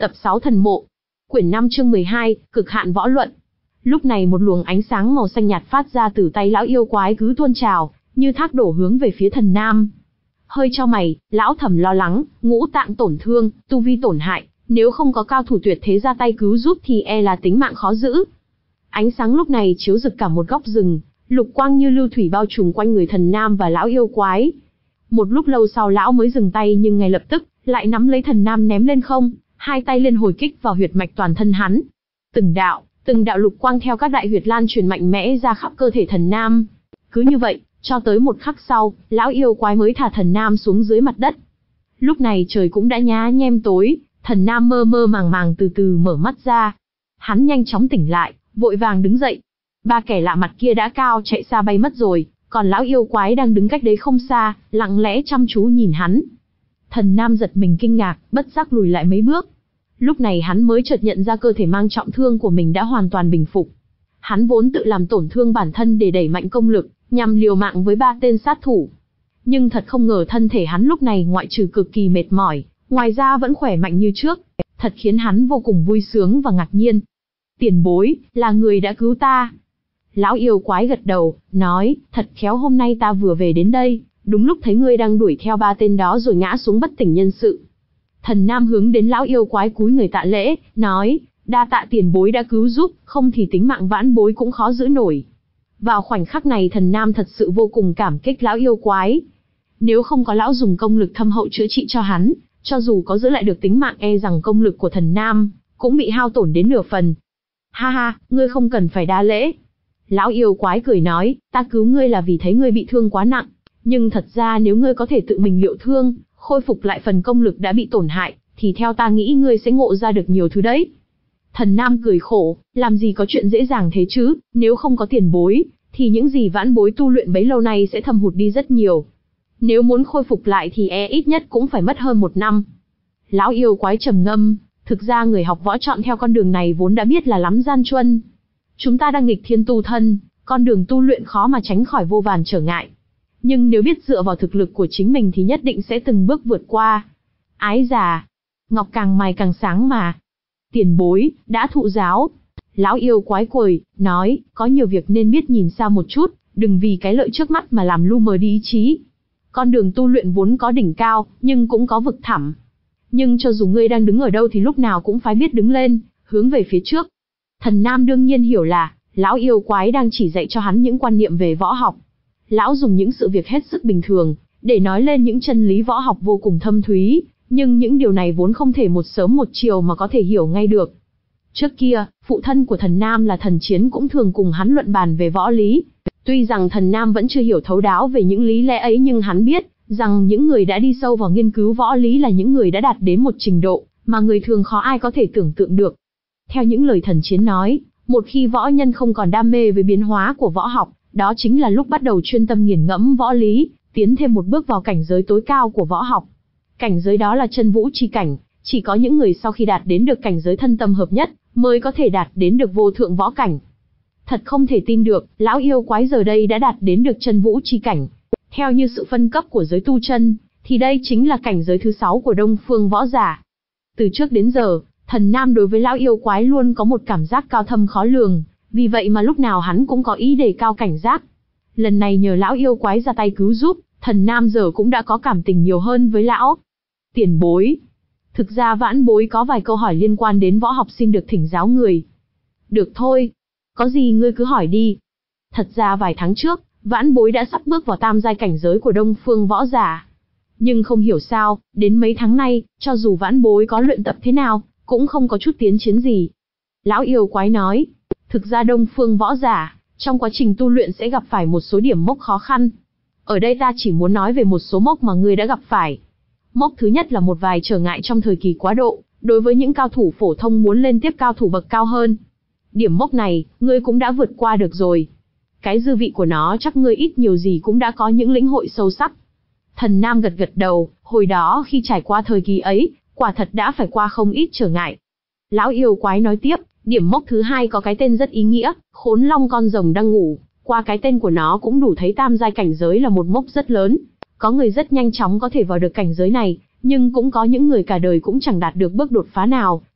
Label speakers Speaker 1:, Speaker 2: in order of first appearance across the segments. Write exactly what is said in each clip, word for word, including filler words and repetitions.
Speaker 1: Tập sáu Thần Mộ. Quyển năm chương mười hai, Cực hạn võ luận. Lúc này một luồng ánh sáng màu xanh nhạt phát ra từ tay lão yêu quái cứ tuôn trào, như thác đổ hướng về phía Thần Nam. Hơi chau mày, lão thầm lo lắng, ngũ tạng tổn thương, tu vi tổn hại, nếu không có cao thủ tuyệt thế ra tay cứu giúp thì e là tính mạng khó giữ. Ánh sáng lúc này chiếu rực cả một góc rừng, lục quang như lưu thủy bao trùm quanh người Thần Nam và lão yêu quái. Một lúc lâu sau lão mới dừng tay, nhưng ngay lập tức lại nắm lấy Thần Nam ném lên không, hai tay liên hồi kích vào huyệt mạch toàn thân hắn. Từng đạo, từng đạo lục quang theo các đại huyệt lan truyền mạnh mẽ ra khắp cơ thể Thần Nam. Cứ như vậy, cho tới một khắc sau, lão yêu quái mới thả Thần Nam xuống dưới mặt đất. Lúc này trời cũng đã nhá nhem tối, Thần Nam mơ mơ màng màng từ từ mở mắt ra. Hắn nhanh chóng tỉnh lại, vội vàng đứng dậy. Ba kẻ lạ mặt kia đã cao chạy xa bay mất rồi, còn lão yêu quái đang đứng cách đấy không xa, lặng lẽ chăm chú nhìn hắn. Thần Nam giật mình kinh ngạc, bất giác lùi lại mấy bước. Lúc này hắn mới chợt nhận ra cơ thể mang trọng thương của mình đã hoàn toàn bình phục. Hắn vốn tự làm tổn thương bản thân để đẩy mạnh công lực, nhằm liều mạng với ba tên sát thủ. Nhưng thật không ngờ thân thể hắn lúc này ngoại trừ cực kỳ mệt mỏi, ngoài ra vẫn khỏe mạnh như trước, thật khiến hắn vô cùng vui sướng và ngạc nhiên. Tiền bối, là người đã cứu ta. Lão yêu quái gật đầu, nói, thật khéo hôm nay ta vừa về đến đây, đúng lúc thấy ngươi đang đuổi theo ba tên đó rồi ngã xuống bất tỉnh nhân sự. Thần Nam hướng đến lão yêu quái cúi người tạ lễ, nói, đa tạ tiền bối đã cứu giúp, không thì tính mạng vãn bối cũng khó giữ nổi. Vào khoảnh khắc này Thần Nam thật sự vô cùng cảm kích lão yêu quái. Nếu không có lão dùng công lực thâm hậu chữa trị cho hắn, cho dù có giữ lại được tính mạng e rằng công lực của Thần Nam cũng bị hao tổn đến nửa phần. Ha ha, ngươi không cần phải đa lễ. Lão yêu quái cười nói, ta cứu ngươi là vì thấy ngươi bị thương quá nặng. Nhưng thật ra nếu ngươi có thể tự mình liệu thương, khôi phục lại phần công lực đã bị tổn hại, thì theo ta nghĩ ngươi sẽ ngộ ra được nhiều thứ đấy. Thần Nam cười khổ, làm gì có chuyện dễ dàng thế chứ, nếu không có tiền bối, thì những gì vãn bối tu luyện bấy lâu nay sẽ thâm hụt đi rất nhiều. Nếu muốn khôi phục lại thì e ít nhất cũng phải mất hơn một năm. Lão yêu quái trầm ngâm, thực ra người học võ chọn theo con đường này vốn đã biết là lắm gian truân. Chúng ta đang nghịch thiên tu thân, con đường tu luyện khó mà tránh khỏi vô vàn trở ngại. Nhưng nếu biết dựa vào thực lực của chính mình thì nhất định sẽ từng bước vượt qua. Ái già, ngọc càng mài càng sáng mà. Tiền bối, đã thụ giáo. Lão yêu quái cười, nói, có nhiều việc nên biết nhìn xa một chút, đừng vì cái lợi trước mắt mà làm lu mờ đi ý chí. Con đường tu luyện vốn có đỉnh cao, nhưng cũng có vực thẳm. Nhưng cho dù ngươi đang đứng ở đâu thì lúc nào cũng phải biết đứng lên, hướng về phía trước. Thần Nam đương nhiên hiểu là, lão yêu quái đang chỉ dạy cho hắn những quan niệm về võ học. Lão dùng những sự việc hết sức bình thường, để nói lên những chân lý võ học vô cùng thâm thúy, nhưng những điều này vốn không thể một sớm một chiều mà có thể hiểu ngay được. Trước kia, phụ thân của Thần Nam là Thần Chiến cũng thường cùng hắn luận bàn về võ lý. Tuy rằng Thần Nam vẫn chưa hiểu thấu đáo về những lý lẽ ấy nhưng hắn biết, rằng những người đã đi sâu vào nghiên cứu võ lý là những người đã đạt đến một trình độ, mà người thường khó ai có thể tưởng tượng được. Theo những lời Thần Chiến nói, một khi võ nhân không còn đam mê với biến hóa của võ học, đó chính là lúc bắt đầu chuyên tâm nghiền ngẫm võ lý, tiến thêm một bước vào cảnh giới tối cao của võ học. Cảnh giới đó là chân vũ chi cảnh, chỉ có những người sau khi đạt đến được cảnh giới thân tâm hợp nhất, mới có thể đạt đến được vô thượng võ cảnh. Thật không thể tin được, lão yêu quái giờ đây đã đạt đến được chân vũ chi cảnh. Theo như sự phân cấp của giới tu chân, thì đây chính là cảnh giới thứ sáu của Đông Phương võ giả. Từ trước đến giờ, Thần Nam đối với lão yêu quái luôn có một cảm giác cao thâm khó lường, vì vậy mà lúc nào hắn cũng có ý đề cao cảnh giác. Lần này nhờ lão yêu quái ra tay cứu giúp, Thần Nam giờ cũng đã có cảm tình nhiều hơn với lão. Tiền bối. Thực ra vãn bối có vài câu hỏi liên quan đến võ học xin được thỉnh giáo người. Được thôi. Có gì ngươi cứ hỏi đi. Thật ra vài tháng trước, vãn bối đã sắp bước vào tam giai cảnh giới của Đông Phương võ giả. Nhưng không hiểu sao, đến mấy tháng nay, cho dù vãn bối có luyện tập thế nào, cũng không có chút tiến triển gì. Lão yêu quái nói, thực ra Đông Phương võ giả, trong quá trình tu luyện sẽ gặp phải một số điểm mốc khó khăn. Ở đây ta chỉ muốn nói về một số mốc mà ngươi đã gặp phải. Mốc thứ nhất là một vài trở ngại trong thời kỳ quá độ, đối với những cao thủ phổ thông muốn lên tiếp cao thủ bậc cao hơn. Điểm mốc này, ngươi cũng đã vượt qua được rồi. Cái dư vị của nó chắc ngươi ít nhiều gì cũng đã có những lĩnh hội sâu sắc. Thần Nam gật gật đầu, hồi đó khi trải qua thời kỳ ấy, quả thật đã phải qua không ít trở ngại. Lão yêu quái nói tiếp, điểm mốc thứ hai có cái tên rất ý nghĩa, Khốn Long con rồng đang ngủ, qua cái tên của nó cũng đủ thấy tam giai cảnh giới là một mốc rất lớn. Có người rất nhanh chóng có thể vào được cảnh giới này, nhưng cũng có những người cả đời cũng chẳng đạt được bước đột phá nào,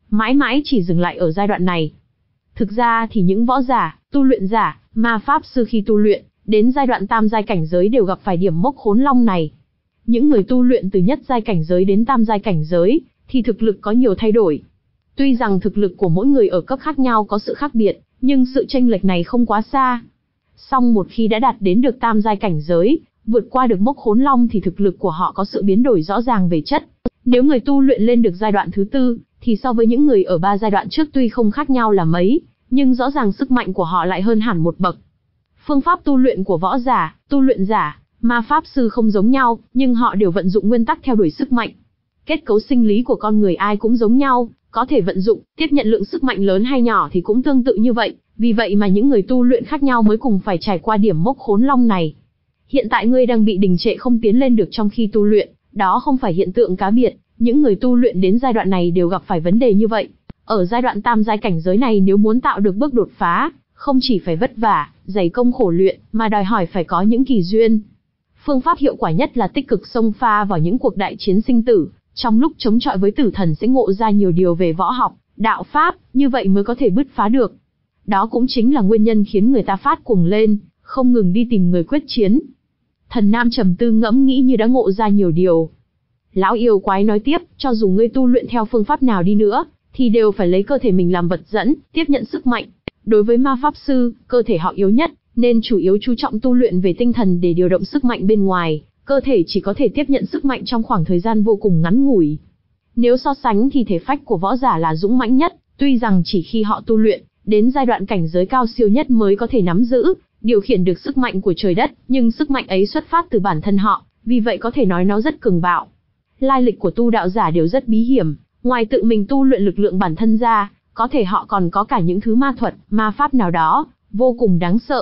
Speaker 1: mãi mãi chỉ dừng lại ở giai đoạn này. Thực ra thì những võ giả, tu luyện giả, ma pháp sư khi tu luyện, đến giai đoạn tam giai cảnh giới đều gặp phải điểm mốc khốn long này. Những người tu luyện từ nhất giai cảnh giới đến tam giai cảnh giới, thì thực lực có nhiều thay đổi. Tuy rằng thực lực của mỗi người ở cấp khác nhau có sự khác biệt, nhưng sự chênh lệch này không quá xa. Song một khi đã đạt đến được tam giai cảnh giới, vượt qua được mốc khốn long thì thực lực của họ có sự biến đổi rõ ràng về chất. Nếu người tu luyện lên được giai đoạn thứ tư, thì so với những người ở ba giai đoạn trước tuy không khác nhau là mấy, nhưng rõ ràng sức mạnh của họ lại hơn hẳn một bậc. Phương pháp tu luyện của võ giả, tu luyện giả, ma pháp sư không giống nhau, nhưng họ đều vận dụng nguyên tắc theo đuổi sức mạnh. Kết cấu sinh lý của con người ai cũng giống nhau, có thể vận dụng, tiếp nhận lượng sức mạnh lớn hay nhỏ thì cũng tương tự như vậy, vì vậy mà những người tu luyện khác nhau mới cùng phải trải qua điểm mốc khốn long này. Hiện tại ngươi đang bị đình trệ không tiến lên được trong khi tu luyện, đó không phải hiện tượng cá biệt, những người tu luyện đến giai đoạn này đều gặp phải vấn đề như vậy. Ở giai đoạn tam giai cảnh giới này nếu muốn tạo được bước đột phá, không chỉ phải vất vả, dày công khổ luyện, mà đòi hỏi phải có những kỳ duyên. Phương pháp hiệu quả nhất là tích cực xông pha vào những cuộc đại chiến sinh tử, trong lúc chống chọi với tử thần sẽ ngộ ra nhiều điều về võ học, đạo pháp, như vậy mới có thể bứt phá được. Đó cũng chính là nguyên nhân khiến người ta phát cuồng lên, không ngừng đi tìm người quyết chiến. Thần Nam trầm tư ngẫm nghĩ như đã ngộ ra nhiều điều. Lão yêu quái nói tiếp, cho dù ngươi tu luyện theo phương pháp nào đi nữa, thì đều phải lấy cơ thể mình làm vật dẫn, tiếp nhận sức mạnh. Đối với ma pháp sư, cơ thể họ yếu nhất, nên chủ yếu chú trọng tu luyện về tinh thần để điều động sức mạnh bên ngoài. Cơ thể chỉ có thể tiếp nhận sức mạnh trong khoảng thời gian vô cùng ngắn ngủi. Nếu so sánh thì thể phách của võ giả là dũng mãnh nhất, tuy rằng chỉ khi họ tu luyện, đến giai đoạn cảnh giới cao siêu nhất mới có thể nắm giữ, điều khiển được sức mạnh của trời đất, nhưng sức mạnh ấy xuất phát từ bản thân họ, vì vậy có thể nói nó rất cường bạo. Lai lịch của tu đạo giả đều rất bí hiểm, ngoài tự mình tu luyện lực lượng bản thân ra, có thể họ còn có cả những thứ ma thuật, ma pháp nào đó, vô cùng đáng sợ.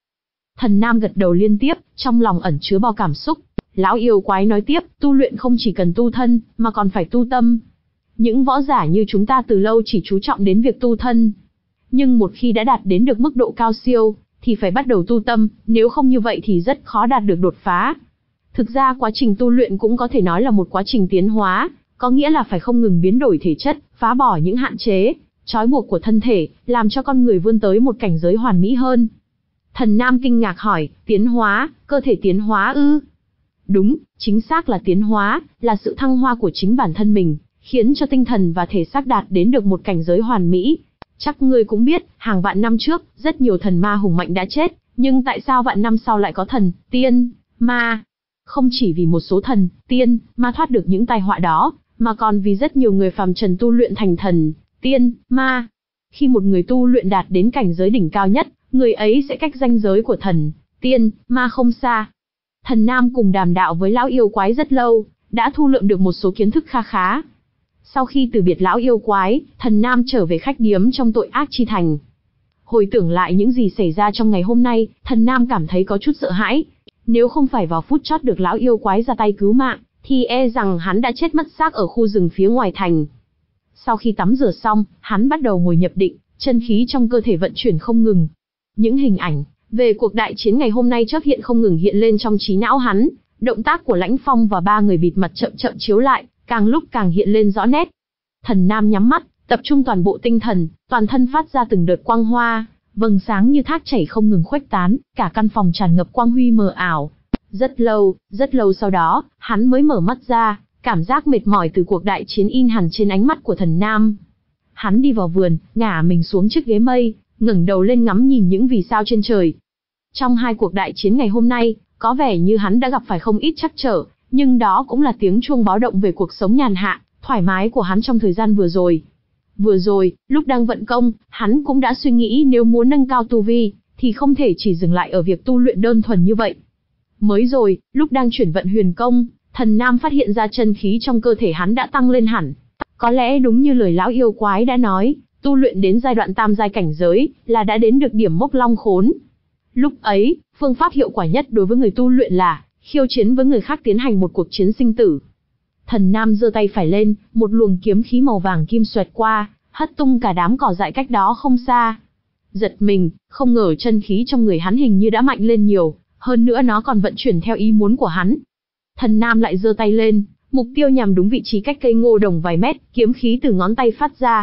Speaker 1: Thần Nam gật đầu liên tiếp, trong lòng ẩn chứa bao cảm xúc. Lão yêu quái nói tiếp, tu luyện không chỉ cần tu thân, mà còn phải tu tâm. Những võ giả như chúng ta từ lâu chỉ chú trọng đến việc tu thân. Nhưng một khi đã đạt đến được mức độ cao siêu, thì phải bắt đầu tu tâm, nếu không như vậy thì rất khó đạt được đột phá. Thực ra quá trình tu luyện cũng có thể nói là một quá trình tiến hóa, có nghĩa là phải không ngừng biến đổi thể chất, phá bỏ những hạn chế, trói buộc của thân thể, làm cho con người vươn tới một cảnh giới hoàn mỹ hơn. Thần Nam kinh ngạc hỏi, tiến hóa, cơ thể tiến hóa ư? Đúng, chính xác là tiến hóa, là sự thăng hoa của chính bản thân mình, khiến cho tinh thần và thể xác đạt đến được một cảnh giới hoàn mỹ. Chắc ngươi cũng biết, hàng vạn năm trước, rất nhiều thần ma hùng mạnh đã chết, nhưng tại sao vạn năm sau lại có thần, tiên, ma? Không chỉ vì một số thần, tiên, ma thoát được những tai họa đó, mà còn vì rất nhiều người phàm trần tu luyện thành thần, tiên, ma. Khi một người tu luyện đạt đến cảnh giới đỉnh cao nhất, người ấy sẽ cách ranh giới của thần, tiên, ma không xa. Thần Nam cùng đàm đạo với lão yêu quái rất lâu, đã thu lượm được một số kiến thức kha khá. Sau khi từ biệt lão yêu quái, thần Nam trở về khách điếm trong tội ác chi thành. Hồi tưởng lại những gì xảy ra trong ngày hôm nay, thần Nam cảm thấy có chút sợ hãi. Nếu không phải vào phút chót được lão yêu quái ra tay cứu mạng, thì e rằng hắn đã chết mất xác ở khu rừng phía ngoài thành. Sau khi tắm rửa xong, hắn bắt đầu ngồi nhập định, chân khí trong cơ thể vận chuyển không ngừng. Những hình ảnh về cuộc đại chiến ngày hôm nay chớp hiện không ngừng hiện lên trong trí não hắn, động tác của Lãnh Phong và ba người bịt mặt chậm chậm chiếu lại, càng lúc càng hiện lên rõ nét. Thần Nam nhắm mắt, tập trung toàn bộ tinh thần, toàn thân phát ra từng đợt quang hoa, vầng sáng như thác chảy không ngừng khuếch tán, cả căn phòng tràn ngập quang huy mờ ảo. Rất lâu, rất lâu sau đó, hắn mới mở mắt ra, cảm giác mệt mỏi từ cuộc đại chiến in hẳn trên ánh mắt của thần Nam. Hắn đi vào vườn, ngả mình xuống chiếc ghế mây, ngẩng đầu lên ngắm nhìn những vì sao trên trời. Trong hai cuộc đại chiến ngày hôm nay, có vẻ như hắn đã gặp phải không ít trắc trở, nhưng đó cũng là tiếng chuông báo động về cuộc sống nhàn hạ, thoải mái của hắn trong thời gian vừa rồi. Vừa rồi, lúc đang vận công, hắn cũng đã suy nghĩ nếu muốn nâng cao tu vi, thì không thể chỉ dừng lại ở việc tu luyện đơn thuần như vậy. Mới rồi, lúc đang chuyển vận huyền công, thần Nam phát hiện ra chân khí trong cơ thể hắn đã tăng lên hẳn. Có lẽ đúng như lời lão yêu quái đã nói, tu luyện đến giai đoạn tam giai cảnh giới, là đã đến được điểm mốc long khốn. Lúc ấy, phương pháp hiệu quả nhất đối với người tu luyện là khiêu chiến với người khác tiến hành một cuộc chiến sinh tử. Thần Nam giơ tay phải lên, một luồng kiếm khí màu vàng kim xoẹt qua, hất tung cả đám cỏ dại cách đó không xa. Giật mình, không ngờ chân khí trong người hắn hình như đã mạnh lên nhiều, hơn nữa nó còn vận chuyển theo ý muốn của hắn. Thần Nam lại giơ tay lên, mục tiêu nhằm đúng vị trí cách cây ngô đồng vài mét, kiếm khí từ ngón tay phát ra,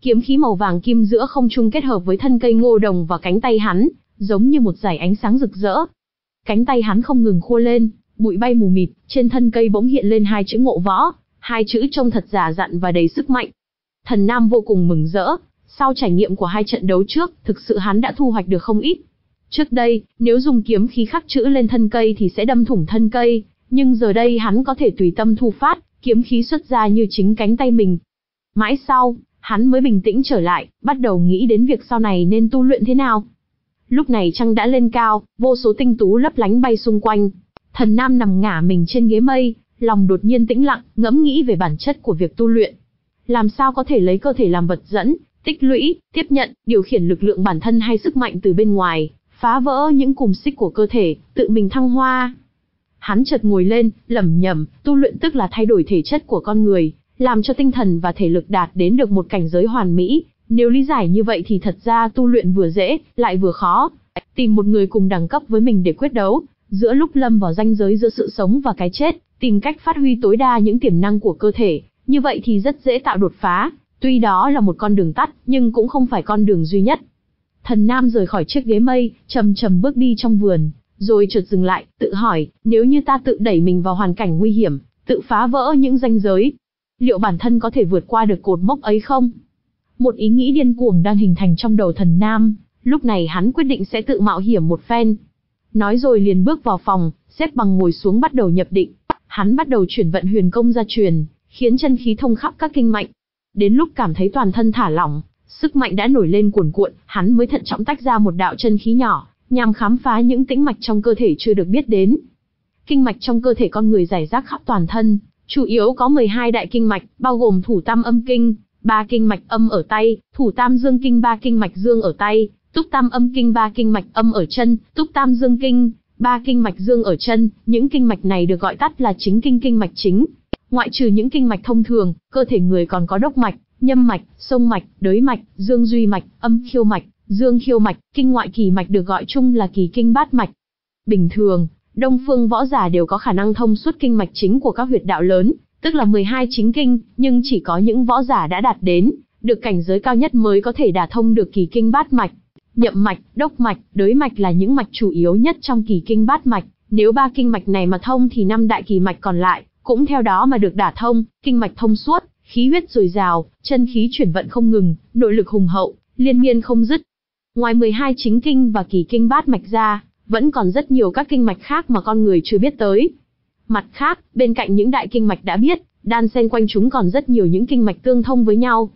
Speaker 1: Kiếm khí màu vàng kim giữa không trung kết hợp với thân cây ngô đồng và cánh tay hắn, giống như một dải ánh sáng rực rỡ. Cánh tay hắn không ngừng khua lên, bụi bay mù mịt, trên thân cây bỗng hiện lên hai chữ Ngộ Võ, hai chữ trông thật già dặn và đầy sức mạnh. Thần Nam vô cùng mừng rỡ, sau trải nghiệm của hai trận đấu trước, thực sự hắn đã thu hoạch được không ít. Trước đây, nếu dùng kiếm khí khắc chữ lên thân cây thì sẽ đâm thủng thân cây, nhưng giờ đây hắn có thể tùy tâm thu phát, kiếm khí xuất ra như chính cánh tay mình. Mãi sau, hắn mới bình tĩnh trở lại, bắt đầu nghĩ đến việc sau này nên tu luyện thế nào. Lúc này trăng đã lên cao, vô số tinh tú lấp lánh bay xung quanh. Thần Nam nằm ngả mình trên ghế mây, lòng đột nhiên tĩnh lặng, ngẫm nghĩ về bản chất của việc tu luyện. Làm sao có thể lấy cơ thể làm vật dẫn, tích lũy, tiếp nhận, điều khiển lực lượng bản thân hay sức mạnh từ bên ngoài, phá vỡ những cùm xích của cơ thể, tự mình thăng hoa. Hắn chợt ngồi lên, lẩm nhẩm, tu luyện tức là thay đổi thể chất của con người, làm cho tinh thần và thể lực đạt đến được một cảnh giới hoàn mỹ. Nếu lý giải như vậy thì thật ra tu luyện vừa dễ, lại vừa khó. Tìm một người cùng đẳng cấp với mình để quyết đấu, giữa lúc lâm vào ranh giới giữa sự sống và cái chết, tìm cách phát huy tối đa những tiềm năng của cơ thể, như vậy thì rất dễ tạo đột phá. Tuy đó là một con đường tắt, nhưng cũng không phải con đường duy nhất. Thần Nam rời khỏi chiếc ghế mây, chậm chậm bước đi trong vườn, rồi chợt dừng lại, tự hỏi, nếu như ta tự đẩy mình vào hoàn cảnh nguy hiểm, tự phá vỡ những ranh giới, liệu bản thân có thể vượt qua được cột mốc ấy không? Một ý nghĩ điên cuồng đang hình thành trong đầu Thần Nam, lúc này hắn quyết định sẽ tự mạo hiểm một phen. Nói rồi liền bước vào phòng, xếp bằng ngồi xuống bắt đầu nhập định. Hắn bắt đầu chuyển vận huyền công gia truyền, khiến chân khí thông khắp các kinh mạch. Đến lúc cảm thấy toàn thân thả lỏng, sức mạnh đã nổi lên cuồn cuộn, hắn mới thận trọng tách ra một đạo chân khí nhỏ, nhằm khám phá những tĩnh mạch trong cơ thể chưa được biết đến. Kinh mạch trong cơ thể con người rải rác khắp toàn thân, chủ yếu có mười hai đại kinh mạch, bao gồm thủ tam âm kinh, ba kinh mạch âm ở tay, thủ tam dương kinh ba kinh mạch dương ở tay, túc tam âm kinh ba kinh mạch âm ở chân, túc tam dương kinh, ba kinh mạch dương ở chân. Những kinh mạch này được gọi tắt là chính kinh kinh mạch chính. Ngoại trừ những kinh mạch thông thường, cơ thể người còn có đốc mạch, nhâm mạch, xông mạch, đới mạch, dương duy mạch, âm khiêu mạch, dương khiêu mạch. Kinh ngoại kỳ mạch được gọi chung là kỳ kinh bát mạch. Bình thường, đông phương võ giả đều có khả năng thông suốt kinh mạch chính của các huyệt đạo lớn, tức là mười hai chính kinh, nhưng chỉ có những võ giả đã đạt đến được cảnh giới cao nhất mới có thể đả thông được kỳ kinh bát mạch. Nhậm mạch, đốc mạch, đới mạch là những mạch chủ yếu nhất trong kỳ kinh bát mạch. Nếu ba kinh mạch này mà thông thì năm đại kỳ mạch còn lại cũng theo đó mà được đả thông. Kinh mạch thông suốt, khí huyết dồi dào, chân khí chuyển vận không ngừng, nội lực hùng hậu, liên miên không dứt. Ngoài mười hai chính kinh và kỳ kinh bát mạch ra, vẫn còn rất nhiều các kinh mạch khác mà con người chưa biết tới. Mặt khác, bên cạnh những đại kinh mạch đã biết, đan xen quanh chúng còn rất nhiều những kinh mạch tương thông với nhau.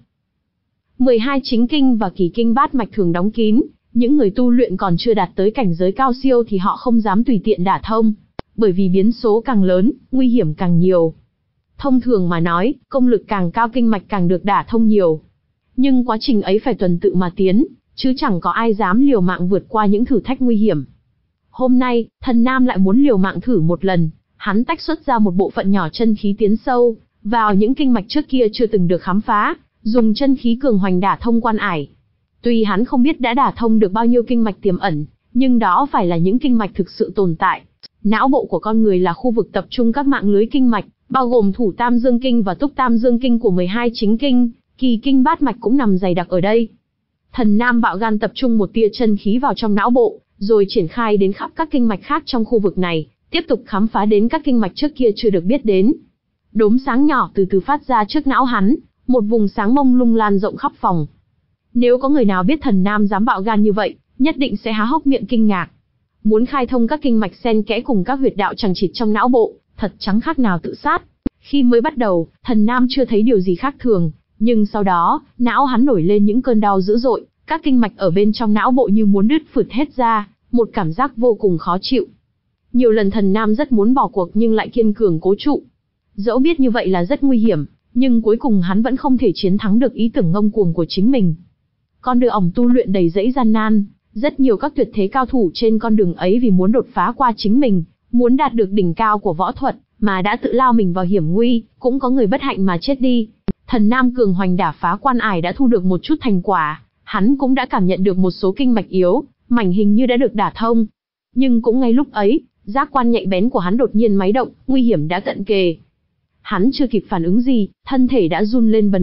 Speaker 1: mười hai chính kinh và kỳ kinh bát mạch thường đóng kín, những người tu luyện còn chưa đạt tới cảnh giới cao siêu thì họ không dám tùy tiện đả thông, bởi vì biến số càng lớn, nguy hiểm càng nhiều. Thông thường mà nói, công lực càng cao kinh mạch càng được đả thông nhiều. Nhưng quá trình ấy phải tuần tự mà tiến, chứ chẳng có ai dám liều mạng vượt qua những thử thách nguy hiểm. Hôm nay, Thần Nam lại muốn liều mạng thử một lần, hắn tách xuất ra một bộ phận nhỏ chân khí tiến sâu vào những kinh mạch trước kia chưa từng được khám phá, dùng chân khí cường hoành đả thông quan ải. Tuy hắn không biết đã đả thông được bao nhiêu kinh mạch tiềm ẩn, nhưng đó phải là những kinh mạch thực sự tồn tại. Não bộ của con người là khu vực tập trung các mạng lưới kinh mạch, bao gồm thủ tam dương kinh và túc tam dương kinh của mười hai chính kinh, kỳ kinh bát mạch cũng nằm dày đặc ở đây. Thần Nam bạo gan tập trung một tia chân khí vào trong não bộ, rồi triển khai đến khắp các kinh mạch khác trong khu vực này, tiếp tục khám phá đến các kinh mạch trước kia chưa được biết đến. Đốm sáng nhỏ từ từ phát ra trước não hắn, một vùng sáng mông lung lan rộng khắp phòng. Nếu có người nào biết Thần Nam dám bạo gan như vậy, nhất định sẽ há hốc miệng kinh ngạc. Muốn khai thông các kinh mạch xen kẽ cùng các huyệt đạo chằng chịt trong não bộ, thật chẳng khác nào tự sát. Khi mới bắt đầu, Thần Nam chưa thấy điều gì khác thường, nhưng sau đó, não hắn nổi lên những cơn đau dữ dội, các kinh mạch ở bên trong não bộ như muốn đứt phượt hết ra, một cảm giác vô cùng khó chịu. Nhiều lần Thần Nam rất muốn bỏ cuộc nhưng lại kiên cường cố trụ. Dẫu biết như vậy là rất nguy hiểm, nhưng cuối cùng hắn vẫn không thể chiến thắng được ý tưởng ngông cuồng của chính mình. Con đường ổng tu luyện đầy dẫy gian nan, rất nhiều các tuyệt thế cao thủ trên con đường ấy vì muốn đột phá qua chính mình, muốn đạt được đỉnh cao của võ thuật, mà đã tự lao mình vào hiểm nguy, cũng có người bất hạnh mà chết đi. Thần Nam cường hoành đả phá quan ải đã thu được một chút thành quả, hắn cũng đã cảm nhận được một số kinh mạch yếu, mảnh hình như đã được đả thông. Nhưng cũng ngay lúc ấy, giác quan nhạy bén của hắn đột nhiên máy động, nguy hiểm đã cận kề. Hắn chưa kịp phản ứng gì, thân thể đã run lên bần bật,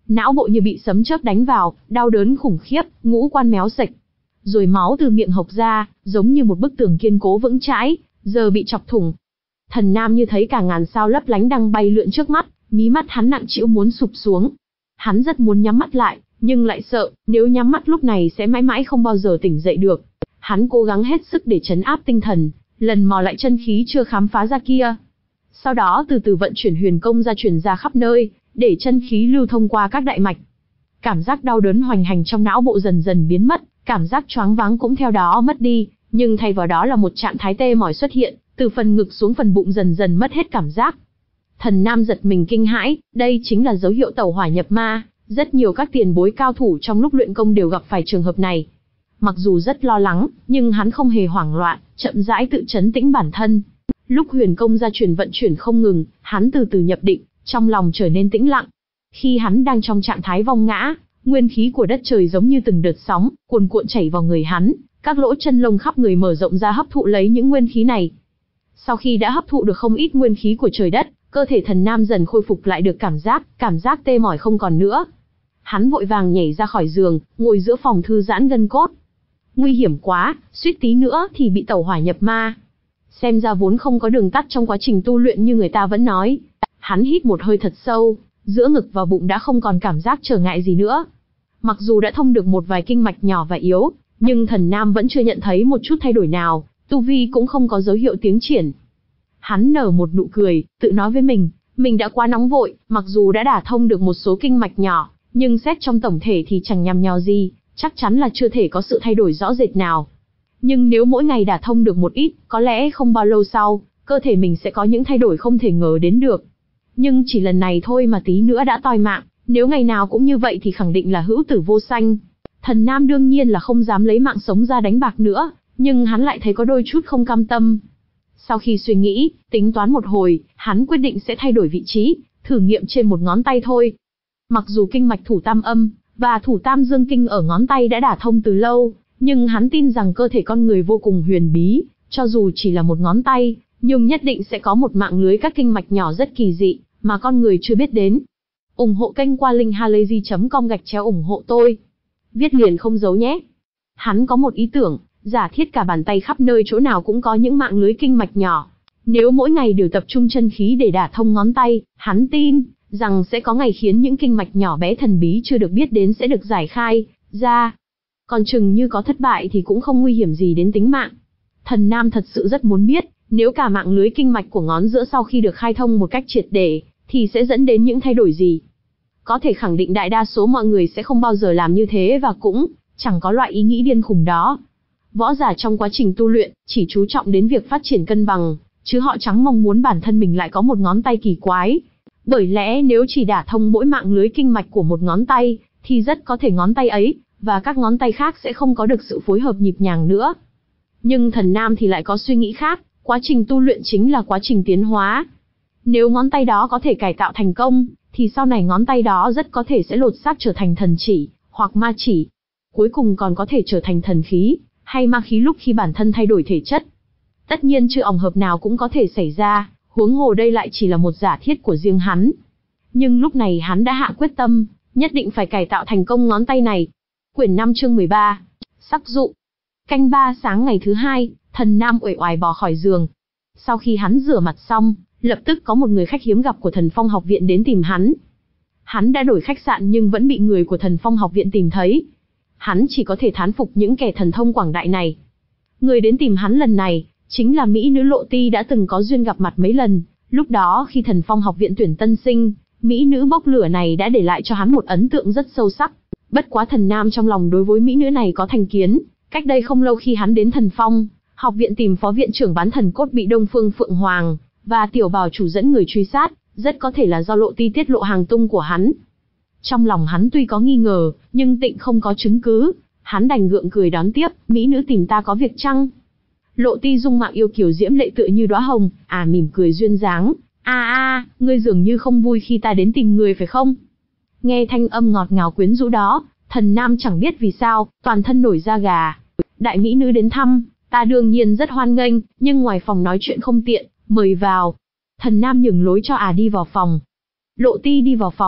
Speaker 1: Não bộ như bị sấm chớp đánh vào, đau đớn khủng khiếp, ngũ quan méo sệch. Rồi máu từ miệng hộc ra, giống như một bức tường kiên cố vững chãi, giờ bị chọc thủng. Thần Nam như thấy cả ngàn sao lấp lánh đang bay lượn trước mắt, mí mắt hắn nặng trĩu muốn sụp xuống. Hắn rất muốn nhắm mắt lại, nhưng lại sợ, nếu nhắm mắt lúc này sẽ mãi mãi không bao giờ tỉnh dậy được. Hắn cố gắng hết sức để trấn áp tinh thần, lần mò lại chân khí chưa khám phá ra kia. Sau đó từ từ vận chuyển huyền công ra truyền ra khắp nơi, để chân khí lưu thông qua các đại mạch. Cảm giác đau đớn hoành hành trong não bộ dần dần biến mất, cảm giác choáng váng cũng theo đó mất đi, nhưng thay vào đó là một trạng thái tê mỏi xuất hiện, từ phần ngực xuống phần bụng dần dần mất hết cảm giác. Thần Nam giật mình kinh hãi, đây chính là dấu hiệu tẩu hỏa nhập ma, rất nhiều các tiền bối cao thủ trong lúc luyện công đều gặp phải trường hợp này. Mặc dù rất lo lắng, nhưng hắn không hề hoảng loạn, chậm rãi tự trấn tĩnh bản thân. Lúc huyền công gia truyền vận chuyển không ngừng, hắn từ từ nhập định, trong lòng trở nên tĩnh lặng. Khi hắn đang trong trạng thái vong ngã, nguyên khí của đất trời giống như từng đợt sóng, cuồn cuộn chảy vào người hắn, các lỗ chân lông khắp người mở rộng ra hấp thụ lấy những nguyên khí này. Sau khi đã hấp thụ được không ít nguyên khí của trời đất, cơ thể Thần Nam dần khôi phục lại được cảm giác, cảm giác tê mỏi không còn nữa. Hắn vội vàng nhảy ra khỏi giường, ngồi giữa phòng thư giãn gân cốt. Nguy hiểm quá, suýt tí nữa thì bị tẩu hỏa nhập ma. Xem ra vốn không có đường tắt trong quá trình tu luyện như người ta vẫn nói. Hắn hít một hơi thật sâu, giữa ngực và bụng đã không còn cảm giác trở ngại gì nữa. Mặc dù đã thông được một vài kinh mạch nhỏ và yếu, nhưng Thần Nam vẫn chưa nhận thấy một chút thay đổi nào, tu vi cũng không có dấu hiệu tiến triển. Hắn nở một nụ cười, tự nói với mình, mình đã quá nóng vội, mặc dù đã đả thông được một số kinh mạch nhỏ, nhưng xét trong tổng thể thì chẳng nhằm nhò gì, chắc chắn là chưa thể có sự thay đổi rõ rệt nào. Nhưng nếu mỗi ngày đả thông được một ít, có lẽ không bao lâu sau, cơ thể mình sẽ có những thay đổi không thể ngờ đến được. Nhưng chỉ lần này thôi mà tí nữa đã toi mạng, nếu ngày nào cũng như vậy thì khẳng định là hữu tử vô sanh. Thần Nam đương nhiên là không dám lấy mạng sống ra đánh bạc nữa, nhưng hắn lại thấy có đôi chút không cam tâm. Sau khi suy nghĩ, tính toán một hồi, hắn quyết định sẽ thay đổi vị trí, thử nghiệm trên một ngón tay thôi. Mặc dù kinh mạch thủ tam âm và thủ tam dương kinh ở ngón tay đã đả thông từ lâu, nhưng hắn tin rằng cơ thể con người vô cùng huyền bí, cho dù chỉ là một ngón tay, nhưng nhất định sẽ có một mạng lưới các kinh mạch nhỏ rất kỳ dị, mà con người chưa biết đến. ủng hộ kênh qua link halayzi chấm com gạch chéo ủng hộ tôi. Viết liền không giấu nhé. Hắn có một ý tưởng, giả thiết cả bàn tay khắp nơi chỗ nào cũng có những mạng lưới kinh mạch nhỏ. Nếu mỗi ngày đều tập trung chân khí để đả thông ngón tay, hắn tin rằng sẽ có ngày khiến những kinh mạch nhỏ bé thần bí chưa được biết đến sẽ được giải khai ra. Còn chừng như có thất bại thì cũng không nguy hiểm gì đến tính mạng. Thần Nam thật sự rất muốn biết, nếu cả mạng lưới kinh mạch của ngón giữa sau khi được khai thông một cách triệt để, thì sẽ dẫn đến những thay đổi gì. Có thể khẳng định đại đa số mọi người sẽ không bao giờ làm như thế và cũng chẳng có loại ý nghĩ điên khùng đó. Võ giả trong quá trình tu luyện chỉ chú trọng đến việc phát triển cân bằng, chứ họ chẳng mong muốn bản thân mình lại có một ngón tay kỳ quái. Bởi lẽ nếu chỉ đả thông mỗi mạng lưới kinh mạch của một ngón tay, thì rất có thể ngón tay ấy và các ngón tay khác sẽ không có được sự phối hợp nhịp nhàng nữa. Nhưng Thần Nam thì lại có suy nghĩ khác, quá trình tu luyện chính là quá trình tiến hóa. Nếu ngón tay đó có thể cải tạo thành công, thì sau này ngón tay đó rất có thể sẽ lột xác trở thành thần chỉ, hoặc ma chỉ. Cuối cùng còn có thể trở thành thần khí, hay ma khí lúc khi bản thân thay đổi thể chất. Tất nhiên chưa ỏng hợp nào cũng có thể xảy ra, huống hồ đây lại chỉ là một giả thiết của riêng hắn. Nhưng lúc này hắn đã hạ quyết tâm, nhất định phải cải tạo thành công ngón tay này. Quyển năm chương mười ba, Sắc dụ. Canh ba sáng ngày thứ hai, Thần Nam uể oải bò khỏi giường. Sau khi hắn rửa mặt xong, lập tức có một người khách hiếm gặp của Thần Phong học viện đến tìm hắn. Hắn đã đổi khách sạn nhưng vẫn bị người của Thần Phong học viện tìm thấy. Hắn chỉ có thể thán phục những kẻ thần thông quảng đại này. Người đến tìm hắn lần này, chính là mỹ nữ Lộ Ti đã từng có duyên gặp mặt mấy lần. Lúc đó khi Thần Phong học viện tuyển tân sinh, mỹ nữ bốc lửa này đã để lại cho hắn một ấn tượng rất sâu sắc. Bất quá Thần Nam trong lòng đối với mỹ nữ này có thành kiến. Cách đây không lâu khi hắn đến Thần Phong học viện tìm phó viện trưởng bán thần cốt bị Đông Phương Phượng Hoàng và tiểu bào chủ dẫn người truy sát, rất có thể là do Lộ Ti tiết lộ hàng tung của hắn. Trong lòng hắn tuy có nghi ngờ, nhưng tịnh không có chứng cứ. Hắn đành gượng cười đón tiếp, mỹ nữ tìm ta có việc chăng? Lộ Ti dung mạo yêu kiều diễm lệ tựa như đóa hồng, à mỉm cười duyên dáng. A a, ngươi dường như không vui khi ta đến tìm người phải không? Nghe thanh âm ngọt ngào quyến rũ đó, Thần Nam chẳng biết vì sao, toàn thân nổi da gà. Đại mỹ nữ đến thăm, ta đương nhiên rất hoan nghênh, nhưng ngoài phòng nói chuyện không tiện, mời vào. Thần Nam nhường lối cho à đi vào phòng. Lộ Ti đi vào phòng,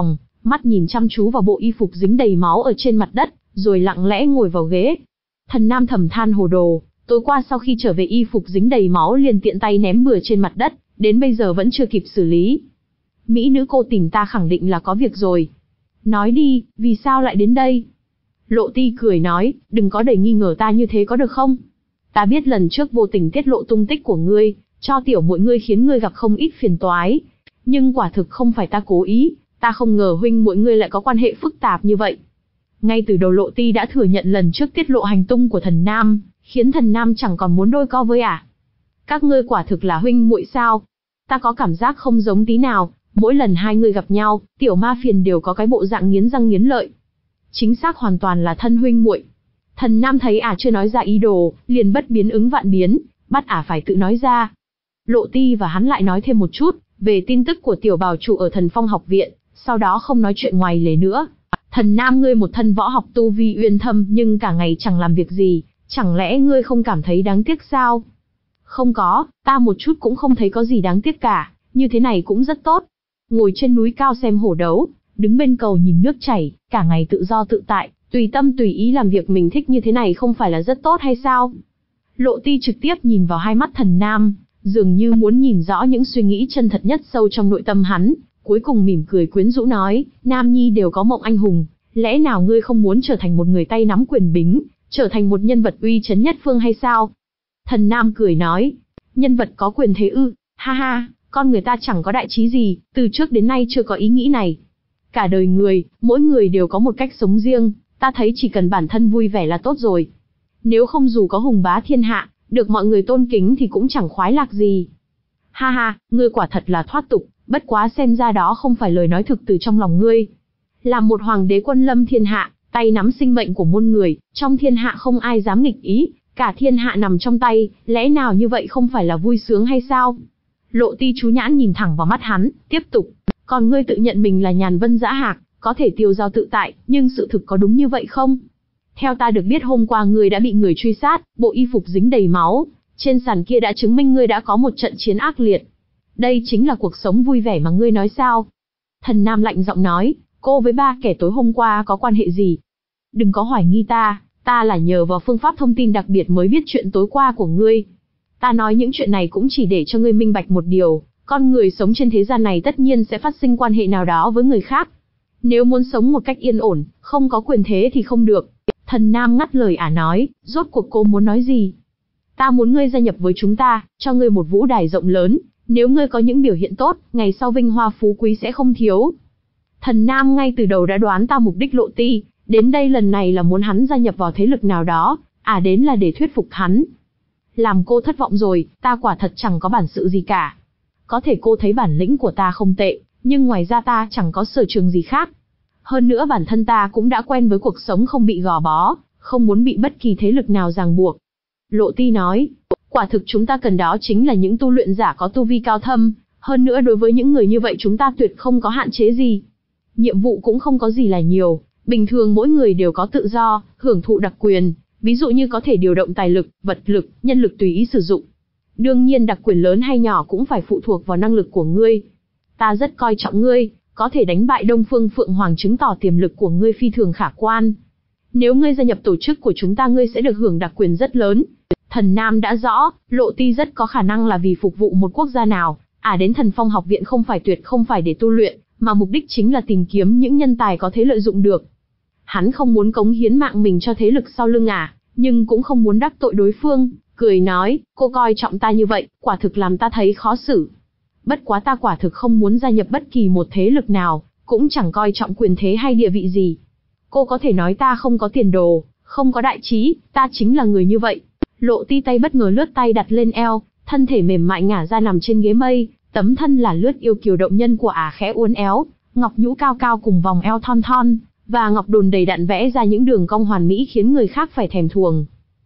Speaker 1: mắt nhìn chăm chú vào bộ y phục dính đầy máu ở trên mặt đất, rồi lặng lẽ ngồi vào ghế. Thần Nam thầm than hồ đồ, tối qua sau khi trở về y phục dính đầy máu liền tiện tay ném bừa trên mặt đất, đến bây giờ vẫn chưa kịp xử lý. Mỹ nữ cô tìm ta khẳng định là có việc rồi. Nói đi, vì sao lại đến đây? Lộ Ti cười nói, đừng có để nghi ngờ ta như thế có được không? Ta biết lần trước vô tình tiết lộ tung tích của ngươi, cho tiểu muội ngươi khiến ngươi gặp không ít phiền toái. Nhưng quả thực không phải ta cố ý, ta không ngờ huynh muội ngươi lại có quan hệ phức tạp như vậy. Ngay từ đầu Lộ Ti đã thừa nhận lần trước tiết lộ hành tung của Thần Nam, khiến Thần Nam chẳng còn muốn đôi co với ả. À. Các ngươi quả thực là huynh muội sao? Ta có cảm giác không giống tí nào, mỗi lần hai người gặp nhau, tiểu ma phiền đều có cái bộ dạng nghiến răng nghiến lợi. Chính xác hoàn toàn là thân huynh muội. Thần Nam thấy ả à chưa nói ra ý đồ, liền bất biến ứng vạn biến, bắt ả à phải tự nói ra. Lộ Ti và hắn lại nói thêm một chút về tin tức của tiểu bảo chủ ở Thần Phong học viện, sau đó không nói chuyện ngoài lề nữa. Thần Nam, ngươi một thân võ học tu vi uyên thâm nhưng cả ngày chẳng làm việc gì, chẳng lẽ ngươi không cảm thấy đáng tiếc sao? Không có, ta một chút cũng không thấy có gì đáng tiếc cả, như thế này cũng rất tốt. Ngồi trên núi cao xem hổ đấu, đứng bên cầu nhìn nước chảy, cả ngày tự do tự tại, tùy tâm tùy ý làm việc mình thích như thế này không phải là rất tốt hay sao? Lộ Ti trực tiếp nhìn vào hai mắt Thần Nam, dường như muốn nhìn rõ những suy nghĩ chân thật nhất sâu trong nội tâm hắn, cuối cùng mỉm cười quyến rũ nói, nam nhi đều có mộng anh hùng, lẽ nào ngươi không muốn trở thành một người tay nắm quyền bính, trở thành một nhân vật uy chấn nhất phương hay sao? Thần Nam cười nói, nhân vật có quyền thế ư, ha ha, con người ta chẳng có đại trí gì, từ trước đến nay chưa có ý nghĩ này. Cả đời người, mỗi người đều có một cách sống riêng, ta thấy chỉ cần bản thân vui vẻ là tốt rồi. Nếu không dù có hùng bá thiên hạ, được mọi người tôn kính thì cũng chẳng khoái lạc gì. Ha ha, ngươi quả thật là thoát tục, bất quá xem ra đó không phải lời nói thực từ trong lòng ngươi. Làm một hoàng đế quân lâm thiên hạ, tay nắm sinh mệnh của muôn người, trong thiên hạ không ai dám nghịch ý, cả thiên hạ nằm trong tay, lẽ nào như vậy không phải là vui sướng hay sao? Lộ Ti chú nhãn nhìn thẳng vào mắt hắn, tiếp tục, còn ngươi tự nhận mình là nhàn vân dã hạc, có thể tiêu dao tự tại, nhưng sự thực có đúng như vậy không? Theo ta được biết hôm qua ngươi đã bị người truy sát, bộ y phục dính đầy máu, trên sàn kia đã chứng minh ngươi đã có một trận chiến ác liệt. Đây chính là cuộc sống vui vẻ mà ngươi nói sao? Thần Nam lạnh giọng nói, cô với ba kẻ tối hôm qua có quan hệ gì? Đừng có hoài nghi ta, ta là nhờ vào phương pháp thông tin đặc biệt mới biết chuyện tối qua của ngươi. Ta nói những chuyện này cũng chỉ để cho ngươi minh bạch một điều, con người sống trên thế gian này tất nhiên sẽ phát sinh quan hệ nào đó với người khác. Nếu muốn sống một cách yên ổn, không có quyền thế thì không được. Thần Nam ngắt lời ả nói, rốt cuộc cô muốn nói gì? Ta muốn ngươi gia nhập với chúng ta, cho ngươi một vũ đài rộng lớn, nếu ngươi có những biểu hiện tốt, ngày sau vinh hoa phú quý sẽ không thiếu. Thần Nam ngay từ đầu đã đoán ta mục đích Lộ Ti, đến đây lần này là muốn hắn gia nhập vào thế lực nào đó, à đến là để thuyết phục hắn. Làm cô thất vọng rồi, ta quả thật chẳng có bản sự gì cả. Có thể cô thấy bản lĩnh của ta không tệ, nhưng ngoài ra ta chẳng có sở trường gì khác. Hơn nữa bản thân ta cũng đã quen với cuộc sống không bị gò bó, không muốn bị bất kỳ thế lực nào ràng buộc. Lộ Ti nói, quả thực chúng ta cần đó chính là những tu luyện giả có tu vi cao thâm, hơn nữa đối với những người như vậy chúng ta tuyệt không có hạn chế gì. Nhiệm vụ cũng không có gì là nhiều, bình thường mỗi người đều có tự do, hưởng thụ đặc quyền, ví dụ như có thể điều động tài lực, vật lực, nhân lực tùy ý sử dụng. Đương nhiên đặc quyền lớn hay nhỏ cũng phải phụ thuộc vào năng lực của ngươi. Ta rất coi trọng ngươi, có thể đánh bại Đông Phương Phượng Hoàng chứng tỏ tiềm lực của ngươi phi thường khả quan. Nếu ngươi gia nhập tổ chức của chúng ta ngươi sẽ được hưởng đặc quyền rất lớn. Thần Nam đã rõ, Lộ Ti rất có khả năng là vì phục vụ một quốc gia nào, à đến Thần Phong học viện không phải tuyệt không phải để tu luyện, mà mục đích chính là tìm kiếm những nhân tài có thể lợi dụng được. Hắn không muốn cống hiến mạng mình cho thế lực sau lưng à, nhưng cũng không muốn đắc tội đối phương, cười nói, cô coi trọng ta như vậy, quả thực làm ta thấy khó xử. Bất quá ta quả thực không muốn gia nhập bất kỳ một thế lực nào, cũng chẳng coi trọng quyền thế hay địa vị gì. Cô có thể nói ta không có tiền đồ, không có đại trí, ta chính là người như vậy. Lộ Ti tay bất ngờ lướt tay đặt lên eo, thân thể mềm mại ngả ra nằm trên ghế mây, tấm thân là lướt yêu kiều động nhân của ả khẽ uốn éo, ngọc nhũ cao cao cùng vòng eo thon thon, và ngọc đồn đầy đặn vẽ ra những đường cong hoàn mỹ khiến người khác phải thèm thuồng.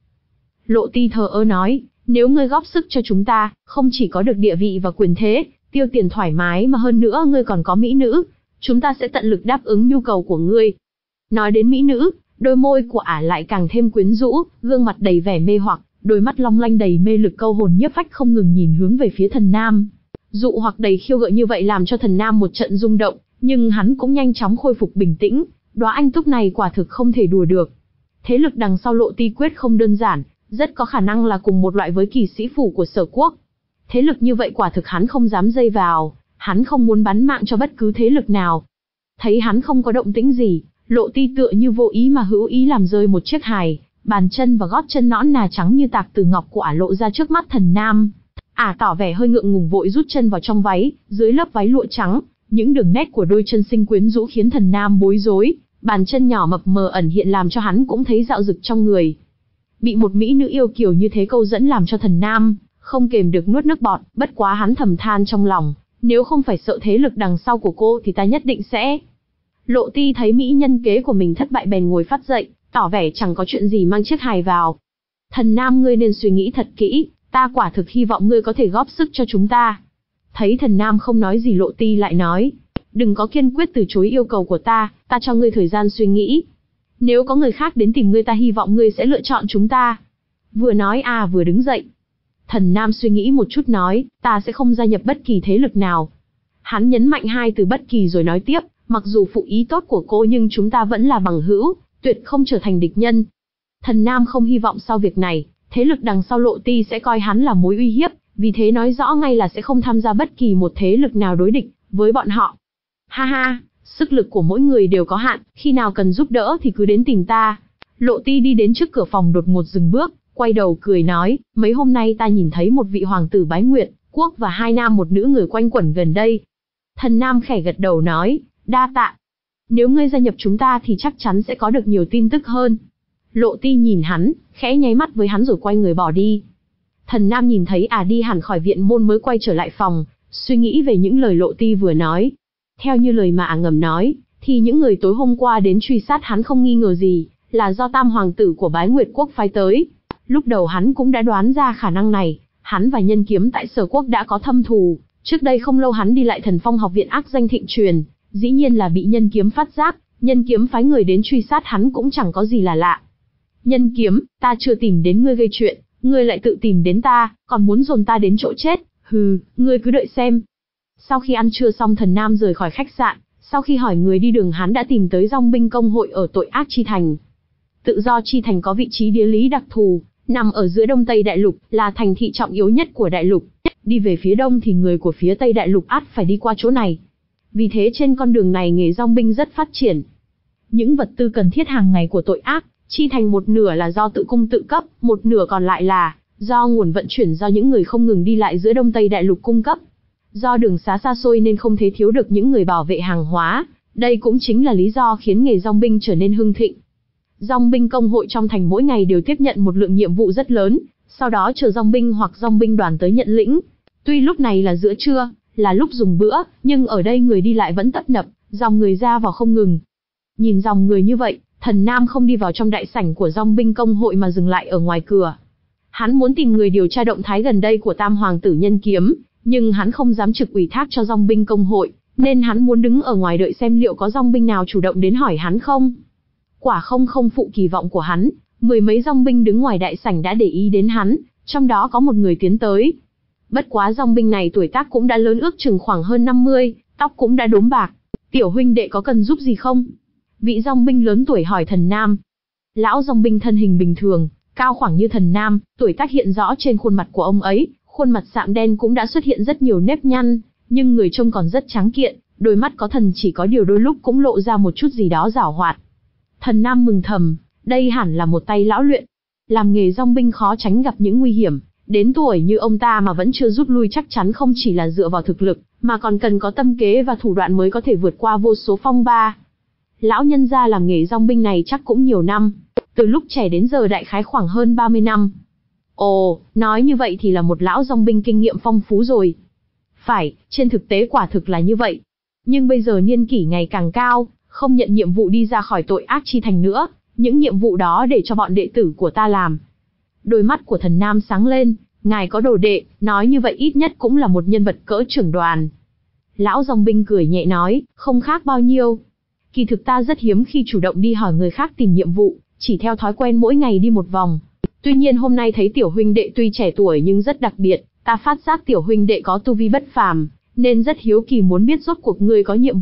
Speaker 1: Lộ Ti thờ ơ nói, nếu ngươi góp sức cho chúng ta, không chỉ có được địa vị và quyền thế, tiêu tiền thoải mái mà hơn nữa ngươi còn có mỹ nữ, chúng ta sẽ tận lực đáp ứng nhu cầu của ngươi. Nói đến mỹ nữ, đôi môi của ả lại càng thêm quyến rũ, gương mặt đầy vẻ mê hoặc, đôi mắt long lanh đầy mê lực câu hồn nhiếp phách không ngừng nhìn hướng về phía Thần Nam. Dụ hoặc đầy khiêu gợi như vậy làm cho Thần Nam một trận rung động, Nhưng hắn cũng nhanh chóng khôi phục bình tĩnh, đóa anh túc này quả thực không thể đùa được. Thế lực đằng sau Lộ Ti quyết không đơn giản, rất có khả năng là cùng một loại với Kỳ Sĩ phủ của Sở Quốc. Thế lực như vậy quả thực hắn không dám dây vào, hắn không muốn bán mạng cho bất cứ thế lực nào. Thấy hắn không có động tĩnh gì, Lộ Ti tựa như vô ý mà hữu ý làm rơi một chiếc hài, bàn chân và gót chân nõn nà trắng như tạc từ ngọc của ả lộ ra trước mắt Thần Nam. Ả tỏ vẻ hơi ngượng ngùng vội rút chân vào trong váy, dưới lớp váy lụa trắng, những đường nét của đôi chân xinh quyến rũ khiến Thần Nam bối rối, bàn chân nhỏ mập mờ ẩn hiện làm cho hắn cũng thấy dạo dực trong người. Bị một mỹ nữ yêu kiều như thế câu dẫn làm cho Thần Nam không kềm được nuốt nước bọt, bất quá hắn thầm than trong lòng, nếu không phải sợ thế lực đằng sau của cô thì ta nhất định sẽ. Lộ Ti thấy mỹ nhân kế của mình thất bại bèn ngồi phát dậy, tỏ vẻ chẳng có chuyện gì mang chiếc hài vào. Thần Nam, ngươi nên suy nghĩ thật kỹ, ta quả thực hy vọng ngươi có thể góp sức cho chúng ta. Thấy Thần Nam không nói gì, Lộ Ti lại nói, đừng có kiên quyết từ chối yêu cầu của ta, ta cho ngươi thời gian suy nghĩ. Nếu có người khác đến tìm ngươi, ta hy vọng ngươi sẽ lựa chọn chúng ta. Vừa nói à vừa đứng dậy. Thần Nam suy nghĩ một chút nói, ta sẽ không gia nhập bất kỳ thế lực nào. Hắn nhấn mạnh hai từ bất kỳ rồi nói tiếp, mặc dù phụ ý tốt của cô nhưng chúng ta vẫn là bằng hữu, tuyệt không trở thành địch nhân. Thần Nam không hy vọng sau việc này, thế lực đằng sau Lộ Ti sẽ coi hắn là mối uy hiếp, vì thế nói rõ ngay là sẽ không tham gia bất kỳ một thế lực nào đối địch với bọn họ. Ha ha, sức lực của mỗi người đều có hạn, khi nào cần giúp đỡ thì cứ đến tìm ta. Lộ Ti đi đến trước cửa phòng đột ngột dừng bước, quay đầu cười nói, mấy hôm nay ta nhìn thấy một vị hoàng tử Bái Nguyệt Quốc và hai nam một nữ người quanh quẩn gần đây. Thần Nam khẽ gật đầu nói, đa tạ. Nếu ngươi gia nhập chúng ta thì chắc chắn sẽ có được nhiều tin tức hơn. Lộ Ti nhìn hắn, khẽ nháy mắt với hắn rồi quay người bỏ đi. Thần Nam nhìn thấy à đi hẳn khỏi viện môn mới quay trở lại phòng, suy nghĩ về những lời Lộ Ti vừa nói. Theo như lời mà à ngầm nói, thì những người tối hôm qua đến truy sát hắn không nghi ngờ gì, là do tam hoàng tử của Bái Nguyệt Quốc phái tới. Lúc đầu hắn cũng đã đoán ra khả năng này, hắn và Nhân Kiếm tại Sở Quốc đã có thâm thù, trước đây không lâu hắn đi lại Thần Phong học viện ác danh thịnh truyền, dĩ nhiên là bị Nhân Kiếm phát giác, Nhân Kiếm phái người đến truy sát hắn cũng chẳng có gì là lạ. Nhân Kiếm, ta chưa tìm đến ngươi gây chuyện, ngươi lại tự tìm đến ta, còn muốn dồn ta đến chỗ chết, hừ, ngươi cứ đợi xem. Sau khi ăn trưa xong, Thần Nam rời khỏi khách sạn, sau khi hỏi người đi đường hắn đã tìm tới Dòng binh công hội ở Tội Ác Chi Thành. Tự do Chi Thành có vị trí địa lý đặc thù, nằm ở giữa Đông Tây Đại Lục, là thành thị trọng yếu nhất của Đại Lục. Đi về phía đông thì người của phía Tây Đại Lục ắt phải đi qua chỗ này. Vì thế trên con đường này nghề dòng binh rất phát triển. Những vật tư cần thiết hàng ngày của Tội Ác Chi Thành một nửa là do tự cung tự cấp, một nửa còn lại là do nguồn vận chuyển do những người không ngừng đi lại giữa Đông Tây Đại Lục cung cấp. Do đường xá xa xôi nên không thể thiếu được những người bảo vệ hàng hóa, đây cũng chính là lý do khiến nghề dòng binh trở nên hưng thịnh. Dòng binh công hội trong thành mỗi ngày đều tiếp nhận một lượng nhiệm vụ rất lớn, sau đó chờ dòng binh hoặc dòng binh đoàn tới nhận lĩnh. Tuy lúc này là giữa trưa, là lúc dùng bữa, nhưng ở đây người đi lại vẫn tấp nập, dòng người ra vào không ngừng. Nhìn dòng người như vậy, Thần Nam không đi vào trong đại sảnh của dòng binh công hội mà dừng lại ở ngoài cửa. Hắn muốn tìm người điều tra động thái gần đây của tam hoàng tử Nhân Kiếm, nhưng hắn không dám trực ủy thác cho dòng binh công hội, nên hắn muốn đứng ở ngoài đợi xem liệu có dòng binh nào chủ động đến hỏi hắn không. Quả không không phụ kỳ vọng của hắn, mười mấy dòng binh đứng ngoài đại sảnh đã để ý đến hắn, trong đó có một người tiến tới. Bất quá dòng binh này tuổi tác cũng đã lớn, ước chừng khoảng hơn năm mươi, tóc cũng đã đốm bạc. Tiểu huynh đệ có cần giúp gì không? Vị dòng binh lớn tuổi hỏi Thần Nam. Lão dòng binh thân hình bình thường, cao khoảng như Thần Nam, tuổi tác hiện rõ trên khuôn mặt của ông ấy, khuôn mặt sạm đen cũng đã xuất hiện rất nhiều nếp nhăn, nhưng người trông còn rất tráng kiện, đôi mắt có thần, chỉ có điều đôi lúc cũng lộ ra một chút gì đó giảo hoạt. Thần Nam mừng thầm, đây hẳn là một tay lão luyện. Làm nghề dòng binh khó tránh gặp những nguy hiểm, đến tuổi như ông ta mà vẫn chưa rút lui chắc chắn không chỉ là dựa vào thực lực, mà còn cần có tâm kế và thủ đoạn mới có thể vượt qua vô số phong ba. Lão nhân gia làm nghề dòng binh này chắc cũng nhiều năm, từ lúc trẻ đến giờ đại khái khoảng hơn ba mươi năm. Ồ, nói như vậy thì là một lão dòng binh kinh nghiệm phong phú rồi. Phải, trên thực tế quả thực là như vậy. Nhưng bây giờ niên kỷ ngày càng cao, không nhận nhiệm vụ đi ra khỏi Tội Ác Chi Thành nữa, những nhiệm vụ đó để cho bọn đệ tử của ta làm. Đôi mắt của Thần Nam sáng lên, ngài có đồ đệ, nói như vậy ít nhất cũng là một nhân vật cỡ trưởng đoàn. Lão dòng binh cười nhẹ nói, không khác bao nhiêu. Kỳ thực ta rất hiếm khi chủ động đi hỏi người khác tìm nhiệm vụ, chỉ theo thói quen mỗi ngày đi một vòng. Tuy nhiên hôm nay thấy tiểu huynh đệ tuy trẻ tuổi nhưng rất đặc biệt, ta phát giác tiểu huynh đệ có tu vi bất phàm, nên rất hiếu kỳ muốn biết rốt cuộc ngươi có nhiệm vụ,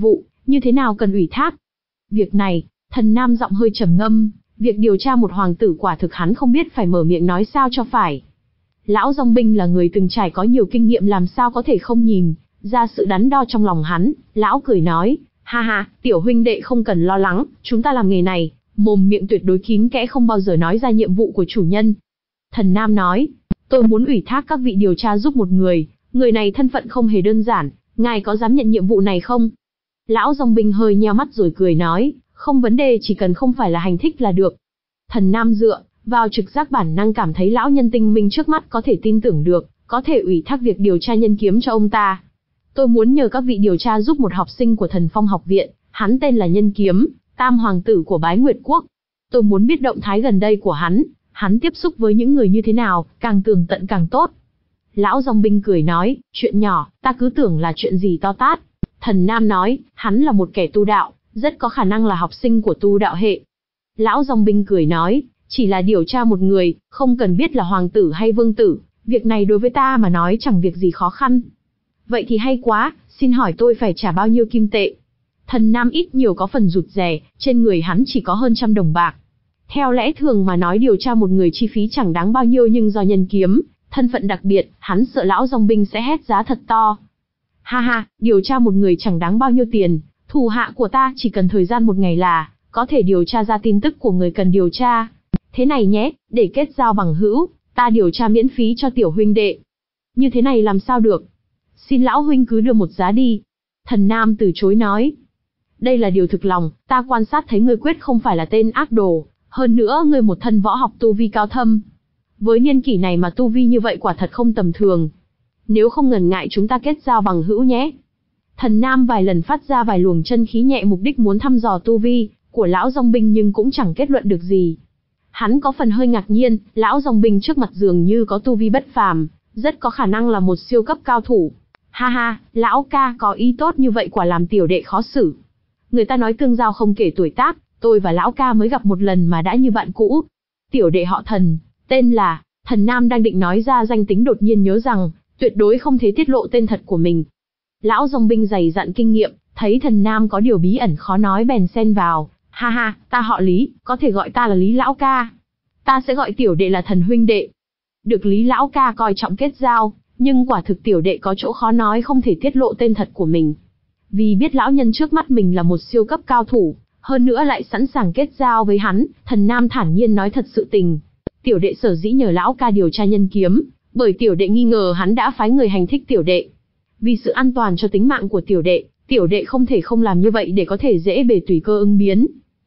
Speaker 1: Như thế nào cần ủy thác? Việc này, Thần Nam giọng hơi trầm ngâm, việc điều tra một hoàng tử quả thực hắn không biết phải mở miệng nói sao cho phải. Lão Dòng Binh là người từng trải có nhiều kinh nghiệm, làm sao có thể không nhìn ra sự đắn đo trong lòng hắn. Lão cười nói, ha ha, tiểu huynh đệ không cần lo lắng, chúng ta làm nghề này, mồm miệng tuyệt đối kín kẽ, không bao giờ nói ra nhiệm vụ của chủ nhân. Thần Nam nói, tôi muốn ủy thác các vị điều tra giúp một người, người này thân phận không hề đơn giản, ngài có dám nhận nhiệm vụ này không? Lão Dòng Binh hơi nheo mắt rồi cười nói, không vấn đề, chỉ cần không phải là hành thích là được. Thần Nam dựa vào trực giác bản năng cảm thấy lão nhân tinh minh trước mắt có thể tin tưởng được, có thể ủy thác việc điều tra nhân kiếm cho ông ta. Tôi muốn nhờ các vị điều tra giúp một học sinh của Thần Phong học viện, hắn tên là Nhân Kiếm, tam hoàng tử của Bái Nguyệt Quốc. Tôi muốn biết động thái gần đây của hắn, hắn tiếp xúc với những người như thế nào, càng tường tận càng tốt. Lão Dòng Binh cười nói, chuyện nhỏ, ta cứ tưởng là chuyện gì to tát. Thần Nam nói, hắn là một kẻ tu đạo, rất có khả năng là học sinh của tu đạo hệ. Lão Dòng Binh cười nói, chỉ là điều tra một người, không cần biết là hoàng tử hay vương tử, việc này đối với ta mà nói chẳng việc gì khó khăn. Vậy thì hay quá, xin hỏi tôi phải trả bao nhiêu kim tệ? Thần Nam ít nhiều có phần rụt rè, trên người hắn chỉ có hơn trăm đồng bạc. Theo lẽ thường mà nói điều tra một người chi phí chẳng đáng bao nhiêu, nhưng do Nhân Kiếm thân phận đặc biệt, hắn sợ lão Dòng Binh sẽ hét giá thật to. Ha ha, điều tra một người chẳng đáng bao nhiêu tiền, thủ hạ của ta chỉ cần thời gian một ngày là có thể điều tra ra tin tức của người cần điều tra. Thế này nhé, để kết giao bằng hữu, ta điều tra miễn phí cho tiểu huynh đệ. Như thế này làm sao được? Xin lão huynh cứ đưa một giá đi. Thần Nam từ chối nói. Đây là điều thực lòng, ta quan sát thấy ngươi quyết không phải là tên ác đồ, hơn nữa ngươi một thân võ học tu vi cao thâm. Với niên kỷ này mà tu vi như vậy quả thật không tầm thường. Nếu không ngần ngại chúng ta kết giao bằng hữu nhé. Thần Nam vài lần phát ra vài luồng chân khí nhẹ, mục đích muốn thăm dò tu vi của lão Dòng Binh, nhưng cũng chẳng kết luận được gì. Hắn có phần hơi ngạc nhiên, lão Dòng Binh trước mặt dường như có tu vi bất phàm, rất có khả năng là một siêu cấp cao thủ. Ha ha, lão ca có ý tốt như vậy quả làm tiểu đệ khó xử. Người ta nói tương giao không kể tuổi tác, tôi và lão ca mới gặp một lần mà đã như bạn cũ. Tiểu đệ họ Thần, tên là... Thần Nam đang định nói ra danh tính, đột nhiên nhớ rằng tuyệt đối không thể tiết lộ tên thật của mình. Lão Dòng Binh dày dặn kinh nghiệm, thấy Thần Nam có điều bí ẩn khó nói bèn xen vào. Ha ha, ta họ Lý, có thể gọi ta là Lý lão ca. Ta sẽ gọi tiểu đệ là Thần huynh đệ. Được Lý lão ca coi trọng kết giao, nhưng quả thực tiểu đệ có chỗ khó nói, không thể tiết lộ tên thật của mình. Vì biết lão nhân trước mắt mình là một siêu cấp cao thủ, hơn nữa lại sẵn sàng kết giao với hắn, Thần Nam thản nhiên nói thật sự tình. Tiểu đệ sở dĩ nhờ lão ca điều tra Nhân Kiếm, bởi tiểu đệ nghi ngờ hắn đã phái người hành thích tiểu đệ. Vì sự an toàn cho tính mạng của tiểu đệ, tiểu đệ không thể không làm như vậy để có thể dễ bề tùy cơ ứng biến.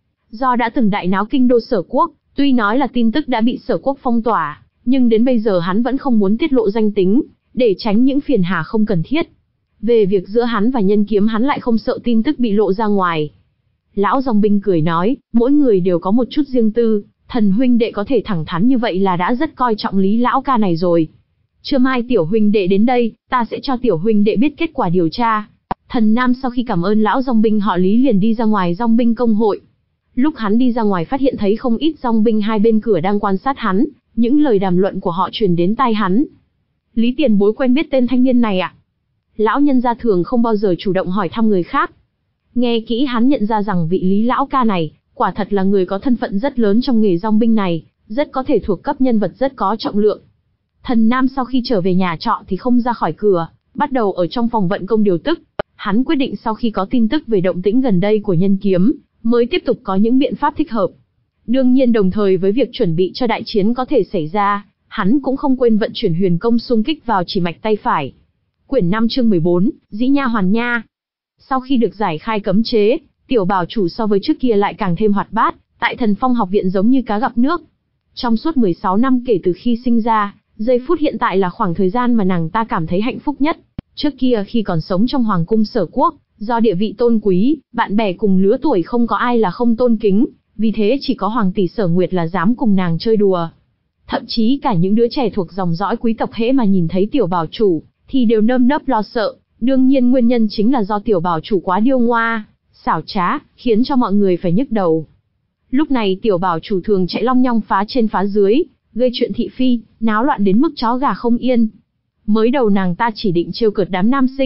Speaker 1: Do đã từng đại náo kinh đô Sở Quốc, tuy nói là tin tức đã bị Sở Quốc phong tỏa, nhưng đến bây giờ hắn vẫn không muốn tiết lộ danh tính, để tránh những phiền hà không cần thiết. Về việc giữa hắn và Nhân Kiếm, hắn lại không sợ tin tức bị lộ ra ngoài. Lão Dòng Binh cười nói, mỗi người đều có một chút riêng tư, Thần huynh đệ có thể thẳng thắn như vậy là đã rất coi trọng Lý lão ca này rồi. Trưa mai tiểu huynh đệ đến đây, ta sẽ cho tiểu huynh đệ biết kết quả điều tra. Thần Nam sau khi cảm ơn lão Dòng Binh họ Lý liền đi ra ngoài Dòng Binh công hội. Lúc hắn đi ra ngoài phát hiện thấy không ít Dòng Binh hai bên cửa đang quan sát hắn, những lời đàm luận của họ truyền đến tai hắn. Lý tiền bối quen biết tên thanh niên này à? Lão nhân gia thường không bao giờ chủ động hỏi thăm người khác. Nghe kỹ hắn nhận ra rằng vị Lý lão ca này, quả thật là người có thân phận rất lớn trong nghề Dòng Binh này, rất có thể thuộc cấp nhân vật rất có trọng lượng. Thần Nam sau khi trở về nhà trọ thì không ra khỏi cửa, bắt đầu ở trong phòng vận công điều tức. Hắn quyết định sau khi có tin tức về động tĩnh gần đây của Nhân Kiếm, mới tiếp tục có những biện pháp thích hợp. Đương nhiên đồng thời với việc chuẩn bị cho đại chiến có thể xảy ra, hắn cũng không quên vận chuyển huyền công xung kích vào chỉ mạch tay phải. Quyển năm chương mười bốn, Dĩ Nha Hoàn Nha. Sau khi được giải khai cấm chế, tiểu bảo chủ so với trước kia lại càng thêm hoạt bát, tại Thần Phong học viện giống như cá gặp nước. Trong suốt mười sáu năm kể từ khi sinh ra, giây phút hiện tại là khoảng thời gian mà nàng ta cảm thấy hạnh phúc nhất. Trước kia khi còn sống trong hoàng cung Sở Quốc, do địa vị tôn quý, bạn bè cùng lứa tuổi không có ai là không tôn kính, vì thế chỉ có hoàng tỷ Sở Nguyệt là dám cùng nàng chơi đùa. Thậm chí cả những đứa trẻ thuộc dòng dõi quý tộc hễ mà nhìn thấy tiểu bảo chủ, thì đều nơm nớp lo sợ. Đương nhiên nguyên nhân chính là do tiểu bảo chủ quá điêu ngoa, xảo trá, khiến cho mọi người phải nhức đầu. Lúc này tiểu bảo chủ thường chạy long nhong phá trên phá dưới, gây chuyện thị phi, náo loạn đến mức chó gà không yên. Mới đầu nàng ta chỉ định trêu cợt đám nam sinh,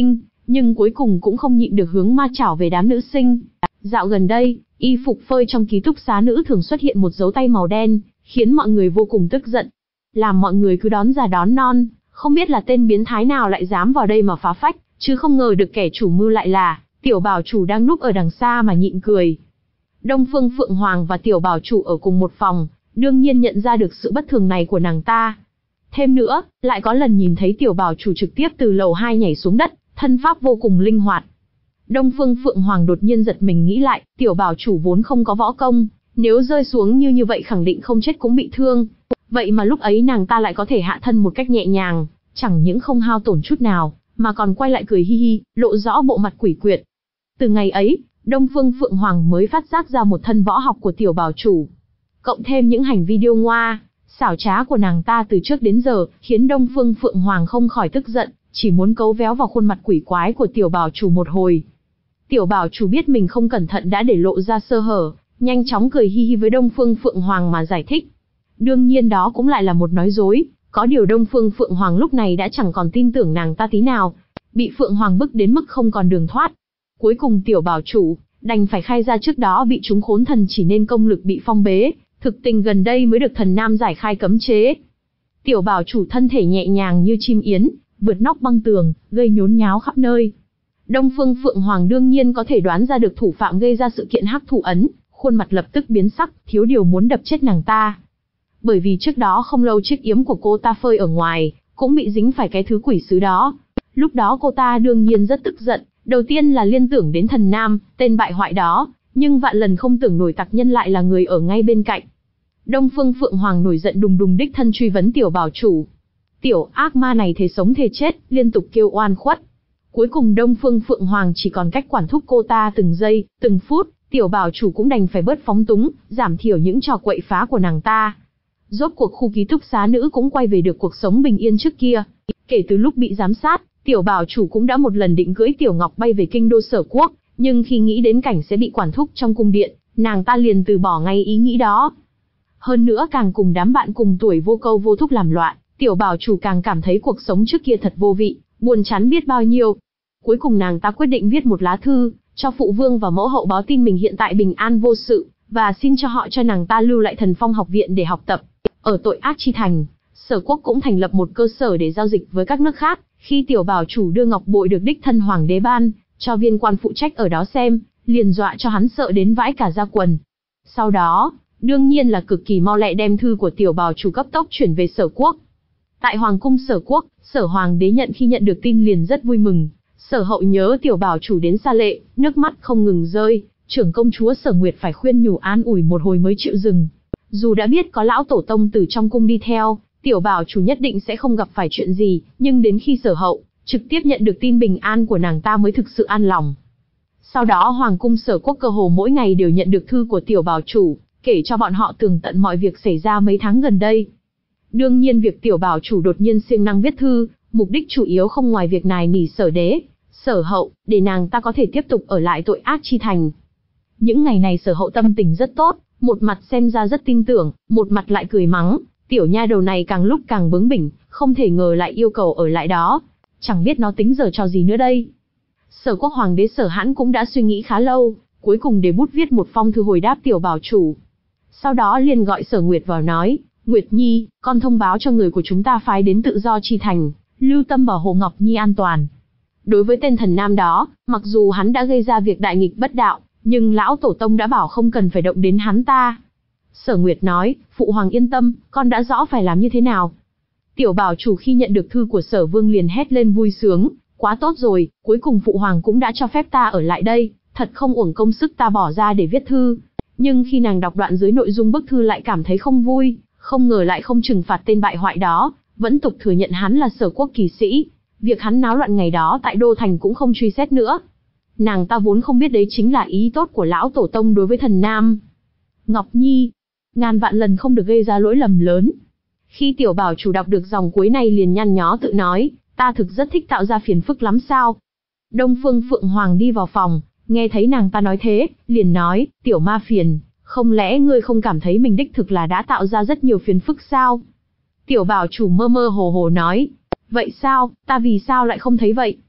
Speaker 1: nhưng cuối cùng cũng không nhịn được hướng ma chảo về đám nữ sinh. Dạo gần đây, y phục phơi trong ký túc xá nữ thường xuất hiện một dấu tay màu đen, khiến mọi người vô cùng tức giận. Làm mọi người cứ đón già đón non, không biết là tên biến thái nào lại dám vào đây mà phá phách, chứ không ngờ được kẻ chủ mưu lại là tiểu bảo chủ đang núp ở đằng xa mà nhịn cười. Đông Phương Phượng Hoàng và tiểu bảo chủ ở cùng một phòng, đương nhiên nhận ra được sự bất thường này của nàng ta. Thêm nữa, lại có lần nhìn thấy tiểu bảo chủ trực tiếp từ lầu hai nhảy xuống đất, thân pháp vô cùng linh hoạt. Đông Phương Phượng Hoàng đột nhiên giật mình nghĩ lại, tiểu bảo chủ vốn không có võ công, nếu rơi xuống như như vậy khẳng định không chết cũng bị thương. Vậy mà lúc ấy nàng ta lại có thể hạ thân một cách nhẹ nhàng, chẳng những không hao tổn chút nào, mà còn quay lại cười hi hi, lộ rõ bộ mặt quỷ quyệt. Từ ngày ấy, Đông Phương Phượng Hoàng mới phát giác ra một thân võ học của tiểu bảo chủ. Cộng thêm những hành vi điêu ngoa, xảo trá của nàng ta từ trước đến giờ, khiến Đông Phương Phượng Hoàng không khỏi tức giận, chỉ muốn cấu véo vào khuôn mặt quỷ quái của tiểu bảo chủ một hồi. Tiểu bảo chủ biết mình không cẩn thận đã để lộ ra sơ hở, nhanh chóng cười hi hi với Đông Phương Phượng Hoàng mà giải thích. Đương nhiên đó cũng lại là một nói dối, có điều Đông Phương Phượng Hoàng lúc này đã chẳng còn tin tưởng nàng ta tí nào, bị Phượng Hoàng bức đến mức không còn đường thoát. Cuối cùng tiểu bảo chủ đành phải khai ra trước đó bị chúng khốn thần chỉ nên công lực bị phong bế, thực tình gần đây mới được thần nam giải khai cấm chế. Tiểu bảo chủ thân thể nhẹ nhàng như chim yến, vượt nóc băng tường, gây nhốn nháo khắp nơi. Đông Phương Phượng Hoàng đương nhiên có thể đoán ra được thủ phạm gây ra sự kiện hắc thủ ấn, khuôn mặt lập tức biến sắc, thiếu điều muốn đập chết nàng ta. Bởi vì trước đó không lâu chiếc yếm của cô ta phơi ở ngoài, cũng bị dính phải cái thứ quỷ sứ đó. Lúc đó cô ta đương nhiên rất tức giận, đầu tiên là liên tưởng đến thần nam, tên bại hoại đó, nhưng vạn lần không tưởng nổi tặc nhân lại là người ở ngay bên cạnh. Đông Phương Phượng Hoàng nổi giận đùng đùng đích thân truy vấn tiểu bảo chủ. Tiểu ác ma này thề sống thề chết, liên tục kêu oan khuất. Cuối cùng Đông Phương Phượng Hoàng chỉ còn cách quản thúc cô ta từng giây, từng phút, tiểu bảo chủ cũng đành phải bớt phóng túng, giảm thiểu những trò quậy phá của nàng ta. Rốt cuộc khu ký túc xá nữ cũng quay về được cuộc sống bình yên trước kia. Kể từ lúc bị giám sát, tiểu bảo chủ cũng đã một lần định cưỡi Tiểu Ngọc bay về kinh đô Sở Quốc, nhưng khi nghĩ đến cảnh sẽ bị quản thúc trong cung điện, nàng ta liền từ bỏ ngay ý nghĩ đó. Hơn nữa càng cùng đám bạn cùng tuổi vô câu vô thúc làm loạn, tiểu bảo chủ càng cảm thấy cuộc sống trước kia thật vô vị, buồn chán biết bao nhiêu. Cuối cùng nàng ta quyết định viết một lá thư, cho phụ vương và mẫu hậu báo tin mình hiện tại bình an vô sự, và xin cho họ cho nàng ta lưu lại Thần Phong học viện để học tập. Ở tội ác chi thành, Sở Quốc cũng thành lập một cơ sở để giao dịch với các nước khác. Khi tiểu bảo chủ đưa ngọc bội được đích thân hoàng đế ban, cho viên quan phụ trách ở đó xem, liền dọa cho hắn sợ đến vãi cả da quần. Sau đó, đương nhiên là cực kỳ mau lẹ đem thư của tiểu bảo chủ cấp tốc chuyển về Sở Quốc. Tại Hoàng cung Sở Quốc, Sở Hoàng đế nhận khi nhận được tin liền rất vui mừng. Sở hậu nhớ tiểu bảo chủ đến xa lệ, nước mắt không ngừng rơi, trưởng công chúa Sở Nguyệt phải khuyên nhủ an ủi một hồi mới chịu dừng. Dù đã biết có lão tổ tông từ trong cung đi theo, tiểu bảo chủ nhất định sẽ không gặp phải chuyện gì, nhưng đến khi Sở hậu trực tiếp nhận được tin bình an của nàng ta mới thực sự an lòng. Sau đó Hoàng cung Sở Quốc cơ hồ mỗi ngày đều nhận được thư của tiểu bảo chủ, kể cho bọn họ tường tận mọi việc xảy ra mấy tháng gần đây. Đương nhiên việc tiểu bảo chủ đột nhiên siêng năng viết thư, mục đích chủ yếu không ngoài việc nài nỉ Sở đế, Sở hậu, để nàng ta có thể tiếp tục ở lại tội ác chi thành. Những ngày này Sở hậu tâm tình rất tốt, một mặt xem ra rất tin tưởng, một mặt lại cười mắng, tiểu nha đầu này càng lúc càng bướng bỉnh, không thể ngờ lại yêu cầu ở lại đó. Chẳng biết nó tính giờ trò gì nữa đây. Sở Quốc hoàng đế Sở Hãn cũng đã suy nghĩ khá lâu, cuối cùng để bút viết một phong thư hồi đáp tiểu bảo chủ. Sau đó liền gọi Sở Nguyệt vào nói, Nguyệt Nhi, con thông báo cho người của chúng ta phái đến tự do chi thành, lưu tâm bảo hộ Ngọc Nhi an toàn. Đối với tên thần nam đó, mặc dù hắn đã gây ra việc đại nghịch bất đạo, nhưng lão tổ tông đã bảo không cần phải động đến hắn ta. Sở Nguyệt nói, phụ hoàng yên tâm, con đã rõ phải làm như thế nào. Tiểu bảo chủ khi nhận được thư của Sở Vương liền hét lên vui sướng, quá tốt rồi, cuối cùng phụ hoàng cũng đã cho phép ta ở lại đây, thật không uổng công sức ta bỏ ra để viết thư. Nhưng khi nàng đọc đoạn dưới nội dung bức thư lại cảm thấy không vui, không ngờ lại không trừng phạt tên bại hoại đó, vẫn tục thừa nhận hắn là Sở Quốc kỳ sĩ. Việc hắn náo loạn ngày đó tại Đô Thành cũng không truy xét nữa. Nàng ta vốn không biết đấy chính là ý tốt của lão tổ tông đối với thần nam. Ngọc Nhi, ngàn vạn lần không được gây ra lỗi lầm lớn. Khi tiểu bảo chủ đọc được dòng cuối này liền nhăn nhó tự nói, ta thực rất thích tạo ra phiền phức lắm sao. Đông Phương Phượng Hoàng đi vào phòng, nghe thấy nàng ta nói thế, liền nói, tiểu ma phiền, không lẽ ngươi không cảm thấy mình đích thực là đã tạo ra rất nhiều phiền phức sao? Tiểu bảo chủ mơ mơ hồ hồ nói, vậy sao, ta vì sao lại không thấy vậy?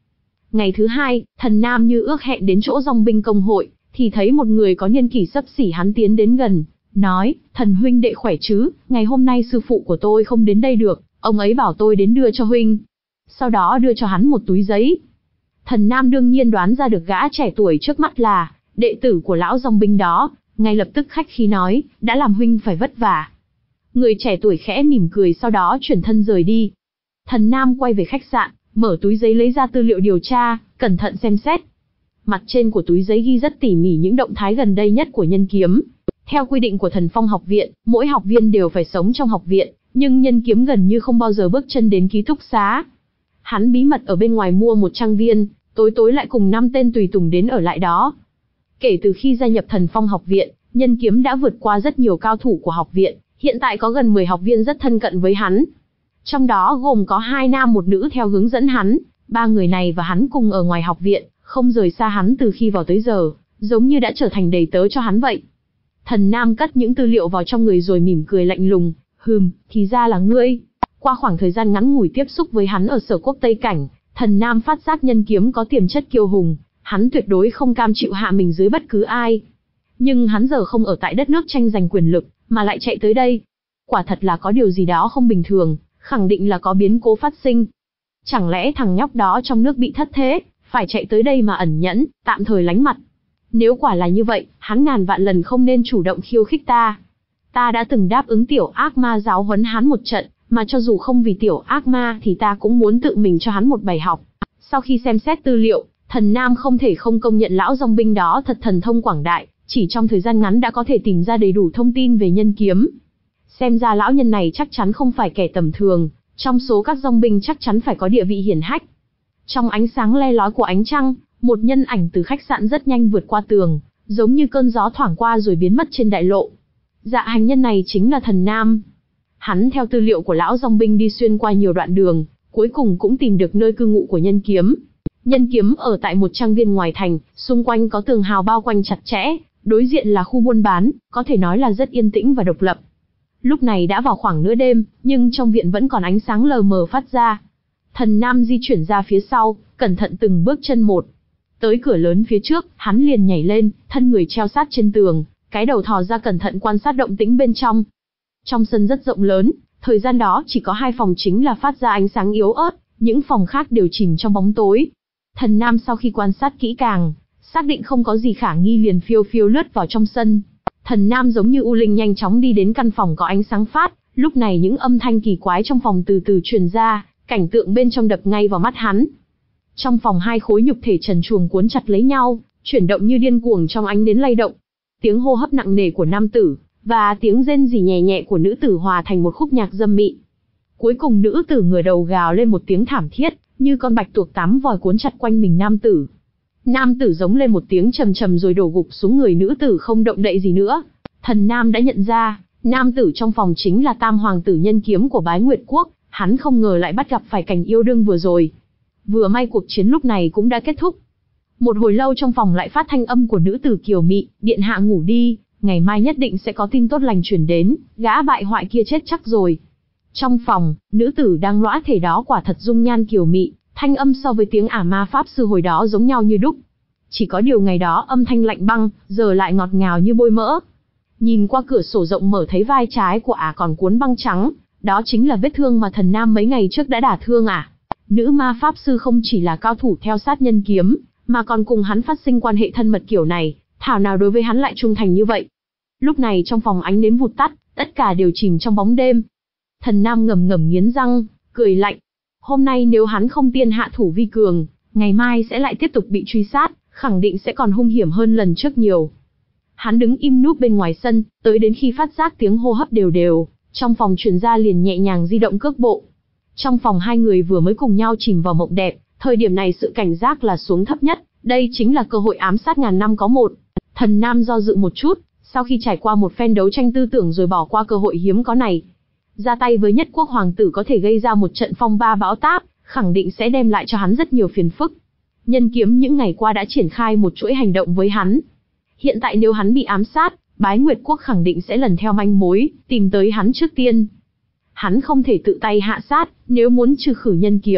Speaker 1: Ngày thứ hai, Thần Nam như ước hẹn đến chỗ dòng binh công hội, thì thấy một người có niên kỷ xấp xỉ hắn tiến đến gần, nói, Thần huynh đệ khỏe chứ, ngày hôm nay sư phụ của tôi không đến đây được, ông ấy bảo tôi đến đưa cho huynh. Sau đó đưa cho hắn một túi giấy. Thần Nam đương nhiên đoán ra được gã trẻ tuổi trước mắt là đệ tử của lão dòng binh đó, ngay lập tức khách khí nói, đã làm huynh phải vất vả. Người trẻ tuổi khẽ mỉm cười sau đó chuyển thân rời đi. Thần Nam quay về khách sạn, mở túi giấy lấy ra tư liệu điều tra, cẩn thận xem xét. Mặt trên của túi giấy ghi rất tỉ mỉ những động thái gần đây nhất của Nhân Kiếm. Theo quy định của Thần Phong học viện, mỗi học viên đều phải sống trong học viện, nhưng Nhân Kiếm gần như không bao giờ bước chân đến ký túc xá. Hắn bí mật ở bên ngoài mua một trang viên, tối tối lại cùng năm tên tùy tùng đến ở lại đó. Kể từ khi gia nhập Thần Phong học viện, Nhân Kiếm đã vượt qua rất nhiều cao thủ của học viện, hiện tại có gần mười học viên rất thân cận với hắn. Trong đó gồm có hai nam một nữ theo hướng dẫn hắn, ba người này và hắn cùng ở ngoài học viện, không rời xa hắn từ khi vào tới giờ, giống như đã trở thành đầy tớ cho hắn vậy. Thần Nam cất những tư liệu vào trong người rồi mỉm cười lạnh lùng, hừm, thì ra là ngươi. Qua khoảng thời gian ngắn ngủi tiếp xúc với hắn ở Sở Quốc Tây Cảnh, Thần Nam phát giác Nhân Kiếm có tiềm chất kiêu hùng, hắn tuyệt đối không cam chịu hạ mình dưới bất cứ ai. Nhưng hắn giờ không ở tại đất nước tranh giành quyền lực, mà lại chạy tới đây. Quả thật là có điều gì đó không bình thường, khẳng định là có biến cố phát sinh. Chẳng lẽ thằng nhóc đó trong nước bị thất thế, phải chạy tới đây mà ẩn nhẫn, tạm thời lánh mặt. Nếu quả là như vậy, hắn ngàn vạn lần không nên chủ động khiêu khích ta. Ta đã từng đáp ứng tiểu ác ma giáo huấn hắn một trận, mà cho dù không vì tiểu ác ma thì ta cũng muốn tự mình cho hắn một bài học. Sau khi xem xét tư liệu, Thần Nam không thể không công nhận lão dòng binh đó thật thần thông quảng đại, chỉ trong thời gian ngắn đã có thể tìm ra đầy đủ thông tin về Nhân Kiếm. Xem ra lão nhân này chắc chắn không phải kẻ tầm thường, trong số các dòng binh chắc chắn phải có địa vị hiển hách. Trong ánh sáng le lói của ánh trăng, một nhân ảnh từ khách sạn rất nhanh vượt qua tường, giống như cơn gió thoảng qua rồi biến mất trên đại lộ. Dạ hành nhân này chính là Thần Nam. Hắn theo tư liệu của lão dòng binh đi xuyên qua nhiều đoạn đường, cuối cùng cũng tìm được nơi cư ngụ của Nhân Kiếm. Nhân Kiếm ở tại một trang viên ngoài thành, xung quanh có tường hào bao quanh chặt chẽ, đối diện là khu buôn bán, có thể nói là rất yên tĩnh và độc lập. Lúc này đã vào khoảng nửa đêm, nhưng trong viện vẫn còn ánh sáng lờ mờ phát ra. Thần Nam di chuyển ra phía sau, cẩn thận từng bước chân một. Tới cửa lớn phía trước, hắn liền nhảy lên, thân người treo sát trên tường, cái đầu thò ra cẩn thận quan sát động tĩnh bên trong. Trong sân rất rộng lớn, thời gian đó chỉ có hai phòng chính là phát ra ánh sáng yếu ớt, những phòng khác đều chìm trong bóng tối. Thần Nam sau khi quan sát kỹ càng, xác định không có gì khả nghi liền phiêu phiêu lướt vào trong sân. Thần Nam giống như u linh nhanh chóng đi đến căn phòng có ánh sáng phát, lúc này những âm thanh kỳ quái trong phòng từ từ truyền ra, cảnh tượng bên trong đập ngay vào mắt hắn. Trong phòng hai khối nhục thể trần truồng cuốn chặt lấy nhau, chuyển động như điên cuồng trong ánh nến lay động. Tiếng hô hấp nặng nề của nam tử và tiếng rên rỉ nhẹ nhẹ của nữ tử hòa thành một khúc nhạc dâm mị. Cuối cùng nữ tử ngửa đầu gào lên một tiếng thảm thiết, như con bạch tuộc tám vòi cuốn chặt quanh mình nam tử. Nam tử giống lên một tiếng trầm trầm rồi đổ gục xuống người nữ tử không động đậy gì nữa. Thần Nam đã nhận ra, nam tử trong phòng chính là Tam hoàng tử Nhân Kiếm của Bái Nguyệt Quốc, hắn không ngờ lại bắt gặp phải cảnh yêu đương vừa rồi. Vừa may cuộc chiến lúc này cũng đã kết thúc. Một hồi lâu trong phòng lại phát thanh âm của nữ tử kiều mị, điện hạ ngủ đi, ngày mai nhất định sẽ có tin tốt lành truyền đến, gã bại hoại kia chết chắc rồi. Trong phòng, nữ tử đang lõa thể đó quả thật dung nhan kiều mị, thanh âm so với tiếng ả ma pháp sư hồi đó giống nhau như đúc. Chỉ có điều ngày đó âm thanh lạnh băng, giờ lại ngọt ngào như bôi mỡ. Nhìn qua cửa sổ rộng mở thấy vai trái của ả còn cuốn băng trắng, đó chính là vết thương mà Thần Nam mấy ngày trước đã đả thương ả. Nữ ma pháp sư không chỉ là cao thủ theo sát Nhân Kiếm, mà còn cùng hắn phát sinh quan hệ thân mật kiểu này, thảo nào đối với hắn lại trung thành như vậy. Lúc này trong phòng ánh nến vụt tắt, tất cả đều chìm trong bóng đêm. Thần Nam ngầm ngầm nghiến răng, cười lạnh. Hôm nay nếu hắn không tiên hạ thủ vi cường, ngày mai sẽ lại tiếp tục bị truy sát, khẳng định sẽ còn hung hiểm hơn lần trước nhiều. Hắn đứng im núp bên ngoài sân, tới đến khi phát giác tiếng hô hấp đều đều, trong phòng truyền ra liền nhẹ nhàng di động cước bộ. Trong phòng hai người vừa mới cùng nhau chìm vào mộng đẹp, thời điểm này sự cảnh giác là xuống thấp nhất, đây chính là cơ hội ám sát ngàn năm có một. Thần Nam do dự một chút, sau khi trải qua một phen đấu tranh tư tưởng rồi bỏ qua cơ hội hiếm có này. Ra tay với Nhất Quốc hoàng tử có thể gây ra một trận phong ba bão táp, khẳng định sẽ đem lại cho hắn rất nhiều phiền phức. Nhân Kiếm những ngày qua đã triển khai một chuỗi hành động với hắn. Hiện tại nếu hắn bị ám sát, Bái Nguyệt Quốc khẳng định sẽ lần theo manh mối, tìm tới hắn trước tiên. Hắn không thể tự tay hạ sát, nếu muốn trừ khử Nhân Kiếm,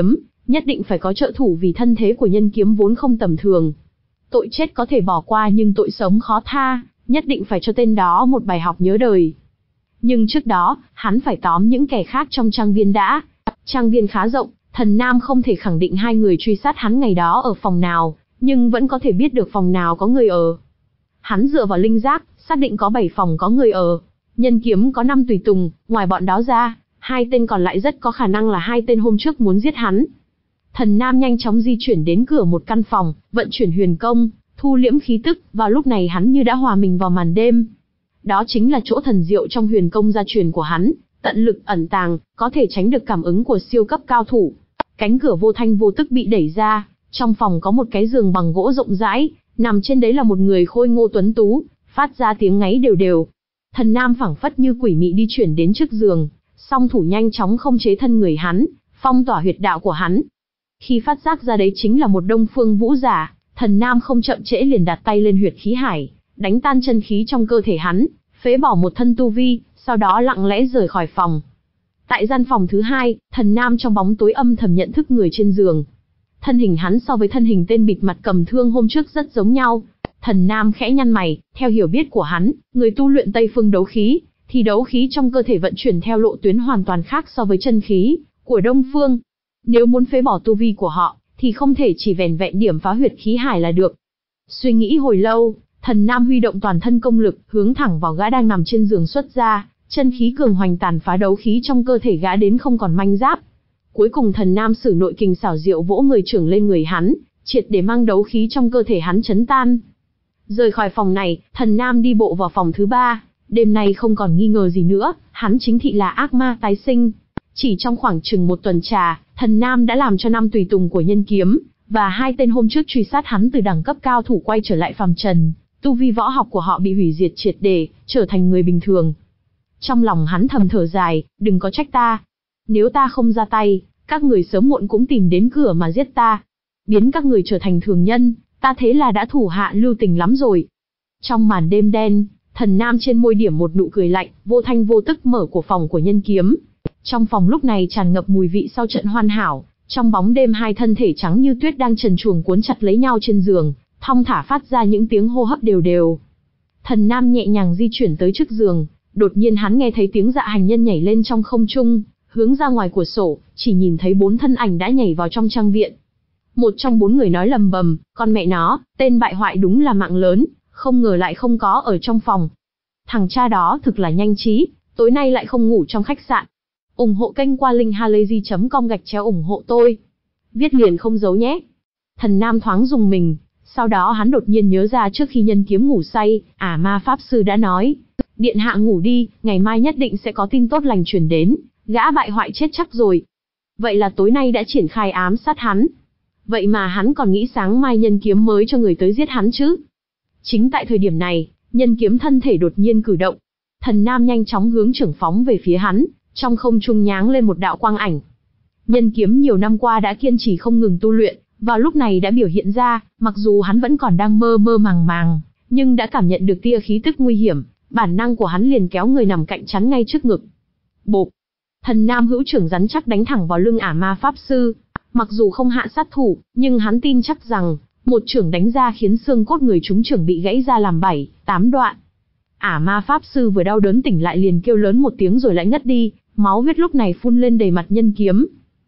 Speaker 1: nhất định phải có trợ thủ vì thân thế của nhân kiếm vốn không tầm thường. Tội chết có thể bỏ qua nhưng tội sống khó tha, nhất định phải cho tên đó một bài học nhớ đời. Nhưng trước đó, hắn phải tóm những kẻ khác trong trang viên đã. Trang viên khá rộng, Thần Nam không thể khẳng định hai người truy sát hắn ngày đó ở phòng nào, nhưng vẫn có thể biết được phòng nào có người ở. Hắn dựa vào linh giác, xác định có bảy phòng có người ở. Nhân kiếm có năm tùy tùng, ngoài bọn đó ra, hai tên còn lại rất có khả năng là hai tên hôm trước muốn giết hắn. Thần Nam nhanh chóng di chuyển đến cửa một căn phòng, vận chuyển huyền công, thu liễm khí tức, vào lúc này hắn như đã hòa mình vào màn đêm. Đó chính là chỗ thần diệu trong huyền công gia truyền của hắn, tận lực ẩn tàng, có thể tránh được cảm ứng của siêu cấp cao thủ. Cánh cửa vô thanh vô tức bị đẩy ra, trong phòng có một cái giường bằng gỗ rộng rãi, nằm trên đấy là một người khôi ngô tuấn tú, phát ra tiếng ngáy đều đều. Thần Nam phảng phất như quỷ mị đi chuyển đến trước giường, song thủ nhanh chóng khống chế thân người hắn, phong tỏa huyệt đạo của hắn. Khi phát giác ra đấy chính là một Đông Phương Vũ giả, Thần Nam không chậm trễ liền đặt tay lên huyệt khí hải, đánh tan chân khí trong cơ thể hắn, phế bỏ một thân tu vi, sau đó lặng lẽ rời khỏi phòng. Tại gian phòng thứ hai, Thần Nam trong bóng tối âm thầm nhận thức người trên giường. Thân hình hắn so với thân hình tên bịt mặt cầm thương hôm trước rất giống nhau. Thần Nam khẽ nhăn mày, theo hiểu biết của hắn, người tu luyện Tây Phương đấu khí, thì đấu khí trong cơ thể vận chuyển theo lộ tuyến hoàn toàn khác so với chân khí của Đông Phương. Nếu muốn phế bỏ tu vi của họ, thì không thể chỉ vẻn vẹn điểm phá huyệt khí hải là được. Suy nghĩ hồi lâu, Thần Nam huy động toàn thân công lực, hướng thẳng vào gã đang nằm trên giường xuất ra, chân khí cường hoành tàn phá đấu khí trong cơ thể gã đến không còn manh giáp. Cuối cùng Thần Nam sử nội kình xảo diệu vỗ người trưởng lên người hắn, triệt để mang đấu khí trong cơ thể hắn chấn tan. Rời khỏi phòng này, Thần Nam đi bộ vào phòng thứ ba. Đêm nay không còn nghi ngờ gì nữa, hắn chính thị là ác ma tái sinh. Chỉ trong khoảng chừng một tuần trà, Thần Nam đã làm cho năm tùy tùng của nhân kiếm, và hai tên hôm trước truy sát hắn từ đẳng cấp cao thủ quay trở lại phàm trần. Tu vi võ học của họ bị hủy diệt triệt để, trở thành người bình thường. Trong lòng hắn thầm thở dài, đừng có trách ta. Nếu ta không ra tay, các người sớm muộn cũng tìm đến cửa mà giết ta. Biến các người trở thành thường nhân, ta thế là đã thủ hạ lưu tình lắm rồi. Trong màn đêm đen, Thần Nam trên môi điểm một nụ cười lạnh, vô thanh vô tức mở của phòng của nhân kiếm. Trong phòng lúc này tràn ngập mùi vị sau trận hoàn hảo, trong bóng đêm hai thân thể trắng như tuyết đang trần truồng cuốn chặt lấy nhau trên giường, thong thả phát ra những tiếng hô hấp đều đều. Thần Nam nhẹ nhàng di chuyển tới trước giường, đột nhiên hắn nghe thấy tiếng Dạ Hành Nhân nhảy lên trong không trung, hướng ra ngoài cửa sổ, chỉ nhìn thấy bốn thân ảnh đã nhảy vào trong trang viện. Một trong bốn người nói lầm bầm, con mẹ nó, tên bại hoại đúng là mạng lớn, không ngờ lại không có ở trong phòng. Thằng cha đó thực là nhanh trí, tối nay lại không ngủ trong khách sạn. Ủng hộ kênh qua linkhalazy chấm com gạch chéo ủng hộ tôi. Viết liền không giấu nhé. Thần Nam thoáng dùng mình, sau đó hắn đột nhiên nhớ ra trước khi nhân kiếm ngủ say, Ả Ma Pháp Sư đã nói, điện hạ ngủ đi, ngày mai nhất định sẽ có tin tốt lành truyền đến, gã bại hoại chết chắc rồi. Vậy là tối nay đã triển khai ám sát hắn. Vậy mà hắn còn nghĩ sáng mai nhân kiếm mới cho người tới giết hắn chứ. Chính tại thời điểm này, nhân kiếm thân thể đột nhiên cử động. Thần Nam nhanh chóng hướng trưởng phóng về phía hắn, trong không trung nháng lên một đạo quang ảnh. Nhân kiếm nhiều năm qua đã kiên trì không ngừng tu luyện, vào lúc này đã biểu hiện ra, mặc dù hắn vẫn còn đang mơ mơ màng màng, nhưng đã cảm nhận được tia khí tức nguy hiểm, bản năng của hắn liền kéo người nằm cạnh chắn ngay trước ngực. Bộp! Thần Nam hữu trưởng rắn chắc đánh thẳng vào lưng Ả Ma Pháp Sư. Mặc dù không hạ sát thủ, nhưng hắn tin chắc rằng, một chưởng đánh ra khiến xương cốt người trúng chưởng bị gãy ra làm bảy, tám đoạn. Ả Ma Pháp Sư vừa đau đớn tỉnh lại liền kêu lớn một tiếng rồi lại ngất đi, máu huyết lúc này phun lên đầy mặt nhân kiếm.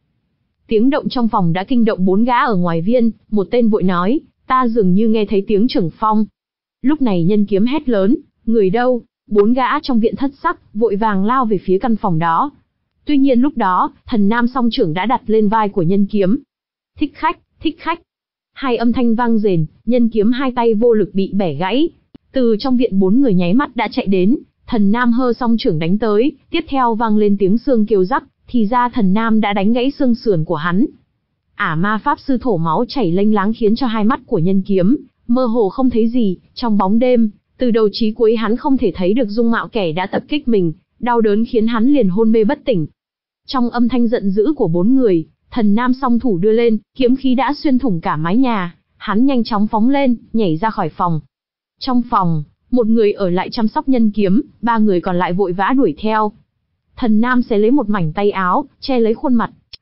Speaker 1: Tiếng động trong phòng đã kinh động bốn gã ở ngoài viên, một tên vội nói, ta dường như nghe thấy tiếng trưởng phong. Lúc này nhân kiếm hét lớn, người đâu? Bốn gã trong viện thất sắc, vội vàng lao về phía căn phòng đó. Tuy nhiên lúc đó, Thần Nam song trưởng đã đặt lên vai của nhân kiếm. Thích khách, thích khách. Hai âm thanh vang rền, nhân kiếm hai tay vô lực bị bẻ gãy. Từ trong viện bốn người nháy mắt đã chạy đến, Thần Nam hơ song trưởng đánh tới, tiếp theo vang lên tiếng xương kêu rắc, thì ra Thần Nam đã đánh gãy xương sườn của hắn. Ả Ma Pháp Sư thổ máu chảy lênh láng khiến cho hai mắt của nhân kiếm mơ hồ không thấy gì, trong bóng đêm, từ đầu chí cuối hắn không thể thấy được dung mạo kẻ đã tập kích mình, đau đớn khiến hắn liền hôn mê bất tỉnh. Trong âm thanh giận dữ của bốn người, Thần Nam song thủ đưa lên, kiếm khí đã xuyên thủng cả mái nhà, hắn nhanh chóng phóng lên, nhảy ra khỏi phòng. Trong phòng, một người ở lại chăm sóc nhân kiếm, ba người còn lại vội vã đuổi theo. Thần Nam xé lấy một mảnh tay áo, che lấy khuôn mặt.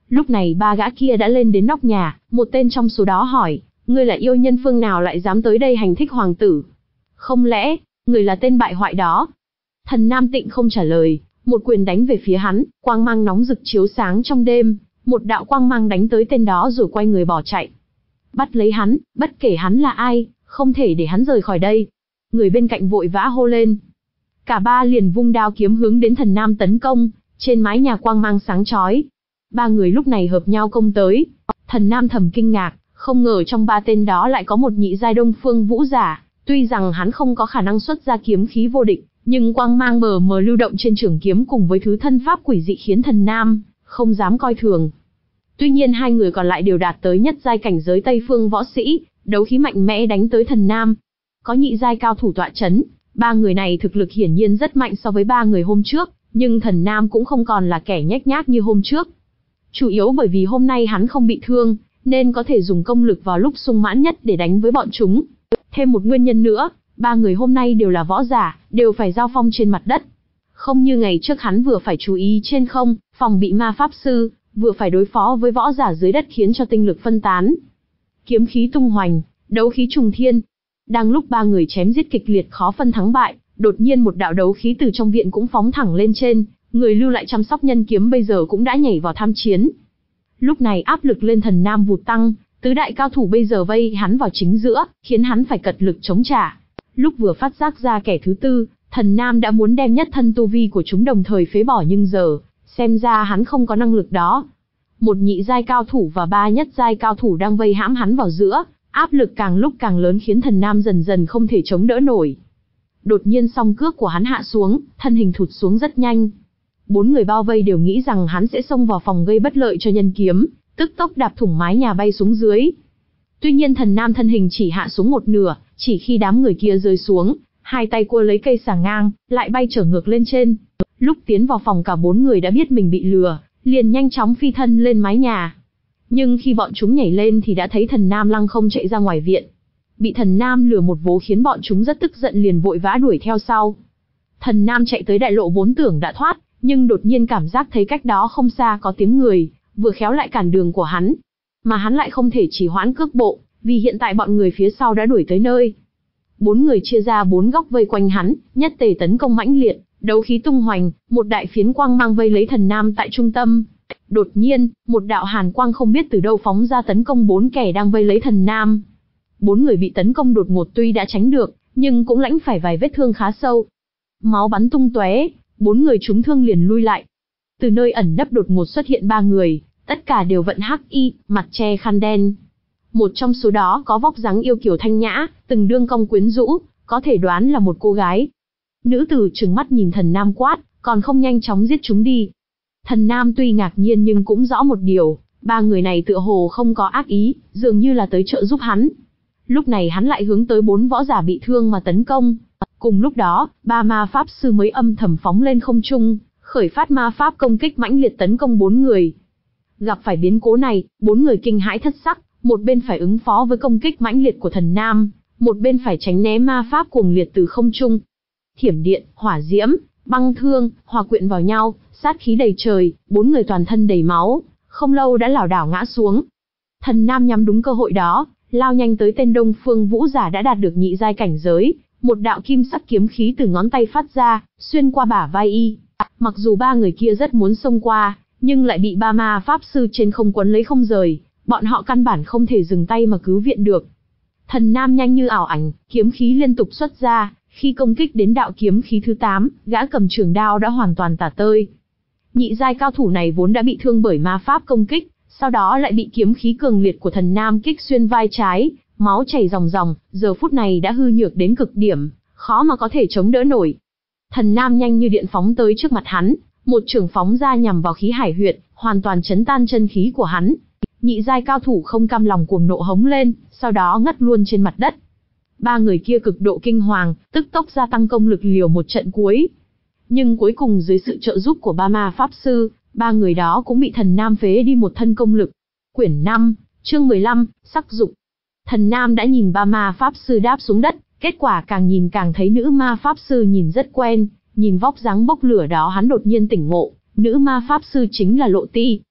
Speaker 1: Lúc này ba gã kia đã lên đến nóc nhà, một tên trong số đó hỏi, ngươi là yêu nhân phương nào lại dám tới đây hành thích hoàng tử? Không lẽ, người là tên bại hoại đó? Thần Nam Tịnh không trả lời, một quyền đánh về phía hắn, quang mang nóng rực chiếu sáng trong đêm, một đạo quang mang đánh tới tên đó rồi quay người bỏ chạy. Bắt lấy hắn, bất kể hắn là ai, không thể để hắn rời khỏi đây. Người bên cạnh vội vã hô lên. Cả ba liền vung đao kiếm hướng đến Thần Nam tấn công, trên mái nhà quang mang sáng chói. Ba người lúc này hợp nhau công tới. Thần Nam thầm kinh ngạc, không ngờ trong ba tên đó lại có một nhị giai Đông Phương Vũ giả. Tuy rằng hắn không có khả năng xuất ra kiếm khí vô địch, nhưng quang mang mờ mờ lưu động trên trường kiếm cùng với thứ thân pháp quỷ dị khiến Thần Nam không dám coi thường. Tuy nhiên hai người còn lại đều đạt tới nhất giai cảnh giới Tây Phương võ sĩ, đấu khí mạnh mẽ đánh tới Thần Nam. Có nhị giai cao thủ tọa chấn, ba người này thực lực hiển nhiên rất mạnh so với ba người hôm trước, nhưng Thần Nam cũng không còn là kẻ nhếch nhác như hôm trước. Chủ yếu bởi vì hôm nay hắn không bị thương, nên có thể dùng công lực vào lúc sung mãn nhất để đánh với bọn chúng. Thêm một nguyên nhân nữa, ba người hôm nay đều là võ giả, đều phải giao phong trên mặt đất. Không như ngày trước hắn vừa phải chú ý trên không, phòng bị ma pháp sư, vừa phải đối phó với võ giả dưới đất khiến cho tinh lực phân tán. Kiếm khí tung hoành, đấu khí trùng thiên. Đang lúc ba người chém giết kịch liệt khó phân thắng bại, đột nhiên một đạo đấu khí từ trong viện cũng phóng thẳng lên trên, người lưu lại chăm sóc nhân kiếm bây giờ cũng đã nhảy vào tham chiến. Lúc này áp lực lên Thần Nam vụt tăng, tứ đại cao thủ bây giờ vây hắn vào chính giữa, khiến hắn phải cật lực chống trả. Lúc vừa phát giác ra kẻ thứ tư, Thần Nam đã muốn đem nhất thân tu vi của chúng đồng thời phế bỏ, nhưng giờ, xem ra hắn không có năng lực đó. Một nhị giai cao thủ và ba nhất giai cao thủ đang vây hãm hắn vào giữa, áp lực càng lúc càng lớn khiến Thần Nam dần dần không thể chống đỡ nổi. Đột nhiên song cước của hắn hạ xuống, thân hình thụt xuống rất nhanh. Bốn người bao vây đều nghĩ rằng hắn sẽ xông vào phòng gây bất lợi cho nhân kiếm, tức tốc đạp thủng mái nhà bay xuống dưới. Tuy nhiên Thần Nam thân hình chỉ hạ xuống một nửa, chỉ khi đám người kia rơi xuống, hai tay cua lấy cây xà ngang, lại bay trở ngược lên trên. Lúc tiến vào phòng cả bốn người đã biết mình bị lừa, liền nhanh chóng phi thân lên mái nhà. Nhưng khi bọn chúng nhảy lên thì đã thấy Thần Nam lăng không chạy ra ngoài viện. Bị Thần Nam lừa một vố khiến bọn chúng rất tức giận, liền vội vã đuổi theo sau. Thần Nam chạy tới đại lộ vốn tưởng đã thoát, nhưng đột nhiên cảm giác thấy cách đó không xa có tiếng người, vừa khéo lại cản đường của hắn. Mà hắn lại không thể trì hoãn cước bộ, vì hiện tại bọn người phía sau đã đuổi tới nơi. Bốn người chia ra bốn góc vây quanh hắn, nhất tề tấn công mãnh liệt, đấu khí tung hoành, một đại phiến quang mang vây lấy Thần Nam tại trung tâm. Đột nhiên, một đạo hàn quang không biết từ đâu phóng ra tấn công bốn kẻ đang vây lấy Thần Nam. Bốn người bị tấn công đột ngột tuy đã tránh được, nhưng cũng lãnh phải vài vết thương khá sâu. Máu bắn tung tóe, bốn người trúng thương liền lui lại. Từ nơi ẩn nấp đột ngột xuất hiện ba người, tất cả đều vận hắc y, mặt che khăn đen. Một trong số đó có vóc dáng yêu kiều thanh nhã, từng đương cong quyến rũ, có thể đoán là một cô gái. Nữ tử trừng mắt nhìn Thần Nam quát, còn không nhanh chóng giết chúng đi. Thần Nam tuy ngạc nhiên nhưng cũng rõ một điều, ba người này tựa hồ không có ác ý, dường như là tới trợ giúp hắn. Lúc này hắn lại hướng tới bốn võ giả bị thương mà tấn công. Cùng lúc đó, ba ma pháp sư mới âm thầm phóng lên không trung, khởi phát ma pháp công kích mãnh liệt tấn công bốn người. Gặp phải biến cố này, bốn người kinh hãi thất sắc, một bên phải ứng phó với công kích mãnh liệt của Thần Nam, một bên phải tránh né ma pháp cuồng liệt từ không trung. Thiểm điện, hỏa diễm, băng thương, hòa quyện vào nhau, sát khí đầy trời, bốn người toàn thân đầy máu, không lâu đã lảo đảo ngã xuống. Thần Nam nhắm đúng cơ hội đó, lao nhanh tới tên Đông Phương Vũ giả đã đạt được nhị giai cảnh giới, một đạo kim sắc kiếm khí từ ngón tay phát ra, xuyên qua bả vai y. Mặc dù ba người kia rất muốn xông qua, nhưng lại bị ba ma pháp sư trên không quấn lấy không rời, bọn họ căn bản không thể dừng tay mà cứu viện được. Thần Nam nhanh như ảo ảnh, kiếm khí liên tục xuất ra, khi công kích đến đạo kiếm khí thứ tám, gã cầm trường đao đã hoàn toàn tả tơi. Nhị giai cao thủ này vốn đã bị thương bởi ma pháp công kích, sau đó lại bị kiếm khí cường liệt của Thần Nam kích xuyên vai trái, máu chảy ròng ròng, giờ phút này đã hư nhược đến cực điểm, khó mà có thể chống đỡ nổi. Thần Nam nhanh như điện phóng tới trước mặt hắn, một chưởng phóng ra nhằm vào khí hải huyệt, hoàn toàn chấn tan chân khí của hắn. Nhị giai cao thủ không cam lòng cuồng nộ hống lên, sau đó ngất luôn trên mặt đất. Ba người kia cực độ kinh hoàng, tức tốc gia tăng công lực liều một trận cuối. Nhưng cuối cùng dưới sự trợ giúp của ba ma pháp sư, ba người đó cũng bị Thần Nam phế đi một thân công lực. Quyển năm, chương mười lăm, sắc dục. Thần Nam đã nhìn ba ma pháp sư đáp xuống đất, kết quả càng nhìn càng thấy nữ ma pháp sư nhìn rất quen, nhìn vóc dáng bốc lửa đó hắn đột nhiên tỉnh ngộ, nữ ma pháp sư chính là Lộ Ti.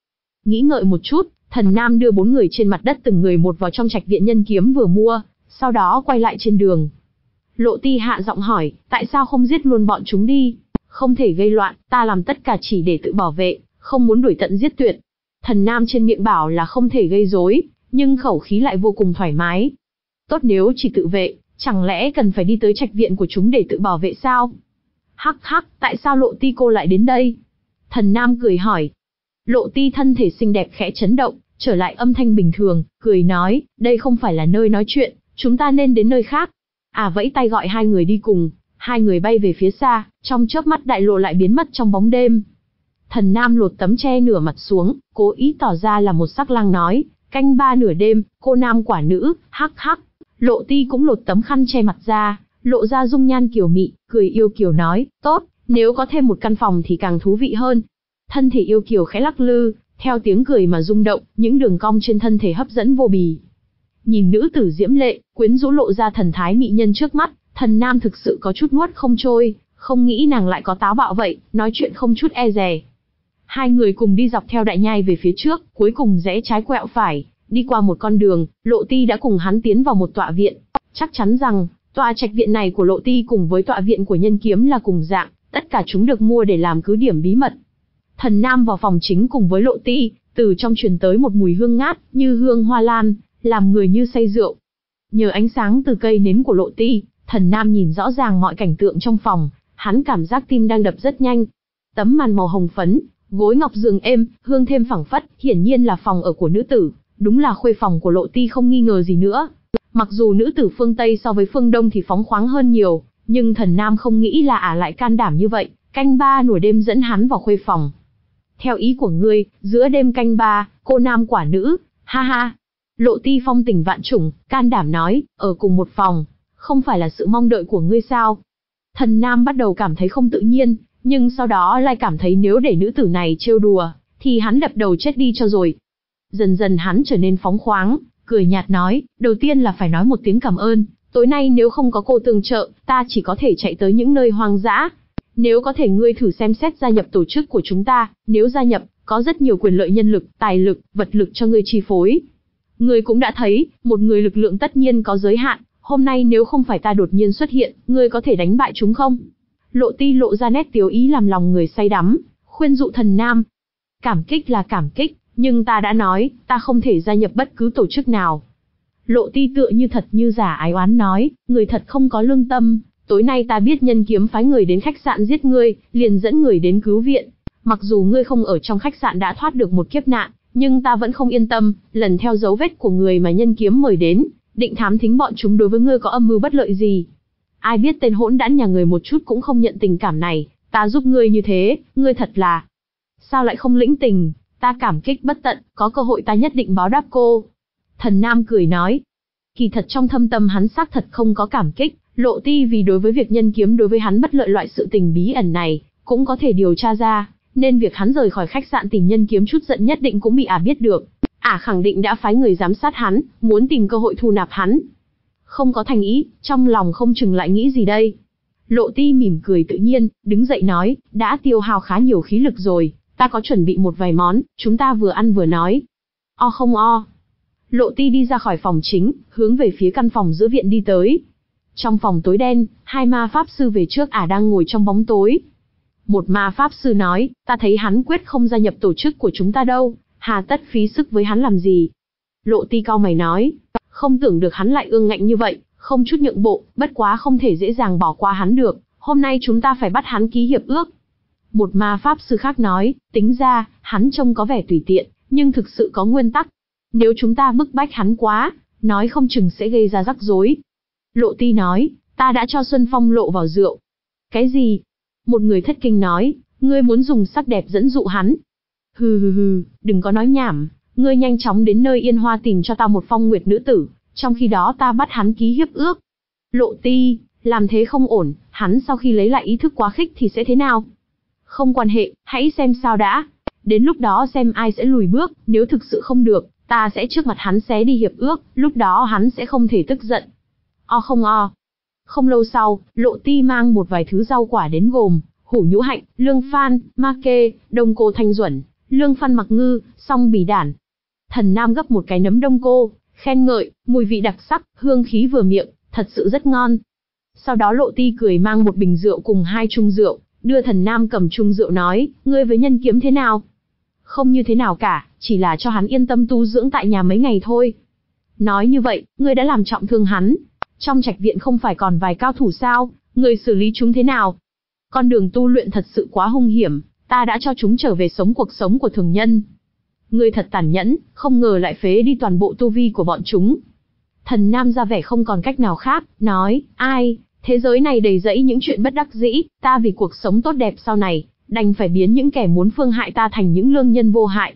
Speaker 1: Nghĩ ngợi một chút, Thần Nam đưa bốn người trên mặt đất từng người một vào trong trạch viện Nhân Kiếm vừa mua, sau đó quay lại trên đường. Lộ Ti hạ giọng hỏi, tại sao không giết luôn bọn chúng đi? Không thể gây loạn, ta làm tất cả chỉ để tự bảo vệ, không muốn đuổi tận giết tuyệt. Thần Nam trên miệng bảo là không thể gây rối, nhưng khẩu khí lại vô cùng thoải mái. Tốt, nếu chỉ tự vệ, chẳng lẽ cần phải đi tới trạch viện của chúng để tự bảo vệ sao? Hắc hắc, tại sao Lộ Ti cô lại đến đây? Thần Nam cười hỏi. Lộ Ti thân thể xinh đẹp khẽ chấn động, trở lại âm thanh bình thường, cười nói, đây không phải là nơi nói chuyện, chúng ta nên đến nơi khác. À, vẫy tay gọi hai người đi cùng, hai người bay về phía xa, trong chớp mắt đại lộ lại biến mất trong bóng đêm. Thần Nam lột tấm che nửa mặt xuống, cố ý tỏ ra là một sắc lang nói, canh ba nửa đêm, cô nam quả nữ, hắc hắc. Lộ Ti cũng lột tấm khăn che mặt ra, lộ ra dung nhan kiều mị, cười yêu kiều nói, tốt, nếu có thêm một căn phòng thì càng thú vị hơn. Thân thể yêu kiều khẽ lắc lư, theo tiếng cười mà rung động, những đường cong trên thân thể hấp dẫn vô bì. Nhìn nữ tử diễm lệ, quyến rũ lộ ra thần thái mỹ nhân trước mắt, Thần Nam thực sự có chút nuốt không trôi, không nghĩ nàng lại có táo bạo vậy, nói chuyện không chút e dè. Hai người cùng đi dọc theo đại nhai về phía trước, cuối cùng rẽ trái quẹo phải, đi qua một con đường, Lộ Ti đã cùng hắn tiến vào một tọa viện. Chắc chắn rằng, tòa trạch viện này của Lộ Ti cùng với tọa viện của Nhân Kiếm là cùng dạng, tất cả chúng được mua để làm cứ điểm bí mật. Thần Nam vào phòng chính cùng với Lộ Ti, từ trong truyền tới một mùi hương ngát, như hương hoa lan, làm người như say rượu. Nhờ ánh sáng từ cây nến của Lộ Ti, Thần Nam nhìn rõ ràng mọi cảnh tượng trong phòng, hắn cảm giác tim đang đập rất nhanh. Tấm màn màu hồng phấn, gối ngọc giường êm, hương thêm phảng phất, hiển nhiên là phòng ở của nữ tử, đúng là khuê phòng của Lộ Ti không nghi ngờ gì nữa. Mặc dù nữ tử phương Tây so với phương Đông thì phóng khoáng hơn nhiều, nhưng Thần Nam không nghĩ là ả lại can đảm như vậy, canh ba nửa đêm dẫn hắn vào khuê phòng. Theo ý của ngươi, giữa đêm canh ba, cô nam quả nữ, ha ha. Lộ Ti phong tình vạn trùng, can đảm nói, ở cùng một phòng, không phải là sự mong đợi của ngươi sao? Thần Nam bắt đầu cảm thấy không tự nhiên, nhưng sau đó lại cảm thấy nếu để nữ tử này trêu đùa, thì hắn đập đầu chết đi cho rồi. Dần dần hắn trở nên phóng khoáng, cười nhạt nói, đầu tiên là phải nói một tiếng cảm ơn, tối nay nếu không có cô tương trợ, ta chỉ có thể chạy tới những nơi hoang dã. Nếu có thể ngươi thử xem xét gia nhập tổ chức của chúng ta, nếu gia nhập, có rất nhiều quyền lợi nhân lực, tài lực, vật lực cho ngươi chi phối. Ngươi cũng đã thấy, một người lực lượng tất nhiên có giới hạn, hôm nay nếu không phải ta đột nhiên xuất hiện, ngươi có thể đánh bại chúng không? Lộ Ti lộ ra nét tiếu ý làm lòng người say đắm, khuyên dụ Thần Nam. Cảm kích là cảm kích, nhưng ta đã nói, ta không thể gia nhập bất cứ tổ chức nào. Lộ Ti tựa như thật như giả ái oán nói, người thật không có lương tâm, tối nay ta biết Nhân Kiếm phái người đến khách sạn giết ngươi, liền dẫn người đến cứu viện. Mặc dù ngươi không ở trong khách sạn đã thoát được một kiếp nạn, nhưng ta vẫn không yên tâm, lần theo dấu vết của người mà Nhân Kiếm mời đến, định thám thính bọn chúng đối với ngươi có âm mưu bất lợi gì. Ai biết tên hỗn đản nhà người một chút cũng không nhận tình cảm này, ta giúp ngươi như thế, ngươi thật là... Sao lại không lĩnh tình, ta cảm kích bất tận, có cơ hội ta nhất định báo đáp cô. Thần Nam cười nói. Kỳ thật trong thâm tâm hắn xác thật không có cảm kích, Lộ Ti vì đối với việc Nhân Kiếm đối với hắn bất lợi loại sự tình bí ẩn này, cũng có thể điều tra ra, nên việc hắn rời khỏi khách sạn tìm Nhân Kiếm chút giận nhất định cũng bị ả biết được. Ả khẳng định đã phái người giám sát hắn, muốn tìm cơ hội thu nạp hắn. Không có thành ý, trong lòng không chừng lại nghĩ gì đây. Lộ Ti mỉm cười tự nhiên, đứng dậy nói, đã tiêu hao khá nhiều khí lực rồi, ta có chuẩn bị một vài món, chúng ta vừa ăn vừa nói. O không o. Lộ Ti đi ra khỏi phòng chính, hướng về phía căn phòng giữa viện đi tới. Trong phòng tối đen, hai ma pháp sư về trước ả đang ngồi trong bóng tối. Một ma pháp sư nói, ta thấy hắn quyết không gia nhập tổ chức của chúng ta đâu, hà tất phí sức với hắn làm gì. Lộ Ti cau mày nói, không tưởng được hắn lại ương ngạnh như vậy, không chút nhượng bộ, bất quá không thể dễ dàng bỏ qua hắn được, hôm nay chúng ta phải bắt hắn ký hiệp ước. Một ma pháp sư khác nói, tính ra, hắn trông có vẻ tùy tiện, nhưng thực sự có nguyên tắc. Nếu chúng ta bức bách hắn quá, nói không chừng sẽ gây ra rắc rối. Lộ Ti nói, ta đã cho Xuân Phong lộ vào rượu. Cái gì? Một người thất kinh nói, ngươi muốn dùng sắc đẹp dẫn dụ hắn. Hừ hừ hừ, đừng có nói nhảm, ngươi nhanh chóng đến nơi Yên Hoa tìm cho ta một phong nguyệt nữ tử, trong khi đó ta bắt hắn ký hiệp ước. Lộ Ti, làm thế không ổn, hắn sau khi lấy lại ý thức quá khích thì sẽ thế nào? Không quan hệ, hãy xem sao đã. Đến lúc đó xem ai sẽ lùi bước, nếu thực sự không được, ta sẽ trước mặt hắn xé đi hiệp ước, lúc đó hắn sẽ không thể tức giận. O không o. Không lâu sau, Lộ Ti mang một vài thứ rau quả đến gồm hủ nhũ hạnh, lương phan, ma kê, đông cô thanh duẩn, Lương Phan Mặc Ngư, Song Bì Đản. Thần Nam gấp một cái nấm đông cô, khen ngợi, mùi vị đặc sắc, hương khí vừa miệng, thật sự rất ngon. Sau đó Lộ Ti cười mang một bình rượu cùng hai chung rượu, đưa Thần Nam cầm chung rượu nói, ngươi với Nhân Kiếm thế nào? Không như thế nào cả, chỉ là cho hắn yên tâm tu dưỡng tại nhà mấy ngày thôi. Nói như vậy, ngươi đã làm trọng thương hắn. Trong trạch viện không phải còn vài cao thủ sao, ngươi xử lý chúng thế nào? Con đường tu luyện thật sự quá hung hiểm, ta đã cho chúng trở về sống cuộc sống của thường nhân. Ngươi thật tàn nhẫn, không ngờ lại phế đi toàn bộ tu vi của bọn chúng. Thần Nam ra vẻ không còn cách nào khác, nói, ai, thế giới này đầy rẫy những chuyện bất đắc dĩ, ta vì cuộc sống tốt đẹp sau này, đành phải biến những kẻ muốn phương hại ta thành những lương nhân vô hại.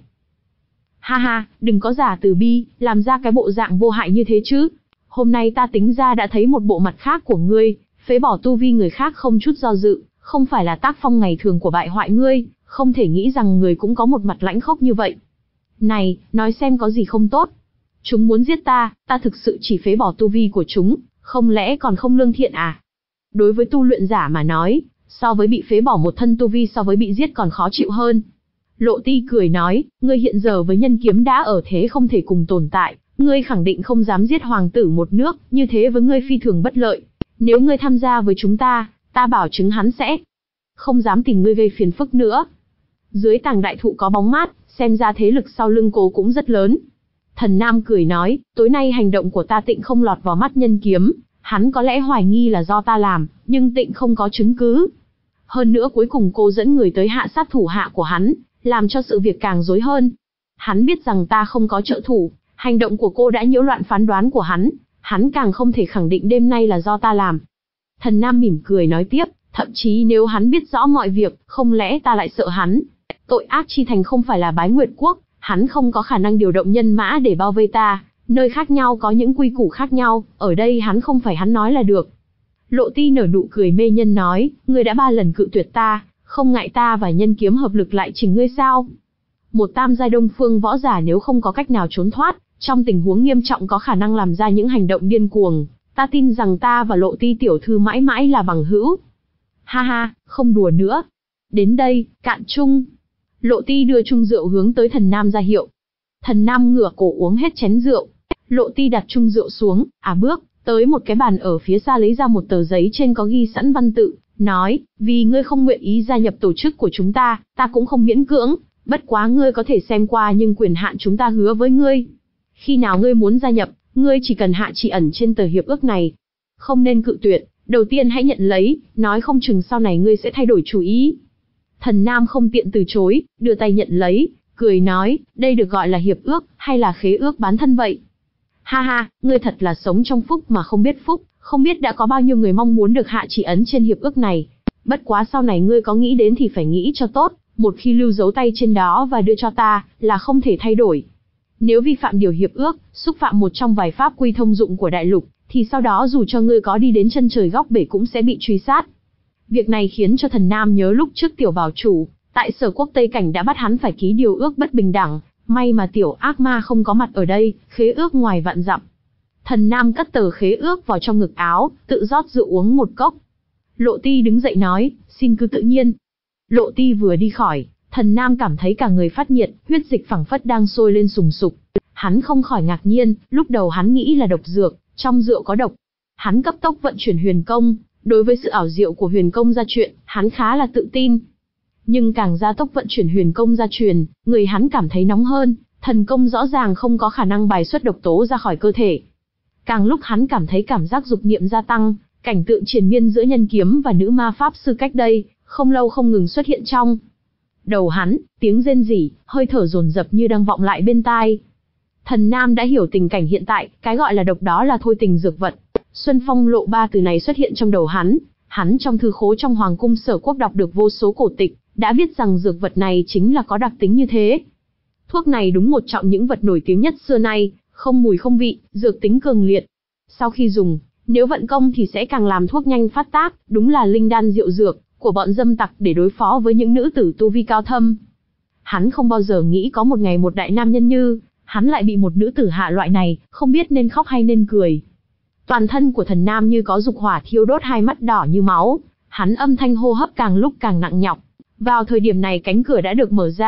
Speaker 1: Ha ha, đừng có giả từ bi, làm ra cái bộ dạng vô hại như thế chứ. Hôm nay ta tính ra đã thấy một bộ mặt khác của ngươi, phế bỏ tu vi người khác không chút do dự, không phải là tác phong ngày thường của bại hoại ngươi, không thể nghĩ rằng người cũng có một mặt lãnh khốc như vậy. Này, nói xem có gì không tốt. Chúng muốn giết ta, ta thực sự chỉ phế bỏ tu vi của chúng, không lẽ còn không lương thiện à? Đối với tu luyện giả mà nói, so với bị phế bỏ một thân tu vi so với bị giết còn khó chịu hơn. Lộ Ti cười nói, ngươi hiện giờ với Nhân Kiếm đã ở thế không thể cùng tồn tại, ngươi khẳng định không dám giết hoàng tử một nước, như thế với ngươi phi thường bất lợi. Nếu ngươi tham gia với chúng ta, ta bảo chứng hắn sẽ không dám tìm ngươi gây phiền phức nữa. Dưới tàng đại thụ có bóng mát, xem ra thế lực sau lưng cô cũng rất lớn. Thần Nam cười nói, tối nay hành động của ta tịnh không lọt vào mắt Nhân Kiếm, hắn có lẽ hoài nghi là do ta làm, nhưng tịnh không có chứng cứ. Hơn nữa cuối cùng cô dẫn người tới hạ sát thủ hạ của hắn, làm cho sự việc càng rối hơn. Hắn biết rằng ta không có trợ thủ, hành động của cô đã nhiễu loạn phán đoán của hắn, hắn càng không thể khẳng định đêm nay là do ta làm. Thần Nam mỉm cười nói tiếp, thậm chí nếu hắn biết rõ mọi việc, không lẽ ta lại sợ hắn? Tội ác chi thành không phải là Bái Nguyệt Quốc, hắn không có khả năng điều động nhân mã để bao vây ta, nơi khác nhau có những quy củ khác nhau, ở đây hắn không phải hắn nói là được. Lộ Ti nở nụ cười mê nhân nói, ngươi đã ba lần cự tuyệt ta, không ngại ta và Nhân Kiếm hợp lực lại chỉnh ngươi sao? Một tam giai đông phương võ giả nếu không có cách nào trốn thoát, trong tình huống nghiêm trọng có khả năng làm ra những hành động điên cuồng, ta tin rằng ta và Lộ Ti tiểu thư mãi mãi là bằng hữu. Ha ha, không đùa nữa. Đến đây, cạn chung. Lộ Ti đưa chung rượu hướng tới Thần Nam ra hiệu. Thần Nam ngửa cổ uống hết chén rượu. Lộ Ti đặt chung rượu xuống, à bước tới một cái bàn ở phía xa lấy ra một tờ giấy trên có ghi sẵn văn tự, nói, vì ngươi không nguyện ý gia nhập tổ chức của chúng ta, ta cũng không miễn cưỡng, bất quá ngươi có thể xem qua nhưng quyền hạn chúng ta hứa với ngươi. Khi nào ngươi muốn gia nhập, ngươi chỉ cần hạ chỉ ẩn trên tờ hiệp ước này. Không nên cự tuyệt, đầu tiên hãy nhận lấy, nói không chừng sau này ngươi sẽ thay đổi chủ ý. Thần Nam không tiện từ chối, đưa tay nhận lấy, cười nói, đây được gọi là hiệp ước, hay là khế ước bán thân vậy? Ha ha, ngươi thật là sống trong phúc mà không biết phúc, không biết đã có bao nhiêu người mong muốn được hạ chỉ ấn trên hiệp ước này. Bất quá sau này ngươi có nghĩ đến thì phải nghĩ cho tốt, một khi lưu dấu tay trên đó và đưa cho ta, là không thể thay đổi. Nếu vi phạm điều hiệp ước, xúc phạm một trong vài pháp quy thông dụng của đại lục, thì sau đó dù cho ngươi có đi đến chân trời góc bể cũng sẽ bị truy sát. Việc này khiến cho Thần Nam nhớ lúc trước tiểu bảo chủ, tại Sở Quốc Tây Cảnh đã bắt hắn phải ký điều ước bất bình đẳng, may mà tiểu ác ma không có mặt ở đây, khế ước ngoài vạn dặm. Thần Nam cất tờ khế ước vào trong ngực áo, tự rót rượu uống một cốc. Lộ Ti đứng dậy nói, xin cứ tự nhiên. Lộ Ti vừa đi khỏi, Thần Nam cảm thấy cả người phát nhiệt, huyết dịch phảng phất đang sôi lên sùng sục. Hắn không khỏi ngạc nhiên, lúc đầu hắn nghĩ là độc dược, trong rượu có độc. Hắn cấp tốc vận chuyển huyền công, đối với sự ảo diệu của huyền công gia truyền, hắn khá là tự tin. Nhưng càng gia tốc vận chuyển huyền công gia truyền, người hắn cảm thấy nóng hơn, thần công rõ ràng không có khả năng bài xuất độc tố ra khỏi cơ thể. Càng lúc hắn cảm thấy cảm giác dục niệm gia tăng, cảnh tượng triền miên giữa Nhân Kiếm và nữ ma pháp sư cách đây, không lâu không ngừng xuất hiện trong đầu hắn, tiếng rên rỉ, hơi thở dồn dập như đang vọng lại bên tai. Thần Nam đã hiểu tình cảnh hiện tại, cái gọi là độc đó là thôi tình dược vật. Xuân Phong Lộ ba từ này xuất hiện trong đầu hắn, hắn trong thư khố trong Hoàng cung Sở Quốc đọc được vô số cổ tịch, đã biết rằng dược vật này chính là có đặc tính như thế. Thuốc này đúng một trong những vật nổi tiếng nhất xưa nay, không mùi không vị, dược tính cường liệt. Sau khi dùng, nếu vận công thì sẽ càng làm thuốc nhanh phát tác, đúng là linh đan diệu dược của bọn dâm tặc để đối phó với những nữ tử tu vi cao thâm. Hắn không bao giờ nghĩ có một ngày một đại nam nhân như hắn lại bị một nữ tử hạ loại này, không biết nên khóc hay nên cười. Toàn thân của Thần Nam như có dục hỏa thiêu đốt, hai mắt đỏ như máu, hắn âm thanh hô hấp càng lúc càng nặng nhọc. Vào thời điểm này cánh cửa đã được mở ra,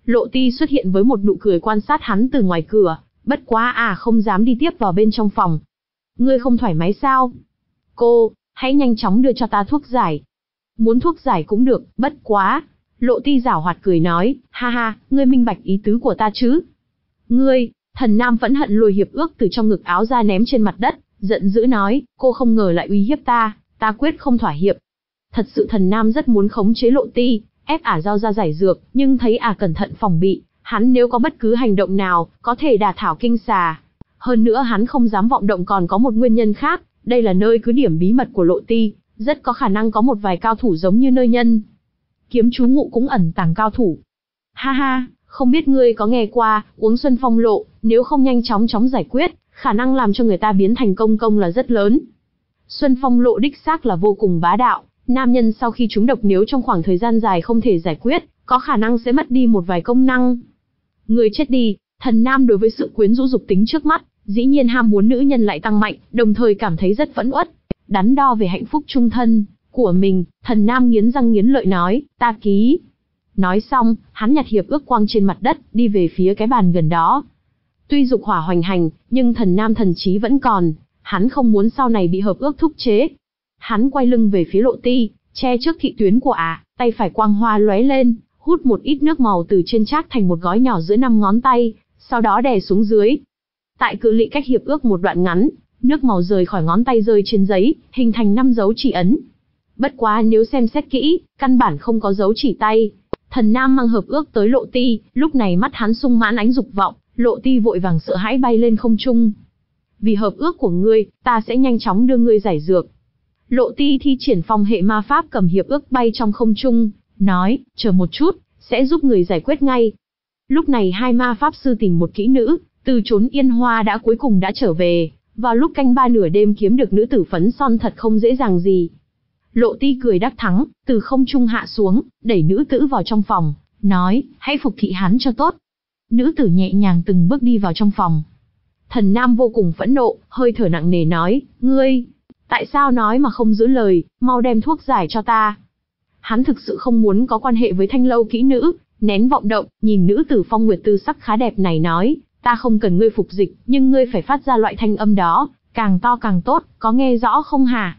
Speaker 1: Lộ Ti xuất hiện với một nụ cười quan sát hắn từ ngoài cửa, bất quá à không dám đi tiếp vào bên trong phòng. Ngươi không thoải mái sao? Cô, hãy nhanh chóng đưa cho ta thuốc giải. Muốn thuốc giải cũng được, bất quá. Lộ Ti giảo hoạt cười nói, ha ha, ngươi minh bạch ý tứ của ta chứ? Ngươi, Thần Nam phẫn hận lùi hiệp ước từ trong ngực áo ra ném trên mặt đất, giận dữ nói, cô không ngờ lại uy hiếp ta, ta quyết không thỏa hiệp. Thật sự Thần Nam rất muốn khống chế Lộ Ti, ép ả giao ra giải dược, nhưng thấy ả cẩn thận phòng bị, hắn nếu có bất cứ hành động nào, có thể đả thảo kinh xà. Hơn nữa hắn không dám vọng động còn có một nguyên nhân khác, đây là nơi cứ điểm bí mật của Lộ Ti, rất có khả năng có một vài cao thủ giống như nơi nhân. Kiếm chú ngụ cũng ẩn tàng cao thủ. Ha ha, không biết ngươi có nghe qua, uống Xuân Phong Lộ, nếu không nhanh chóng chóng giải quyết, khả năng làm cho người ta biến thành công công là rất lớn. Xuân Phong Lộ đích xác là vô cùng bá đạo, nam nhân sau khi trúng độc nếu trong khoảng thời gian dài không thể giải quyết, có khả năng sẽ mất đi một vài công năng. Người chết đi, Thần Nam đối với sự quyến rũ dục tính trước mắt, dĩ nhiên ham muốn nữ nhân lại tăng mạnh, đồng thời cảm thấy rất phẫn uất. Đắn đo về hạnh phúc chung thân của mình, Thần Nam nghiến răng nghiến lợi nói, ta ký. Nói xong, hắn nhặt hiệp ước quăng trên mặt đất, đi về phía cái bàn gần đó. Tuy dục hỏa hoành hành, nhưng Thần Nam thần trí vẫn còn, hắn không muốn sau này bị hợp ước thúc chế. Hắn quay lưng về phía Lộ Ti, che trước thị tuyến của ả, à, tay phải quang hoa lóe lên, hút một ít nước màu từ trên trác thành một gói nhỏ giữa năm ngón tay, sau đó đè xuống dưới. Tại cự ly cách hiệp ước một đoạn ngắn, nước màu rời khỏi ngón tay rơi trên giấy, hình thành năm dấu chỉ ấn. Bất quá nếu xem xét kỹ, căn bản không có dấu chỉ tay. Thần Nam mang hợp ước tới Lộ Ti, lúc này mắt hắn sung mãn ánh dục vọng, Lộ Ti vội vàng sợ hãi bay lên không trung. Vì hợp ước của ngươi, ta sẽ nhanh chóng đưa ngươi giải dược. Lộ Ti thi triển phong hệ ma pháp cầm hiệp ước bay trong không trung, nói, chờ một chút, sẽ giúp người giải quyết ngay. Lúc này hai ma pháp sư tìm một kỹ nữ, từ chốn Yên Hoa đã cuối cùng đã trở về, vào lúc canh ba nửa đêm kiếm được nữ tử phấn son thật không dễ dàng gì. Lộ Ti cười đắc thắng, từ không trung hạ xuống, đẩy nữ tử vào trong phòng, nói, hãy phục thị hắn cho tốt. Nữ tử nhẹ nhàng từng bước đi vào trong phòng. Thần Nam vô cùng phẫn nộ, hơi thở nặng nề nói, ngươi, tại sao nói mà không giữ lời, mau đem thuốc giải cho ta. Hắn thực sự không muốn có quan hệ với thanh lâu kỹ nữ, nén vọng động, nhìn nữ tử phong nguyệt tư sắc khá đẹp này nói, ta không cần ngươi phục dịch, nhưng ngươi phải phát ra loại thanh âm đó, càng to càng tốt, có nghe rõ không hả?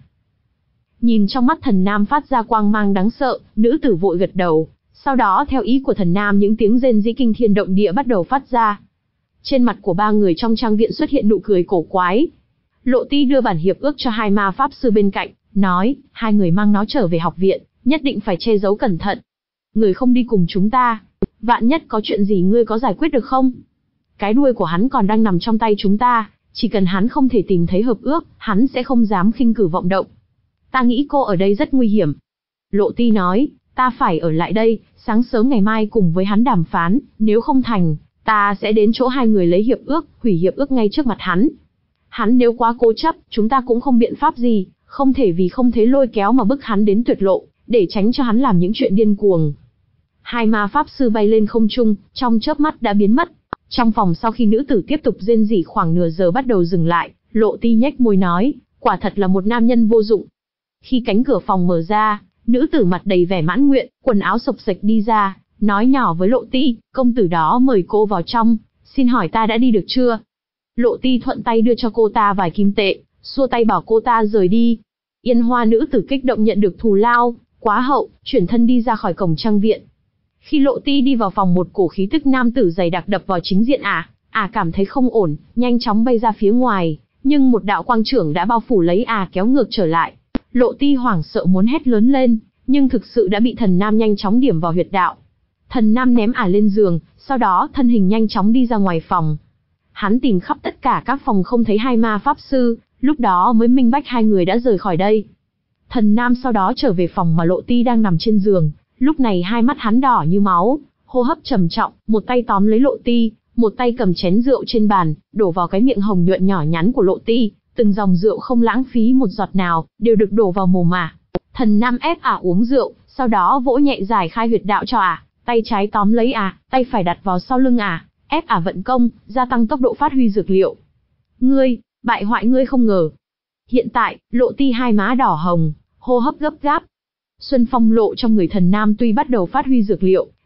Speaker 1: Nhìn trong mắt Thần Nam phát ra quang mang đáng sợ, nữ tử vội gật đầu, sau đó theo ý của Thần Nam những tiếng rên rỉ kinh thiên động địa bắt đầu phát ra. Trên mặt của ba người trong trang viện xuất hiện nụ cười cổ quái. Lộ Ti đưa bản hiệp ước cho hai ma pháp sư bên cạnh, nói, hai người mang nó trở về học viện, nhất định phải che giấu cẩn thận. Người không đi cùng chúng ta, vạn nhất có chuyện gì ngươi có giải quyết được không? Cái đuôi của hắn còn đang nằm trong tay chúng ta, chỉ cần hắn không thể tìm thấy hợp ước, hắn sẽ không dám khinh cử vọng động. Ta nghĩ cô ở đây rất nguy hiểm. Lộ Ti nói, ta phải ở lại đây, sáng sớm ngày mai cùng với hắn đàm phán, nếu không thành, ta sẽ đến chỗ hai người lấy hiệp ước, hủy hiệp ước ngay trước mặt hắn. Hắn nếu quá cố chấp, chúng ta cũng không biện pháp gì, không thể vì không thế lôi kéo mà bức hắn đến tuyệt lộ, để tránh cho hắn làm những chuyện điên cuồng. Hai ma pháp sư bay lên không trung, trong chớp mắt đã biến mất. Trong phòng sau khi nữ tử tiếp tục rên rỉ khoảng nửa giờ bắt đầu dừng lại, Lộ Ti nhếch môi nói, quả thật là một nam nhân vô dụng. Khi cánh cửa phòng mở ra, nữ tử mặt đầy vẻ mãn nguyện, quần áo xộc xệch đi ra, nói nhỏ với Lộ Ti, công tử đó mời cô vào trong, xin hỏi ta đã đi được chưa? Lộ Ti thuận tay đưa cho cô ta vài kim tệ, xua tay bảo cô ta rời đi. Yên Hoa nữ tử kích động nhận được thù lao, quá hậu, chuyển thân đi ra khỏi cổng trang viện. Khi Lộ Ti đi vào phòng một cổ khí tức nam tử dày đặc đập vào chính diện ả, ả cảm thấy không ổn, nhanh chóng bay ra phía ngoài, nhưng một đạo quang trưởng đã bao phủ lấy ả kéo ngược trở lại. Lộ Ti hoảng sợ muốn hét lớn lên, nhưng thực sự đã bị Thần Nam nhanh chóng điểm vào huyệt đạo. Thần Nam ném ả lên giường, sau đó thân hình nhanh chóng đi ra ngoài phòng. Hắn tìm khắp tất cả các phòng không thấy hai ma pháp sư, lúc đó mới minh bạch hai người đã rời khỏi đây. Thần Nam sau đó trở về phòng mà Lộ Ti đang nằm trên giường, lúc này hai mắt hắn đỏ như máu, hô hấp trầm trọng, một tay tóm lấy Lộ Ti, một tay cầm chén rượu trên bàn, đổ vào cái miệng hồng nhuận nhỏ nhắn của Lộ Ti, từng dòng rượu không lãng phí một giọt nào, đều được đổ vào mồm ả. Thần Nam ép ả uống rượu, sau đó vỗ nhẹ giải khai huyệt đạo cho ả, tay trái tóm lấy ả, tay phải đặt vào sau lưng ả, ép ả vận công, gia tăng tốc độ phát huy dược liệu. Ngươi, bại hoại ngươi không ngờ. Hiện tại, Lộ Ti hai má đỏ hồng, hô hấp gấp gáp. Xuân Phong Lộ trong người Thần Nam tuy bắt đầu phát huy dược liệu,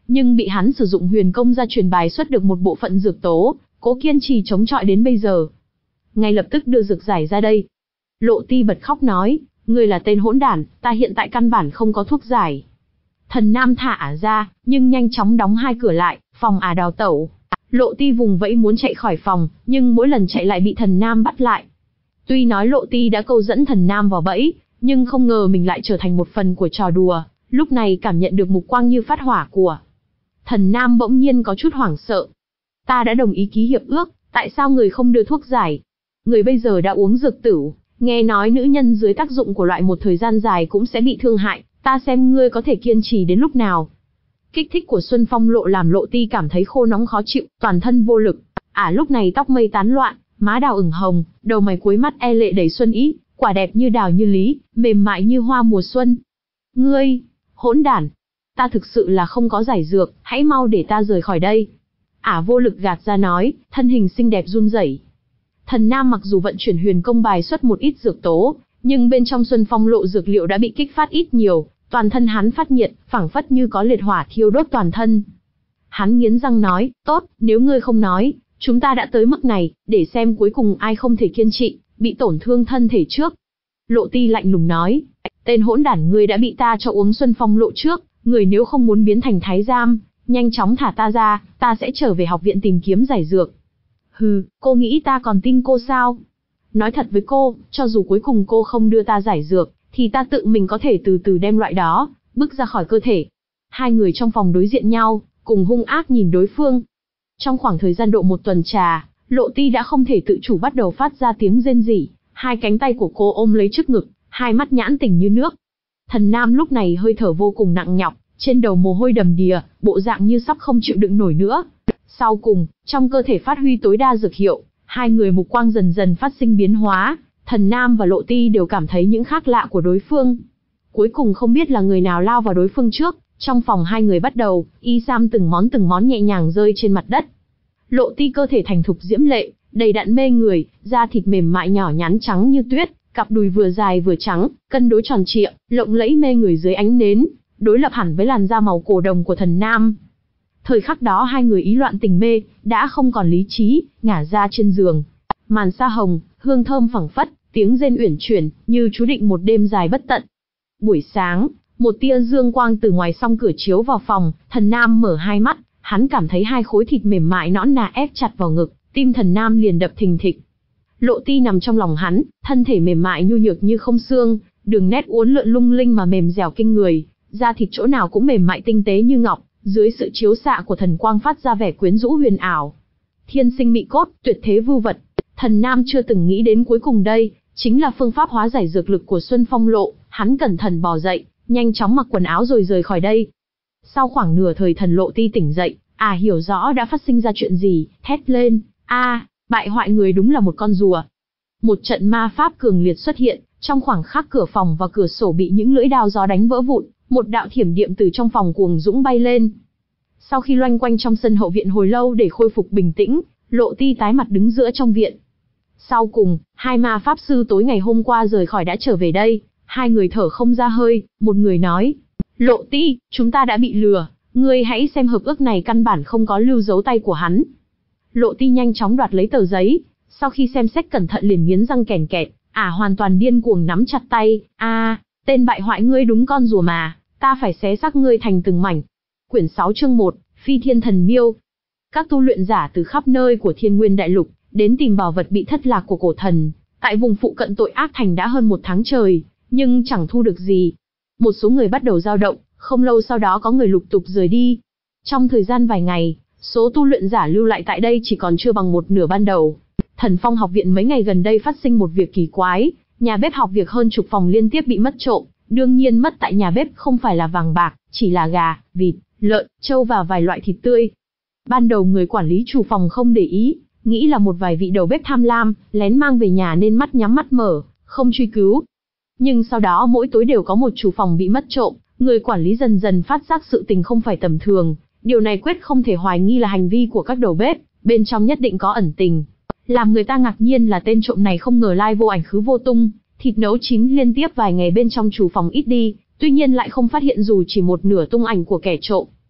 Speaker 1: nhưng bị hắn sử dụng huyền công gia truyền bài xuất được một bộ phận dược tố, cố kiên trì chống chọi đến bây giờ. Ngay lập tức đưa dược giải ra đây. Lộ Ti bật khóc nói, ngươi là tên hỗn đản, ta hiện tại căn bản không có thuốc giải. Thần Nam thả ả ra, nhưng nhanh chóng đóng hai cửa lại, phòng ả đào tẩu. Lộ Ti vùng vẫy muốn chạy khỏi phòng, nhưng mỗi lần chạy lại bị Thần Nam bắt lại. Tuy nói Lộ Ti đã câu dẫn Thần Nam vào bẫy, nhưng không ngờ mình lại trở thành một phần của trò đùa, lúc này cảm nhận được mục quang như phát hỏa của Thần Nam bỗng nhiên có chút hoảng sợ. Ta đã đồng ý ký hiệp ước, tại sao người không đưa thuốc giải? Người bây giờ đã uống dược tửu, nghe nói nữ nhân dưới tác dụng của loại một thời gian dài cũng sẽ bị thương hại, ta xem ngươi có thể kiên trì đến lúc nào. Kích thích của Xuân Phong Lộ làm Lộ Ti cảm thấy khô nóng khó chịu, toàn thân vô lực. Ả à, lúc này tóc mây tán loạn, má đào ửng hồng, đầu mày cuối mắt e lệ đầy xuân ý, quả đẹp như đào như lý, mềm mại như hoa mùa xuân. Ngươi, hỗn đản, ta thực sự là không có giải dược, hãy mau để ta rời khỏi đây. Ả à, vô lực gạt ra nói, thân hình xinh đẹp run rẩy. Thần Nam mặc dù vận chuyển huyền công bài xuất một ít dược tố, nhưng bên trong Xuân Phong Lộ dược liệu đã bị kích phát ít nhiều, toàn thân hắn phát nhiệt, phảng phất như có liệt hỏa thiêu đốt toàn thân. Hắn nghiến răng nói, tốt, nếu ngươi không nói, chúng ta đã tới mức này, để xem cuối cùng ai không thể kiên trị, bị tổn thương thân thể trước. Lộ Ti lạnh lùng nói, tên hỗn đản ngươi đã bị ta cho uống Xuân Phong Lộ trước, người nếu không muốn biến thành thái giam, nhanh chóng thả ta ra, ta sẽ trở về học viện tìm kiếm giải dược. Hừ, cô nghĩ ta còn tin cô sao? Nói thật với cô, cho dù cuối cùng cô không đưa ta giải dược, thì ta tự mình có thể từ từ đem loại đó, bước ra khỏi cơ thể. Hai người trong phòng đối diện nhau, cùng hung ác nhìn đối phương. Trong khoảng thời gian độ một tuần trà, Lộ Ti đã không thể tự chủ bắt đầu phát ra tiếng rên rỉ, hai cánh tay của cô ôm lấy trước ngực, hai mắt nhãn tỉnh như nước. Thần Nam lúc này hơi thở vô cùng nặng nhọc, trên đầu mồ hôi đầm đìa, bộ dạng như sắp không chịu đựng nổi nữa. Sau cùng, trong cơ thể phát huy tối đa dược hiệu, hai người mục quang dần dần phát sinh biến hóa, Thần Nam và Lộ Ti đều cảm thấy những khác lạ của đối phương. Cuối cùng không biết là người nào lao vào đối phương trước, trong phòng hai người bắt đầu, y sam từng món từng món nhẹ nhàng rơi trên mặt đất. Lộ Ti cơ thể thành thục diễm lệ, đầy đặn mê người, da thịt mềm mại nhỏ nhắn trắng như tuyết, cặp đùi vừa dài vừa trắng, cân đối tròn trịa, lộng lẫy mê người dưới ánh nến, đối lập hẳn với làn da màu cổ đồng của Thần Nam. Thời khắc đó hai người ý loạn tình mê, đã không còn lý trí, ngả ra trên giường. Màn sa hồng, hương thơm phảng phất, tiếng rên uyển chuyển, như chú định một đêm dài bất tận. Buổi sáng, một tia dương quang từ ngoài song cửa chiếu vào phòng, Thần Nam mở hai mắt, hắn cảm thấy hai khối thịt mềm mại nõn nà ép chặt vào ngực, tim Thần Nam liền đập thình thịch. Lộ Ti nằm trong lòng hắn, thân thể mềm mại nhu nhược như không xương, đường nét uốn lượn lung linh mà mềm dẻo kinh người, da thịt chỗ nào cũng mềm mại tinh tế như ngọc, dưới sự chiếu xạ của thần quang phát ra vẻ quyến rũ huyền ảo. Thiên sinh mị cốt, tuyệt thế vưu vật. Thần Nam chưa từng nghĩ đến cuối cùng đây chính là phương pháp hóa giải dược lực của Xuân Phong Lộ, hắn cẩn thận bò dậy, nhanh chóng mặc quần áo rồi rời khỏi đây. Sau khoảng nửa thời thần Lộ Ti tỉnh dậy, à hiểu rõ đã phát sinh ra chuyện gì, thét lên, a, à, bại hoại người đúng là một con rùa. Một trận ma pháp cường liệt xuất hiện, trong khoảng khắc cửa phòng và cửa sổ bị những lưỡi đao gió đánh vỡ vụn, một đạo thiểm điện từ trong phòng cuồng dũng bay lên. Sau khi loanh quanh trong sân hậu viện hồi lâu để khôi phục bình tĩnh, Lộ Ti tái mặt đứng giữa trong viện. Sau cùng, hai ma pháp sư tối ngày hôm qua rời khỏi đã trở về đây, hai người thở không ra hơi, một người nói, Lộ Ti, chúng ta đã bị lừa, ngươi hãy xem hợp ước này căn bản không có lưu dấu tay của hắn. Lộ Ti nhanh chóng đoạt lấy tờ giấy, sau khi xem xét cẩn thận liền nghiến răng kèn kẹt, ả à, hoàn toàn điên cuồng nắm chặt tay, a, à, tên bại hoại ngươi đúng con rùa mà, ta phải xé xác ngươi thành từng mảnh. Quyển sáu chương một, Phi Thiên Thần Miêu. Các tu luyện giả từ khắp nơi của Thiên Nguyên Đại Lục đến tìm bảo vật bị thất lạc của cổ thần, tại vùng phụ cận tội ác thành đã hơn một tháng trời, nhưng chẳng thu được gì. Một số người bắt đầu dao động, không lâu sau đó có người lục tục rời đi. Trong thời gian vài ngày, số tu luyện giả lưu lại tại đây chỉ còn chưa bằng một nửa ban đầu. Thần Phong học viện mấy ngày gần đây phát sinh một việc kỳ quái, nhà bếp học việc hơn chục phòng liên tiếp bị mất trộm. Đương nhiên mất tại nhà bếp không phải là vàng bạc, chỉ là gà, vịt, lợn, trâu và vài loại thịt tươi. Ban đầu người quản lý chủ phòng không để ý, nghĩ là một vài vị đầu bếp tham lam, lén mang về nhà nên mắt nhắm mắt mở, không truy cứu. Nhưng sau đó mỗi tối đều có một chủ phòng bị mất trộm, người quản lý dần dần phát giác sự tình không phải tầm thường. Điều này quyết không thể hoài nghi là hành vi của các đầu bếp, bên trong nhất định có ẩn tình. Làm người ta ngạc nhiên là tên trộm này không ngờ lai vô ảnh khứ vô tung. Thịt nấu chín liên tiếp vài ngày bên trong chủ phòng ít đi, tuy nhiên lại không phát hiện dù chỉ một nửa tung ảnh của kẻ trộm.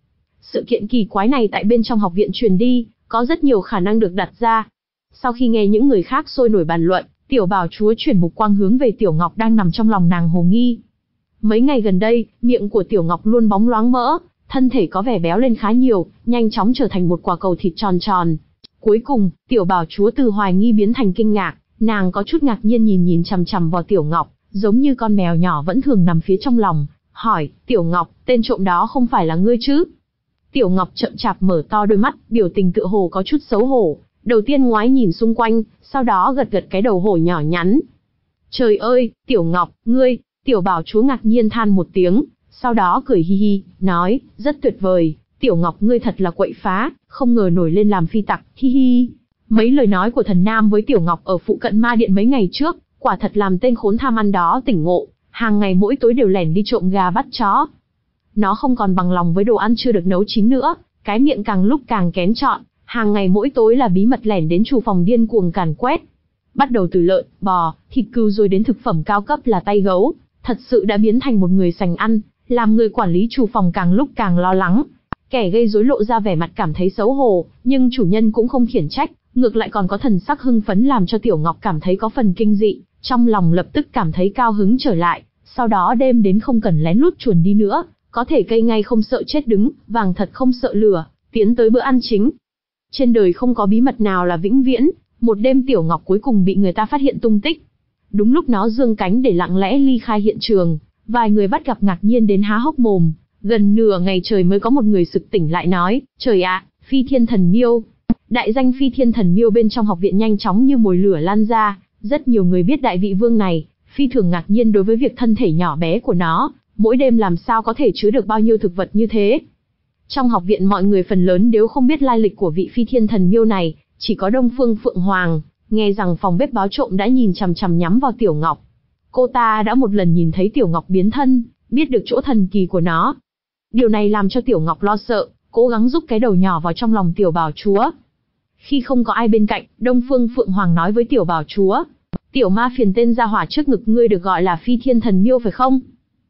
Speaker 1: Sự kiện kỳ quái này tại bên trong học viện truyền đi, có rất nhiều khả năng được đặt ra. Sau khi nghe những người khác sôi nổi bàn luận, tiểu bảo chúa chuyển mục quang hướng về Tiểu Ngọc đang nằm trong lòng nàng hồ nghi. Mấy ngày gần đây, miệng của Tiểu Ngọc luôn bóng loáng mỡ, thân thể có vẻ béo lên khá nhiều, nhanh chóng trở thành một quả cầu thịt tròn tròn. Cuối cùng, tiểu bảo chúa từ hoài nghi biến thành kinh ngạc, nàng có chút ngạc nhiên nhìn nhìn chằm chằm vào Tiểu Ngọc, giống như con mèo nhỏ vẫn thường nằm phía trong lòng, hỏi, Tiểu Ngọc, tên trộm đó không phải là ngươi chứ? Tiểu Ngọc chậm chạp mở to đôi mắt, biểu tình tựa hồ có chút xấu hổ, đầu tiên ngoái nhìn xung quanh, sau đó gật gật cái đầu hổ nhỏ nhắn. Trời ơi, Tiểu Ngọc, ngươi, tiểu bảo chúa ngạc nhiên than một tiếng, sau đó cười hi hi, nói, rất tuyệt vời, Tiểu Ngọc ngươi thật là quậy phá, không ngờ nổi lên làm phi tặc, hi hi. Mấy lời nói của thần nam với Tiểu Ngọc ở phụ cận ma điện mấy ngày trước, quả thật làm tên khốn tham ăn đó tỉnh ngộ, hàng ngày mỗi tối đều lẻn đi trộm gà bắt chó. Nó không còn bằng lòng với đồ ăn chưa được nấu chín nữa, cái miệng càng lúc càng kén chọn, hàng ngày mỗi tối là bí mật lẻn đến chủ phòng điên cuồng càn quét. Bắt đầu từ lợn, bò, thịt cừu rồi đến thực phẩm cao cấp là tay gấu, thật sự đã biến thành một người sành ăn, làm người quản lý chủ phòng càng lúc càng lo lắng. Kẻ gây rối lộ ra vẻ mặt cảm thấy xấu hổ, nhưng chủ nhân cũng không khiển trách, ngược lại còn có thần sắc hưng phấn làm cho Tiểu Ngọc cảm thấy có phần kinh dị, trong lòng lập tức cảm thấy cao hứng trở lại, sau đó đêm đến không cần lén lút chuồn đi nữa, có thể cây ngay không sợ chết đứng, vàng thật không sợ lửa, tiến tới bữa ăn chính. Trên đời không có bí mật nào là vĩnh viễn, một đêm Tiểu Ngọc cuối cùng bị người ta phát hiện tung tích. Đúng lúc nó giương cánh để lặng lẽ ly khai hiện trường, vài người bắt gặp ngạc nhiên đến há hốc mồm, gần nửa ngày trời mới có một người sực tỉnh lại nói, trời ạ, Phi Thiên Thần Miêu. Đại danh Phi Thiên Thần Miêu bên trong học viện nhanh chóng như mồi lửa lan ra, rất nhiều người biết đại vị vương này, phi thường ngạc nhiên đối với việc thân thể nhỏ bé của nó, mỗi đêm làm sao có thể chứa được bao nhiêu thực vật như thế. Trong học viện mọi người phần lớn đều không biết lai lịch của vị Phi Thiên Thần Miêu này, chỉ có Đông Phương Phượng Hoàng, nghe rằng phòng bếp báo trộm đã nhìn chằm chằm nhắm vào Tiểu Ngọc. Cô ta đã một lần nhìn thấy Tiểu Ngọc biến thân, biết được chỗ thần kỳ của nó. Điều này làm cho Tiểu Ngọc lo sợ, cố gắng rúc cái đầu nhỏ vào trong lòng tiểu bảo chúa. Khi không có ai bên cạnh, Đông Phương Phượng Hoàng nói với tiểu bảo chúa, tiểu ma phiền tên gia hỏa trước ngực ngươi được gọi là Phi Thiên Thần Miêu phải không?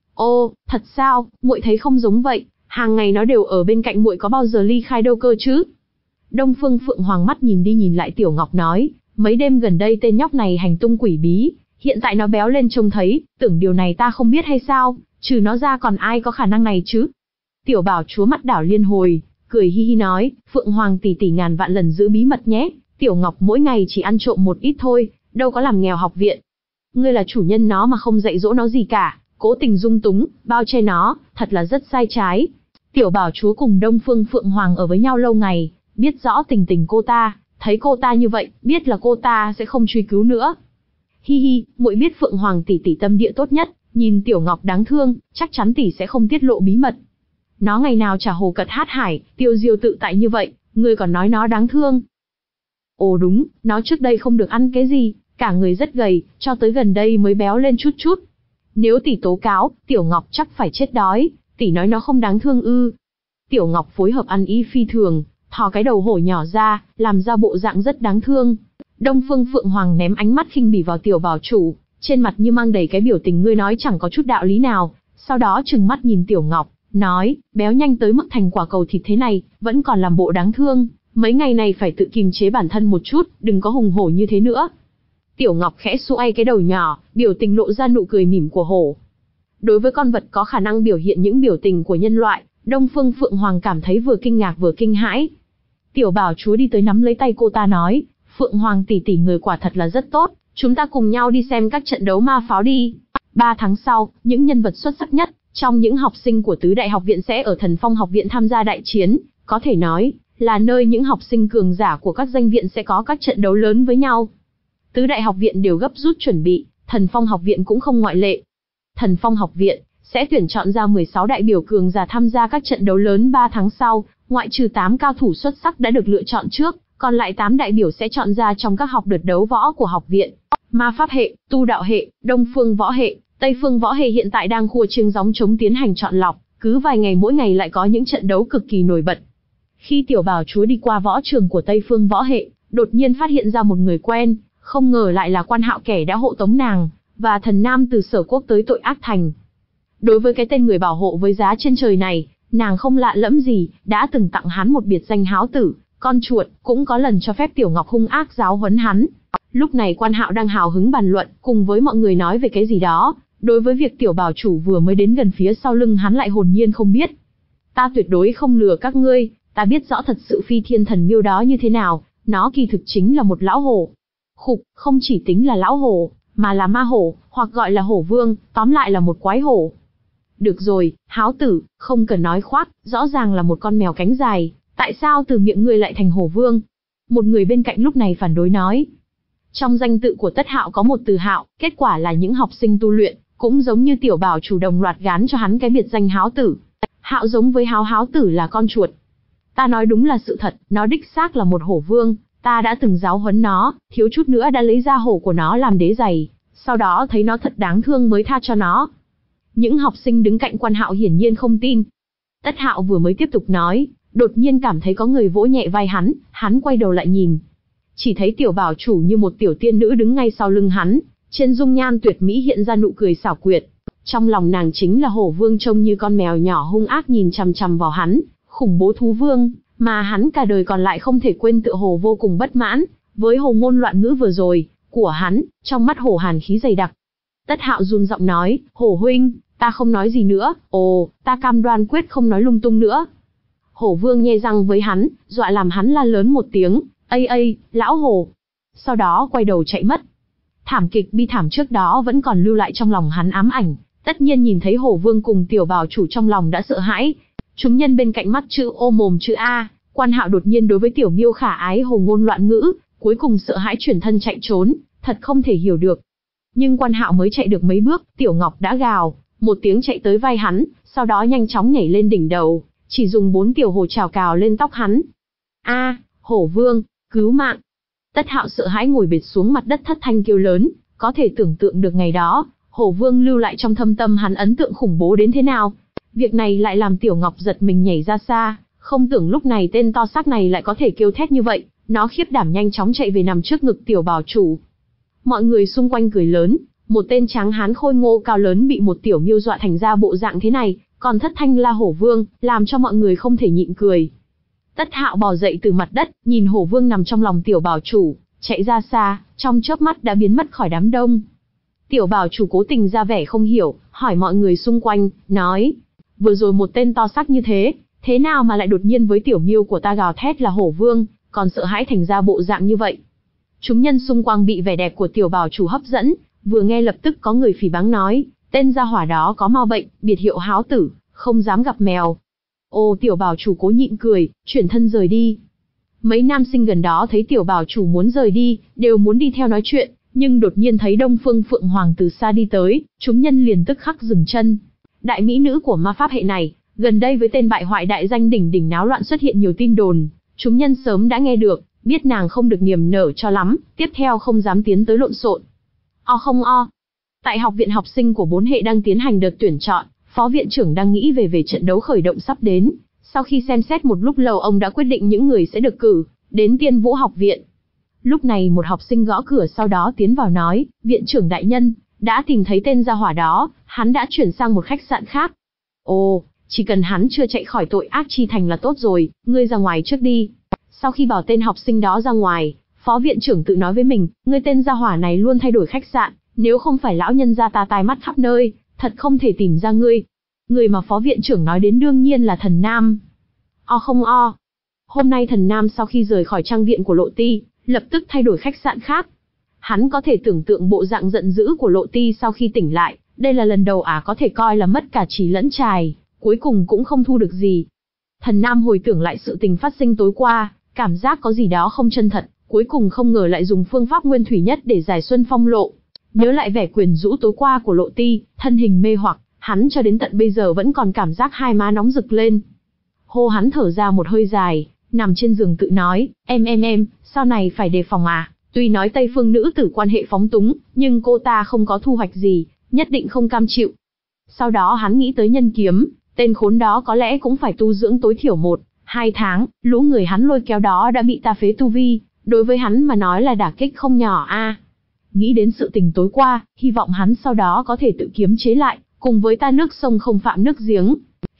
Speaker 1: Ô, thật sao, muội thấy không giống vậy, hàng ngày nó đều ở bên cạnh muội có bao giờ ly khai đâu cơ chứ? Đông Phương Phượng Hoàng mắt nhìn đi nhìn lại Tiểu Ngọc nói, mấy đêm gần đây tên nhóc này hành tung quỷ bí, hiện tại nó béo lên trông thấy, tưởng điều này ta không biết hay sao, trừ nó ra còn ai có khả năng này chứ? Tiểu bảo chúa mắt đảo liên hồi, cười hi hi nói, Phượng Hoàng tỷ tỷ ngàn vạn lần giữ bí mật nhé, Tiểu Ngọc mỗi ngày chỉ ăn trộm một ít thôi, đâu có làm nghèo học viện. Ngươi là chủ nhân nó mà không dạy dỗ nó gì cả, cố tình dung túng, bao che nó, thật là rất sai trái. Tiểu bảo chúa cùng Đông Phương Phượng Hoàng ở với nhau lâu ngày, biết rõ tình tình cô ta, thấy cô ta như vậy, biết là cô ta sẽ không truy cứu nữa. Hi hi, muội biết Phượng Hoàng tỷ tỷ tâm địa tốt nhất, nhìn Tiểu Ngọc đáng thương, chắc chắn tỷ sẽ không tiết lộ bí mật. Nó ngày nào chả hồ cật hát hải, tiêu diêu tự tại như vậy, ngươi còn nói nó đáng thương. Ồ đúng, nó trước đây không được ăn cái gì, cả người rất gầy, cho tới gần đây mới béo lên chút chút. Nếu tỷ tố cáo, Tiểu Ngọc chắc phải chết đói, tỷ nói nó không đáng thương ư. Tiểu Ngọc phối hợp ăn ý phi thường, thò cái đầu hổ nhỏ ra, làm ra bộ dạng rất đáng thương. Đông Phương Phượng Hoàng ném ánh mắt khinh bỉ vào tiểu bảo chủ, trên mặt như mang đầy cái biểu tình ngươi nói chẳng có chút đạo lý nào, sau đó trừng mắt nhìn Tiểu Ngọc, nói, béo nhanh tới mức thành quả cầu thịt thế này, vẫn còn làm bộ đáng thương, mấy ngày này phải tự kiềm chế bản thân một chút, đừng có hùng hổ như thế nữa. Tiểu Ngọc khẽ xoay cái đầu nhỏ, biểu tình lộ ra nụ cười mỉm của hổ. Đối với con vật có khả năng biểu hiện những biểu tình của nhân loại, Đông Phương Phượng Hoàng cảm thấy vừa kinh ngạc vừa kinh hãi. Tiểu bảo chúa đi tới nắm lấy tay cô ta nói, Phượng Hoàng tỷ tỷ người quả thật là rất tốt, chúng ta cùng nhau đi xem các trận đấu ma pháo đi. Ba tháng sau, những nhân vật xuất sắc nhất trong những học sinh của tứ đại học viện sẽ ở Thần Phong học viện tham gia đại chiến, có thể nói là nơi những học sinh cường giả của các danh viện sẽ có các trận đấu lớn với nhau. Tứ đại học viện đều gấp rút chuẩn bị, Thần Phong học viện cũng không ngoại lệ. Thần Phong học viện sẽ tuyển chọn ra mười sáu đại biểu cường giả tham gia các trận đấu lớn ba tháng sau, ngoại trừ tám cao thủ xuất sắc đã được lựa chọn trước, còn lại tám đại biểu sẽ chọn ra trong các học đợt đấu võ của học viện. Ma pháp hệ, tu đạo hệ, Đông phương võ hệ, Tây phương võ hệ hiện tại đang khua chiêng gióng chống tiến hành chọn lọc, cứ vài ngày mỗi ngày lại có những trận đấu cực kỳ nổi bật. Khi tiểu bảo chúa đi qua võ trường của Tây phương võ hệ, đột nhiên phát hiện ra một người quen, không ngờ lại là Quan Hạo kẻ đã hộ tống nàng và Thần Nam từ Sở Quốc tới Tội Ác Thành. Đối với cái tên người bảo hộ với giá trên trời này, Nàng không lạ lẫm gì, đã từng tặng hắn một biệt danh háo tử, con chuột, cũng có lần cho phép Tiểu Ngọc hung ác giáo huấn hắn. Lúc này Quan Hạo đang hào hứng bàn luận, cùng với mọi người nói về cái gì đó, đối với việc Tiểu Bảo chủ vừa mới đến gần phía sau lưng hắn lại hồn nhiên không biết. Ta tuyệt đối không lừa các ngươi, ta biết rõ thật sự phi thiên thần miêu đó như thế nào, nó kỳ thực chính là một lão hổ. Khục, không chỉ tính là lão hổ, mà là ma hổ, hoặc gọi là hổ vương, tóm lại là một quái hổ. Được rồi, háo tử, không cần nói khoác, rõ ràng là một con mèo cánh dài, tại sao từ miệng ngươi lại thành hổ vương? Một người bên cạnh lúc này phản đối nói. Trong danh tự của Tất Hạo có một từ Hạo, kết quả là những học sinh tu luyện, cũng giống như Tiểu Bảo chủ đồng loạt gán cho hắn cái biệt danh háo tử. Hạo giống với háo háo tử là con chuột. Ta nói đúng là sự thật, nó đích xác là một hổ vương, ta đã từng giáo huấn nó, thiếu chút nữa đã lấy da hổ của nó làm đế giày, sau đó thấy nó thật đáng thương mới tha cho nó. Những học sinh đứng cạnh Quan Hạo hiển nhiên không tin. Tất Hạo vừa mới tiếp tục nói, đột nhiên cảm thấy có người vỗ nhẹ vai hắn, hắn quay đầu lại nhìn. Chỉ thấy Tiểu Bảo chủ như một tiểu tiên nữ đứng ngay sau lưng hắn, trên dung nhan tuyệt mỹ hiện ra nụ cười xảo quyệt. Trong lòng nàng chính là hổ vương trông như con mèo nhỏ hung ác nhìn chằm chằm vào hắn, khủng bố thú vương, mà hắn cả đời còn lại không thể quên tựa hồ vô cùng bất mãn, với hồ ngôn loạn ngữ vừa rồi, của hắn, trong mắt hổ hàn khí dày đặc. Tất Hạo run giọng nói, hổ huynh, ta không nói gì nữa, ồ, ta cam đoan quyết không nói lung tung nữa. Hổ vương nhe răng với hắn, dọa làm hắn la lớn một tiếng, ây ây, lão hổ. Sau đó quay đầu chạy mất. Thảm kịch bi thảm trước đó vẫn còn lưu lại trong lòng hắn ám ảnh, tất nhiên nhìn thấy hổ vương cùng Tiểu Bảo chủ trong lòng đã sợ hãi. Chúng nhân bên cạnh mắt chữ ô mồm chữ A, Quan Hạo đột nhiên đối với Tiểu Miêu khả ái hồ ngôn loạn ngữ, cuối cùng sợ hãi chuyển thân chạy trốn, thật không thể hiểu được. Nhưng Quan Hạo mới chạy được mấy bước, Tiểu Ngọc đã gào một tiếng chạy tới vai hắn, sau đó nhanh chóng nhảy lên đỉnh đầu, chỉ dùng bốn tiểu hồ trào cào lên tóc hắn. A, hổ vương, cứu mạng! Tất Hạo sợ hãi ngồi bệt xuống mặt đất thất thanh kêu lớn, có thể tưởng tượng được ngày đó, hổ vương lưu lại trong thâm tâm hắn ấn tượng khủng bố đến thế nào. Việc này lại làm Tiểu Ngọc giật mình nhảy ra xa, không tưởng lúc này tên to xác này lại có thể kêu thét như vậy, nó khiếp đảm nhanh chóng chạy về nằm trước ngực Tiểu Bảo chủ. Mọi người xung quanh cười lớn, một tên tráng hán khôi ngô cao lớn bị một tiểu miêu dọa thành ra bộ dạng thế này, còn thất thanh la hổ vương, làm cho mọi người không thể nhịn cười. Tất Hạo bò dậy từ mặt đất, nhìn hổ vương nằm trong lòng Tiểu Bảo chủ, chạy ra xa, trong chớp mắt đã biến mất khỏi đám đông. Tiểu Bảo chủ cố tình ra vẻ không hiểu, hỏi mọi người xung quanh, nói, vừa rồi một tên to xác như thế, thế nào mà lại đột nhiên với tiểu miêu của ta gào thét là hổ vương, còn sợ hãi thành ra bộ dạng như vậy. Chúng nhân xung quanh bị vẻ đẹp của Tiểu Bảo chủ hấp dẫn, vừa nghe lập tức có người phỉ báng nói, tên gia hỏa đó có mau bệnh, biệt hiệu háo tử, không dám gặp mèo. Ô, Tiểu Bảo chủ cố nhịn cười, chuyển thân rời đi. Mấy nam sinh gần đó thấy Tiểu Bảo chủ muốn rời đi, đều muốn đi theo nói chuyện, nhưng đột nhiên thấy Đông Phương Phượng Hoàng từ xa đi tới, chúng nhân liền tức khắc dừng chân. Đại mỹ nữ của ma pháp hệ này, gần đây với tên bại hoại đại danh đỉnh đỉnh náo loạn xuất hiện nhiều tin đồn, chúng nhân sớm đã nghe được, biết nàng không được niềm nở cho lắm, tiếp theo không dám tiến tới lộn xộn. O không o. Tại học viện học sinh của bốn hệ đang tiến hành đợt tuyển chọn, phó viện trưởng đang nghĩ về về trận đấu khởi động sắp đến. Sau khi xem xét một lúc lâu ông đã quyết định những người sẽ được cử đến Tiên Vũ học viện. Lúc này một học sinh gõ cửa sau đó tiến vào nói, viện trưởng đại nhân, đã tìm thấy tên gia hỏa đó, hắn đã chuyển sang một khách sạn khác. Ồ, chỉ cần hắn chưa chạy khỏi tội ác chi thành là tốt rồi, ngươi ra ngoài trước đi. Sau khi bảo tên học sinh đó ra ngoài, phó viện trưởng tự nói với mình, ngươi tên gia hỏa này luôn thay đổi khách sạn, nếu không phải lão nhân gia ta tai mắt khắp nơi, thật không thể tìm ra ngươi. Người mà phó viện trưởng nói đến đương nhiên là Thần Nam. O không o. Hôm nay Thần Nam sau khi rời khỏi trang viện của Lộ Ti, lập tức thay đổi khách sạn khác. Hắn có thể tưởng tượng bộ dạng giận dữ của Lộ Ti sau khi tỉnh lại, đây là lần đầu ả có thể coi là mất cả trí lẫn trài, cuối cùng cũng không thu được gì. Thần Nam hồi tưởng lại sự tình phát sinh tối qua, cảm giác có gì đó không chân thật, cuối cùng không ngờ lại dùng phương pháp nguyên thủy nhất để giải Xuân Phong Lộ. Nhớ lại vẻ quyến rũ tối qua của Lộ Ti, thân hình mê hoặc, hắn cho đến tận bây giờ vẫn còn cảm giác hai má nóng rực lên. Hô, hắn thở ra một hơi dài, nằm trên giường tự nói, em em em, sau này phải đề phòng à, tuy nói Tây Phương nữ tử quan hệ phóng túng, nhưng cô ta không có thu hoạch gì, nhất định không cam chịu. Sau đó hắn nghĩ tới Nhân Kiếm, tên khốn đó có lẽ cũng phải tu dưỡng tối thiểu một, hai tháng, lũ người hắn lôi kéo đó đã bị ta phế tu vi, đối với hắn mà nói là đả kích không nhỏ a. À. Nghĩ đến sự tình tối qua, hy vọng hắn sau đó có thể tự kiềm chế lại, cùng với ta nước sông không phạm nước giếng.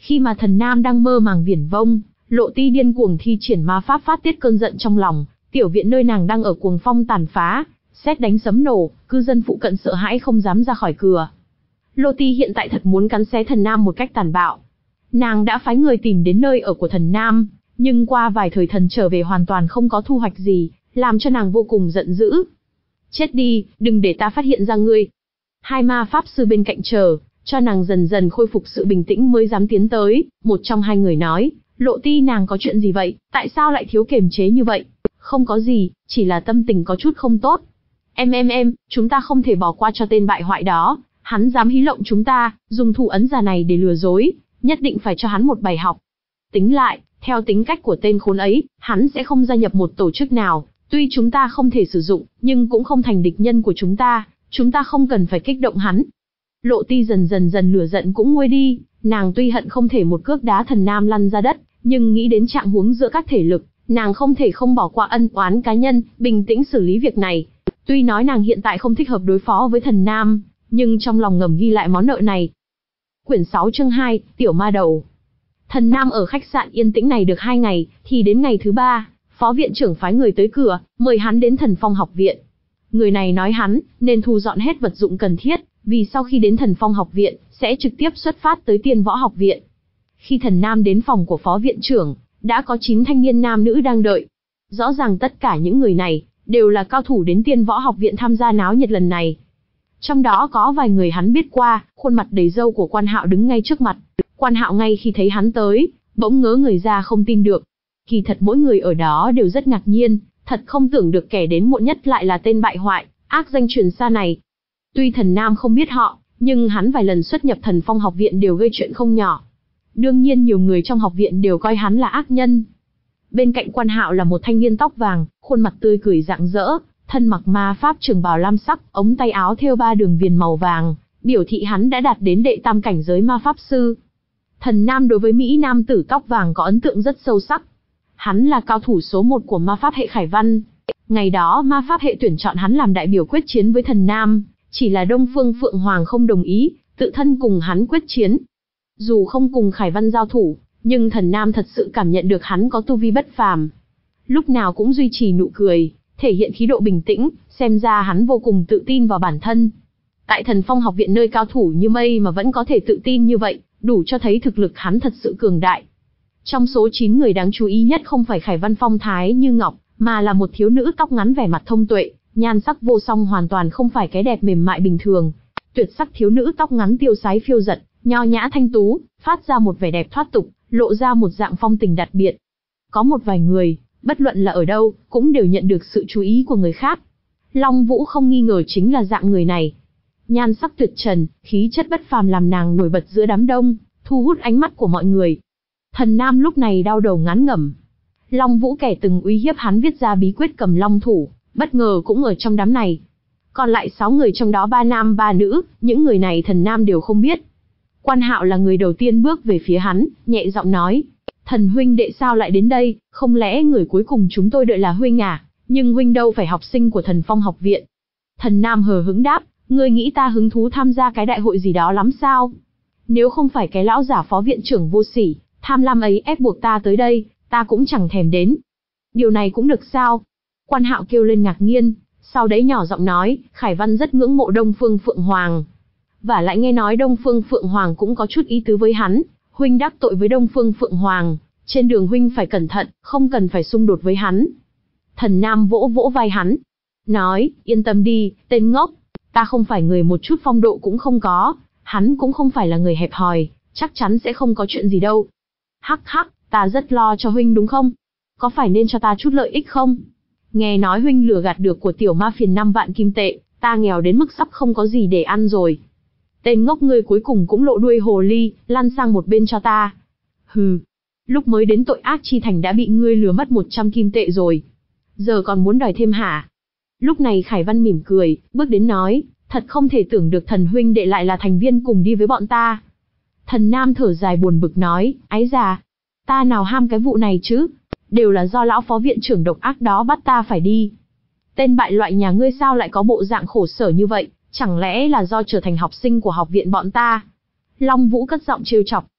Speaker 1: Khi mà Thần Nam đang mơ màng viển vông, Lộ Ti điên cuồng thi triển ma pháp phát tiết cơn giận trong lòng, tiểu viện nơi nàng đang ở cuồng phong tàn phá, sét đánh sấm nổ, cư dân phụ cận sợ hãi không dám ra khỏi cửa. Lộ Ti hiện tại thật muốn cắn xé Thần Nam một cách tàn bạo. Nàng đã phái người tìm đến nơi ở của Thần Nam, nhưng qua vài thời thần trở về hoàn toàn không có thu hoạch gì, làm cho nàng vô cùng giận dữ. Chết đi, đừng để ta phát hiện ra ngươi. Hai ma pháp sư bên cạnh chờ, cho nàng dần dần khôi phục sự bình tĩnh mới dám tiến tới. Một trong hai người nói, Lộ Ti nàng có chuyện gì vậy, tại sao lại thiếu kiềm chế như vậy? Không có gì, chỉ là tâm tình có chút không tốt. Em em em, chúng ta không thể bỏ qua cho tên bại hoại đó, hắn dám hí lộng chúng ta, dùng thủ ấn giả này để lừa dối, nhất định phải cho hắn một bài học. Tính lại, theo tính cách của tên khốn ấy, hắn sẽ không gia nhập một tổ chức nào, tuy chúng ta không thể sử dụng, nhưng cũng không thành địch nhân của chúng ta, chúng ta không cần phải kích động hắn. Lộ Ti dần dần dần lửa giận cũng nguôi đi, nàng tuy hận không thể một cước đá Thần Nam lăn ra đất, nhưng nghĩ đến trạng huống giữa các thể lực, nàng không thể không bỏ qua ân oán cá nhân, bình tĩnh xử lý việc này. Tuy nói nàng hiện tại không thích hợp đối phó với Thần Nam, nhưng trong lòng ngầm ghi lại món nợ này. Quyển sáu chương hai, Tiểu Ma Đầu. Thần Nam ở khách sạn yên tĩnh này được hai ngày, thì đến ngày thứ ba, phó viện trưởng phái người tới cửa, mời hắn đến Thần Phong học viện. Người này nói hắn nên thu dọn hết vật dụng cần thiết, vì sau khi đến Thần Phong học viện, sẽ trực tiếp xuất phát tới Tiên Võ học viện. Khi Thần Nam đến phòng của phó viện trưởng, đã có chín thanh niên nam nữ đang đợi. Rõ ràng tất cả những người này đều là cao thủ đến Tiên Võ học viện tham gia náo nhiệt lần này. Trong đó có vài người hắn biết qua, khuôn mặt đầy râu của Quan Hạo đứng ngay trước mặt. Quan Hạo ngay khi thấy hắn tới, bỗng ngớ người ra không tin được. Kỳ thật mỗi người ở đó đều rất ngạc nhiên, thật không tưởng được kẻ đến muộn nhất lại là tên bại hoại, ác danh truyền xa này. Tuy Thần Nam không biết họ, nhưng hắn vài lần xuất nhập Thần Phong học viện đều gây chuyện không nhỏ. Đương nhiên nhiều người trong học viện đều coi hắn là ác nhân. Bên cạnh Quan Hạo là một thanh niên tóc vàng, khuôn mặt tươi cười rạng rỡ, thân mặc ma pháp trường bào lam sắc, ống tay áo thêu ba đường viền màu vàng, biểu thị hắn đã đạt đến đệ tam cảnh giới ma pháp sư. Thần Nam đối với Mỹ nam tử tóc vàng có ấn tượng rất sâu sắc. Hắn là cao thủ số một của ma pháp hệ Khải Văn. Ngày đó ma pháp hệ tuyển chọn hắn làm đại biểu quyết chiến với Thần Nam, chỉ là Đông Phương Phượng Hoàng không đồng ý, tự thân cùng hắn quyết chiến. Dù không cùng Khải Văn giao thủ, nhưng Thần Nam thật sự cảm nhận được hắn có tu vi bất phàm. Lúc nào cũng duy trì nụ cười, thể hiện khí độ bình tĩnh, xem ra hắn vô cùng tự tin vào bản thân. Tại Thần Phong học viện nơi cao thủ như mây mà vẫn có thể tự tin như vậy, đủ cho thấy thực lực hắn thật sự cường đại. Trong số chín người đáng chú ý nhất không phải Khải Văn phong thái như ngọc, mà là một thiếu nữ tóc ngắn vẻ mặt thông tuệ, nhan sắc vô song hoàn toàn không phải cái đẹp mềm mại bình thường. Tuyệt sắc thiếu nữ tóc ngắn tiêu sái phiêu giật, nho nhã thanh tú, phát ra một vẻ đẹp thoát tục, lộ ra một dạng phong tình đặc biệt. Có một vài người, bất luận là ở đâu, cũng đều nhận được sự chú ý của người khác. Long Vũ không nghi ngờ chính là dạng người này. Nhan sắc tuyệt trần, khí chất bất phàm làm nàng nổi bật giữa đám đông, thu hút ánh mắt của mọi người. Thần Nam lúc này đau đầu ngán ngẩm. Long Vũ kẻ từng uy hiếp hắn viết ra bí quyết cầm long thủ, bất ngờ cũng ở trong đám này. Còn lại sáu người trong đó ba nam ba nữ, những người này Thần Nam đều không biết. Quan Hạo là người đầu tiên bước về phía hắn, nhẹ giọng nói. Thần huynh đệ sao lại đến đây, không lẽ người cuối cùng chúng tôi đợi là huynh à, nhưng huynh đâu phải học sinh của Thần Phong học viện. Thần Nam hờ hững đáp, ngươi nghĩ ta hứng thú tham gia cái đại hội gì đó lắm sao? Nếu không phải cái lão giả phó viện trưởng vô sỉ, tham lam ấy ép buộc ta tới đây, ta cũng chẳng thèm đến. Điều này cũng được sao? Quan Hạo kêu lên ngạc nhiên, sau đấy nhỏ giọng nói, Khải Văn rất ngưỡng mộ Đông Phương Phượng Hoàng. Và lại nghe nói Đông Phương Phượng Hoàng cũng có chút ý tứ với hắn, huynh đắc tội với Đông Phương Phượng Hoàng, trên đường huynh phải cẩn thận, không cần phải xung đột với hắn. Thần Nam vỗ vỗ vai hắn, nói, yên tâm đi, tên ngốc, ta không phải người một chút phong độ cũng không có, hắn cũng không phải là người hẹp hòi, chắc chắn sẽ không có chuyện gì đâu. Hắc hắc, ta rất lo cho huynh đúng không? Có phải nên cho ta chút lợi ích không? Nghe nói huynh lừa gạt được của tiểu ma phiền năm vạn kim tệ, ta nghèo đến mức sắp không có gì để ăn rồi. Tên ngốc ngươi cuối cùng cũng lộ đuôi hồ ly, lăn sang một bên cho ta. Hừ, lúc mới đến tội ác chi thành đã bị ngươi lừa mất một trăm kim tệ rồi. Giờ còn muốn đòi thêm hả? Lúc này Khải Văn mỉm cười, bước đến nói, thật không thể tưởng được thần huynh đệ lại là thành viên cùng đi với bọn ta. Thần Nam thở dài buồn bực nói, ái già, ta nào ham cái vụ này chứ, đều là do lão phó viện trưởng độc ác đó bắt ta phải đi. Tên bại loại nhà ngươi sao lại có bộ dạng khổ sở như vậy, chẳng lẽ là do trở thành học sinh của học viện bọn ta? Long Vũ cất giọng trêu chọc.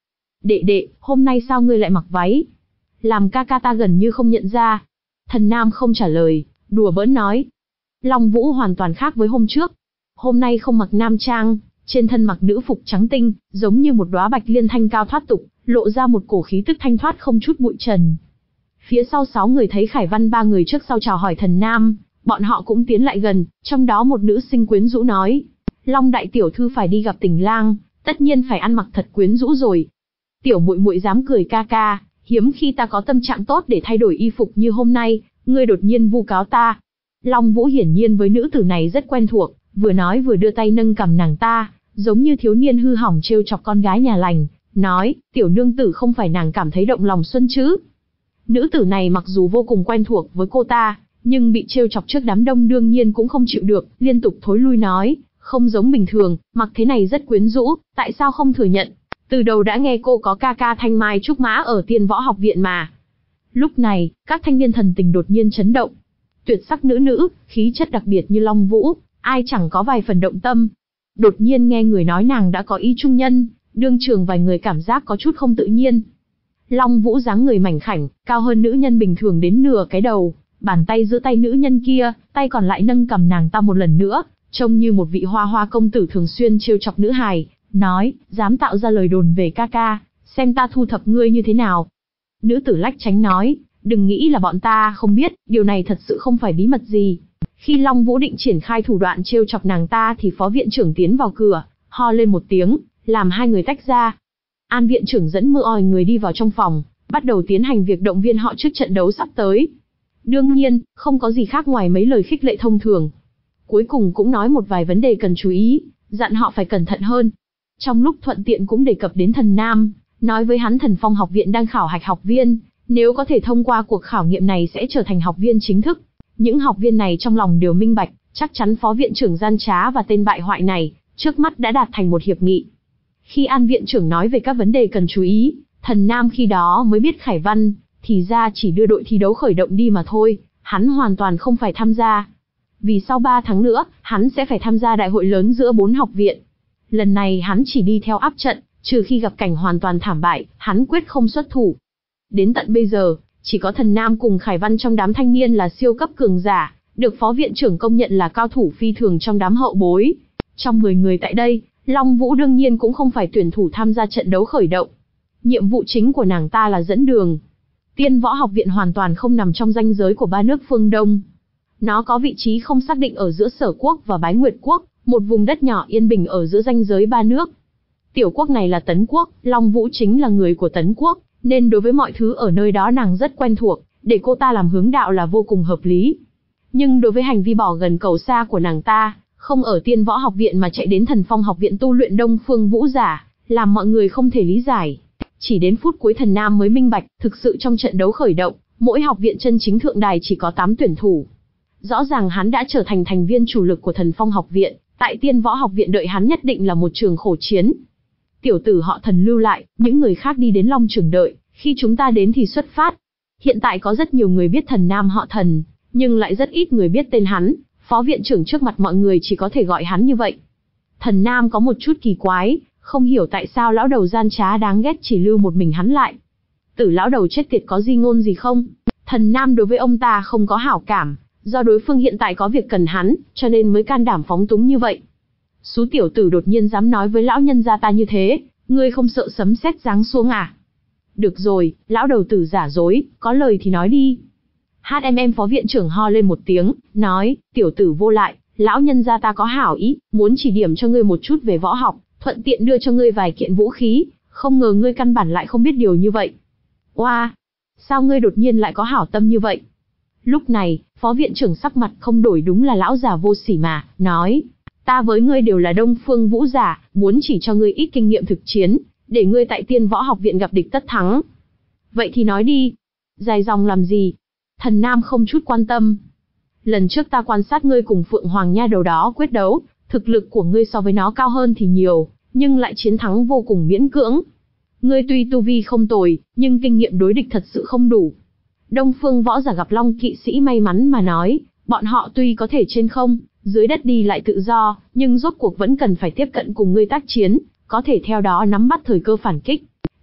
Speaker 1: Đệ đệ, hôm nay sao ngươi lại mặc váy? Làm ca ca ta gần như không nhận ra. Thần Nam không trả lời, đùa bỡn nói. Long Vũ hoàn toàn khác với hôm trước. Hôm nay không mặc nam trang, trên thân mặc nữ phục trắng tinh, giống như một đóa bạch liên thanh cao thoát tục, lộ ra một cổ khí tức thanh thoát không chút bụi trần. Phía sau sáu người thấy Khải Văn ba người trước sau chào hỏi Thần Nam, bọn họ cũng tiến lại gần, trong đó một nữ sinh quyến rũ nói. Long đại tiểu thư phải đi gặp Tình lang, tất nhiên phải ăn mặc thật quyến rũ rồi. Tiểu muội muội dám cười ca ca, hiếm khi ta có tâm trạng tốt để thay đổi y phục như hôm nay, ngươi đột nhiên vu cáo ta. Long Vũ hiển nhiên với nữ tử này rất quen thuộc, vừa nói vừa đưa tay nâng cằm nàng ta, giống như thiếu niên hư hỏng trêu chọc con gái nhà lành, nói, tiểu nương tử không phải nàng cảm thấy động lòng xuân chứ. Nữ tử này mặc dù vô cùng quen thuộc với cô ta, nhưng bị trêu chọc trước đám đông đương nhiên cũng không chịu được, liên tục thối lui nói, không giống bình thường, mặc thế này rất quyến rũ, tại sao không thừa nhận? Từ đầu đã nghe cô có ca ca thanh mai trúc mã ở Tiên Võ Học Viện mà. Lúc này, các thanh niên thần tình đột nhiên chấn động. Tuyệt sắc nữ nữ, khí chất đặc biệt như Long Vũ, ai chẳng có vài phần động tâm. Đột nhiên nghe người nói nàng đã có ý trung nhân, đương trường vài người cảm giác có chút không tự nhiên. Long Vũ dáng người mảnh khảnh, cao hơn nữ nhân bình thường đến nửa cái đầu, bàn tay giữ tay nữ nhân kia, tay còn lại nâng cầm nàng ta một lần nữa, trông như một vị hoa hoa công tử thường xuyên trêu chọc nữ hài, nói, dám tạo ra lời đồn về ca ca, xem ta thu thập ngươi như thế nào. Nữ tử lách tránh nói, đừng nghĩ là bọn ta không biết, điều này thật sự không phải bí mật gì. Khi Long Vũ định triển khai thủ đoạn trêu chọc nàng ta thì phó viện trưởng tiến vào cửa, ho lên một tiếng, làm hai người tách ra. An viện trưởng dẫn mưa oi người đi vào trong phòng, bắt đầu tiến hành việc động viên họ trước trận đấu sắp tới. Đương nhiên, không có gì khác ngoài mấy lời khích lệ thông thường. Cuối cùng cũng nói một vài vấn đề cần chú ý, dặn họ phải cẩn thận hơn. Trong lúc thuận tiện cũng đề cập đến Thần Nam, nói với hắn Thần Phong học viện đang khảo hạch học viên, nếu có thể thông qua cuộc khảo nghiệm này sẽ trở thành học viên chính thức. Những học viên này trong lòng đều minh bạch, chắc chắn phó viện trưởng gian trá và tên bại hoại này, trước mắt đã đạt thành một hiệp nghị. Khi An viện trưởng nói về các vấn đề cần chú ý, Thần Nam khi đó mới biết Khải Văn, thì ra chỉ đưa đội thi đấu khởi động đi mà thôi, hắn hoàn toàn không phải tham gia. Vì sau ba tháng nữa, hắn sẽ phải tham gia đại hội lớn giữa bốn học viện. Lần này hắn chỉ đi theo áp trận, trừ khi gặp cảnh hoàn toàn thảm bại, hắn quyết không xuất thủ. Đến tận bây giờ, chỉ có Thần Nam cùng Khải Văn trong đám thanh niên là siêu cấp cường giả, được phó viện trưởng công nhận là cao thủ phi thường trong đám hậu bối. Trong mười người tại đây, Long Vũ đương nhiên cũng không phải tuyển thủ tham gia trận đấu khởi động. Nhiệm vụ chính của nàng ta là dẫn đường. Tiên Võ Học Viện hoàn toàn không nằm trong ranh giới của ba nước phương Đông. Nó có vị trí không xác định ở giữa Sở Quốc và Bái Nguyệt Quốc, một vùng đất nhỏ yên bình ở giữa ranh giới ba nước. Tiểu quốc này là Tấn Quốc, Long Vũ chính là người của Tấn Quốc, nên đối với mọi thứ ở nơi đó nàng rất quen thuộc, để cô ta làm hướng đạo là vô cùng hợp lý. Nhưng đối với hành vi bỏ gần cầu xa của nàng ta, không ở Tiên Võ Học Viện mà chạy đến Thần Phong Học Viện tu luyện Đông Phương Vũ Giả, làm mọi người không thể lý giải. Chỉ đến phút cuối Thần Nam mới minh bạch, thực sự trong trận đấu khởi động, mỗi học viện chân chính thượng đài chỉ có tám tuyển thủ. Rõ ràng hắn đã trở thành thành viên chủ lực của Thần Phong Học Viện, tại Tiên Võ Học Viện đợi hắn nhất định là một trường khổ chiến. Tiểu tử họ Thần lưu lại, những người khác đi đến Long Trường đợi, khi chúng ta đến thì xuất phát. Hiện tại có rất nhiều người biết Thần Nam họ Thần, nhưng lại rất ít người biết tên hắn, phó viện trưởng trước mặt mọi người chỉ có thể gọi hắn như vậy. Thần Nam có một chút kỳ quái, không hiểu tại sao lão đầu gian trá đáng ghét chỉ lưu một mình hắn lại. Tử lão đầu chết tiệt có di ngôn gì không? Thần Nam đối với ông ta không có hảo cảm, do đối phương hiện tại có việc cần hắn, cho nên mới can đảm phóng túng như vậy. Xú tiểu tử đột nhiên dám nói với lão nhân gia ta như thế, ngươi không sợ sấm sét giáng xuống à? Được rồi, lão đầu tử giả dối, có lời thì nói đi. hát em em phó viện trưởng ho lên một tiếng, nói, tiểu tử vô lại, lão nhân gia ta có hảo ý, muốn chỉ điểm cho ngươi một chút về võ học, thuận tiện đưa cho ngươi vài kiện vũ khí, không ngờ ngươi căn bản lại không biết điều như vậy. Oa, wow, sao ngươi đột nhiên lại có hảo tâm như vậy? Lúc này, phó viện trưởng sắc mặt không đổi đúng là lão già vô sỉ mà, nói, ta với ngươi đều là Đông Phương Vũ Giả, muốn chỉ cho ngươi ít kinh nghiệm thực chiến, để ngươi tại Tiên Võ Học Viện gặp địch tất thắng. Vậy thì nói đi, dài dòng làm gì? Thần Nam không chút quan tâm. Lần trước ta quan sát ngươi cùng Phượng Hoàng Nha đầu đó quyết đấu, thực lực của ngươi so với nó cao hơn thì nhiều, nhưng lại chiến thắng vô cùng miễn cưỡng. Ngươi tuy tu vi không tồi, nhưng kinh nghiệm đối địch thật sự không đủ. Đông Phương Võ Giả gặp Long kỵ sĩ may mắn mà nói, bọn họ tuy có thể trên không, dưới đất đi lại tự do, nhưng rốt cuộc vẫn cần phải tiếp cận cùng ngươi tác chiến, có thể theo đó nắm bắt thời cơ phản kích.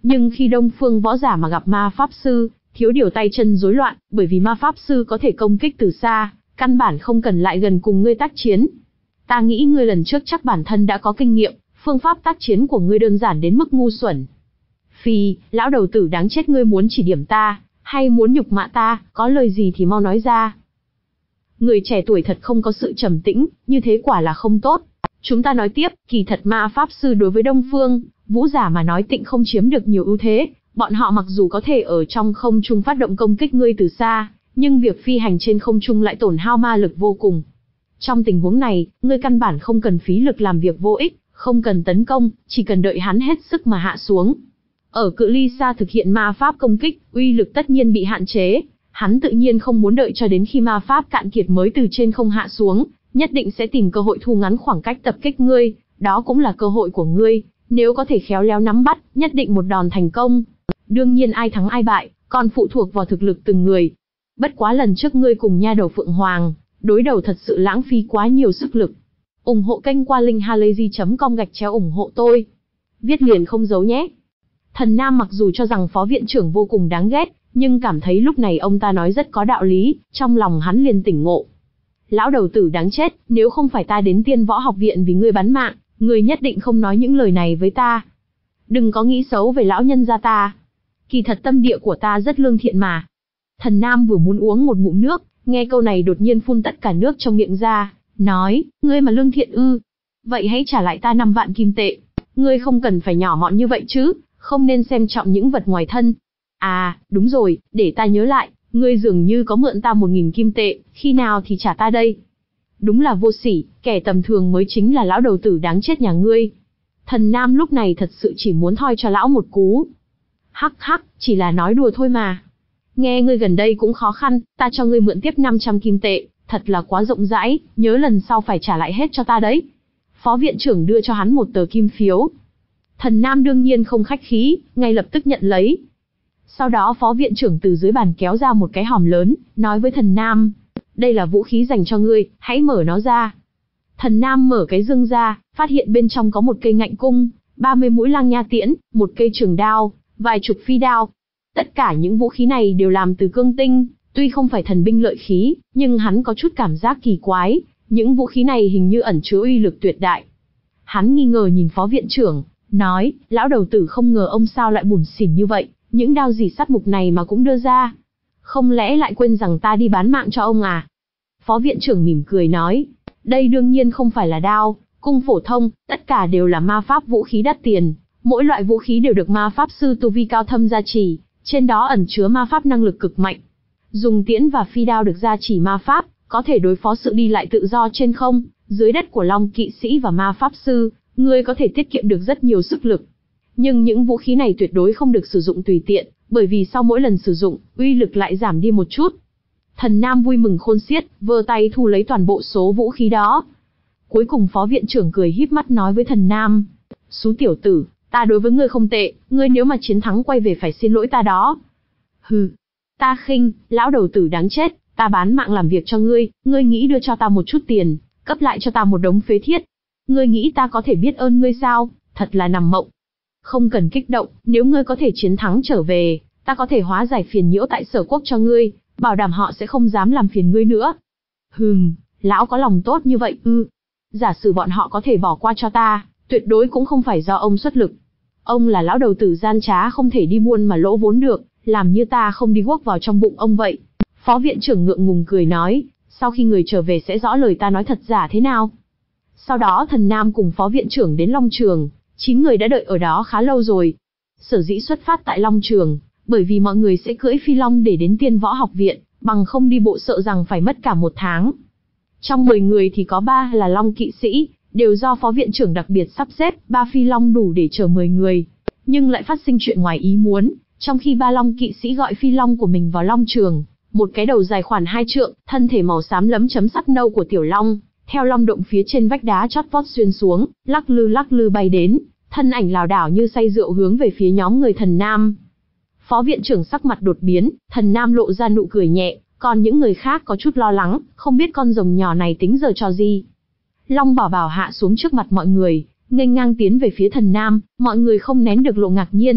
Speaker 1: Nhưng khi Đông Phương võ giả mà gặp ma pháp sư, thiếu điều tay chân rối loạn, bởi vì ma pháp sư có thể công kích từ xa, căn bản không cần lại gần cùng ngươi tác chiến. Ta nghĩ ngươi lần trước chắc bản thân đã có kinh nghiệm, phương pháp tác chiến của ngươi đơn giản đến mức ngu xuẩn. Phi, lão đầu tử đáng chết, ngươi muốn chỉ điểm ta, hay muốn nhục mạ ta, có lời gì thì mau nói ra. Người trẻ tuổi thật không có sự trầm tĩnh, như thế quả là không tốt. Chúng ta nói tiếp, kỳ thật ma pháp sư đối với Đông Phương vũ giả mà nói tịnh không chiếm được nhiều ưu thế, bọn họ mặc dù có thể ở trong không trung phát động công kích ngươi từ xa, nhưng việc phi hành trên không trung lại tổn hao ma lực vô cùng. Trong tình huống này, ngươi căn bản không cần phí lực làm việc vô ích, không cần tấn công, chỉ cần đợi hắn hết sức mà hạ xuống. Ở cự ly xa thực hiện ma pháp công kích, uy lực tất nhiên bị hạn chế, hắn tự nhiên không muốn đợi cho đến khi ma pháp cạn kiệt mới từ trên không hạ xuống, nhất định sẽ tìm cơ hội thu ngắn khoảng cách tập kích ngươi, đó cũng là cơ hội của ngươi, nếu có thể khéo léo nắm bắt, nhất định một đòn thành công. Đương nhiên ai thắng ai bại, còn phụ thuộc vào thực lực từng người. Bất quá lần trước ngươi cùng nha đầu Phượng Hoàng, đối đầu thật sự lãng phí quá nhiều sức lực. Ủng hộ kênh qua linkhalazy chấm com gạch chéo ủng hộ tôi. Viết liền không giấu nhé. Thần Nam mặc dù cho rằng phó viện trưởng vô cùng đáng ghét, nhưng cảm thấy lúc này ông ta nói rất có đạo lý, trong lòng hắn liền tỉnh ngộ. Lão đầu tử đáng chết, nếu không phải ta đến Tiên Võ Học Viện vì ngươi bán mạng, ngươi nhất định không nói những lời này với ta. Đừng có nghĩ xấu về lão nhân gia ta. Kỳ thật tâm địa của ta rất lương thiện mà. Thần Nam vừa muốn uống một ngụm nước, nghe câu này đột nhiên phun tất cả nước trong miệng ra, nói, ngươi mà lương thiện ư. Vậy hãy trả lại ta năm vạn kim tệ. Ngươi không cần phải nhỏ mọn như vậy chứ, không nên xem trọng những vật ngoài thân. À, đúng rồi, để ta nhớ lại, ngươi dường như có mượn ta một nghìn kim tệ, khi nào thì trả ta đây? Đúng là vô sỉ, kẻ tầm thường mới chính là lão đầu tử đáng chết nhà ngươi. Thần Nam lúc này thật sự chỉ muốn thoi cho lão một cú. Hắc hắc, chỉ là nói đùa thôi mà. Nghe ngươi gần đây cũng khó khăn, ta cho ngươi mượn tiếp năm trăm kim tệ, thật là quá rộng rãi, nhớ lần sau phải trả lại hết cho ta đấy. Phó viện trưởng đưa cho hắn một tờ kim phiếu. Thần Nam đương nhiên không khách khí, ngay lập tức nhận lấy. Sau đó phó viện trưởng từ dưới bàn kéo ra một cái hòm lớn, nói với thần Nam, đây là vũ khí dành cho ngươi, hãy mở nó ra. Thần Nam mở cái dương ra, phát hiện bên trong có một cây ngạnh cung, ba mươi mũi lang nha tiễn, một cây trường đao, vài chục phi đao. Tất cả những vũ khí này đều làm từ cương tinh, tuy không phải thần binh lợi khí, nhưng hắn có chút cảm giác kỳ quái, những vũ khí này hình như ẩn chứa uy lực tuyệt đại. Hắn nghi ngờ nhìn phó viện trưởng, nói, lão đầu tử không ngờ ông sao lại bủn xỉn như vậy, những đao gì sắt mục này mà cũng đưa ra. Không lẽ lại quên rằng ta đi bán mạng cho ông à? Phó viện trưởng mỉm cười nói, đây đương nhiên không phải là đao, cung phổ thông, tất cả đều là ma pháp vũ khí đắt tiền, mỗi loại vũ khí đều được ma pháp sư tu vi cao thâm gia trì, trên đó ẩn chứa ma pháp năng lực cực mạnh. Dùng tiễn và phi đao được gia trì ma pháp, có thể đối phó sự đi lại tự do trên không, dưới đất của Long kỵ sĩ và ma pháp sư, ngươi có thể tiết kiệm được rất nhiều sức lực. Nhưng những vũ khí này tuyệt đối không được sử dụng tùy tiện, bởi vì sau mỗi lần sử dụng, uy lực lại giảm đi một chút. Thần Nam vui mừng khôn xiết, vơ tay thu lấy toàn bộ số vũ khí đó. Cuối cùng phó viện trưởng cười híp mắt nói với thần Nam, xú tiểu tử, ta đối với ngươi không tệ, ngươi nếu mà chiến thắng quay về phải xin lỗi ta đó. Hừ, ta khinh, lão đầu tử đáng chết, ta bán mạng làm việc cho ngươi, ngươi nghĩ đưa cho ta một chút tiền, cấp lại cho ta một đống phế thiết. Ngươi nghĩ ta có thể biết ơn ngươi sao, thật là nằm mộng. Không cần kích động, nếu ngươi có thể chiến thắng trở về, ta có thể hóa giải phiền nhiễu tại Sở Quốc cho ngươi, bảo đảm họ sẽ không dám làm phiền ngươi nữa. Hừm, lão có lòng tốt như vậy ư? Giả sử bọn họ có thể bỏ qua cho ta, tuyệt đối cũng không phải do ông xuất lực. Ông là lão đầu tử gian trá không thể đi buôn mà lỗ vốn được, làm như ta không đi guốc vào trong bụng ông vậy. Phó viện trưởng ngượng ngùng cười nói, sau khi người trở về sẽ rõ lời ta nói thật giả thế nào. Sau đó thần Nam cùng phó viện trưởng đến Long Trường, chín người đã đợi ở đó khá lâu rồi. Sở dĩ xuất phát tại Long Trường, bởi vì mọi người sẽ cưỡi phi long để đến Tiên Võ Học Viện, bằng không đi bộ sợ rằng phải mất cả một tháng. Trong mười người thì có ba là Long kỵ sĩ, đều do phó viện trưởng đặc biệt sắp xếp, ba phi long đủ để chở mười người. Nhưng lại phát sinh chuyện ngoài ý muốn, trong khi ba Long kỵ sĩ gọi phi long của mình vào Long Trường, một cái đầu dài khoảng hai trượng, thân thể màu xám lấm chấm sắc nâu của tiểu long, theo long động phía trên vách đá chót vót xuyên xuống, lắc lư lắc lư bay đến, thân ảnh lảo đảo như say rượu hướng về phía nhóm người thần Nam. Phó viện trưởng sắc mặt đột biến, thần Nam lộ ra nụ cười nhẹ, còn những người khác có chút lo lắng, không biết con rồng nhỏ này tính giờ trò gì. Long Bảo Bảo hạ xuống trước mặt mọi người, nghênh ngang tiến về phía thần Nam, mọi người không nén được lộ ngạc nhiên.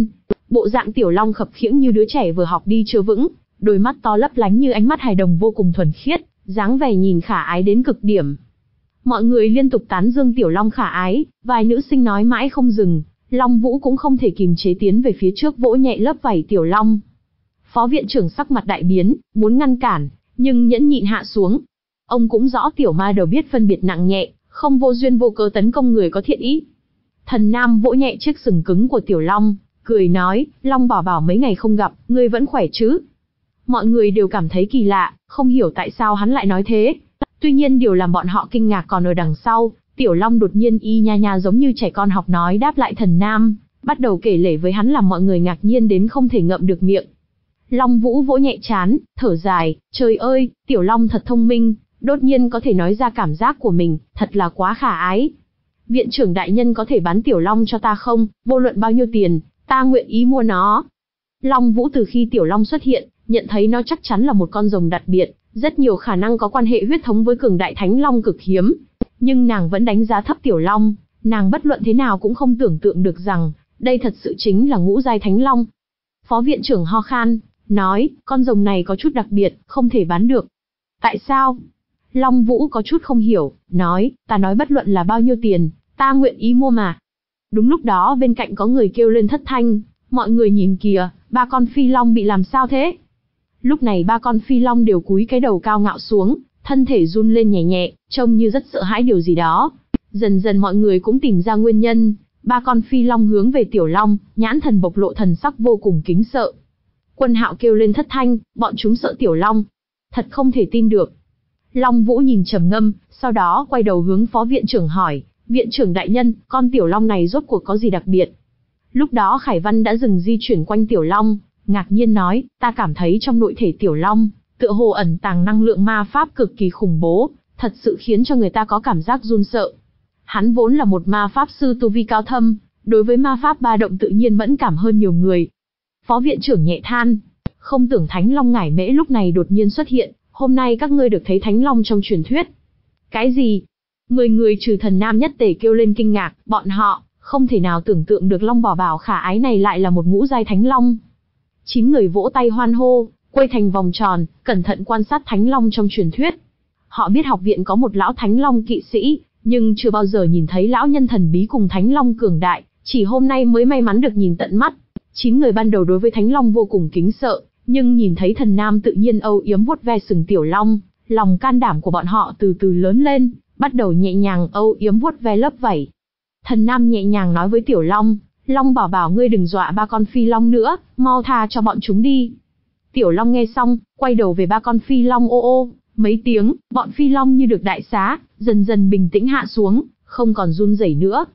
Speaker 1: bộ dạng Tiểu Long khập khiễng như đứa trẻ vừa học đi chưa vững, đôi mắt to lấp lánh như ánh mắt hài đồng vô cùng thuần khiết, dáng vẻ nhìn khả ái đến cực điểm. Mọi người liên tục tán dương Tiểu Long khả ái, vài nữ sinh nói mãi không dừng, Long Vũ cũng không thể kìm chế tiến về phía trước vỗ nhẹ lớp vảy Tiểu Long. Phó viện trưởng sắc mặt đại biến, muốn ngăn cản, nhưng nhẫn nhịn hạ xuống. Ông cũng rõ tiểu ma đầu biết phân biệt nặng nhẹ, không vô duyên vô cớ tấn công người có thiện ý. Thần Nam vỗ nhẹ chiếc sừng cứng của Tiểu Long, cười nói, Long bảo bảo mấy ngày không gặp, ngươi vẫn khỏe chứ? Mọi người đều cảm thấy kỳ lạ, không hiểu tại sao hắn lại nói thế. Tuy nhiên điều làm bọn họ kinh ngạc còn ở đằng sau, Tiểu Long đột nhiên y nha nha giống như trẻ con học nói đáp lại Thần Nam, bắt đầu kể lể với hắn làm mọi người ngạc nhiên đến không thể ngậm được miệng. Long Vũ vỗ nhẹ trán, thở dài, trời ơi, Tiểu Long thật thông minh, đột nhiên có thể nói ra cảm giác của mình, thật là quá khả ái. Viện trưởng đại nhân có thể bán Tiểu Long cho ta không, vô luận bao nhiêu tiền, ta nguyện ý mua nó. Long Vũ từ khi Tiểu Long xuất hiện, nhận thấy nó chắc chắn là một con rồng đặc biệt, rất nhiều khả năng có quan hệ huyết thống với cường đại Thánh Long cực hiếm. Nhưng nàng vẫn đánh giá thấp Tiểu Long, nàng bất luận thế nào cũng không tưởng tượng được rằng, đây thật sự chính là ngũ giai Thánh Long. Phó viện trưởng ho khan, nói, con rồng này có chút đặc biệt, không thể bán được. Tại sao? Long Vũ có chút không hiểu, nói, ta nói bất luận là bao nhiêu tiền, ta nguyện ý mua mà. Đúng lúc đó bên cạnh có người kêu lên thất thanh, mọi người nhìn kìa, ba con phi long bị làm sao thế? Lúc này ba con phi long đều cúi cái đầu cao ngạo xuống, thân thể run lên nhẹ nhẹ, trông như rất sợ hãi điều gì đó. Dần dần mọi người cũng tìm ra nguyên nhân, ba con phi long hướng về Tiểu Long, nhãn thần bộc lộ thần sắc vô cùng kính sợ. Quân Hạo kêu lên thất thanh, bọn chúng sợ Tiểu Long. Thật không thể tin được. Long Vũ nhìn trầm ngâm, sau đó quay đầu hướng phó viện trưởng hỏi, viện trưởng đại nhân, con Tiểu Long này rốt cuộc có gì đặc biệt? Lúc đó Khải Văn đã dừng di chuyển quanh Tiểu Long, ngạc nhiên nói, ta cảm thấy trong nội thể Tiểu Long, tựa hồ ẩn tàng năng lượng ma pháp cực kỳ khủng bố, thật sự khiến cho người ta có cảm giác run sợ. Hắn vốn là một ma pháp sư tu vi cao thâm, đối với ma pháp ba động tự nhiên mẫn cảm hơn nhiều người. Phó viện trưởng nhẹ than, không tưởng Thánh Long Ngải Mễ lúc này đột nhiên xuất hiện, hôm nay các ngươi được thấy Thánh Long trong truyền thuyết. Cái gì? Mười người trừ Thần Nam nhất tề kêu lên kinh ngạc, bọn họ không thể nào tưởng tượng được Long bảo bảo khả ái này lại là một ngũ giai Thánh Long. Chín người vỗ tay hoan hô, quay thành vòng tròn, cẩn thận quan sát Thánh Long trong truyền thuyết. Họ biết học viện có một lão Thánh Long kỵ sĩ, nhưng chưa bao giờ nhìn thấy lão nhân thần bí cùng Thánh Long cường đại, chỉ hôm nay mới may mắn được nhìn tận mắt. Chín người ban đầu đối với Thánh Long vô cùng kính sợ, nhưng nhìn thấy Thần Nam tự nhiên âu yếm vuốt ve sừng Tiểu Long, lòng can đảm của bọn họ từ từ lớn lên, bắt đầu nhẹ nhàng âu yếm vuốt ve lớp vảy. Thần Nam nhẹ nhàng nói với Tiểu Long, Long bảo bảo ngươi đừng dọa ba con phi long nữa, mau tha cho bọn chúng đi. Tiểu Long nghe xong, quay đầu về ba con phi long ô ô, mấy tiếng, bọn phi long như được đại xá, dần dần bình tĩnh hạ xuống, không còn run rẩy nữa.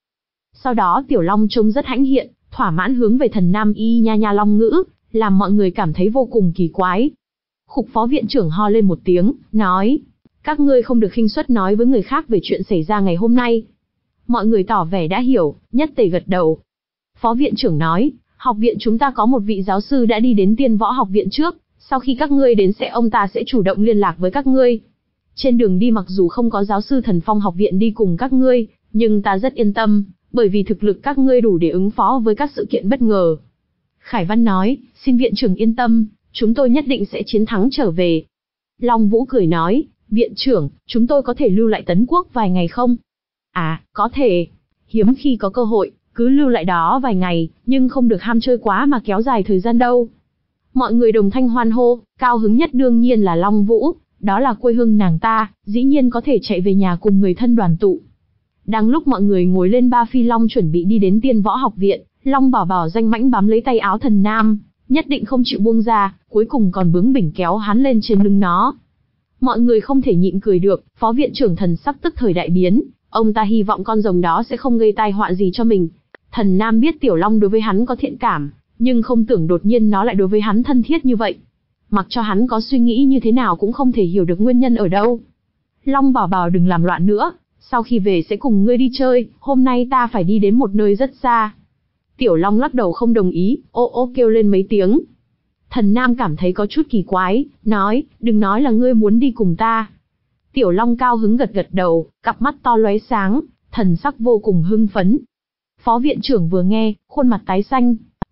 Speaker 1: Sau đó Tiểu Long trông rất hãnh hiện, thỏa mãn hướng về Thần Nam y nha nha long ngữ, làm mọi người cảm thấy vô cùng kỳ quái. Khục phó viện trưởng ho lên một tiếng, nói, các ngươi không được khinh suất nói với người khác về chuyện xảy ra ngày hôm nay. Mọi người tỏ vẻ đã hiểu, nhất tề gật đầu. Phó viện trưởng nói, học viện chúng ta có một vị giáo sư đã đi đến Tiên Võ học viện trước, sau khi các ngươi đến sẽ ông ta sẽ chủ động liên lạc với các ngươi. Trên đường đi mặc dù không có giáo sư Thần Phong học viện đi cùng các ngươi, nhưng ta rất yên tâm, bởi vì thực lực các ngươi đủ để ứng phó với các sự kiện bất ngờ. Khải Văn nói, xin viện trưởng yên tâm, chúng tôi nhất định sẽ chiến thắng trở về. Long Vũ cười nói, viện trưởng, chúng tôi có thể lưu lại Tấn Quốc vài ngày không? À, có thể. Hiếm khi có cơ hội, cứ lưu lại đó vài ngày, nhưng không được ham chơi quá mà kéo dài thời gian đâu. Mọi người đồng thanh hoan hô, cao hứng nhất đương nhiên là Long Vũ, đó là quê hương nàng ta, dĩ nhiên có thể chạy về nhà cùng người thân đoàn tụ. Đang lúc mọi người ngồi lên ba phi long chuẩn bị đi đến Tiên Võ học viện, Long bảo bảo danh mãnh bám lấy tay áo Thần Nam, nhất định không chịu buông ra, cuối cùng còn bướng bỉnh kéo hắn lên trên lưng nó. Mọi người không thể nhịn cười được, phó viện trưởng thần sắc tức thời đại biến, ông ta hy vọng con rồng đó sẽ không gây tai họa gì cho mình. Thần Nam biết Tiểu Long đối với hắn có thiện cảm, nhưng không tưởng đột nhiên nó lại đối với hắn thân thiết như vậy. Mặc cho hắn có suy nghĩ như thế nào cũng không thể hiểu được nguyên nhân ở đâu. Long bảo bảo đừng làm loạn nữa, sau khi về sẽ cùng ngươi đi chơi, hôm nay ta phải đi đến một nơi rất xa. Tiểu Long lắc đầu không đồng ý, ô ô kêu lên mấy tiếng. Thần Nam cảm thấy có chút kỳ quái, nói, đừng nói là ngươi muốn đi cùng ta. Tiểu Long cao hứng gật gật đầu, cặp mắt to lóe sáng, thần sắc vô cùng hưng phấn. Phó viện trưởng vừa nghe, khuôn mặt tái xanh.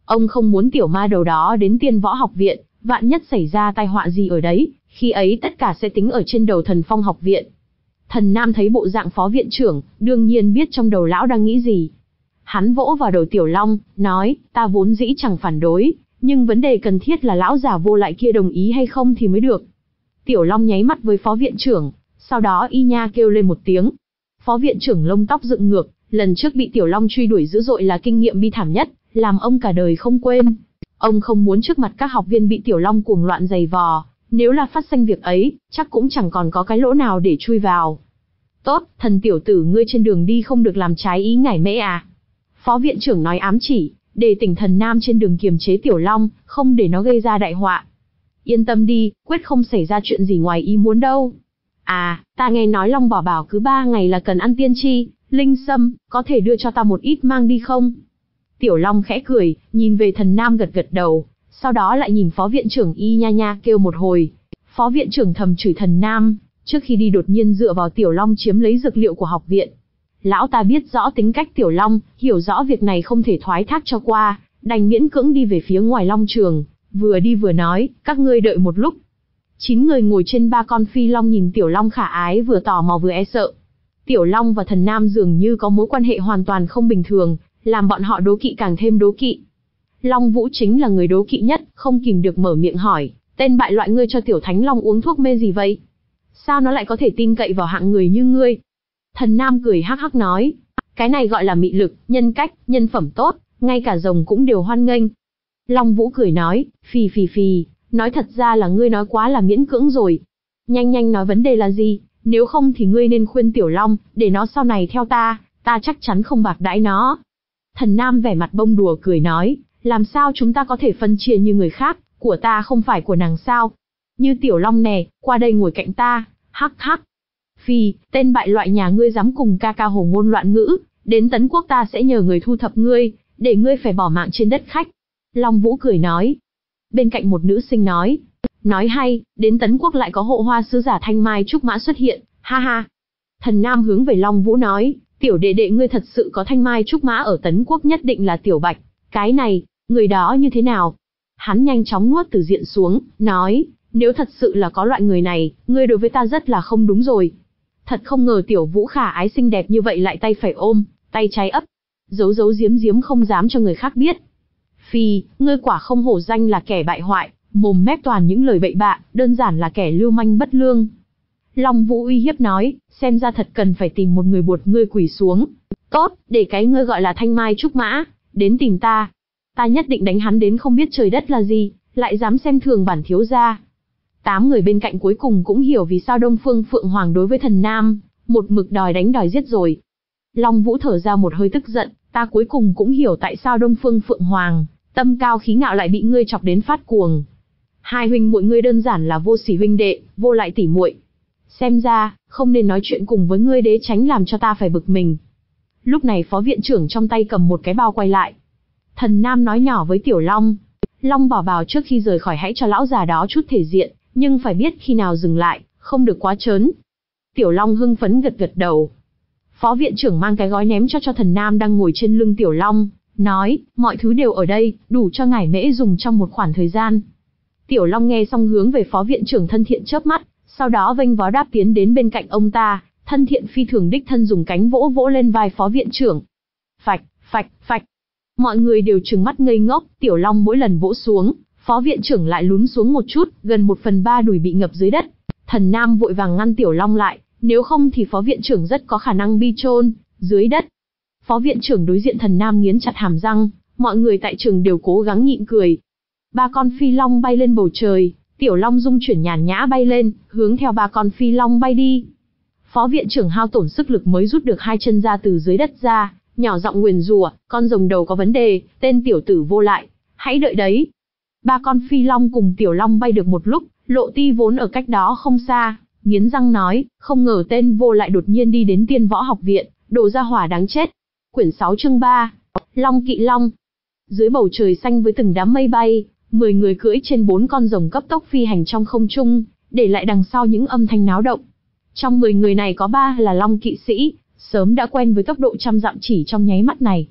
Speaker 1: Ông không muốn tiểu ma đầu đó đến Tiên Võ Học Viện, vạn nhất xảy ra tai họa gì ở đấy, khi ấy tất cả sẽ tính ở trên đầu Thần Phong Học Viện. Thần Nam thấy bộ dạng phó viện trưởng, đương nhiên biết trong đầu lão đang nghĩ gì. Hắn vỗ vào đầu Tiểu Long, nói, ta vốn dĩ chẳng phản đối, nhưng vấn đề cần thiết là lão già vô lại kia đồng ý hay không thì mới được. Tiểu Long nháy mắt với phó viện trưởng, sau đó y nha kêu lên một tiếng. Phó viện trưởng lông tóc dựng ngược, lần trước bị Tiểu Long truy đuổi dữ dội là kinh nghiệm bi thảm nhất, làm ông cả đời không quên. Ông không muốn trước mặt các học viên bị Tiểu Long cuồng loạn giày vò, nếu là phát sinh việc ấy, chắc cũng chẳng còn có cái lỗ nào để chui vào. Tốt, thần tiểu tử ngươi trên đường đi không được làm trái ý ngải mễ à. Phó viện trưởng nói ám chỉ, để tỉnh Thần Nam trên đường kiềm chế Tiểu Long, không để nó gây ra đại họa. Yên tâm đi, quyết không xảy ra chuyện gì ngoài ý muốn đâu. À, ta nghe nói Long Bảo Bảo cứ ba ngày là cần ăn tiên tri, linh sâm, có thể đưa cho ta một ít mang đi không? Tiểu Long khẽ cười, nhìn về Thần Nam gật gật đầu, sau đó lại nhìn phó viện trưởng y nha nha kêu một hồi. Phó viện trưởng thầm chửi Thần Nam, trước khi đi đột nhiên dựa vào Tiểu Long chiếm lấy dược liệu của học viện. Lão ta biết rõ tính cách Tiểu Long, hiểu rõ việc này không thể thoái thác cho qua, đành miễn cưỡng đi về phía ngoài Long Trường, vừa đi vừa nói, các ngươi đợi một lúc. Chín người ngồi trên ba con phi long nhìn Tiểu Long khả ái vừa tò mò vừa e sợ. Tiểu Long và Thần Nam dường như có mối quan hệ hoàn toàn không bình thường, làm bọn họ đố kỵ càng thêm đố kỵ. Long Vũ chính là người đố kỵ nhất, không kìm được mở miệng hỏi, tên bại loại ngươi cho Tiểu Thánh Long uống thuốc mê gì vậy? Sao nó lại có thể tin cậy vào hạng người như ngươi? Thần Nam cười hắc hắc nói, cái này gọi là mị lực, nhân cách, nhân phẩm tốt, ngay cả rồng cũng đều hoan nghênh. Long Vũ cười nói, phì phì phì, nói thật ra là ngươi nói quá là miễn cưỡng rồi. Nhanh nhanh nói vấn đề là gì, nếu không thì ngươi nên khuyên Tiểu Long, để nó sau này theo ta, ta chắc chắn không bạc đãi nó. Thần Nam vẻ mặt bông đùa cười nói, làm sao chúng ta có thể phân chia như người khác, của ta không phải của nàng sao? Như Tiểu Long nè, qua đây ngồi cạnh ta, hắc hắc. Phi, tên bại loại nhà ngươi dám cùng ca ca hồ ngôn loạn ngữ, đến Tấn Quốc ta sẽ nhờ người thu thập ngươi, để ngươi phải bỏ mạng trên đất khách. Long Vũ cười nói. Bên cạnh một nữ sinh nói, nói hay, đến Tấn Quốc lại có hộ hoa sứ giả Thanh Mai Trúc Mã xuất hiện, ha ha. Thần Nam hướng về Long Vũ nói, tiểu đệ đệ ngươi thật sự có Thanh Mai Trúc Mã ở Tấn Quốc nhất định là Tiểu Bạch, cái này, người đó như thế nào? Hắn nhanh chóng nuốt từ diện xuống, nói, nếu thật sự là có loại người này, ngươi đối với ta rất là không đúng rồi. Thật không ngờ Tiểu Vũ khả ái xinh đẹp như vậy lại tay phải ôm, tay trái ấp, giấu giấu giếm giếm không dám cho người khác biết. Phi, ngươi quả không hổ danh là kẻ bại hoại, mồm mép toàn những lời bậy bạ, đơn giản là kẻ lưu manh bất lương. Long Vũ uy hiếp nói, xem ra thật cần phải tìm một người buộc ngươi quỳ xuống. Tốt, để cái ngươi gọi là Thanh Mai Trúc Mã, đến tìm ta. Ta nhất định đánh hắn đến không biết trời đất là gì, lại dám xem thường bản thiếu gia. Tám người bên cạnh cuối cùng cũng hiểu vì sao Đông Phương Phượng Hoàng đối với Thần Nam, một mực đòi đánh đòi giết rồi. Long Vũ thở ra một hơi tức giận, ta cuối cùng cũng hiểu tại sao Đông Phương Phượng Hoàng, tâm cao khí ngạo lại bị ngươi chọc đến phát cuồng. Hai huynh muội ngươi đơn giản là vô sỉ huynh đệ, vô lại tỉ muội. Xem ra, không nên nói chuyện cùng với ngươi đế tránh làm cho ta phải bực mình. Lúc này phó viện trưởng trong tay cầm một cái bao quay lại. Thần Nam nói nhỏ với Tiểu Long, Long Bảo Bảo trước khi rời khỏi hãy cho lão già đó chút thể diện, nhưng phải biết khi nào dừng lại, không được quá trớn. Tiểu Long hưng phấn gật gật đầu. Phó viện trưởng mang cái gói ném cho cho Thần Nam đang ngồi trên lưng Tiểu Long, nói, mọi thứ đều ở đây, đủ cho ngải mễ dùng trong một khoảng thời gian. Tiểu Long nghe xong hướng về phó viện trưởng thân thiện chớp mắt, sau đó vênh vó đáp tiến đến bên cạnh ông ta, thân thiện phi thường đích thân dùng cánh vỗ vỗ lên vai phó viện trưởng. Phạch, phạch, phạch. Mọi người đều trừng mắt ngây ngốc, Tiểu Long mỗi lần vỗ xuống, phó viện trưởng lại lún xuống một chút, gần một phần ba đùi bị ngập dưới đất. Thần Nam vội vàng ngăn Tiểu Long lại, nếu không thì phó viện trưởng rất có khả năng bị chôn dưới đất. Phó viện trưởng đối diện Thần Nam nghiến chặt hàm răng, mọi người tại trường đều cố gắng nhịn cười. Ba con phi long bay lên bầu trời, Tiểu Long dung chuyển nhàn nhã bay lên, hướng theo ba con phi long bay đi. Phó viện trưởng hao tổn sức lực mới rút được hai chân ra từ dưới đất ra, nhỏ giọng nguyền rủa, con rồng đầu có vấn đề, tên tiểu tử vô lại, hãy đợi đấy. Ba con phi long cùng Tiểu Long bay được một lúc, Lộ Ti vốn ở cách đó không xa, nghiến răng nói, không ngờ tên vô lại đột nhiên đi đến Tiên Võ Học Viện, đồ ra hỏa đáng chết. Quyển sáu chương ba, Long Kỵ Long. Dưới bầu trời xanh với từng đám mây bay, mười người cưỡi trên bốn con rồng cấp tốc phi hành trong không trung, để lại đằng sau những âm thanh náo động. Trong mười người này có ba là Long Kỵ sĩ, sớm đã quen với tốc độ trăm dặm chỉ trong nháy mắt này.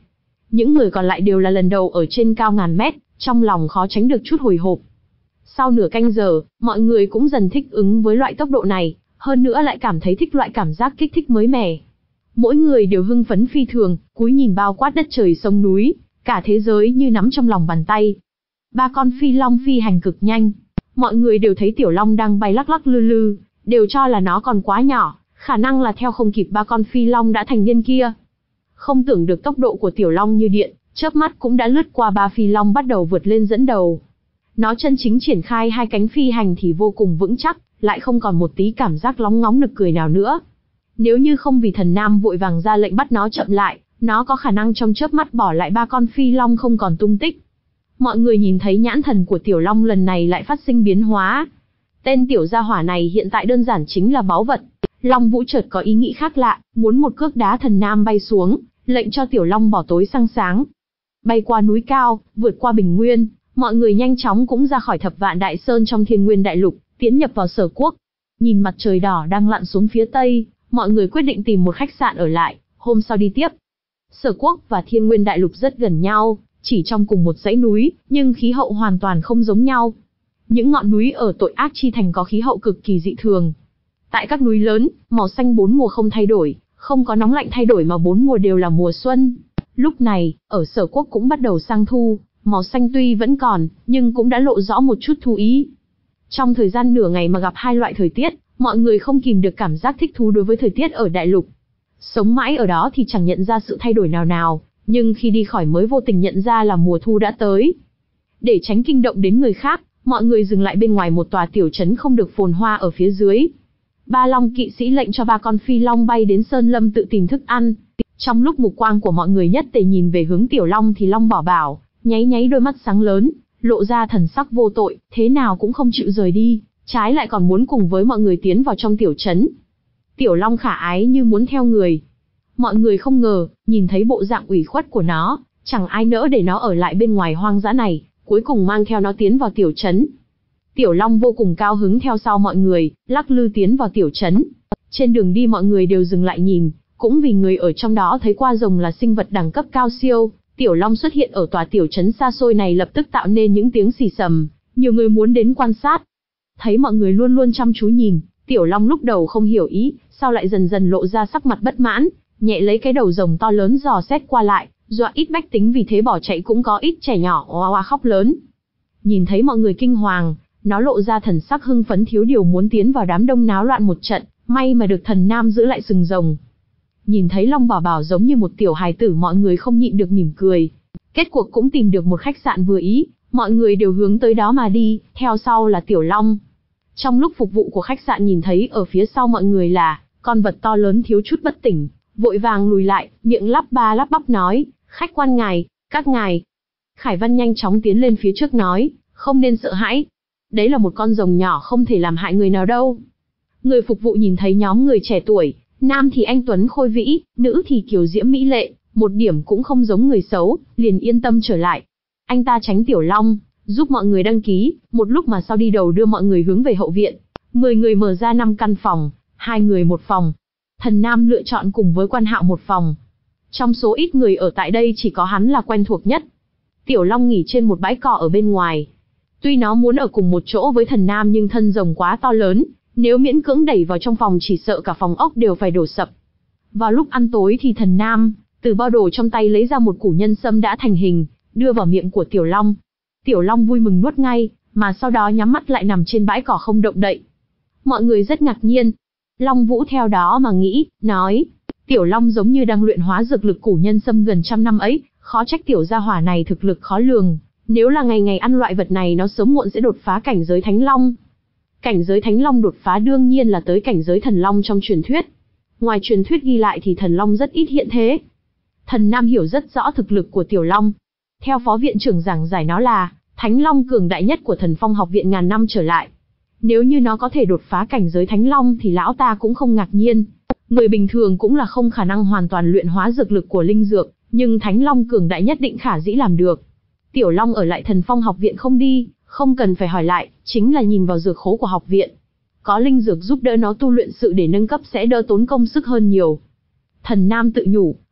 Speaker 1: Những người còn lại đều là lần đầu ở trên cao ngàn mét, trong lòng khó tránh được chút hồi hộp. Sau nửa canh giờ, mọi người cũng dần thích ứng với loại tốc độ này, hơn nữa lại cảm thấy thích loại cảm giác kích thích mới mẻ. Mỗi người đều hưng phấn phi thường, cúi nhìn bao quát đất trời sông núi, cả thế giới như nắm trong lòng bàn tay. Ba con phi long phi hành cực nhanh, mọi người đều thấy tiểu long đang bay lắc lắc lư lư, đều cho là nó còn quá nhỏ, khả năng là theo không kịp ba con phi long đã thành niên kia. Không tưởng được tốc độ của tiểu long như điện, chớp mắt cũng đã lướt qua ba phi long bắt đầu vượt lên dẫn đầu. Nó chân chính triển khai hai cánh phi hành thì vô cùng vững chắc, lại không còn một tí cảm giác lóng ngóng nực cười nào nữa. Nếu như không vì thần nam vội vàng ra lệnh bắt nó chậm lại, nó có khả năng trong chớp mắt bỏ lại ba con phi long không còn tung tích. Mọi người nhìn thấy nhãn thần của tiểu long lần này lại phát sinh biến hóa. Tên tiểu gia hỏa này hiện tại đơn giản chính là báu vật. Long Vũ chợt có ý nghĩ khác lạ, muốn một cước đá thần nam bay xuống, lệnh cho tiểu long bỏ tối sang sáng. Bay qua núi cao, vượt qua bình nguyên, mọi người nhanh chóng cũng ra khỏi thập vạn đại sơn trong thiên nguyên đại lục, tiến nhập vào sở quốc. Nhìn mặt trời đỏ đang lặn xuống phía tây, mọi người quyết định tìm một khách sạn ở lại, hôm sau đi tiếp. Sở quốc và thiên nguyên đại lục rất gần nhau, chỉ trong cùng một dãy núi, nhưng khí hậu hoàn toàn không giống nhau. Những ngọn núi ở Tội Ác Chi Thành có khí hậu cực kỳ dị thường. Tại các núi lớn, màu xanh bốn mùa không thay đổi, không có nóng lạnh thay đổi mà bốn mùa đều là mùa xuân. Lúc này, ở Sở Quốc cũng bắt đầu sang thu, màu xanh tuy vẫn còn, nhưng cũng đã lộ rõ một chút thu ý. Trong thời gian nửa ngày mà gặp hai loại thời tiết, mọi người không kìm được cảm giác thích thú đối với thời tiết ở đại lục. Sống mãi ở đó thì chẳng nhận ra sự thay đổi nào nào, nhưng khi đi khỏi mới vô tình nhận ra là mùa thu đã tới. Để tránh kinh động đến người khác, mọi người dừng lại bên ngoài một tòa tiểu trấn không được phồn hoa ở phía dưới. Ba long kỵ sĩ lệnh cho ba con phi long bay đến sơn lâm tự tìm thức ăn. Trong lúc mục quang của mọi người nhất tề nhìn về hướng tiểu long thì long bỏ bảo, nháy nháy đôi mắt sáng lớn, lộ ra thần sắc vô tội, thế nào cũng không chịu rời đi, trái lại còn muốn cùng với mọi người tiến vào trong tiểu trấn. Tiểu long khả ái như muốn theo người. Mọi người không ngờ, nhìn thấy bộ dạng ủy khuất của nó, chẳng ai nỡ để nó ở lại bên ngoài hoang dã này, cuối cùng mang theo nó tiến vào tiểu trấn. Tiểu long vô cùng cao hứng theo sau mọi người, lắc lư tiến vào tiểu trấn. Trên đường đi mọi người đều dừng lại nhìn, cũng vì người ở trong đó thấy qua rồng là sinh vật đẳng cấp cao siêu. Tiểu long xuất hiện ở tòa tiểu trấn xa xôi này lập tức tạo nên những tiếng xì xầm, nhiều người muốn đến quan sát. Thấy mọi người luôn luôn chăm chú nhìn, tiểu long lúc đầu không hiểu ý, sau lại dần dần lộ ra sắc mặt bất mãn, nhẹ lấy cái đầu rồng to lớn dò xét qua lại, dọa ít bách tính vì thế bỏ chạy cũng có ít trẻ nhỏ oa oa khóc lớn. Nhìn thấy mọi người kinh hoàng, nó lộ ra thần sắc hưng phấn thiếu điều muốn tiến vào đám đông náo loạn một trận, may mà được thần nam giữ lại sừng rồng. Nhìn thấy long bảo bảo giống như một tiểu hài tử mọi người không nhịn được mỉm cười. Kết cuộc cũng tìm được một khách sạn vừa ý, mọi người đều hướng tới đó mà đi, theo sau là tiểu long. Trong lúc phục vụ của khách sạn nhìn thấy ở phía sau mọi người là con vật to lớn thiếu chút bất tỉnh, vội vàng lùi lại, miệng lắp ba lắp bắp nói, khách quan ngài, các ngài. Khải Văn nhanh chóng tiến lên phía trước nói, không nên sợ hãi. Đấy là một con rồng nhỏ không thể làm hại người nào đâu. Người phục vụ nhìn thấy nhóm người trẻ tuổi, nam thì anh tuấn khôi vĩ, nữ thì kiều diễm mỹ lệ, một điểm cũng không giống người xấu, liền yên tâm trở lại. Anh ta tránh tiểu long, giúp mọi người đăng ký, một lúc mà sau đi đầu đưa mọi người hướng về hậu viện. Mười người mở ra năm căn phòng, hai người một phòng. Thần Nam lựa chọn cùng với Quan Hạo một phòng. Trong số ít người ở tại đây chỉ có hắn là quen thuộc nhất. Tiểu Long nghỉ trên một bãi cỏ ở bên ngoài. Tuy nó muốn ở cùng một chỗ với Thần Nam nhưng thân rồng quá to lớn, nếu miễn cưỡng đẩy vào trong phòng chỉ sợ cả phòng ốc đều phải đổ sập. Vào lúc ăn tối thì Thần Nam từ bao đồ trong tay lấy ra một củ nhân sâm đã thành hình, đưa vào miệng của Tiểu Long. Tiểu Long vui mừng nuốt ngay, mà sau đó nhắm mắt lại nằm trên bãi cỏ không động đậy. Mọi người rất ngạc nhiên. Long Vũ theo đó mà nghĩ, nói, Tiểu Long giống như đang luyện hóa dược lực củ nhân sâm gần trăm năm ấy, khó trách tiểu gia hỏa này thực lực khó lường, nếu là ngày ngày ăn loại vật này nó sớm muộn sẽ đột phá cảnh giới Thánh Long. Cảnh giới Thánh Long đột phá đương nhiên là tới cảnh giới Thần Long trong truyền thuyết. Ngoài truyền thuyết ghi lại thì Thần Long rất ít hiện thế. Thần Nam hiểu rất rõ thực lực của Tiểu Long. Theo phó viện trưởng giảng giải nó là Thánh Long cường đại nhất của Thần Phong học viện ngàn năm trở lại. Nếu như nó có thể đột phá cảnh giới Thánh Long thì lão ta cũng không ngạc nhiên. Người bình thường cũng là không khả năng hoàn toàn luyện hóa dược lực của linh dược, nhưng Thánh Long cường đại nhất định khả dĩ làm được. Tiểu Long ở lại Thần Phong học viện không đi, không cần phải hỏi lại, chính là nhìn vào dược khố của học viện. Có linh dược giúp đỡ nó tu luyện sự để nâng cấp sẽ đỡ tốn công sức hơn nhiều. Thần Nam tự nhủ,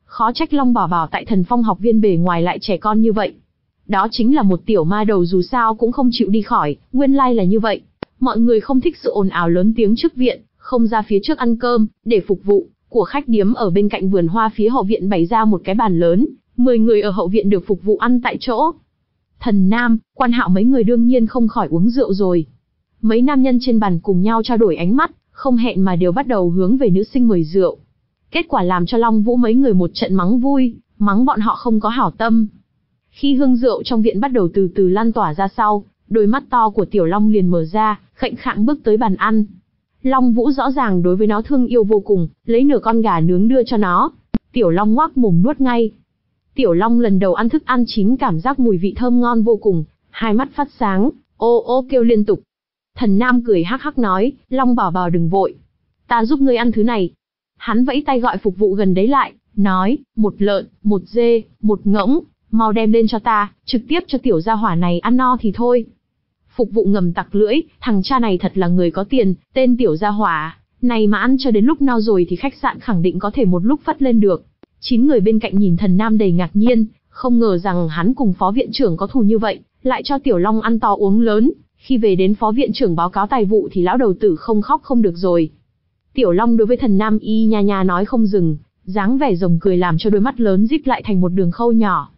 Speaker 1: Khó trách Long Bảo Bảo tại Thần Phong học viên bề ngoài lại trẻ con như vậy. Đó chính là một tiểu ma đầu dù sao cũng không chịu đi khỏi, nguyên lai là như vậy. Mọi người không thích sự ồn ào lớn tiếng trước viện, không ra phía trước ăn cơm, để phục vụ. Của khách điếm ở bên cạnh vườn hoa phía hậu viện bày ra một cái bàn lớn, mười người ở hậu viện được phục vụ ăn tại chỗ. Thần Nam, Quan Hạo mấy người đương nhiên không khỏi uống rượu rồi. Mấy nam nhân trên bàn cùng nhau trao đổi ánh mắt, không hẹn mà đều bắt đầu hướng về nữ sinh mời rượu. Kết quả làm cho Long Vũ mấy người một trận mắng vui, mắng bọn họ không có hảo tâm. Khi hương rượu trong viện bắt đầu từ từ lan tỏa ra sau, đôi mắt to của Tiểu Long liền mở ra, khệnh khạng bước tới bàn ăn. Long Vũ rõ ràng đối với nó thương yêu vô cùng, lấy nửa con gà nướng đưa cho nó. Tiểu Long ngoác mồm nuốt ngay. Tiểu Long lần đầu ăn thức ăn chín cảm giác mùi vị thơm ngon vô cùng, hai mắt phát sáng, ô ô kêu liên tục. Thần Nam cười hắc hắc nói, Long Bảo Bảo đừng vội, ta giúp ngươi ăn thứ này. Hắn vẫy tay gọi phục vụ gần đấy lại, nói, một lợn, một dê, một ngỗng, mau đem lên cho ta, trực tiếp cho tiểu gia hỏa này ăn no thì thôi. Phục vụ ngầm tặc lưỡi, thằng cha này thật là người có tiền, tên tiểu gia hỏa này mà ăn cho đến lúc no rồi thì khách sạn khẳng định có thể một lúc phất lên được. Chín người bên cạnh nhìn Thần Nam đầy ngạc nhiên, không ngờ rằng hắn cùng phó viện trưởng có thù như vậy, lại cho Tiểu Long ăn to uống lớn. Khi về đến phó viện trưởng báo cáo tài vụ thì lão đầu tử không khóc không được rồi. Tiểu Long đối với Thần Nam y nha nha nói không dừng, dáng vẻ rồng cười làm cho đôi mắt lớn díp lại thành một đường khâu nhỏ.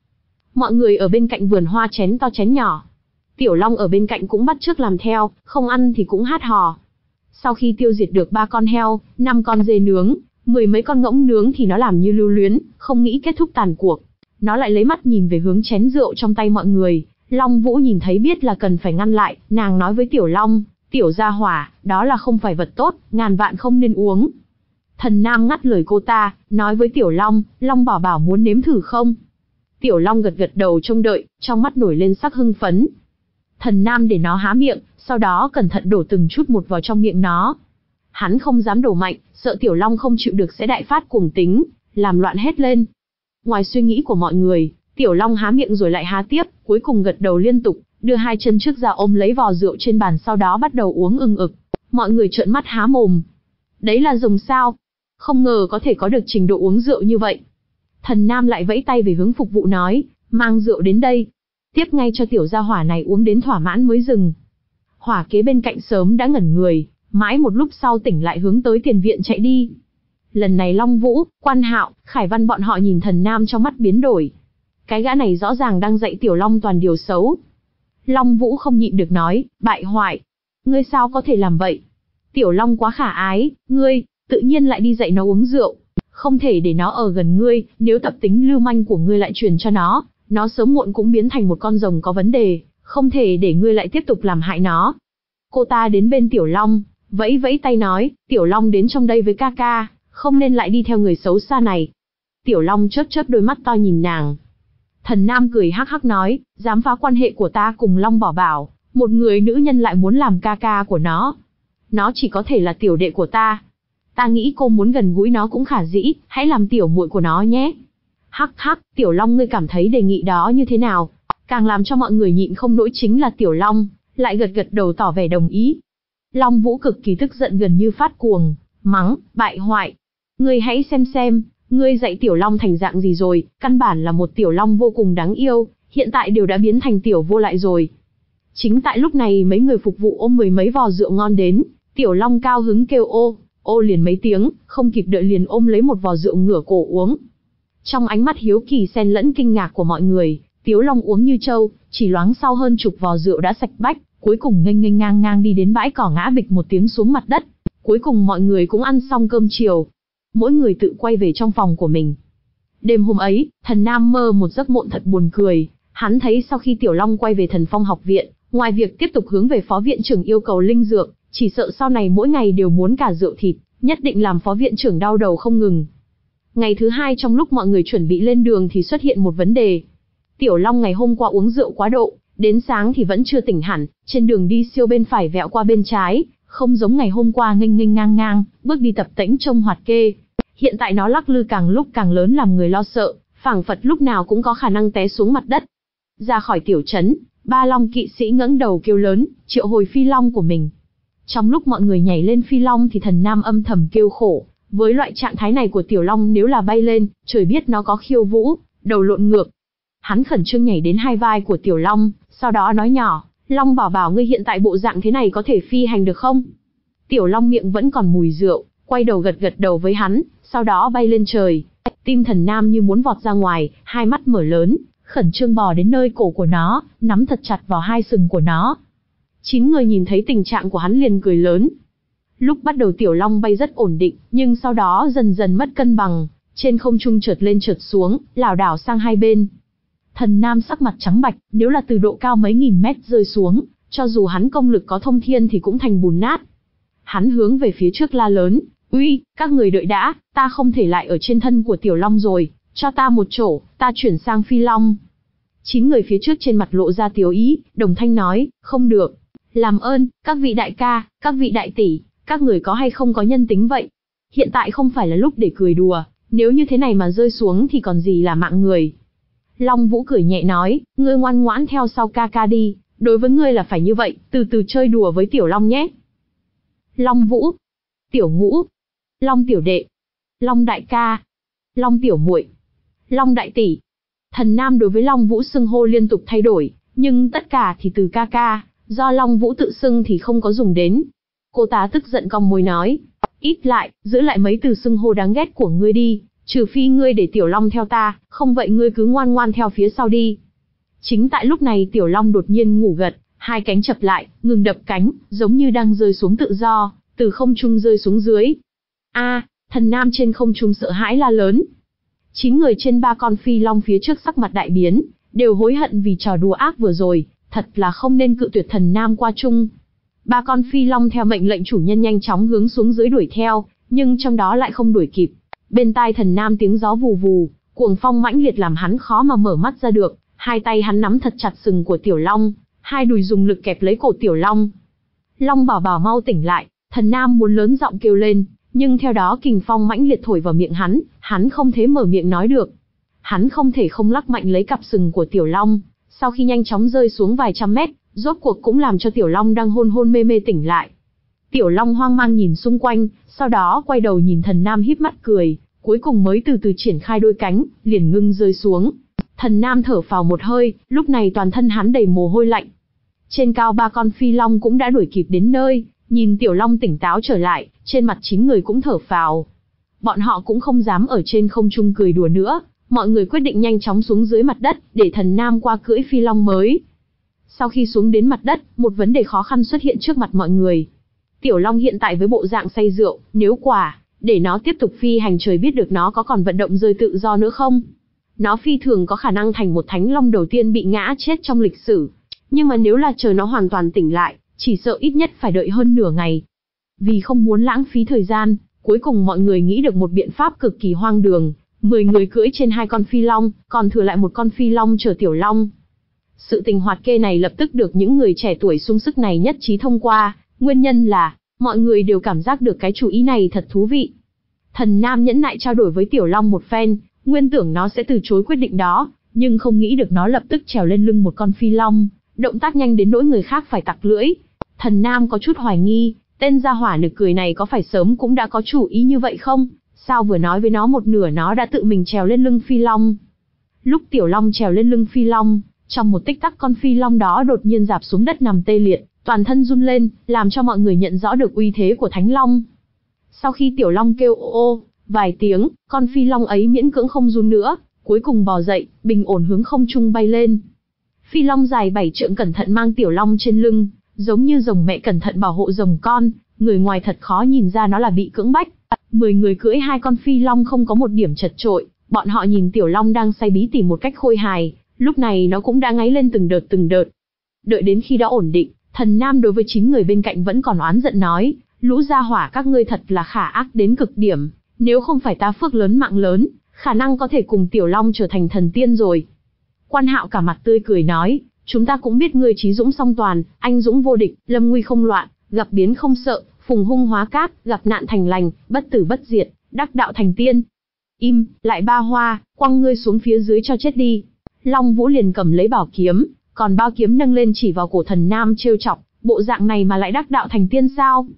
Speaker 1: Mọi người ở bên cạnh vườn hoa chén to chén nhỏ. Tiểu Long ở bên cạnh cũng bắt chước làm theo, không ăn thì cũng hát hò. Sau khi tiêu diệt được ba con heo, năm con dê nướng, mười mấy con ngỗng nướng thì nó làm như lưu luyến, không nghĩ kết thúc tàn cuộc. Nó lại lấy mắt nhìn về hướng chén rượu trong tay mọi người. Long Vũ nhìn thấy biết là cần phải ngăn lại, nàng nói với Tiểu Long, Tiểu gia hỏa, đó là không phải vật tốt, ngàn vạn không nên uống. Thần Nam ngắt lời cô ta, nói với Tiểu Long, Long Bảo Bảo muốn nếm thử không? Tiểu Long gật gật đầu trông đợi, trong mắt nổi lên sắc hưng phấn. Thần Nam để nó há miệng, sau đó cẩn thận đổ từng chút một vào trong miệng nó. Hắn không dám đổ mạnh, sợ Tiểu Long không chịu được sẽ đại phát cuồng tính, làm loạn hết lên. Ngoài suy nghĩ của mọi người, Tiểu Long há miệng rồi lại há tiếp, cuối cùng gật đầu liên tục, đưa hai chân trước ra ôm lấy vò rượu trên bàn sau đó bắt đầu uống ưng ực. Mọi người trợn mắt há mồm. Đấy là rồng sao? Không ngờ có thể có được trình độ uống rượu như vậy. Thần Nam lại vẫy tay về hướng phục vụ nói, mang rượu đến đây. Tiếp ngay cho tiểu gia hỏa này uống đến thỏa mãn mới dừng. Hỏa kế bên cạnh sớm đã ngẩn người, mãi một lúc sau tỉnh lại hướng tới tiền viện chạy đi. Lần này Long Vũ, Quan Hạo, Khải Văn bọn họ nhìn Thần Nam trong mắt biến đổi. Cái gã này rõ ràng đang dạy Tiểu Long toàn điều xấu. Long Vũ không nhịn được nói, bại hoại. Ngươi sao có thể làm vậy? Tiểu Long quá khả ái, ngươi, tự nhiên lại đi dạy nó uống rượu. Không thể để nó ở gần ngươi, nếu tập tính lưu manh của ngươi lại truyền cho nó, nó sớm muộn cũng biến thành một con rồng có vấn đề, không thể để ngươi lại tiếp tục làm hại nó. Cô ta đến bên Tiểu Long, vẫy vẫy tay nói, Tiểu Long đến trong đây với ca ca, không nên lại đi theo người xấu xa này. Tiểu Long chớp chớp đôi mắt to nhìn nàng. Thần Nam cười hắc hắc nói, dám phá quan hệ của ta cùng Long Bảo Bảo, một người nữ nhân lại muốn làm ca ca của nó. Nó chỉ có thể là tiểu đệ của ta. Ta nghĩ cô muốn gần gũi nó cũng khả dĩ, hãy làm tiểu muội của nó nhé. Hắc hắc, Tiểu Long ngươi cảm thấy đề nghị đó như thế nào? Càng làm cho mọi người nhịn không nổi chính là Tiểu Long, lại gật gật đầu tỏ vẻ đồng ý. Long Vũ cực kỳ tức giận gần như phát cuồng, mắng, bại hoại. Ngươi hãy xem xem, ngươi dạy Tiểu Long thành dạng gì rồi, căn bản là một Tiểu Long vô cùng đáng yêu, hiện tại đều đã biến thành Tiểu vô lại rồi. Chính tại lúc này mấy người phục vụ ôm mười mấy vò rượu ngon đến, Tiểu Long cao hứng kêu ô, ô liền mấy tiếng, không kịp đợi liền ôm lấy một vò rượu ngửa cổ uống. Trong ánh mắt hiếu kỳ xen lẫn kinh ngạc của mọi người, Tiểu Long uống như trâu, chỉ loáng sau hơn chục vò rượu đã sạch bách, cuối cùng nghênh nghênh ngang ngang đi đến bãi cỏ ngã bịch một tiếng xuống mặt đất. Cuối cùng mọi người cũng ăn xong cơm chiều, mỗi người tự quay về trong phòng của mình. Đêm hôm ấy, Thần Nam mơ một giấc mộng thật buồn cười, hắn thấy sau khi Tiểu Long quay về Thần Phong học viện, ngoài việc tiếp tục hướng về phó viện trưởng yêu cầu linh dược, chỉ sợ sau này mỗi ngày đều muốn cả rượu thịt, nhất định làm phó viện trưởng đau đầu không ngừng. Ngày thứ hai trong lúc mọi người chuẩn bị lên đường thì xuất hiện một vấn đề. Tiểu Long ngày hôm qua uống rượu quá độ, đến sáng thì vẫn chưa tỉnh hẳn, trên đường đi siêu bên phải vẹo qua bên trái, không giống ngày hôm qua nghênh nghênh ngang ngang, bước đi tập tễnh trông hoạt kê. Hiện tại nó lắc lư càng lúc càng lớn làm người lo sợ, phảng phật lúc nào cũng có khả năng té xuống mặt đất. Ra khỏi tiểu trấn, ba long kỵ sĩ ngẩng đầu kêu lớn, triệu hồi phi long của mình. Trong lúc mọi người nhảy lên phi long thì Thần Nam âm thầm kêu khổ, Với loại trạng thái này của Tiểu Long nếu là bay lên, trời biết nó có khiêu vũ, đầu lộn ngược. Hắn khẩn trương nhảy đến hai vai của Tiểu Long, sau đó nói nhỏ, Long bảo bảo ngươi hiện tại bộ dạng thế này có thể phi hành được không? Tiểu Long miệng vẫn còn mùi rượu, quay đầu gật gật đầu với hắn, sau đó bay lên trời. Tim Thần Nam như muốn vọt ra ngoài, hai mắt mở lớn, khẩn trương bò đến nơi cổ của nó, nắm thật chặt vào hai sừng của nó. Chín người nhìn thấy tình trạng của hắn liền cười lớn. Lúc bắt đầu Tiểu Long bay rất ổn định, nhưng sau đó dần dần mất cân bằng, trên không trung chợt lên chợt xuống, lảo đảo sang hai bên. Thần Nam sắc mặt trắng bạch, nếu là từ độ cao mấy nghìn mét rơi xuống, cho dù hắn công lực có thông thiên thì cũng thành bùn nát. Hắn hướng về phía trước la lớn, uy, các người đợi đã, ta không thể lại ở trên thân của Tiểu Long rồi, cho ta một chỗ, ta chuyển sang Phi Long. Chín người phía trước trên mặt lộ ra tiếu ý, đồng thanh nói, không được. Làm ơn, các vị đại ca, các vị đại tỷ, các người có hay không có nhân tính vậy? Hiện tại không phải là lúc để cười đùa, nếu như thế này mà rơi xuống thì còn gì là mạng người. Long Vũ cười nhẹ nói, ngươi ngoan ngoãn theo sau ca ca đi, đối với ngươi là phải như vậy, từ từ chơi đùa với Tiểu Long nhé. Long Vũ, Tiểu Ngũ, Long Tiểu Đệ, Long Đại Ca, Long Tiểu Muội, Long Đại Tỷ. Thần Nam đối với Long Vũ xưng hô liên tục thay đổi, nhưng tất cả thì từ ca ca, do Long Vũ tự xưng thì không có dùng đến. Cô tá tức giận cong môi nói, ít lại, giữ lại mấy từ xưng hô đáng ghét của ngươi đi, trừ phi ngươi để Tiểu Long theo ta, không vậy ngươi cứ ngoan ngoan theo phía sau đi. Chính tại lúc này Tiểu Long đột nhiên ngủ gật, hai cánh chập lại, ngừng đập cánh, giống như đang rơi xuống tự do, từ không trung rơi xuống dưới. A, Thần Nam trên không trung sợ hãi la lớn. Chín người trên ba con phi long phía trước sắc mặt đại biến, đều hối hận vì trò đùa ác vừa rồi, thật là không nên cự tuyệt Thần Nam qua chung. Ba con phi long theo mệnh lệnh chủ nhân nhanh chóng hướng xuống dưới đuổi theo, nhưng trong đó lại không đuổi kịp. Bên tai Thần Nam tiếng gió vù vù, cuồng phong mãnh liệt làm hắn khó mà mở mắt ra được, hai tay hắn nắm thật chặt sừng của Tiểu Long, hai đùi dùng lực kẹp lấy cổ Tiểu Long. Long bảo bảo mau tỉnh lại, Thần Nam muốn lớn giọng kêu lên, nhưng theo đó kình phong mãnh liệt thổi vào miệng hắn, hắn không thể mở miệng nói được. Hắn không thể không lắc mạnh lấy cặp sừng của Tiểu Long, sau khi nhanh chóng rơi xuống vài trăm mét, rốt cuộc cũng làm cho Tiểu Long đang hôn hôn mê mê tỉnh lại. Tiểu Long hoang mang nhìn xung quanh, sau đó quay đầu nhìn Thần Nam híp mắt cười, cuối cùng mới từ từ triển khai đôi cánh, liền ngưng rơi xuống. Thần Nam thở phào một hơi, lúc này toàn thân hắn đầy mồ hôi lạnh. Trên cao ba con phi long cũng đã đuổi kịp đến nơi, nhìn Tiểu Long tỉnh táo trở lại, trên mặt chín người cũng thở phào. Bọn họ cũng không dám ở trên không trung cười đùa nữa, mọi người quyết định nhanh chóng xuống dưới mặt đất, để Thần Nam qua cưỡi phi long mới. Sau khi xuống đến mặt đất, một vấn đề khó khăn xuất hiện trước mặt mọi người. Tiểu Long hiện tại với bộ dạng say rượu, nếu quả, để nó tiếp tục phi hành trời biết được nó có còn vận động rơi tự do nữa không? Nó phi thường có khả năng thành một thánh long đầu tiên bị ngã chết trong lịch sử. Nhưng mà nếu là chờ nó hoàn toàn tỉnh lại, chỉ sợ ít nhất phải đợi hơn nửa ngày. Vì không muốn lãng phí thời gian, cuối cùng mọi người nghĩ được một biện pháp cực kỳ hoang đường. Mười người cưỡi trên hai con phi long, còn thừa lại một con phi long chở Tiểu Long. Sự tình hoạt kê này lập tức được những người trẻ tuổi sung sức này nhất trí thông qua, nguyên nhân là, mọi người đều cảm giác được cái chủ ý này thật thú vị. Thần Nam nhẫn nại trao đổi với Tiểu Long một phen, nguyên tưởng nó sẽ từ chối quyết định đó, nhưng không nghĩ được nó lập tức trèo lên lưng một con phi long, động tác nhanh đến nỗi người khác phải tặc lưỡi. Thần Nam có chút hoài nghi, tên gia hỏa nực cười này có phải sớm cũng đã có chủ ý như vậy không? Sao vừa nói với nó một nửa nó đã tự mình trèo lên lưng phi long? Lúc Tiểu Long trèo lên lưng phi long, trong một tích tắc con phi long đó đột nhiên rạp xuống đất nằm tê liệt, toàn thân run lên, làm cho mọi người nhận rõ được uy thế của Thánh Long. Sau khi Tiểu Long kêu ô ô, vài tiếng, con phi long ấy miễn cưỡng không run nữa, cuối cùng bò dậy, bình ổn hướng không trung bay lên. Phi long dài bảy trượng cẩn thận mang Tiểu Long trên lưng, giống như rồng mẹ cẩn thận bảo hộ rồng con, người ngoài thật khó nhìn ra nó là bị cưỡng bách. Mười người cưỡi hai con phi long không có một điểm chật chội, bọn họ nhìn Tiểu Long đang say bí tỉ một cách khôi hài, lúc này nó cũng đã ngáy lên từng đợt từng đợt. Đợi đến khi đã ổn định, Thần Nam đối với chín người bên cạnh vẫn còn oán giận nói, lũ gia hỏa các ngươi thật là khả ác đến cực điểm, nếu không phải ta phước lớn mạng lớn, khả năng có thể cùng Tiểu Long trở thành thần tiên rồi. Quan Hạo cả mặt tươi cười nói, chúng ta cũng biết ngươi trí dũng song toàn, anh dũng vô địch, lâm nguy không loạn, gặp biến không sợ, phùng hung hóa cát, gặp nạn thành lành, bất tử bất diệt, đắc đạo thành tiên. Im, lại ba hoa, quăng ngươi xuống phía dưới cho chết đi. Long Vũ liền cầm lấy bảo kiếm, còn bao kiếm nâng lên chỉ vào cổ Thần Nam trêu chọc, bộ dạng này mà lại đắc đạo thành tiên sao?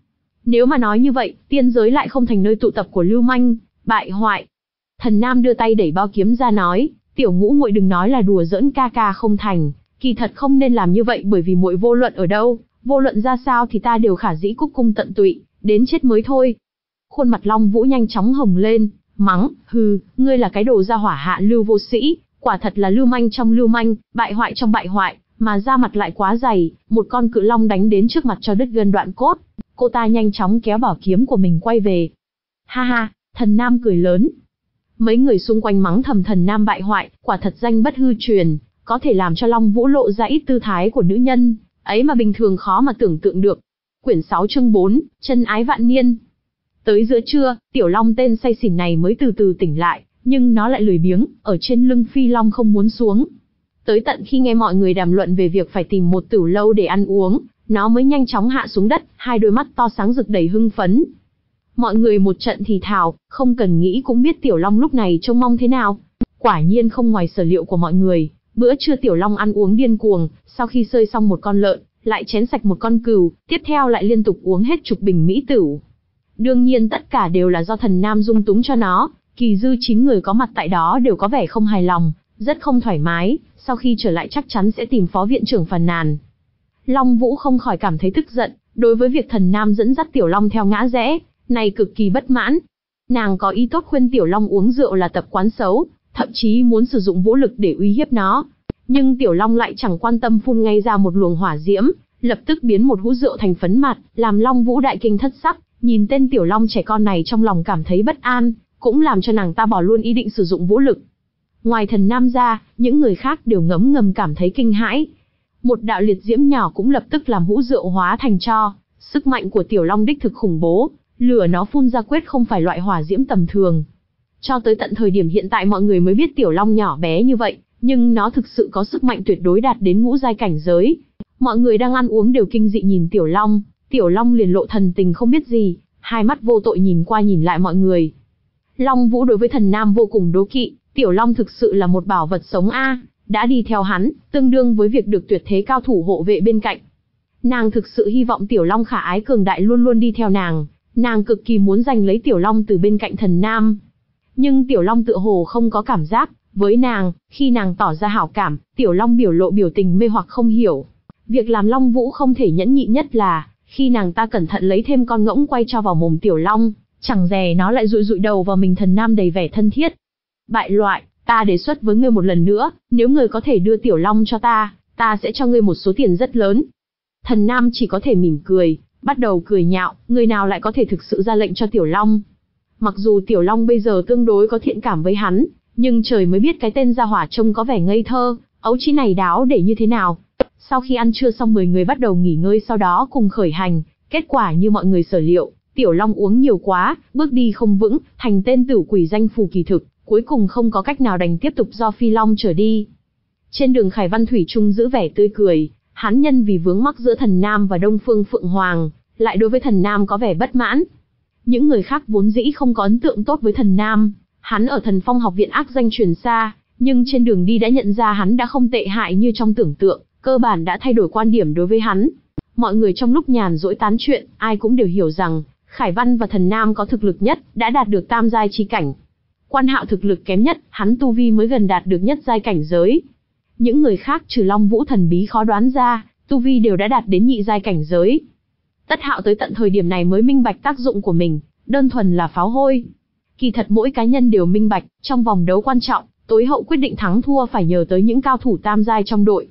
Speaker 1: Nếu mà nói như vậy, tiên giới lại không thành nơi tụ tập của lưu manh, bại hoại. Thần Nam đưa tay đẩy bao kiếm ra nói, tiểu ngũ muội đừng nói là đùa giỡn ca ca không thành, kỳ thật không nên làm như vậy, bởi vì muội vô luận ở đâu, vô luận ra sao thì ta đều khả dĩ cúc cung tận tụy, đến chết mới thôi. Khuôn mặt Long Vũ nhanh chóng hồng lên, mắng, hừ, ngươi là cái đồ gia hỏa hạ lưu vô sĩ, quả thật là lưu manh trong lưu manh, bại hoại trong bại hoại, mà da mặt lại quá dày, một con cự long đánh đến trước mặt cho đứt gân đoạn cốt. Cô ta nhanh chóng kéo bảo kiếm của mình quay về. Ha ha, Thần Nam cười lớn. Mấy người xung quanh mắng thầm Thần Nam bại hoại, quả thật danh bất hư truyền, có thể làm cho Long Vũ lộ ra ít tư thái của nữ nhân, ấy mà bình thường khó mà tưởng tượng được. Quyển sáu chương bốn, chân ái vạn niên. Tới giữa trưa, tiểu long tên say xỉn này mới từ từ tỉnh lại, nhưng nó lại lười biếng, ở trên lưng phi long không muốn xuống. Tới tận khi nghe mọi người đàm luận về việc phải tìm một tửu lâu để ăn uống, nó mới nhanh chóng hạ xuống đất, hai đôi mắt to sáng rực đầy hưng phấn. Mọi người một trận thì thào, không cần nghĩ cũng biết tiểu long lúc này trông mong thế nào. Quả nhiên không ngoài sở liệu của mọi người, bữa trưa tiểu long ăn uống điên cuồng, sau khi sơi xong một con lợn, lại chén sạch một con cừu, tiếp theo lại liên tục uống hết chục bình mỹ tửu. Đương nhiên tất cả đều là do Thần Nam dung túng cho nó, kỳ dư chín người có mặt tại đó đều có vẻ không hài lòng, rất không thoải mái, sau khi trở lại chắc chắn sẽ tìm phó viện trưởng phàn nàn. Long Vũ không khỏi cảm thấy tức giận, đối với việc Thần Nam dẫn dắt Tiểu Long theo ngã rẽ, này cực kỳ bất mãn. Nàng có ý tốt khuyên Tiểu Long uống rượu là tập quán xấu, thậm chí muốn sử dụng vũ lực để uy hiếp nó. Nhưng Tiểu Long lại chẳng quan tâm phun ngay ra một luồng hỏa diễm, lập tức biến một hũ rượu thành phấn mặt, làm Long Vũ đại kinh thất sắc, nhìn tên Tiểu Long trẻ con này trong lòng cảm thấy bất an, cũng làm cho nàng ta bỏ luôn ý định sử dụng vũ lực. Ngoài Thần Nam ra, những người khác đều ngấm ngầm cảm thấy kinh hãi. Một đạo liệt diễm nhỏ cũng lập tức làm hũ rượu hóa thành tro, sức mạnh của Tiểu Long đích thực khủng bố, lửa nó phun ra quyết không phải loại hỏa diễm tầm thường. Cho tới tận thời điểm hiện tại mọi người mới biết Tiểu Long nhỏ bé như vậy, nhưng nó thực sự có sức mạnh tuyệt đối đạt đến ngũ giai cảnh giới. Mọi người đang ăn uống đều kinh dị nhìn Tiểu Long, Tiểu Long liền lộ thần tình không biết gì, hai mắt vô tội nhìn qua nhìn lại mọi người. Long Vũ đối với Thần Nam vô cùng đố kỵ, Tiểu Long thực sự là một bảo vật sống a, đã đi theo hắn, tương đương với việc được tuyệt thế cao thủ hộ vệ bên cạnh. Nàng thực sự hy vọng Tiểu Long khả ái cường đại luôn luôn đi theo nàng, nàng cực kỳ muốn giành lấy Tiểu Long từ bên cạnh Thần Nam. Nhưng Tiểu Long tựa hồ không có cảm giác với nàng, khi nàng tỏ ra hảo cảm, Tiểu Long biểu lộ biểu tình mê hoặc không hiểu. Việc làm Long Vũ không thể nhẫn nhịn nhất là, khi nàng ta cẩn thận lấy thêm con ngỗng quay cho vào mồm Tiểu Long, chẳng dè nó lại dụi dụi đầu vào mình Thần Nam đầy vẻ thân thiết. Bại loại, ta đề xuất với ngươi một lần nữa, nếu ngươi có thể đưa Tiểu Long cho ta, ta sẽ cho ngươi một số tiền rất lớn. Thần Nam chỉ có thể mỉm cười, bắt đầu cười nhạo, người nào lại có thể thực sự ra lệnh cho Tiểu Long. Mặc dù Tiểu Long bây giờ tương đối có thiện cảm với hắn, nhưng trời mới biết cái tên gia hỏa trông có vẻ ngây thơ, ấu trí này đáo để như thế nào. Sau khi ăn trưa xong mười người bắt đầu nghỉ ngơi, sau đó cùng khởi hành, kết quả như mọi người sở liệu, Tiểu Long uống nhiều quá, bước đi không vững, thành tên tử quỷ danh phù kỳ thực, cuối cùng không có cách nào đành tiếp tục do Phi Long trở đi. Trên đường Khải Văn thủy chung giữ vẻ tươi cười, hắn nhân vì vướng mắc giữa Thần Nam và Đông Phương Phượng Hoàng, lại đối với Thần Nam có vẻ bất mãn. Những người khác vốn dĩ không có ấn tượng tốt với Thần Nam, hắn ở Thần Phong học viện ác danh truyền xa, nhưng trên đường đi đã nhận ra hắn đã không tệ hại như trong tưởng tượng, cơ bản đã thay đổi quan điểm đối với hắn. Mọi người trong lúc nhàn rỗi tán chuyện, ai cũng đều hiểu rằng, Khải Văn và Thần Nam có thực lực nhất, đã đạt được tam giai chi cảnh. Quan Hạo thực lực kém nhất, hắn tu vi mới gần đạt được nhất giai cảnh giới. Những người khác trừ Long Vũ thần bí khó đoán ra, tu vi đều đã đạt đến nhị giai cảnh giới. Tất Hạo tới tận thời điểm này mới minh bạch tác dụng của mình, đơn thuần là pháo hôi. Kỳ thật mỗi cá nhân đều minh bạch, trong vòng đấu quan trọng, tối hậu quyết định thắng thua phải nhờ tới những cao thủ tam giai trong đội.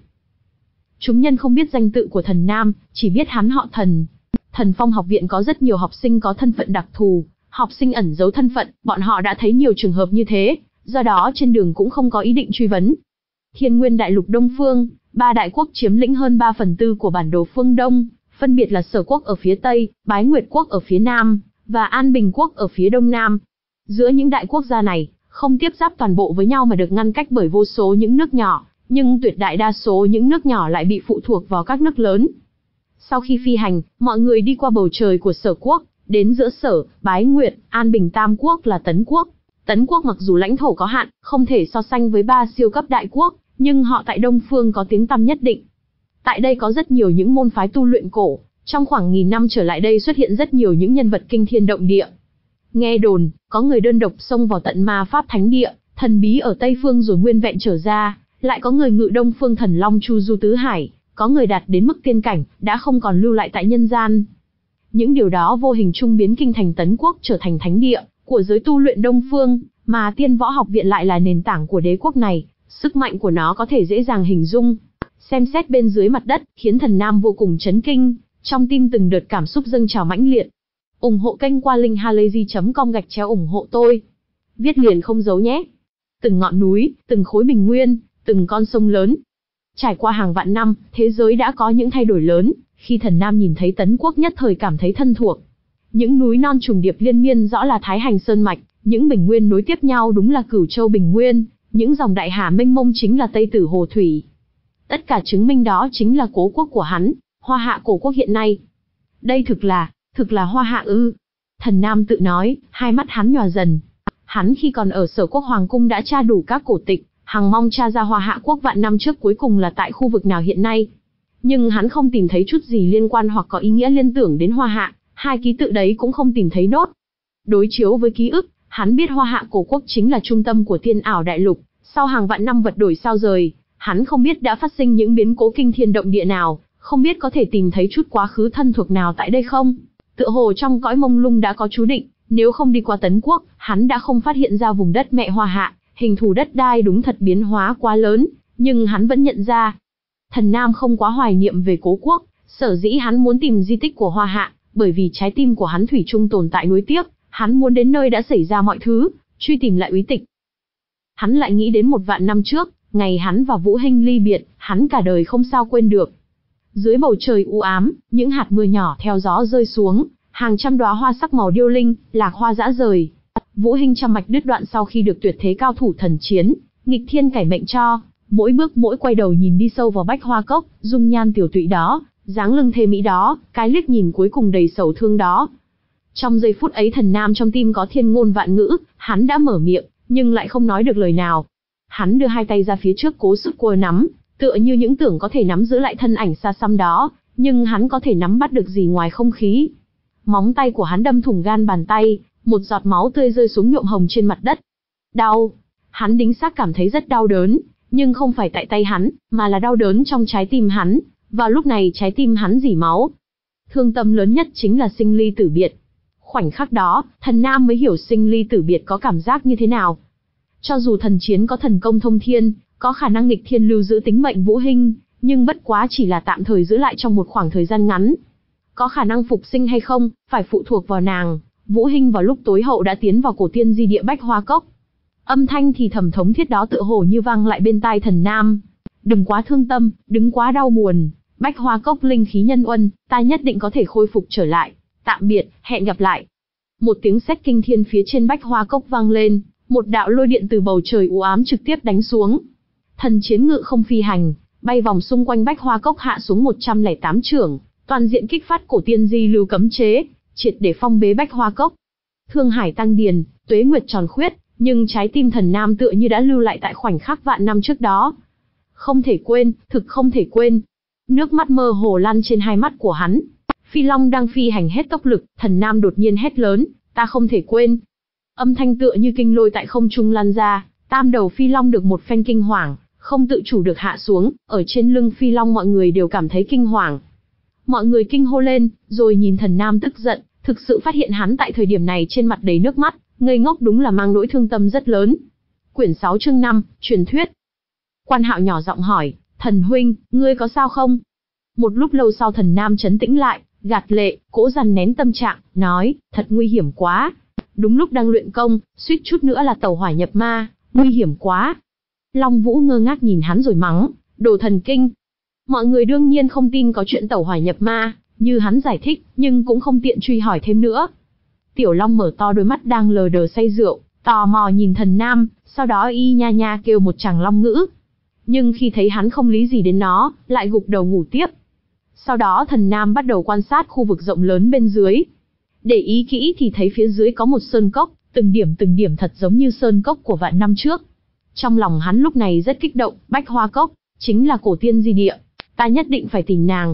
Speaker 1: Chúng nhân không biết danh tự của Thần Nam, chỉ biết hắn họ Thần. Thần Phong học viện có rất nhiều học sinh có thân phận đặc thù, học sinh ẩn giấu thân phận, bọn họ đã thấy nhiều trường hợp như thế, do đó trên đường cũng không có ý định truy vấn. Thiên Nguyên đại lục Đông Phương, ba đại quốc chiếm lĩnh hơn ba phần tư của bản đồ phương Đông, phân biệt là Sở quốc ở phía Tây, Bái Nguyệt quốc ở phía Nam, và An Bình quốc ở phía Đông Nam. Giữa những đại quốc gia này, không tiếp giáp toàn bộ với nhau mà được ngăn cách bởi vô số những nước nhỏ, nhưng tuyệt đại đa số những nước nhỏ lại bị phụ thuộc vào các nước lớn. Sau khi phi hành, mọi người đi qua bầu trời của Sở quốc, đến giữa Sở, Bái Nguyệt, An Bình tam quốc là Tấn quốc. Tấn quốc mặc dù lãnh thổ có hạn, không thể so sánh với ba siêu cấp đại quốc, nhưng họ tại Đông Phương có tiếng tăm nhất định. Tại đây có rất nhiều những môn phái tu luyện cổ, Trong khoảng nghìn năm trở lại đây xuất hiện rất nhiều những nhân vật kinh thiên động địa. Nghe đồn, có người đơn độc xông vào tận ma pháp thánh địa, thần bí ở Tây Phương rồi nguyên vẹn trở ra, lại có người ngự Đông Phương thần long chu du tứ hải, có người đạt đến mức tiên cảnh, đã không còn lưu lại tại nhân gian. Những điều đó vô hình chung biến kinh thành Tấn Quốc trở thành thánh địa của giới tu luyện Đông Phương, mà Tiên Võ Học Viện lại là nền tảng của đế quốc này, sức mạnh của nó có thể dễ dàng hình dung. Xem xét bên dưới mặt đất, khiến Thần Nam vô cùng chấn kinh, trong tim từng đợt cảm xúc dâng trào mãnh liệt. Ủng hộ kênh qua linkhalazy chấm com gạch chéo ủng hộ tôi. Viết liền không giấu nhé. Từng ngọn núi, từng khối bình nguyên, từng con sông lớn. Trải qua hàng vạn năm, thế giới đã có những thay đổi lớn, khi Thần Nam nhìn thấy Tấn Quốc nhất thời cảm thấy thân thuộc. Những núi non trùng điệp liên miên rõ là Thái Hành Sơn Mạch, những bình nguyên nối tiếp nhau đúng là Cửu Châu Bình Nguyên, những dòng đại hà mênh mông chính là Tây Tử Hồ Thủy. Tất cả chứng minh đó chính là cố quốc của hắn, Hoa Hạ cổ quốc hiện nay. Đây thực là, thực là Hoa Hạ ư? Thần Nam tự nói, hai mắt hắn nhòa dần. Hắn khi còn ở Sở Quốc Hoàng Cung đã tra đủ các cổ tịch, hằng mong tra ra Hoa Hạ quốc vạn năm trước cuối cùng là tại khu vực nào hiện nay. Nhưng hắn không tìm thấy chút gì liên quan hoặc có ý nghĩa liên tưởng đến Hoa Hạ, hai ký tự đấy cũng không tìm thấy nốt. Đối chiếu với ký ức, hắn biết Hoa Hạ cổ quốc chính là trung tâm của Thiên Ảo Đại Lục, sau hàng vạn năm vật đổi sao rời, hắn không biết đã phát sinh những biến cố kinh thiên động địa nào, không biết có thể tìm thấy chút quá khứ thân thuộc nào tại đây không. Tựa hồ trong cõi mông lung đã có chú định, nếu không đi qua Tấn Quốc, hắn đã không phát hiện ra vùng đất mẹ Hoa Hạ, hình thù đất đai đúng thật biến hóa quá lớn, nhưng hắn vẫn nhận ra. Thần Nam không quá hoài niệm về cố quốc, sở dĩ hắn muốn tìm di tích của Hoa Hạ, bởi vì trái tim của hắn thủy chung tồn tại nuối tiếc, hắn muốn đến nơi đã xảy ra mọi thứ, truy tìm lại úy tịch. Hắn lại nghĩ đến một vạn năm trước, ngày hắn và Vũ Hinh ly biệt, hắn cả đời không sao quên được. Dưới bầu trời u ám, những hạt mưa nhỏ theo gió rơi xuống, hàng trăm đóa hoa sắc màu điêu linh, lạc hoa dã rời. Vũ Hinh trăm mạch đứt đoạn sau khi được tuyệt thế cao thủ thần chiến, nghịch thiên cải mệnh cho, mỗi bước mỗi quay đầu nhìn đi sâu vào bách hoa cốc, dung nhan tiểu tụy đó, dáng lưng thê mỹ đó, cái liếc nhìn cuối cùng đầy sầu thương đó. Trong giây phút ấy Thần Nam trong tim có thiên ngôn vạn ngữ, hắn đã mở miệng, nhưng lại không nói được lời nào. Hắn đưa hai tay ra phía trước cố sức cua nắm, tựa như những tưởng có thể nắm giữ lại thân ảnh xa xăm đó, nhưng hắn có thể nắm bắt được gì ngoài không khí. Móng tay của hắn đâm thủng gan bàn tay, một giọt máu tươi rơi xuống nhuộm hồng trên mặt đất. Đau. Hắn đính xác cảm thấy rất đau đớn, nhưng không phải tại tay hắn, mà là đau đớn trong trái tim hắn. Vào lúc này trái tim hắn rỉ máu. Thương tâm lớn nhất chính là sinh ly tử biệt. Khoảnh khắc đó, Thần Nam mới hiểu sinh ly tử biệt có cảm giác như thế nào. Cho dù thần chiến có thần công thông thiên, có khả năng nghịch thiên lưu giữ tính mệnh Vũ Hinh, nhưng bất quá chỉ là tạm thời giữ lại trong một khoảng thời gian ngắn. Có khả năng phục sinh hay không, phải phụ thuộc vào nàng. Vũ Hinh vào lúc tối hậu đã tiến vào cổ tiên di địa Bách Hoa Cốc. Âm thanh thì thầm thống thiết đó tựa hồ như vang lại bên tai Thần Nam. Đừng quá thương tâm, đừng quá đau buồn. Bách Hoa Cốc linh khí nhân uân, ta nhất định có thể khôi phục trở lại. Tạm biệt, hẹn gặp lại. Một tiếng sét kinh thiên phía trên Bách Hoa Cốc vang lên, một đạo lôi điện từ bầu trời u ám trực tiếp đánh xuống. Thần chiến ngự không phi hành, bay vòng xung quanh Bách Hoa Cốc hạ xuống một trăm lẻ tám chưởng, toàn diện kích phát cổ tiên di lưu cấm chế, triệt để phong bế Bách Hoa Cốc. Thương hải tăng điền, tuế nguyệt tròn khuyết, nhưng trái tim Thần Nam tựa như đã lưu lại tại khoảnh khắc vạn năm trước đó. Không thể quên, thực không thể quên. Nước mắt mơ hồ lăn trên hai mắt của hắn. Phi Long đang phi hành hết tốc lực, Thần Nam đột nhiên hét lớn, ta không thể quên. Âm thanh tựa như kinh lôi tại không trung lan ra, tam đầu Phi Long được một phen kinh hoàng, không tự chủ được hạ xuống, ở trên lưng Phi Long mọi người đều cảm thấy kinh hoàng. Mọi người kinh hô lên, rồi nhìn Thần Nam tức giận, thực sự phát hiện hắn tại thời điểm này trên mặt đầy nước mắt, ngây ngốc đúng là mang nỗi thương tâm rất lớn. Quyển sáu chương năm, truyền thuyết. Quan Hạo nhỏ giọng hỏi, Thần huynh, ngươi có sao không? Một lúc lâu sau Thần Nam trấn tĩnh lại, gạt lệ, cố dằn nén tâm trạng, nói, thật nguy hiểm quá. Đúng lúc đang luyện công, suýt chút nữa là tẩu hỏa nhập ma, nguy hiểm quá. Long Vũ ngơ ngác nhìn hắn rồi mắng, đồ thần kinh. Mọi người đương nhiên không tin có chuyện tẩu hỏa nhập ma, như hắn giải thích, nhưng cũng không tiện truy hỏi thêm nữa. Tiểu Long mở to đôi mắt đang lờ đờ say rượu, tò mò nhìn Thần Nam, sau đó y nha nha kêu một tràng long ngữ. Nhưng khi thấy hắn không lý gì đến nó, lại gục đầu ngủ tiếp. Sau đó Thần Nam bắt đầu quan sát khu vực rộng lớn bên dưới. Để ý kỹ thì thấy phía dưới có một sơn cốc, từng điểm từng điểm thật giống như sơn cốc của vạn năm trước. Trong lòng hắn lúc này rất kích động, Bách Hoa Cốc, chính là cổ tiên di địa. Ta nhất định phải tìm nàng.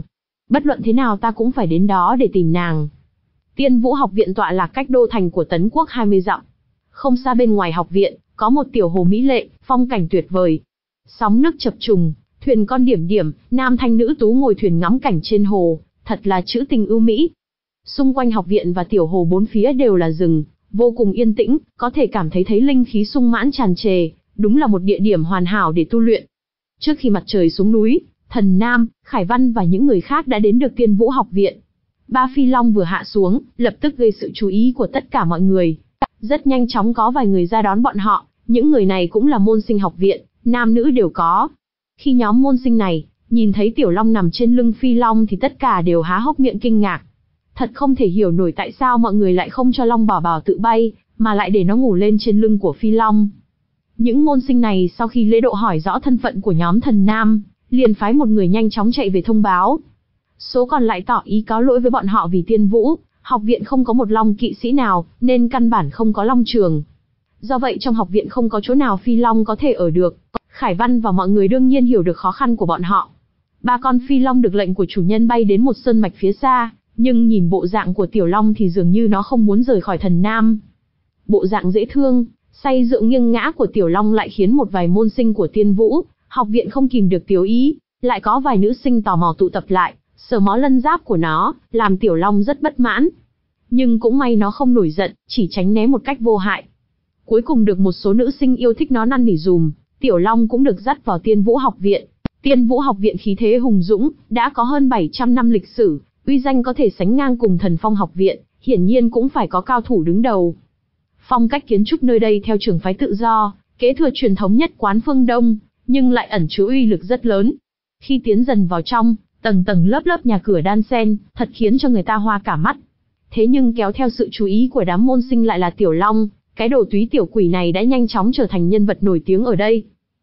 Speaker 1: Bất luận thế nào ta cũng phải đến đó để tìm nàng. Tiên Vũ học viện tọa lạc cách đô thành của Tấn Quốc hai mươi dặm. Không xa bên ngoài học viện, có một tiểu hồ mỹ lệ, phong cảnh tuyệt vời. Sóng nước chập trùng, thuyền con điểm điểm, nam thanh nữ tú ngồi thuyền ngắm cảnh trên hồ, thật là trữ tình ưu mỹ. Xung quanh học viện và tiểu hồ bốn phía đều là rừng, vô cùng yên tĩnh, có thể cảm thấy thấy linh khí sung mãn tràn trề, đúng là một địa điểm hoàn hảo để tu luyện. Trước khi mặt trời xuống núi, Thần Nam, Khải Văn và những người khác đã đến được Tiên Vũ học viện. Ba phi long vừa hạ xuống, lập tức gây sự chú ý của tất cả mọi người. Rất nhanh chóng có vài người ra đón bọn họ, những người này cũng là môn sinh học viện, nam nữ đều có. Khi nhóm môn sinh này nhìn thấy tiểu long nằm trên lưng phi long thì tất cả đều há hốc miệng kinh ngạc. Thật không thể hiểu nổi tại sao mọi người lại không cho long bảo bảo tự bay, mà lại để nó ngủ lên trên lưng của phi long. Những môn sinh này sau khi lễ độ hỏi rõ thân phận của nhóm Thần Nam, liền phái một người nhanh chóng chạy về thông báo. Số còn lại tỏ ý cáo lỗi với bọn họ vì Tiên Vũ học viện không có một long kỵ sĩ nào, nên căn bản không có long trường. Do vậy trong học viện không có chỗ nào phi long có thể ở được. Khải Văn và mọi người đương nhiên hiểu được khó khăn của bọn họ. Ba con phi long được lệnh của chủ nhân bay đến một sơn mạch phía xa, nhưng nhìn bộ dạng của tiểu long thì dường như nó không muốn rời khỏi Thần Nam. Bộ dạng dễ thương, say rượu nghiêng ngã của tiểu long lại khiến một vài môn sinh của Tiên Vũ học viện không kìm được tiếu ý, lại có vài nữ sinh tò mò tụ tập lại, sờ mó lân giáp của nó, làm tiểu long rất bất mãn. Nhưng cũng may nó không nổi giận, chỉ tránh né một cách vô hại. Cuối cùng được một số nữ sinh yêu thích nó năn nỉ dùm, tiểu long cũng được dắt vào Tiên Vũ học viện. Tiên Vũ học viện khí thế hùng dũng, đã có hơn bảy trăm năm lịch sử, uy danh có thể sánh ngang cùng Thần Phong học viện, hiển nhiên cũng phải có cao thủ đứng đầu. Phong cách kiến trúc nơi đây theo trường phái tự do, kế thừa truyền thống nhất quán phương Đông, nhưng lại ẩn chứa uy lực rất lớn. Khi tiến dần vào trong, tầng tầng lớp lớp nhà cửa đan xen, thật khiến cho người ta hoa cả mắt. Thế nhưng kéo theo sự chú ý của đám môn sinh lại là Tiểu Long, cái đồ túy tiểu quỷ này đã nhanh chóng trở thành nhân vật nổi tiếng ở đây.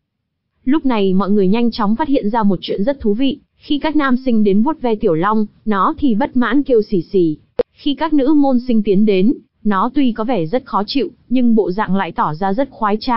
Speaker 1: Lúc này mọi người nhanh chóng phát hiện ra một chuyện rất thú vị, khi các nam sinh đến vuốt ve Tiểu Long, nó thì bất mãn kêu xì xì. Khi các nữ môn sinh tiến đến, nó tuy có vẻ rất khó chịu, nhưng bộ dạng lại tỏ ra rất khoái trá.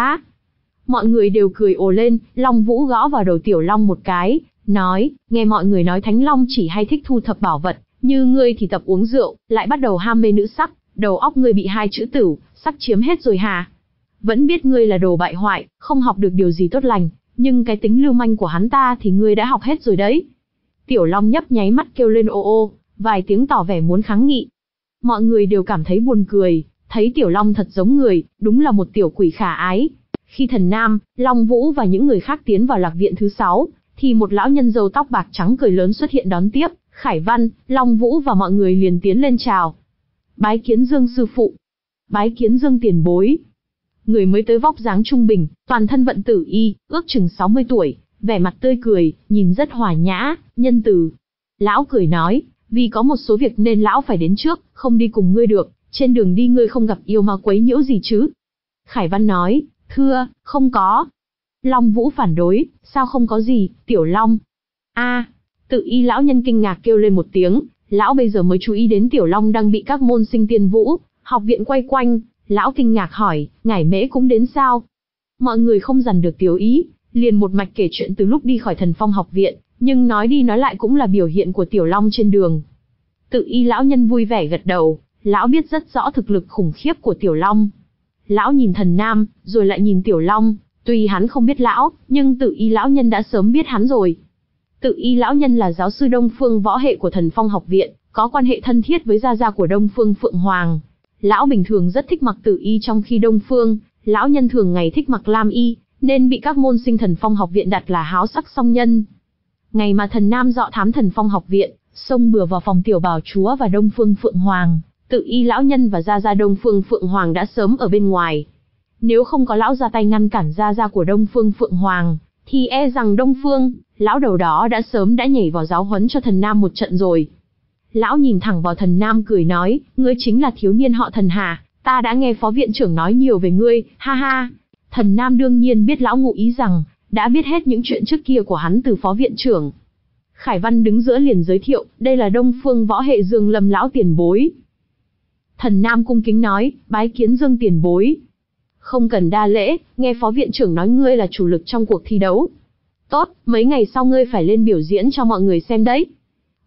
Speaker 1: Mọi người đều cười ồ lên, Long Vũ gõ vào đầu Tiểu Long một cái, nói, nghe mọi người nói Thánh Long chỉ hay thích thu thập bảo vật, như ngươi thì tập uống rượu, lại bắt đầu ham mê nữ sắc, đầu óc ngươi bị hai chữ tửu, sắc chiếm hết rồi hả? Vẫn biết ngươi là đồ bại hoại, không học được điều gì tốt lành, nhưng cái tính lưu manh của hắn ta thì ngươi đã học hết rồi đấy. Tiểu Long nhấp nháy mắt kêu lên ô ô, vài tiếng tỏ vẻ muốn kháng nghị. Mọi người đều cảm thấy buồn cười, thấy Tiểu Long thật giống người, đúng là một tiểu quỷ khả ái. Khi Thần Nam, Long Vũ và những người khác tiến vào lạc viện thứ sáu, thì một lão nhân râu tóc bạc trắng cười lớn xuất hiện đón tiếp. Khải Văn, Long Vũ và mọi người liền tiến lên chào. Bái kiến Dương sư phụ. Bái kiến Dương tiền bối. Người mới tới vóc dáng trung bình, toàn thân vận tử y, ước chừng sáu mươi tuổi, vẻ mặt tươi cười, nhìn rất hòa nhã, nhân từ. Lão cười nói, vì có một số việc nên lão phải đến trước, không đi cùng ngươi được, trên đường đi ngươi không gặp yêu ma quấy nhiễu gì chứ? Khải Văn nói, thưa, không có. Long Vũ phản đối, sao không có gì, Tiểu Long? A, tự y lão nhân kinh ngạc kêu lên một tiếng, lão bây giờ mới chú ý đến Tiểu Long đang bị các môn sinh Tiên Vũ học viện quay quanh, lão kinh ngạc hỏi, ngải mễ cũng đến sao? Mọi người không dằn được tiểu ý, liền một mạch kể chuyện từ lúc đi khỏi Thần Phong học viện, nhưng nói đi nói lại cũng là biểu hiện của Tiểu Long trên đường. Tự y lão nhân vui vẻ gật đầu, lão biết rất rõ thực lực khủng khiếp của Tiểu Long. Lão nhìn Thần Nam, rồi lại nhìn Tiểu Long, tuy hắn không biết lão, nhưng tự y lão nhân đã sớm biết hắn rồi. Tự y lão nhân là giáo sư Đông Phương võ hệ của Thần Phong học viện, có quan hệ thân thiết với gia gia của Đông Phương Phượng Hoàng. Lão bình thường rất thích mặc tử y, trong khi Đông Phương, lão nhân thường ngày thích mặc lam y, nên bị các môn sinh Thần Phong học viện đặt là háo sắc song nhân. Ngày mà Thần Nam dọ thám Thần Phong học viện, xông bừa vào phòng tiểu bảo chúa và Đông Phương Phượng Hoàng, tự y lão nhân và gia gia Đông Phương Phượng Hoàng đã sớm ở bên ngoài. Nếu không có lão ra tay ngăn cản gia gia của Đông Phương Phượng Hoàng, thì e rằng Đông Phương, lão đầu đó đã sớm đã nhảy vào giáo huấn cho Thần Nam một trận rồi. Lão nhìn thẳng vào Thần Nam cười nói, ngươi chính là thiếu niên họ Thần hả? Ta đã nghe phó viện trưởng nói nhiều về ngươi, ha ha. Thần Nam đương nhiên biết lão ngụ ý rằng, đã biết hết những chuyện trước kia của hắn từ phó viện trưởng. Khải Văn đứng giữa liền giới thiệu, đây là Đông Phương võ hệ Dương Lâm lão tiền bối. Thần Nam cung kính nói, bái kiến Dương tiền bối. Không cần đa lễ, nghe phó viện trưởng nói ngươi là chủ lực trong cuộc thi đấu. Tốt, mấy ngày sau ngươi phải lên biểu diễn cho mọi người xem đấy.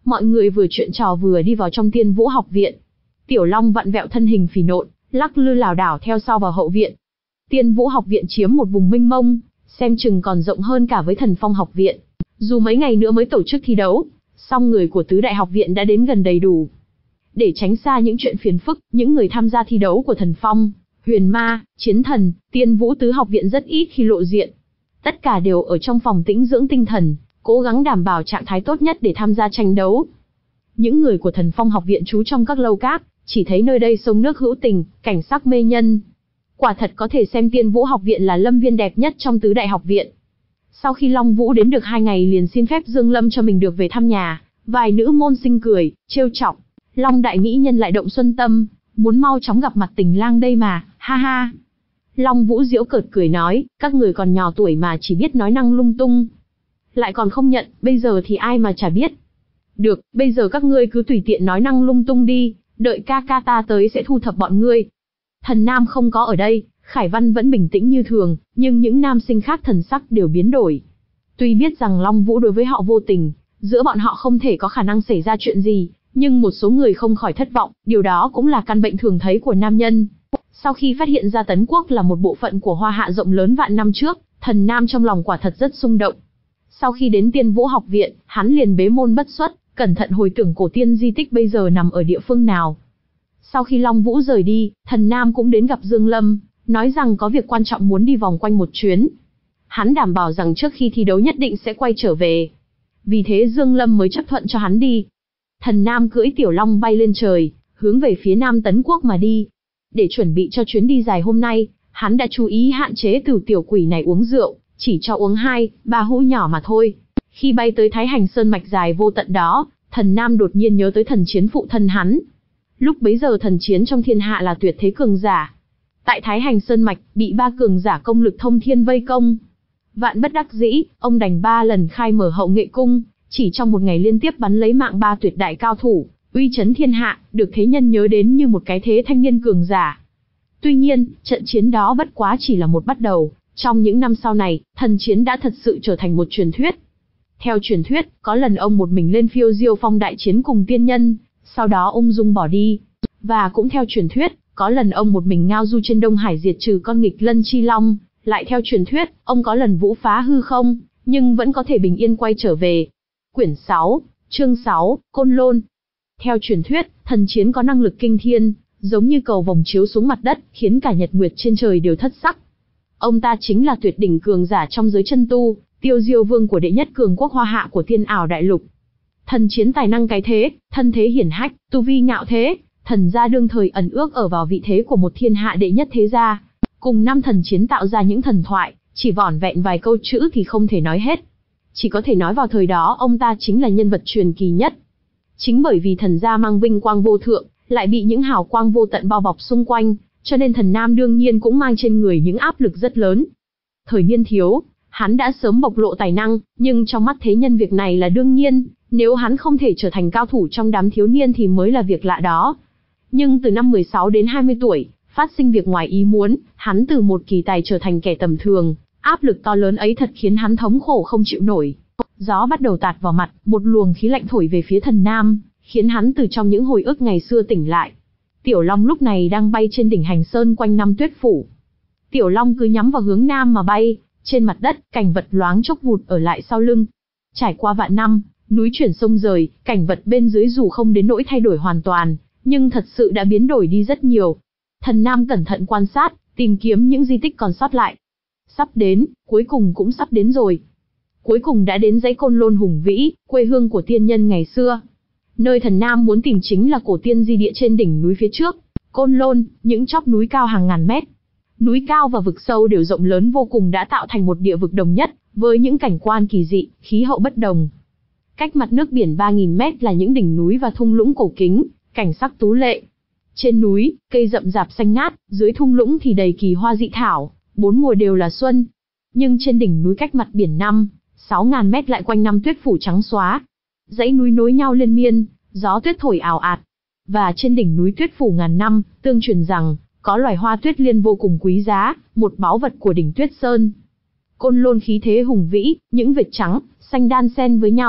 Speaker 1: mọi người vừa chuyện trò vừa đi vào trong Tiên Vũ học viện. Tiểu Long vặn vẹo thân hình phì nộn, lắc lư lảo đảo theo sau vào hậu viện. Tiên Vũ học viện chiếm một vùng mênh mông, xem chừng còn rộng hơn cả với Thần Phong học viện. Dù mấy ngày nữa mới tổ chức thi đấu, song người của tứ đại học viện đã đến gần đầy đủ. Để tránh xa những chuyện phiền phức, những người tham gia thi đấu của Thần Phong, Huyền Ma, Chiến Thần, Tiên Vũ tứ học viện rất ít khi lộ diện. Tất cả đều ở trong phòng tĩnh dưỡng tinh thần, cố gắng đảm bảo trạng thái tốt nhất để tham gia tranh đấu. Những người của Thần Phong học viện trú trong các lâu các, chỉ thấy nơi đây sông nước hữu tình, cảnh sắc mê nhân. Quả thật có thể xem Tiên Vũ học viện là lâm viên đẹp nhất trong tứ đại học viện. Sau khi Long Vũ đến được hai ngày liền xin phép Dương Lâm cho mình được về thăm nhà, vài nữ môn sinh cười, trêu chọc. Long đại mỹ nhân lại động xuân tâm, muốn mau chóng gặp mặt tình lang đây mà, ha ha. Long Vũ giễu cợt cười nói, các người còn nhỏ tuổi mà chỉ biết nói năng lung tung. Lại còn không nhận, bây giờ thì ai mà chả biết. Được, bây giờ các ngươi cứ tùy tiện nói năng lung tung đi, đợi ca ca ta tới sẽ thu thập bọn ngươi. Thần Nam không có ở đây, Khải Văn vẫn bình tĩnh như thường, nhưng những nam sinh khác thần sắc đều biến đổi. Tuy biết rằng Long Vũ đối với họ vô tình, giữa bọn họ không thể có khả năng xảy ra chuyện gì, nhưng một số người không khỏi thất vọng, điều đó cũng là căn bệnh thường thấy của nam nhân. Sau khi phát hiện ra Tấn Quốc là một bộ phận của Hoa Hạ rộng lớn vạn năm trước, Thần Nam trong lòng quả thật rất xung động. Sau khi đến Tiên Vũ học viện, hắn liền bế môn bất xuất, cẩn thận hồi tưởng cổ tiên di tích bây giờ nằm ở địa phương nào. Sau khi Long Vũ rời đi, Thần Nam cũng đến gặp Dương Lâm, nói rằng có việc quan trọng muốn đi vòng quanh một chuyến. Hắn đảm bảo rằng trước khi thi đấu nhất định sẽ quay trở về. Vì thế Dương Lâm mới chấp thuận cho hắn đi. Thần Nam cưỡi Tiểu Long bay lên trời, hướng về phía Nam Tấn Quốc mà đi. Để chuẩn bị cho chuyến đi dài hôm nay, hắn đã chú ý hạn chế từ tiểu quỷ này uống rượu, chỉ cho uống hai, ba hũ nhỏ mà thôi. Khi bay tới Thái Hành Sơn mạch dài vô tận đó, Thần Nam đột nhiên nhớ tới thần chiến phụ thân hắn. Lúc bấy giờ thần chiến trong thiên hạ là tuyệt thế cường giả. Tại Thái Hành Sơn mạch, bị ba cường giả công lực thông thiên vây công. Vạn bất đắc dĩ, ông đành ba lần khai mở hậu nghệ cung, chỉ trong một ngày liên tiếp bắn lấy mạng ba tuyệt đại cao thủ, uy chấn thiên hạ, được thế nhân nhớ đến như một cái thế thanh niên cường giả. Tuy nhiên, trận chiến đó bất quá chỉ là một bắt đầu, trong những năm sau này, thần chiến đã thật sự trở thành một truyền thuyết. Theo truyền thuyết, có lần ông một mình lên phiêu diêu phong đại chiến cùng tiên nhân, sau đó ung dung bỏ đi. Và cũng theo truyền thuyết, có lần ông một mình ngao du trên Đông Hải diệt trừ con nghịch lân chi long. Lại theo truyền thuyết, ông có lần vũ phá hư không, nhưng vẫn có thể bình yên quay trở về. Quyển sáu, chương sáu, Côn Lôn. Theo truyền thuyết, thần chiến có năng lực kinh thiên, giống như cầu vồng chiếu xuống mặt đất, khiến cả nhật nguyệt trên trời đều thất sắc. Ông ta chính là tuyệt đỉnh cường giả trong giới chân tu, Tiêu Diêu Vương của đệ nhất cường quốc Hoa Hạ của Tiên Ảo đại lục. Thần chiến tài năng cái thế, thân thế hiển hách, tu vi ngạo thế, thần gia đương thời ẩn ước ở vào vị thế của một thiên hạ đệ nhất thế gia. Cùng năm thần chiến tạo ra những thần thoại, chỉ vỏn vẹn vài câu chữ thì không thể nói hết. Chỉ có thể nói vào thời đó ông ta chính là nhân vật truyền kỳ nhất. Chính bởi vì thần gia mang vinh quang vô thượng, lại bị những hào quang vô tận bao bọc xung quanh, cho nên Thần Nam đương nhiên cũng mang trên người những áp lực rất lớn. Thời niên thiếu, hắn đã sớm bộc lộ tài năng, nhưng trong mắt thế nhân việc này là đương nhiên, nếu hắn không thể trở thành cao thủ trong đám thiếu niên thì mới là việc lạ đó. Nhưng từ năm mười sáu đến hai mươi tuổi, phát sinh việc ngoài ý muốn, hắn từ một kỳ tài trở thành kẻ tầm thường, áp lực to lớn ấy thật khiến hắn thống khổ không chịu nổi. Gió bắt đầu tạt vào mặt, một luồng khí lạnh thổi về phía Thần Nam, khiến hắn từ trong những hồi ức ngày xưa tỉnh lại. Tiểu Long lúc này đang bay trên đỉnh Hành Sơn quanh năm tuyết phủ. Tiểu Long cứ nhắm vào hướng nam mà bay, trên mặt đất, cảnh vật loáng chốc vụt ở lại sau lưng. Trải qua vạn năm, núi chuyển sông rời, cảnh vật bên dưới dù không đến nỗi thay đổi hoàn toàn, nhưng thật sự đã biến đổi đi rất nhiều. Thần Nam cẩn thận quan sát, tìm kiếm những di tích còn sót lại. Sắp đến, cuối cùng cũng sắp đến rồi. Cuối cùng đã đến dãy Côn Lôn hùng vĩ, quê hương của tiên nhân ngày xưa. Nơi Thần Nam muốn tìm chính là cổ tiên di địa trên đỉnh núi phía trước. Côn Lôn, những chóp núi cao hàng ngàn mét. Núi cao và vực sâu đều rộng lớn vô cùng đã tạo thành một địa vực đồng nhất, với những cảnh quan kỳ dị, khí hậu bất đồng. Cách mặt nước biển ba nghìn mét là những đỉnh núi và thung lũng cổ kính, cảnh sắc tú lệ. Trên núi, cây rậm rạp xanh ngát, dưới thung lũng thì đầy kỳ hoa dị thảo, bốn mùa đều là xuân. Nhưng trên đỉnh núi cách mặt biển năm, sáu ngàn mét lại quanh năm tuyết phủ trắng xóa. Dãy núi nối nhau liên miên, gió tuyết thổi ào ạt. Và trên đỉnh núi tuyết phủ ngàn năm, tương truyền rằng, có loài hoa tuyết liên vô cùng quý giá, một báu vật của đỉnh Tuyết Sơn. Côn Lôn khí thế hùng vĩ, những vệt trắng, xanh đan xen với nhau.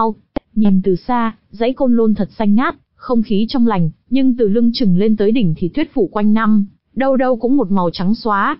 Speaker 1: Nhìn từ xa, dãy Côn Lôn thật xanh ngát, không khí trong lành, nhưng từ lưng chừng lên tới đỉnh thì tuyết phủ quanh năm, đâu đâu cũng một màu trắng xóa.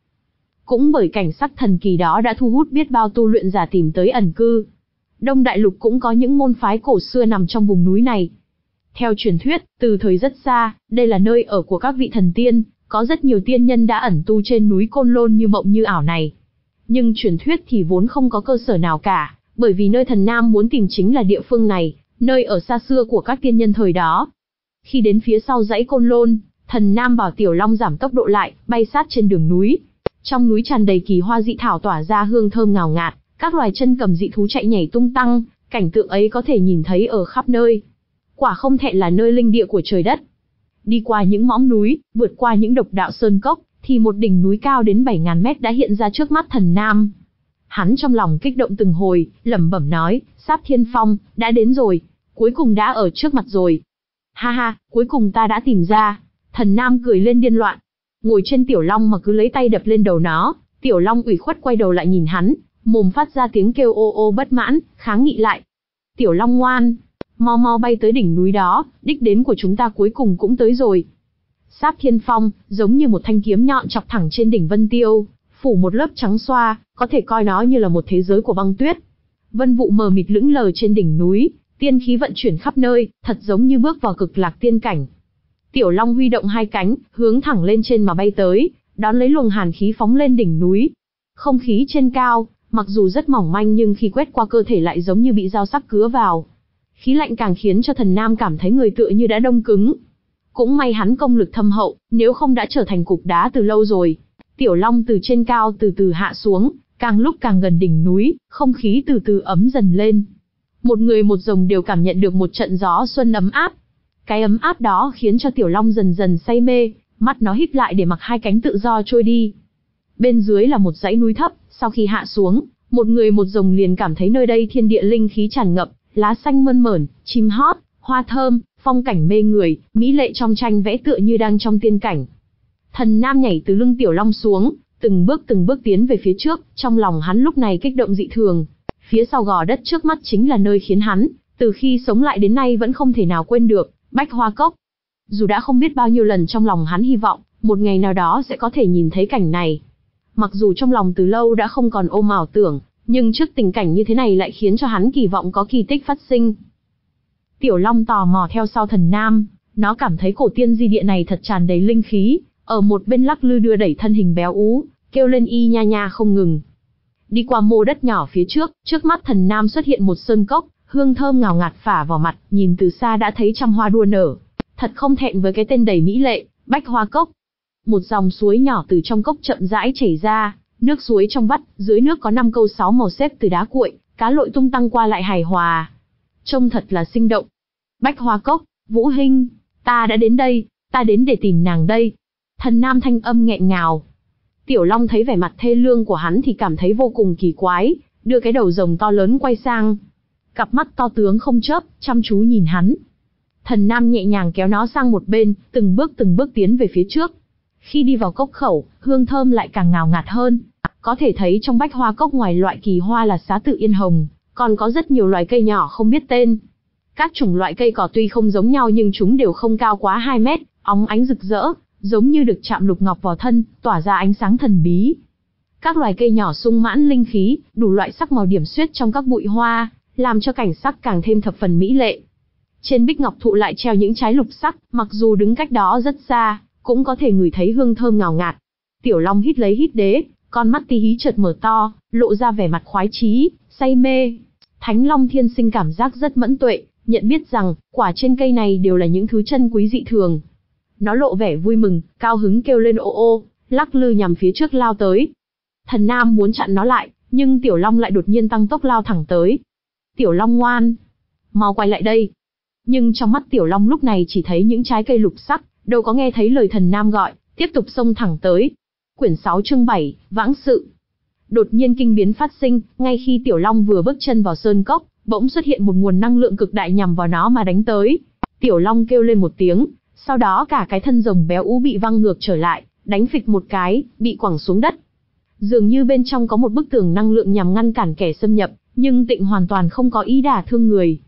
Speaker 1: Cũng bởi cảnh sắc thần kỳ đó đã thu hút biết bao tu luyện giả tìm tới ẩn cư. Đông Đại Lục cũng có những môn phái cổ xưa nằm trong vùng núi này. Theo truyền thuyết, từ thời rất xa, đây là nơi ở của các vị thần tiên, có rất nhiều tiên nhân đã ẩn tu trên núi Côn Lôn như mộng như ảo này. Nhưng truyền thuyết thì vốn không có cơ sở nào cả, bởi vì nơi thần Nam muốn tìm chính là địa phương này, nơi ở xa xưa của các tiên nhân thời đó. Khi đến phía sau dãy Côn Lôn, thần Nam bảo Tiểu Long giảm tốc độ lại, bay sát trên đường núi. Trong núi tràn đầy kỳ hoa dị thảo tỏa ra hương thơm ngào ngạt, các loài chân cầm dị thú chạy nhảy tung tăng, cảnh tượng ấy có thể nhìn thấy ở khắp nơi. Quả không thẹn là nơi linh địa của trời đất. Đi qua những mõm núi, vượt qua những độc đạo sơn cốc, thì một đỉnh núi cao đến bảy ngàn mét đã hiện ra trước mắt thần Nam. Hắn trong lòng kích động từng hồi, lẩm bẩm nói, Sáp Thiên Phong, đã đến rồi, cuối cùng đã ở trước mặt rồi. Ha ha, cuối cùng ta đã tìm ra. Thần Nam cười lên điên loạn. Ngồi trên Tiểu Long mà cứ lấy tay đập lên đầu nó, Tiểu Long ủy khuất quay đầu lại nhìn hắn, mồm phát ra tiếng kêu ô ô bất mãn, kháng nghị lại. Tiểu Long ngoan, mau mau bay tới đỉnh núi đó, đích đến của chúng ta cuối cùng cũng tới rồi. Sáp Thiên Phong, giống như một thanh kiếm nhọn chọc thẳng trên đỉnh Vân Tiêu, phủ một lớp trắng xoa, có thể coi nó như là một thế giới của băng tuyết. Vân vụ mờ mịt lững lờ trên đỉnh núi, tiên khí vận chuyển khắp nơi, thật giống như bước vào cực lạc tiên cảnh. Tiểu Long huy động hai cánh, hướng thẳng lên trên mà bay tới, đón lấy luồng hàn khí phóng lên đỉnh núi. Không khí trên cao, mặc dù rất mỏng manh nhưng khi quét qua cơ thể lại giống như bị dao sắc cứa vào. Khí lạnh càng khiến cho thần Nam cảm thấy người tựa như đã đông cứng. Cũng may hắn công lực thâm hậu, nếu không đã trở thành cục đá từ lâu rồi. Tiểu Long từ trên cao từ từ hạ xuống, càng lúc càng gần đỉnh núi, không khí từ từ ấm dần lên. Một người một rồng đều cảm nhận được một trận gió xuân ấm áp. Cái ấm áp đó khiến cho Tiểu Long dần dần say mê, mắt nó híp lại để mặc hai cánh tự do trôi đi. Bên dưới là một dãy núi thấp, sau khi hạ xuống, một người một rồng liền cảm thấy nơi đây thiên địa linh khí tràn ngập, lá xanh mơn mởn, chim hót, hoa thơm, phong cảnh mê người, mỹ lệ trong tranh vẽ tựa như đang trong tiên cảnh. Thần Nam nhảy từ lưng Tiểu Long xuống, từng bước từng bước tiến về phía trước, trong lòng hắn lúc này kích động dị thường. Phía sau gò đất trước mắt chính là nơi khiến hắn, từ khi sống lại đến nay vẫn không thể nào quên được, Bách Hoa Cốc. Dù đã không biết bao nhiêu lần trong lòng hắn hy vọng, một ngày nào đó sẽ có thể nhìn thấy cảnh này. Mặc dù trong lòng từ lâu đã không còn ôm ảo tưởng, nhưng trước tình cảnh như thế này lại khiến cho hắn kỳ vọng có kỳ tích phát sinh. Tiểu Long tò mò theo sau thần Nam, nó cảm thấy cổ tiên di địa này thật tràn đầy linh khí, ở một bên lắc lư đưa đẩy thân hình béo ú, kêu lên y nha nha không ngừng. Đi qua mô đất nhỏ phía trước, trước mắt thần Nam xuất hiện một sơn cốc, hương thơm ngào ngạt phả vào mặt, nhìn từ xa đã thấy trăm hoa đua nở. Thật không thẹn với cái tên đầy mỹ lệ, Bách Hoa Cốc. Một dòng suối nhỏ từ trong cốc chậm rãi chảy ra, nước suối trong vắt, dưới nước có năm câu sáu màu xếp từ đá cuội, cá lội tung tăng qua lại hài hòa. Trông thật là sinh động. Bách Hoa Cốc, Vũ Hinh, ta đã đến đây, ta đến để tìm nàng đây. Thần Nam thanh âm nghẹn ngào. Tiểu Long thấy vẻ mặt thê lương của hắn thì cảm thấy vô cùng kỳ quái, đưa cái đầu rồng to lớn quay sang. Cặp mắt to tướng không chớp, chăm chú nhìn hắn. Thần Nam nhẹ nhàng kéo nó sang một bên, từng bước từng bước tiến về phía trước. Khi đi vào cốc khẩu, hương thơm lại càng ngào ngạt hơn. Có thể thấy trong Bách Hoa Cốc ngoài loại kỳ hoa là xá tự yên hồng, còn có rất nhiều loài cây nhỏ không biết tên. Các chủng loại cây cỏ tuy không giống nhau nhưng chúng đều không cao quá hai mét, óng ánh rực rỡ, giống như được chạm lục ngọc vào thân, tỏa ra ánh sáng thần bí. Các loài cây nhỏ sung mãn linh khí, đủ loại sắc màu điểm xuyết trong các bụi hoa, làm cho cảnh sắc càng thêm thập phần mỹ lệ. Trên bích ngọc thụ lại treo những trái lục sắc, mặc dù đứng cách đó rất xa, cũng có thể ngửi thấy hương thơm ngào ngạt. Tiểu Long hít lấy hít đế, con mắt tí hí chợt mở to, lộ ra vẻ mặt khoái chí, say mê. Thánh Long thiên sinh cảm giác rất mẫn tuệ, nhận biết rằng, quả trên cây này đều là những thứ chân quý dị thường. Nó lộ vẻ vui mừng, cao hứng kêu lên ô ô, lắc lư nhằm phía trước lao tới. Thần Nam muốn chặn nó lại, nhưng Tiểu Long lại đột nhiên tăng tốc lao thẳng tới. Tiểu Long ngoan, mau quay lại đây. Nhưng trong mắt Tiểu Long lúc này chỉ thấy những trái cây lục sắc, đâu có nghe thấy lời thần Nam gọi, tiếp tục xông thẳng tới. Quyển sáu chương bảy, Vãng sự. Đột nhiên kinh biến phát sinh, ngay khi Tiểu Long vừa bước chân vào sơn cốc, bỗng xuất hiện một nguồn năng lượng cực đại nhằm vào nó mà đánh tới. Tiểu Long kêu lên một tiếng, sau đó cả cái thân rồng béo ú bị văng ngược trở lại, đánh phịch một cái, bị quẳng xuống đất. Dường như bên trong có một bức tường năng lượng nhằm ngăn cản kẻ xâm nhập, nhưng Tịnh hoàn toàn không có ý đả thương người.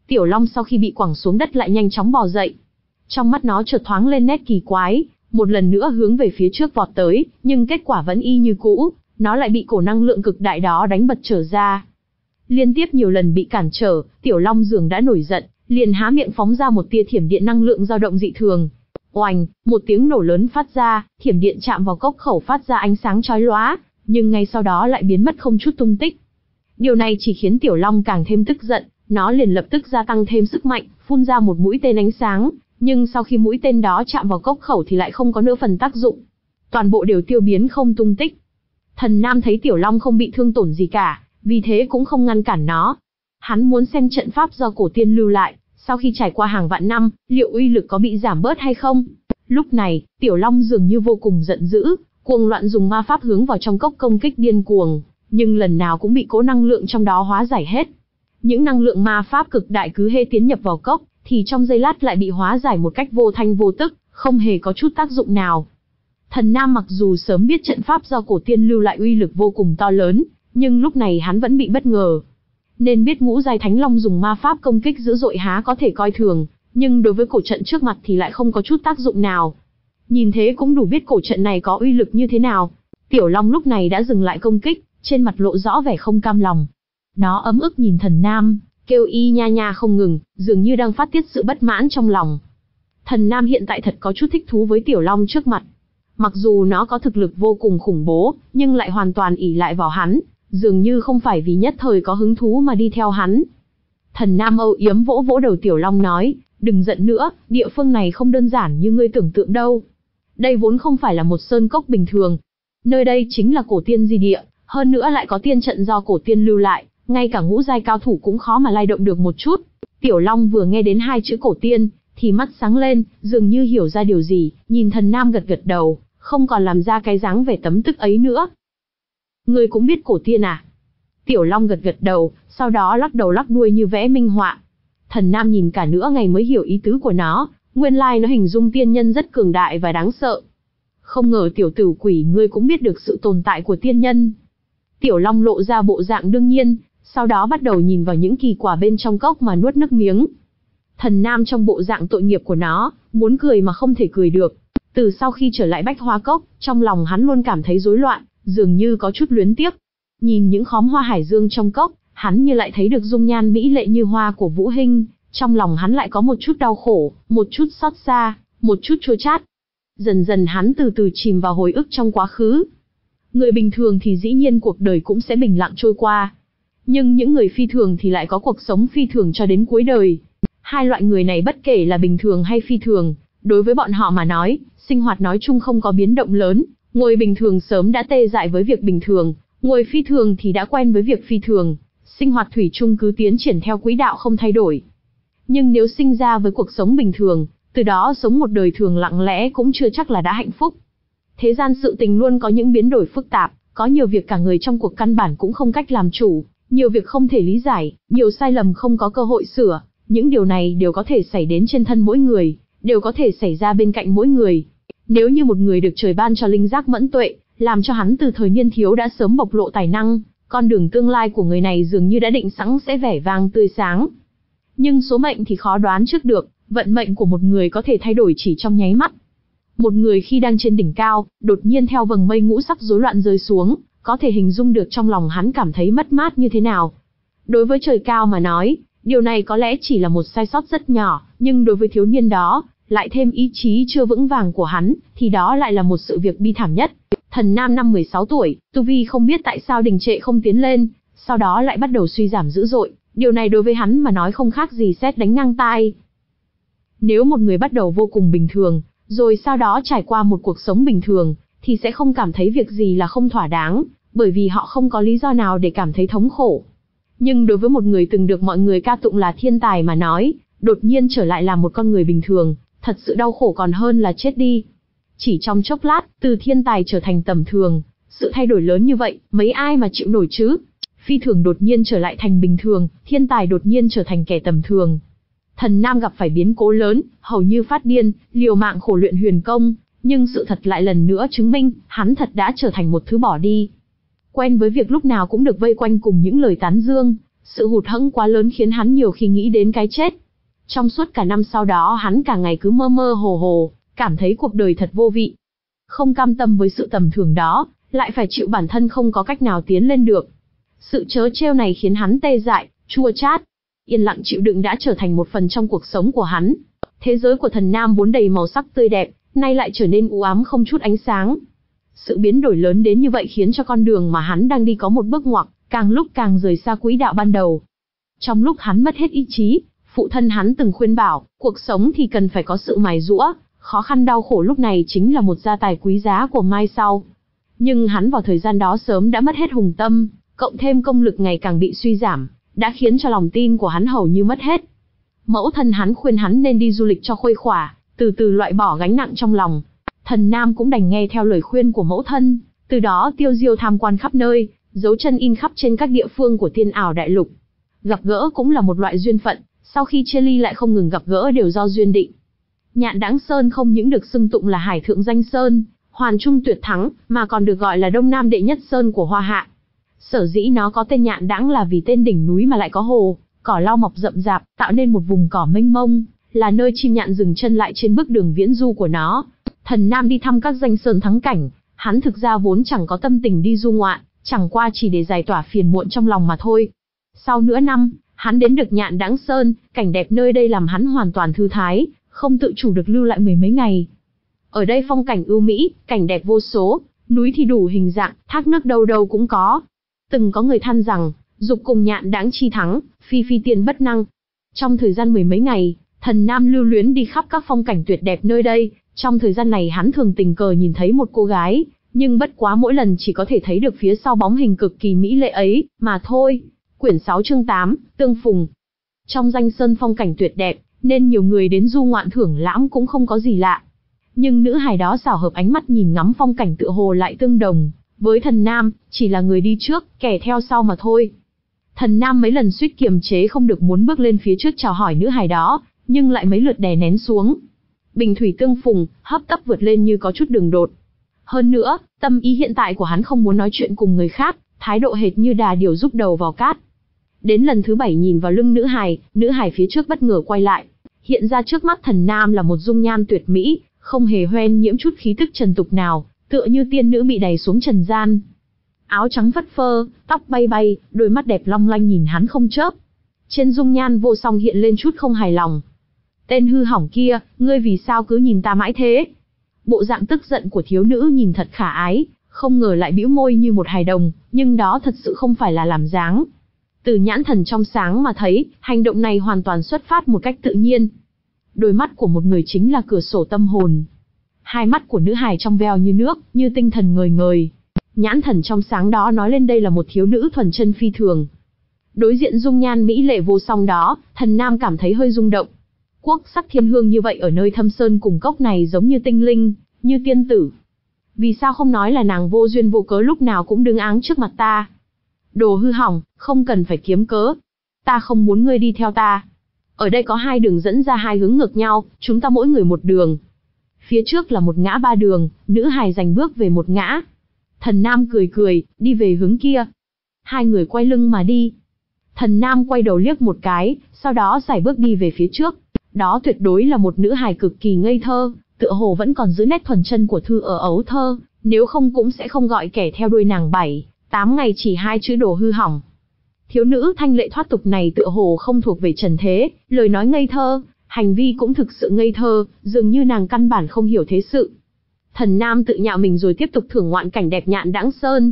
Speaker 1: Tiểu Long sau khi bị quẳng xuống đất lại nhanh chóng bò dậy. Trong mắt nó chợt thoáng lên nét kỳ quái, một lần nữa hướng về phía trước vọt tới, nhưng kết quả vẫn y như cũ, nó lại bị cổ năng lượng cực đại đó đánh bật trở ra. Liên tiếp nhiều lần bị cản trở, Tiểu Long dường đã nổi giận, liền há miệng phóng ra một tia thiểm điện năng lượng dao động dị thường. Oành, một tiếng nổ lớn phát ra, thiểm điện chạm vào cốc khẩu phát ra ánh sáng chói lóa, nhưng ngay sau đó lại biến mất không chút tung tích. Điều này chỉ khiến Tiểu Long càng thêm tức giận, nó liền lập tức gia tăng thêm sức mạnh, phun ra một mũi tên ánh sáng, nhưng sau khi mũi tên đó chạm vào cốc khẩu thì lại không có nửa phần tác dụng. Toàn bộ đều tiêu biến không tung tích. Thần Nam thấy Tiểu Long không bị thương tổn gì cả, vì thế cũng không ngăn cản nó. Hắn muốn xem trận pháp do cổ tiên lưu lại, sau khi trải qua hàng vạn năm, liệu uy lực có bị giảm bớt hay không? Lúc này, Tiểu Long dường như vô cùng giận dữ, cuồng loạn dùng ma pháp hướng vào trong cốc công kích điên cuồng, nhưng lần nào cũng bị cố năng lượng trong đó hóa giải hết. Những năng lượng ma pháp cực đại cứ hễ tiến nhập vào cốc, thì trong giây lát lại bị hóa giải một cách vô thanh vô tức, không hề có chút tác dụng nào. Thần Nam mặc dù sớm biết trận pháp do cổ tiên lưu lại uy lực vô cùng to lớn, nhưng lúc này hắn vẫn bị bất ngờ. Nên biết ngũ giai thánh long dùng ma pháp công kích dữ dội há có thể coi thường, nhưng đối với cổ trận trước mặt thì lại không có chút tác dụng nào. Nhìn thế cũng đủ biết cổ trận này có uy lực như thế nào. Tiểu Long lúc này đã dừng lại công kích, trên mặt lộ rõ vẻ không cam lòng. Nó ấm ức nhìn Thần Nam, kêu y nha nha không ngừng, dường như đang phát tiết sự bất mãn trong lòng. Thần Nam hiện tại thật có chút thích thú với Tiểu Long trước mặt. Mặc dù nó có thực lực vô cùng khủng bố, nhưng lại hoàn toàn ỷ lại vào hắn, dường như không phải vì nhất thời có hứng thú mà đi theo hắn. Thần Nam âu yếm vỗ vỗ đầu Tiểu Long nói, đừng giận nữa, địa phương này không đơn giản như ngươi tưởng tượng đâu. Đây vốn không phải là một sơn cốc bình thường. Nơi đây chính là cổ tiên di địa, hơn nữa lại có tiên trận do cổ tiên lưu lại, ngay cả ngũ giai cao thủ cũng khó mà lay động được một chút. Tiểu Long vừa nghe đến hai chữ cổ tiên, thì mắt sáng lên, dường như hiểu ra điều gì, nhìn Thần Nam gật gật đầu, không còn làm ra cái dáng vẻ tấm tức ấy nữa. Ngươi cũng biết cổ tiên à? Tiểu Long gật gật đầu, sau đó lắc đầu lắc đuôi như vẽ minh họa. Thần Nam nhìn cả nửa ngày mới hiểu ý tứ của nó, nguyên lai nó hình dung tiên nhân rất cường đại và đáng sợ. Không ngờ tiểu tử quỷ ngươi cũng biết được sự tồn tại của tiên nhân. Tiểu Long lộ ra bộ dạng đương nhiên, sau đó bắt đầu nhìn vào những kỳ quả bên trong cốc mà nuốt nước miếng. Thần Nam trong bộ dạng tội nghiệp của nó, muốn cười mà không thể cười được. Từ sau khi trở lại Bách Hoa Cốc, trong lòng hắn luôn cảm thấy rối loạn, dường như có chút luyến tiếc. Nhìn những khóm hoa hải dương trong cốc, hắn như lại thấy được dung nhan mỹ lệ như hoa của Vũ Hinh, trong lòng hắn lại có một chút đau khổ, một chút xót xa, một chút chua chát. Dần dần hắn từ từ chìm vào hồi ức trong quá khứ. Người bình thường thì dĩ nhiên cuộc đời cũng sẽ bình lặng trôi qua. Nhưng những người phi thường thì lại có cuộc sống phi thường cho đến cuối đời. Hai loại người này bất kể là bình thường hay phi thường, đối với bọn họ mà nói, sinh hoạt nói chung không có biến động lớn. Người bình thường sớm đã tê dại với việc bình thường, người phi thường thì đã quen với việc phi thường. Sinh hoạt thủy chung cứ tiến triển theo quỹ đạo không thay đổi. Nhưng nếu sinh ra với cuộc sống bình thường, từ đó sống một đời thường lặng lẽ cũng chưa chắc là đã hạnh phúc. Thế gian sự tình luôn có những biến đổi phức tạp, có nhiều việc cả người trong cuộc căn bản cũng không cách làm chủ, nhiều việc không thể lý giải, nhiều sai lầm không có cơ hội sửa. Những điều này đều có thể xảy đến trên thân mỗi người, đều có thể xảy ra bên cạnh mỗi người. Nếu như một người được trời ban cho linh giác mẫn tuệ, làm cho hắn từ thời niên thiếu đã sớm bộc lộ tài năng, con đường tương lai của người này dường như đã định sẵn sẽ vẻ vang tươi sáng. Nhưng số mệnh thì khó đoán trước được, vận mệnh của một người có thể thay đổi chỉ trong nháy mắt. Một người khi đang trên đỉnh cao, đột nhiên theo vầng mây ngũ sắc rối loạn rơi xuống, có thể hình dung được trong lòng hắn cảm thấy mất mát như thế nào. Đối với trời cao mà nói, điều này có lẽ chỉ là một sai sót rất nhỏ, nhưng đối với thiếu niên đó, lại thêm ý chí chưa vững vàng của hắn, thì đó lại là một sự việc bi thảm nhất. Thần Nam năm mười sáu tuổi, tu vi không biết tại sao đình trệ không tiến lên, sau đó lại bắt đầu suy giảm dữ dội, điều này đối với hắn mà nói không khác gì sét đánh ngang tai. Nếu một người bắt đầu vô cùng bình thường, rồi sau đó trải qua một cuộc sống bình thường, thì sẽ không cảm thấy việc gì là không thỏa đáng, bởi vì họ không có lý do nào để cảm thấy thống khổ. Nhưng đối với một người từng được mọi người ca tụng là thiên tài mà nói, đột nhiên trở lại làm một con người bình thường, thật sự đau khổ còn hơn là chết đi. Chỉ trong chốc lát, từ thiên tài trở thành tầm thường, sự thay đổi lớn như vậy, mấy ai mà chịu nổi chứ? Phi thường đột nhiên trở lại thành bình thường, thiên tài đột nhiên trở thành kẻ tầm thường. Thần Nam gặp phải biến cố lớn, hầu như phát điên, liều mạng khổ luyện huyền công, nhưng sự thật lại lần nữa chứng minh, hắn thật đã trở thành một thứ bỏ đi. Quen với việc lúc nào cũng được vây quanh cùng những lời tán dương, Sự hụt hẫng quá lớn khiến hắn nhiều khi nghĩ đến cái chết. Trong suốt cả năm sau đó hắn cả ngày cứ mơ mơ hồ hồ, cảm thấy cuộc đời thật vô vị. Không cam tâm với sự tầm thường đó, lại phải chịu bản thân không có cách nào tiến lên được. Sự trớ trêu này khiến hắn tê dại, chua chát. Yên lặng chịu đựng đã trở thành một phần trong cuộc sống của hắn. Thế giới của thần nam vốn đầy màu sắc tươi đẹp, nay lại trở nên u ám không chút ánh sáng. Sự biến đổi lớn đến như vậy khiến cho con đường mà hắn đang đi có một bước ngoặt, càng lúc càng rời xa quỹ đạo ban đầu. Trong lúc hắn mất hết ý chí, phụ thân hắn từng khuyên bảo, cuộc sống thì cần phải có sự mài giũa, khó khăn đau khổ lúc này chính là một gia tài quý giá của mai sau. Nhưng hắn vào thời gian đó sớm đã mất hết hùng tâm, cộng thêm công lực ngày càng bị suy giảm, đã khiến cho lòng tin của hắn hầu như mất hết. Mẫu thân hắn khuyên hắn nên đi du lịch cho khuây khỏa, từ từ loại bỏ gánh nặng trong lòng. Thần Nam cũng đành nghe theo lời khuyên của mẫu thân, từ đó tiêu diêu tham quan khắp nơi, dấu chân in khắp trên các địa phương của Tiên Ảo Đại Lục. Gặp gỡ cũng là một loại duyên phận, sau khi chia ly lại không ngừng gặp gỡ đều do duyên định. Nhạn Đãng Sơn không những được xưng tụng là Hải Thượng Danh Sơn, Hoàn Trung Tuyệt Thắng, mà còn được gọi là Đông Nam đệ nhất sơn của Hoa Hạ. Sở dĩ nó có tên Nhạn Đãng là vì tên đỉnh núi mà lại có hồ, cỏ lau mọc rậm rạp, tạo nên một vùng cỏ mênh mông, là nơi chim nhạn dừng chân lại trên bước đường viễn du của nó. Thần Nam đi thăm các danh sơn thắng cảnh, hắn thực ra vốn chẳng có tâm tình đi du ngoạn, chẳng qua chỉ để giải tỏa phiền muộn trong lòng mà thôi. Sau nửa năm, hắn đến được Nhạn Đãng Sơn, cảnh đẹp nơi đây làm hắn hoàn toàn thư thái, không tự chủ được lưu lại mười mấy ngày. Ở đây phong cảnh ưu mỹ, cảnh đẹp vô số, núi thì đủ hình dạng, thác nước đâu đâu cũng có. Từng có người than rằng, dục cùng Nhạn Đãng chi thắng, phi phi tiên bất năng. Trong thời gian mười mấy ngày, Thần Nam lưu luyến đi khắp các phong cảnh tuyệt đẹp nơi đây. Trong thời gian này hắn thường tình cờ nhìn thấy một cô gái, nhưng bất quá mỗi lần chỉ có thể thấy được phía sau bóng hình cực kỳ mỹ lệ ấy, mà thôi. Quyển sáu chương tám, Tương Phùng. Trong danh sơn phong cảnh tuyệt đẹp, nên nhiều người đến du ngoạn thưởng lãm cũng không có gì lạ. Nhưng nữ hài đó xảo hợp ánh mắt nhìn ngắm phong cảnh tựa hồ lại tương đồng, với Thần Nam, chỉ là người đi trước, kẻ theo sau mà thôi. Thần Nam mấy lần suýt kiềm chế không được muốn bước lên phía trước chào hỏi nữ hài đó, nhưng lại mấy lượt đè nén xuống. Bình thủy tương phùng, hấp tấp vượt lên như có chút đường đột. Hơn nữa, tâm ý hiện tại của hắn không muốn nói chuyện cùng người khác, thái độ hệt như đà điểu rúc đầu vào cát. Đến lần thứ bảy nhìn vào lưng nữ hài, nữ hài phía trước bất ngờ quay lại. Hiện ra trước mắt Thần Nam là một dung nhan tuyệt mỹ, không hề hoen nhiễm chút khí tức trần tục nào, tựa như tiên nữ bị đày xuống trần gian. Áo trắng phất phơ, tóc bay bay, đôi mắt đẹp long lanh nhìn hắn không chớp. Trên dung nhan vô song hiện lên chút không hài lòng. Tên hư hỏng kia, ngươi vì sao cứ nhìn ta mãi thế? Bộ dạng tức giận của thiếu nữ nhìn thật khả ái, không ngờ lại bĩu môi như một hài đồng, nhưng đó thật sự không phải là làm dáng. Từ nhãn thần trong sáng mà thấy, hành động này hoàn toàn xuất phát một cách tự nhiên. Đôi mắt của một người chính là cửa sổ tâm hồn. Hai mắt của nữ hài trong veo như nước, như tinh thần ngời ngời. Nhãn thần trong sáng đó nói lên đây là một thiếu nữ thuần chân phi thường. Đối diện dung nhan mỹ lệ vô song đó, Thần Nam cảm thấy hơi rung động. Quốc sắc thiên hương như vậy ở nơi thâm sơn cùng cốc này giống như tinh linh, như tiên tử. Vì sao không nói là nàng vô duyên vô cớ lúc nào cũng đứng áng trước mặt ta? Đồ hư hỏng, không cần phải kiếm cớ. Ta không muốn ngươi đi theo ta. Ở đây có hai đường dẫn ra hai hướng ngược nhau, chúng ta mỗi người một đường. Phía trước là một ngã ba đường, nữ hài giành bước về một ngã. Thần Nam cười cười, đi về hướng kia. Hai người quay lưng mà đi. Thần Nam quay đầu liếc một cái, sau đó sải bước đi về phía trước. Đó tuyệt đối là một nữ hài cực kỳ ngây thơ, tựa hồ vẫn còn giữ nét thuần chân của thư ở ấu thơ, nếu không cũng sẽ không gọi kẻ theo đuôi nàng bảy, tám ngày chỉ hai chữ đồ hư hỏng. Thiếu nữ thanh lệ thoát tục này tựa hồ không thuộc về trần thế, lời nói ngây thơ, hành vi cũng thực sự ngây thơ, dường như nàng căn bản không hiểu thế sự. Thần Nam tự nhạo mình rồi tiếp tục thưởng ngoạn cảnh đẹp Nhạn Đãng Sơn.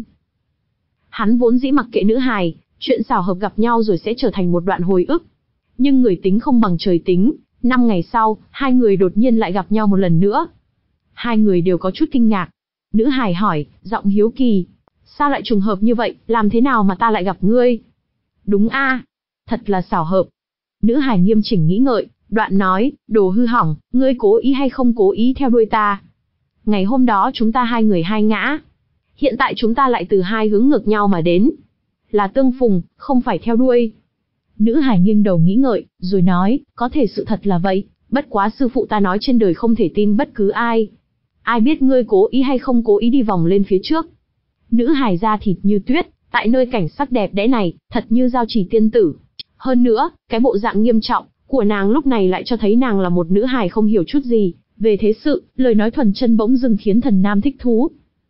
Speaker 1: Hắn vốn dĩ mặc kệ nữ hài, chuyện xảo hợp gặp nhau rồi sẽ trở thành một đoạn hồi ức. Nhưng người tính không bằng trời tính, năm ngày sau, hai người đột nhiên lại gặp nhau một lần nữa. Hai người đều có chút kinh ngạc. Nữ hài hỏi, giọng hiếu kỳ. Sao lại trùng hợp như vậy, làm thế nào mà ta lại gặp ngươi? Đúng a, thật là xảo hợp. Nữ hài nghiêm chỉnh nghĩ ngợi, đoạn nói, đồ hư hỏng, ngươi cố ý hay không cố ý theo đuôi ta? Ngày hôm đó chúng ta hai người hai ngã. Hiện tại chúng ta lại từ hai hướng ngược nhau mà đến. Là tương phùng, không phải theo đuôi. Nữ hài nghiêng đầu nghĩ ngợi, rồi nói, có thể sự thật là vậy, bất quá sư phụ ta nói trên đời không thể tin bất cứ ai. Ai biết ngươi cố ý hay không cố ý đi vòng lên phía trước. Nữ hài da thịt như tuyết, Tại nơi cảnh sắc đẹp đẽ này, thật như giao chỉ tiên tử. Hơn nữa, cái bộ dạng nghiêm trọng của nàng lúc này lại cho thấy nàng là một nữ hài không hiểu chút gì về thế sự, lời nói thuần chân bỗng dưng khiến Thần Nam thích thú.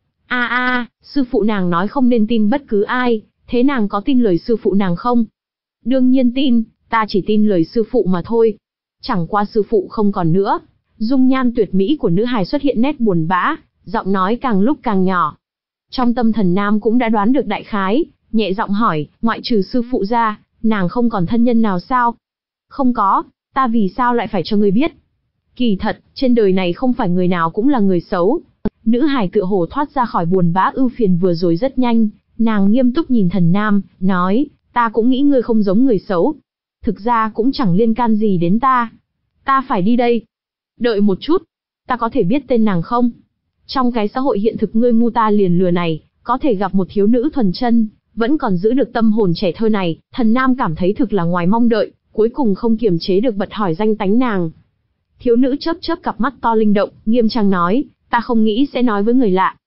Speaker 1: A a, sư phụ nàng nói không nên tin bất cứ ai, thế nàng có tin lời sư phụ nàng không? Đương nhiên tin, ta chỉ tin lời sư phụ mà thôi. Chẳng qua sư phụ không còn nữa. Dung nhan tuyệt mỹ của nữ hài xuất hiện nét buồn bã, giọng nói càng lúc càng nhỏ. Trong tâm Thần Nam cũng đã đoán được đại khái, nhẹ giọng hỏi, ngoại trừ sư phụ ra, nàng không còn thân nhân nào sao? Không có, ta vì sao lại phải cho ngươi biết? Kỳ thật, trên đời này không phải người nào cũng là người xấu. Nữ hài tựa hồ thoát ra khỏi buồn bã ưu phiền vừa rồi rất nhanh, nàng nghiêm túc nhìn Thần Nam, nói, ta cũng nghĩ ngươi không giống người xấu. Thực ra cũng chẳng liên can gì đến ta. Ta phải đi đây. Đợi một chút, ta có thể biết tên nàng không? Trong cái xã hội hiện thực ngươi ngu ta liền lừa này, có thể gặp một thiếu nữ thuần chân, vẫn còn giữ được tâm hồn trẻ thơ này, Thần Nam cảm thấy thực là ngoài mong đợi, cuối cùng không kiềm chế được bật hỏi danh tánh nàng. Thiếu nữ chớp chớp cặp mắt to linh động, nghiêm trang nói, ta không nghĩ sẽ nói với người lạ.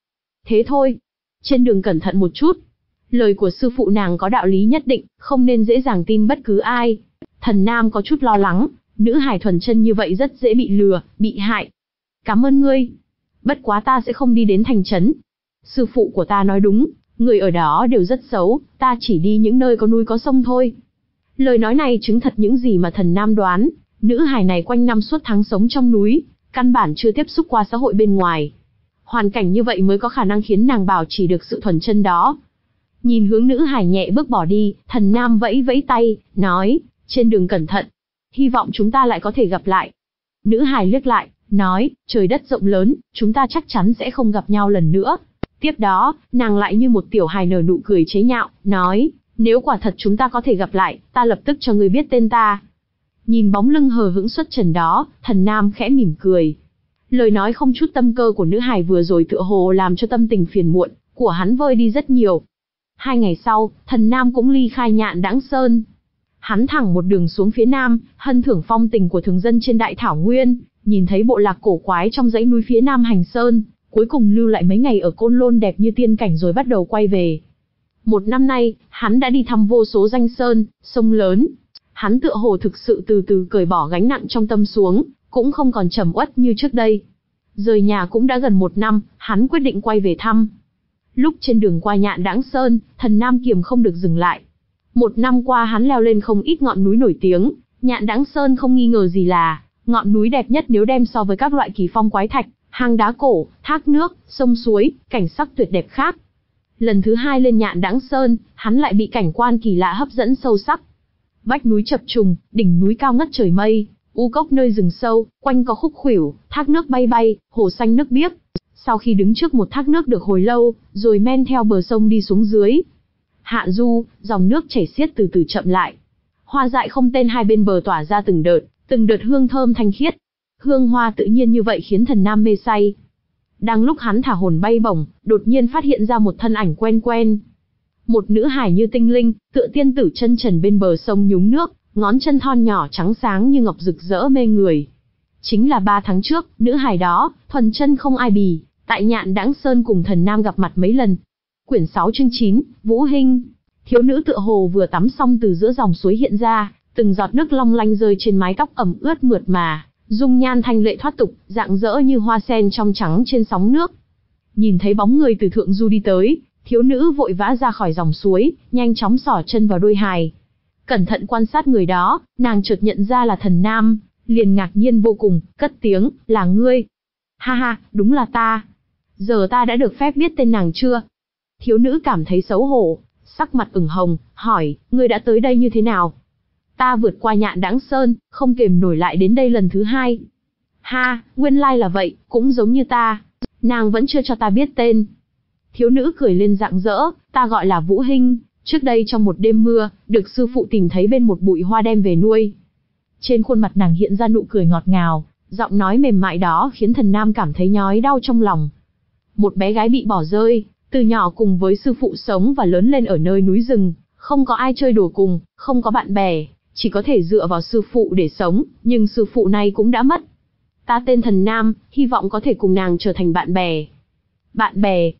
Speaker 1: Thế thôi, trên đường cẩn thận một chút. Lời của sư phụ nàng có đạo lý nhất định, không nên dễ dàng tin bất cứ ai. Thần Nam có chút lo lắng, nữ hài thuần chân như vậy rất dễ bị lừa, bị hại. Cảm ơn ngươi. Bất quá ta sẽ không đi đến thành trấn. Sư phụ của ta nói đúng, người ở đó đều rất xấu, ta chỉ đi những nơi có núi có sông thôi. Lời nói này chứng thật những gì mà Thần Nam đoán, nữ hài này quanh năm suốt tháng sống trong núi, căn bản chưa tiếp xúc qua xã hội bên ngoài. Hoàn cảnh như vậy mới có khả năng khiến nàng bảo trì được sự thuần chân đó. Nhìn hướng nữ hài nhẹ bước bỏ đi, Thần Nam vẫy vẫy tay, nói, trên đường cẩn thận. Hy vọng chúng ta lại có thể gặp lại. Nữ hài liếc lại, nói, trời đất rộng lớn, chúng ta chắc chắn sẽ không gặp nhau lần nữa. Tiếp đó, nàng lại như một tiểu hài nở nụ cười chế nhạo, nói, nếu quả thật chúng ta có thể gặp lại, ta lập tức cho ngươi biết tên ta. Nhìn bóng lưng hờ hững xuất trần đó, Thần Nam khẽ mỉm cười. Lời nói không chút tâm cơ của nữ hài vừa rồi tựa hồ làm cho tâm tình phiền muộn của hắn vơi đi rất nhiều. Hai ngày sau, Thần Nam cũng ly khai Nhạn Đãng Sơn. Hắn thẳng một đường xuống phía nam, hân thưởng phong tình của thường dân trên đại thảo nguyên, nhìn thấy bộ lạc cổ quái trong dãy núi phía nam Hành Sơn, cuối cùng lưu lại mấy ngày ở Côn Lôn đẹp như tiên cảnh rồi bắt đầu quay về. Một năm nay, hắn đã đi thăm vô số danh sơn, sông lớn. Hắn tựa hồ thực sự từ từ cởi bỏ gánh nặng trong tâm xuống, cũng không còn trầm uất như trước đây. Rời nhà cũng đã gần một năm, hắn quyết định quay về thăm. Lúc trên đường qua Nhạn Đãng Sơn, Thần Nam kiềm không được dừng lại. Một năm qua hắn leo lên không ít ngọn núi nổi tiếng, Nhạn Đãng Sơn không nghi ngờ gì là ngọn núi đẹp nhất nếu đem so với các loại kỳ phong quái thạch, hang đá cổ, thác nước, sông suối, cảnh sắc tuyệt đẹp khác. Lần thứ hai lên Nhạn Đãng Sơn, hắn lại bị cảnh quan kỳ lạ hấp dẫn sâu sắc. Vách núi chập trùng, đỉnh núi cao ngất trời mây, u cốc nơi rừng sâu, quanh có khúc khuỷu, thác nước bay bay, hồ xanh nước biếc. Sau khi đứng trước một thác nước được hồi lâu, rồi men theo bờ sông đi xuống dưới. Hạ du, dòng nước chảy xiết từ từ chậm lại. Hoa dại không tên hai bên bờ tỏa ra từng đợt, từng đợt hương thơm thanh khiết. Hương hoa tự nhiên như vậy khiến Thần Nam mê say. Đang lúc hắn thả hồn bay bổng, đột nhiên phát hiện ra một thân ảnh quen quen. Một nữ hài như tinh linh, tựa tiên tử chân trần bên bờ sông nhúng nước, ngón chân thon nhỏ trắng sáng như ngọc rực rỡ mê người. Chính là ba tháng trước, nữ hài đó, thuần chân không ai bì, tại Nhạn Đãng Sơn cùng Thần Nam gặp mặt mấy lần. Quyển sáu chương chín, Vũ Hinh. Thiếu nữ tựa hồ vừa tắm xong từ giữa dòng suối hiện ra, từng giọt nước long lanh rơi trên mái tóc ẩm ướt mượt mà, dung nhan thanh lệ thoát tục, rạng rỡ như hoa sen trong trắng trên sóng nước. Nhìn thấy bóng người từ thượng du đi tới, thiếu nữ vội vã ra khỏi dòng suối, nhanh chóng xỏ chân vào đôi hài. Cẩn thận quan sát người đó, nàng chợt nhận ra là Thần Nam, liền ngạc nhiên vô cùng, cất tiếng, là ngươi. Ha ha, đúng là ta. Giờ ta đã được phép biết tên nàng chưa? Thiếu nữ cảm thấy xấu hổ, sắc mặt ửng hồng, hỏi, ngươi đã tới đây như thế nào? Ta vượt qua Nhạn Đãng Sơn, không kềm nổi lại đến đây lần thứ hai. Ha, nguyên lai là vậy, cũng giống như ta. Nàng vẫn chưa cho ta biết tên. Thiếu nữ cười lên rạng rỡ, ta gọi là Vũ Hinh, trước đây trong một đêm mưa, được sư phụ tìm thấy bên một bụi hoa đem về nuôi. Trên khuôn mặt nàng hiện ra nụ cười ngọt ngào, giọng nói mềm mại đó khiến Thần Nam cảm thấy nhói đau trong lòng. Một bé gái bị bỏ rơi, từ nhỏ cùng với sư phụ sống và lớn lên ở nơi núi rừng, không có ai chơi đùa cùng, không có bạn bè, chỉ có thể dựa vào sư phụ để sống, nhưng sư phụ này cũng đã mất. Ta tên Thần Nam, hy vọng có thể cùng nàng trở thành bạn bè. Bạn bè?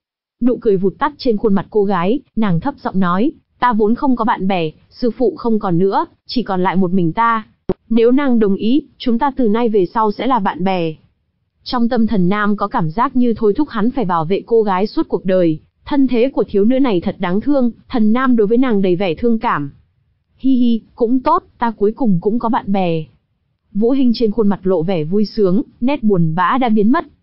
Speaker 1: Nụ cười vụt tắt trên khuôn mặt cô gái, nàng thấp giọng nói, ta vốn không có bạn bè, sư phụ không còn nữa, chỉ còn lại một mình ta. Nếu nàng đồng ý, chúng ta từ nay về sau sẽ là bạn bè. Trong tâm Thần Nam có cảm giác như thôi thúc hắn phải bảo vệ cô gái suốt cuộc đời. Thân thế của thiếu nữ này thật đáng thương, Thần Nam đối với nàng đầy vẻ thương cảm. Hi hi, cũng tốt, ta cuối cùng cũng có bạn bè. Vũ Hinh trên khuôn mặt lộ vẻ vui sướng, nét buồn bã đã biến mất.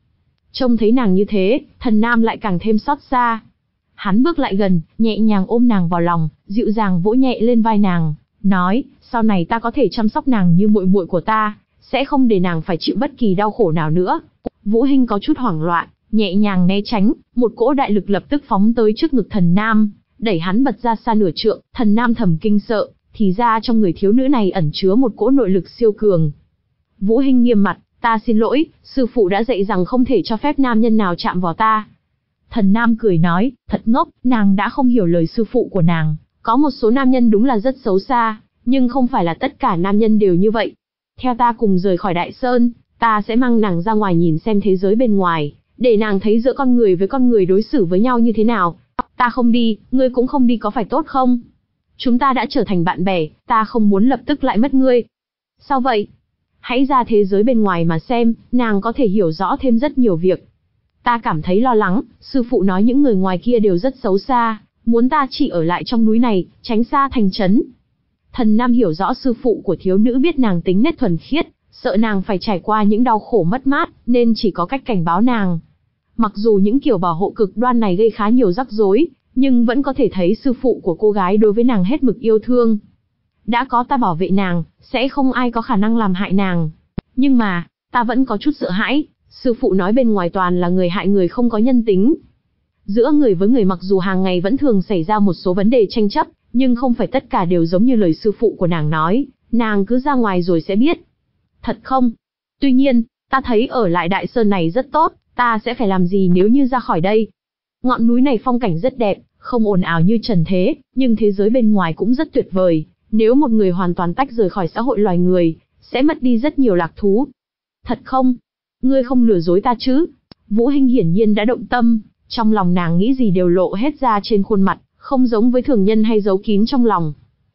Speaker 1: Trông thấy nàng như thế, Thần Nam lại càng thêm xót xa. Hắn bước lại gần, nhẹ nhàng ôm nàng vào lòng, dịu dàng vỗ nhẹ lên vai nàng, nói, sau này ta có thể chăm sóc nàng như muội muội của ta, sẽ không để nàng phải chịu bất kỳ đau khổ nào nữa. Vũ Hinh có chút hoảng loạn, nhẹ nhàng né tránh, một cỗ đại lực lập tức phóng tới trước ngực Thần Nam, đẩy hắn bật ra xa nửa trượng. Thần Nam thầm kinh sợ, thì ra trong người thiếu nữ này ẩn chứa một cỗ nội lực siêu cường. Vũ Hinh nghiêm mặt, ta xin lỗi, sư phụ đã dạy rằng không thể cho phép nam nhân nào chạm vào ta. Thần Nam cười nói, thật ngốc, nàng đã không hiểu lời sư phụ của nàng. Có một số nam nhân đúng là rất xấu xa, nhưng không phải là tất cả nam nhân đều như vậy. Theo ta cùng rời khỏi Đại Sơn, ta sẽ mang nàng ra ngoài nhìn xem thế giới bên ngoài, để nàng thấy giữa con người với con người đối xử với nhau như thế nào. Ta không đi, ngươi cũng không đi có phải tốt không? Chúng ta đã trở thành bạn bè, ta không muốn lập tức lại mất ngươi. Sao vậy? Hãy ra thế giới bên ngoài mà xem, nàng có thể hiểu rõ thêm rất nhiều việc. Ta cảm thấy lo lắng, sư phụ nói những người ngoài kia đều rất xấu xa, muốn ta chỉ ở lại trong núi này, tránh xa thành trấn. Thần Nam hiểu rõ sư phụ của thiếu nữ biết nàng tính nết thuần khiết, sợ nàng phải trải qua những đau khổ mất mát, nên chỉ có cách cảnh báo nàng. Mặc dù những kiểu bảo hộ cực đoan này gây khá nhiều rắc rối, nhưng vẫn có thể thấy sư phụ của cô gái đối với nàng hết mực yêu thương. Đã có ta bảo vệ nàng, sẽ không ai có khả năng làm hại nàng. Nhưng mà, ta vẫn có chút sợ hãi, sư phụ nói bên ngoài toàn là người hại người không có nhân tính. Giữa người với người mặc dù hàng ngày vẫn thường xảy ra một số vấn đề tranh chấp, nhưng không phải tất cả đều giống như lời sư phụ của nàng nói, nàng cứ ra ngoài rồi sẽ biết. Thật không? Tuy nhiên, ta thấy ở lại Đại Sơn này rất tốt, ta sẽ phải làm gì nếu như ra khỏi đây? Ngọn núi này phong cảnh rất đẹp, không ồn ào như trần thế, nhưng thế giới bên ngoài cũng rất tuyệt vời. Nếu một người hoàn toàn tách rời khỏi xã hội loài người, sẽ mất đi rất nhiều lạc thú. Thật không? Ngươi không lừa dối ta chứ? Vũ Hinh hiển nhiên đã động tâm, trong lòng nàng nghĩ gì đều lộ hết ra trên khuôn mặt, không giống với thường nhân hay giấu kín trong lòng.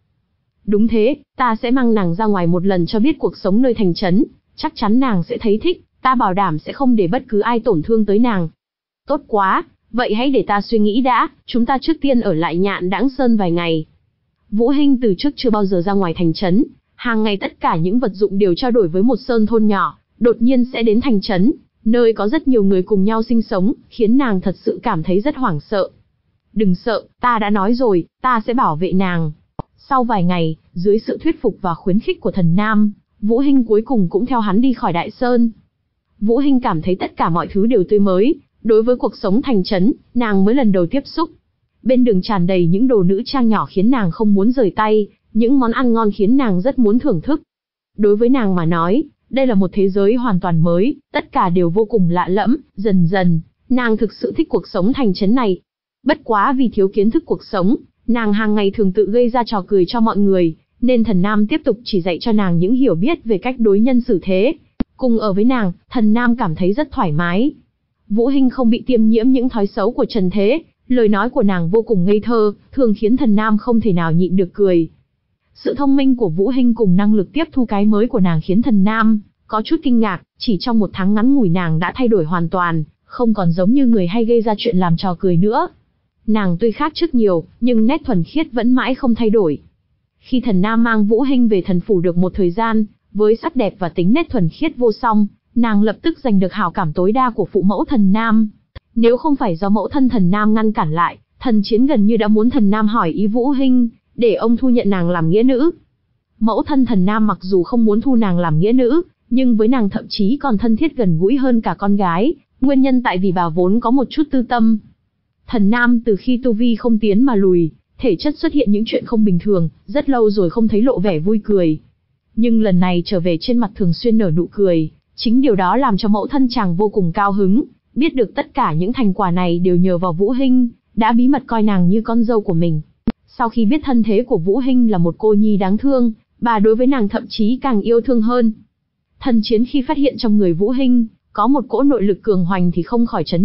Speaker 1: Đúng thế, ta sẽ mang nàng ra ngoài một lần cho biết cuộc sống nơi thành trấn, chắc chắn nàng sẽ thấy thích, ta bảo đảm sẽ không để bất cứ ai tổn thương tới nàng. Tốt quá, vậy hãy để ta suy nghĩ đã, chúng ta trước tiên ở lại Nhạn Đãng Sơn vài ngày. Vũ Hinh từ trước chưa bao giờ ra ngoài thành trấn, hàng ngày tất cả những vật dụng đều trao đổi với một sơn thôn nhỏ, đột nhiên sẽ đến thành trấn, nơi có rất nhiều người cùng nhau sinh sống, khiến nàng thật sự cảm thấy rất hoảng sợ. Đừng sợ, ta đã nói rồi, ta sẽ bảo vệ nàng. Sau vài ngày, dưới sự thuyết phục và khuyến khích của Thần Nam, Vũ Hinh cuối cùng cũng theo hắn đi khỏi Đại Sơn. Vũ Hinh cảm thấy tất cả mọi thứ đều tươi mới, đối với cuộc sống thành trấn, nàng mới lần đầu tiếp xúc. Bên đường tràn đầy những đồ nữ trang nhỏ khiến nàng không muốn rời tay, những món ăn ngon khiến nàng rất muốn thưởng thức. Đối với nàng mà nói, đây là một thế giới hoàn toàn mới, tất cả đều vô cùng lạ lẫm, dần dần, nàng thực sự thích cuộc sống thành trấn này. Bất quá vì thiếu kiến thức cuộc sống, nàng hàng ngày thường tự gây ra trò cười cho mọi người, nên Thần Nam tiếp tục chỉ dạy cho nàng những hiểu biết về cách đối nhân xử thế. Cùng ở với nàng, Thần Nam cảm thấy rất thoải mái. Vũ Hinh không bị tiêm nhiễm những thói xấu của trần thế, lời nói của nàng vô cùng ngây thơ, thường khiến Thần Nam không thể nào nhịn được cười. Sự thông minh của Vũ Hinh cùng năng lực tiếp thu cái mới của nàng khiến Thần Nam có chút kinh ngạc, chỉ trong một tháng ngắn ngủi nàng đã thay đổi hoàn toàn, không còn giống như người hay gây ra chuyện làm trò cười nữa. Nàng tuy khác trước nhiều, nhưng nét thuần khiết vẫn mãi không thay đổi. Khi Thần Nam mang Vũ Hinh về thần phủ được một thời gian, với sắc đẹp và tính nét thuần khiết vô song, nàng lập tức giành được hảo cảm tối đa của phụ mẫu Thần Nam. Nếu không phải do mẫu thân Thần Nam ngăn cản lại, Thần Chiến gần như đã muốn Thần Nam hỏi ý Vũ Hinh, để ông thu nhận nàng làm nghĩa nữ. Mẫu thân Thần Nam mặc dù không muốn thu nàng làm nghĩa nữ, nhưng với nàng thậm chí còn thân thiết gần gũi hơn cả con gái, nguyên nhân tại vì bà vốn có một chút tư tâm. Thần Nam từ khi tu vi không tiến mà lùi, thể chất xuất hiện những chuyện không bình thường, rất lâu rồi không thấy lộ vẻ vui cười. Nhưng lần này trở về trên mặt thường xuyên nở nụ cười, chính điều đó làm cho mẫu thân chàng vô cùng cao hứng, biết được tất cả những thành quả này đều nhờ vào Vũ Hinh, đã bí mật coi nàng như con dâu của mình. Sau khi biết thân thế của Vũ Hinh là một cô nhi đáng thương, bà đối với nàng thậm chí càng yêu thương hơn. Thần Chiến khi phát hiện trong người Vũ Hinh có một cỗ nội lực cường hoành thì không khỏi chấn động,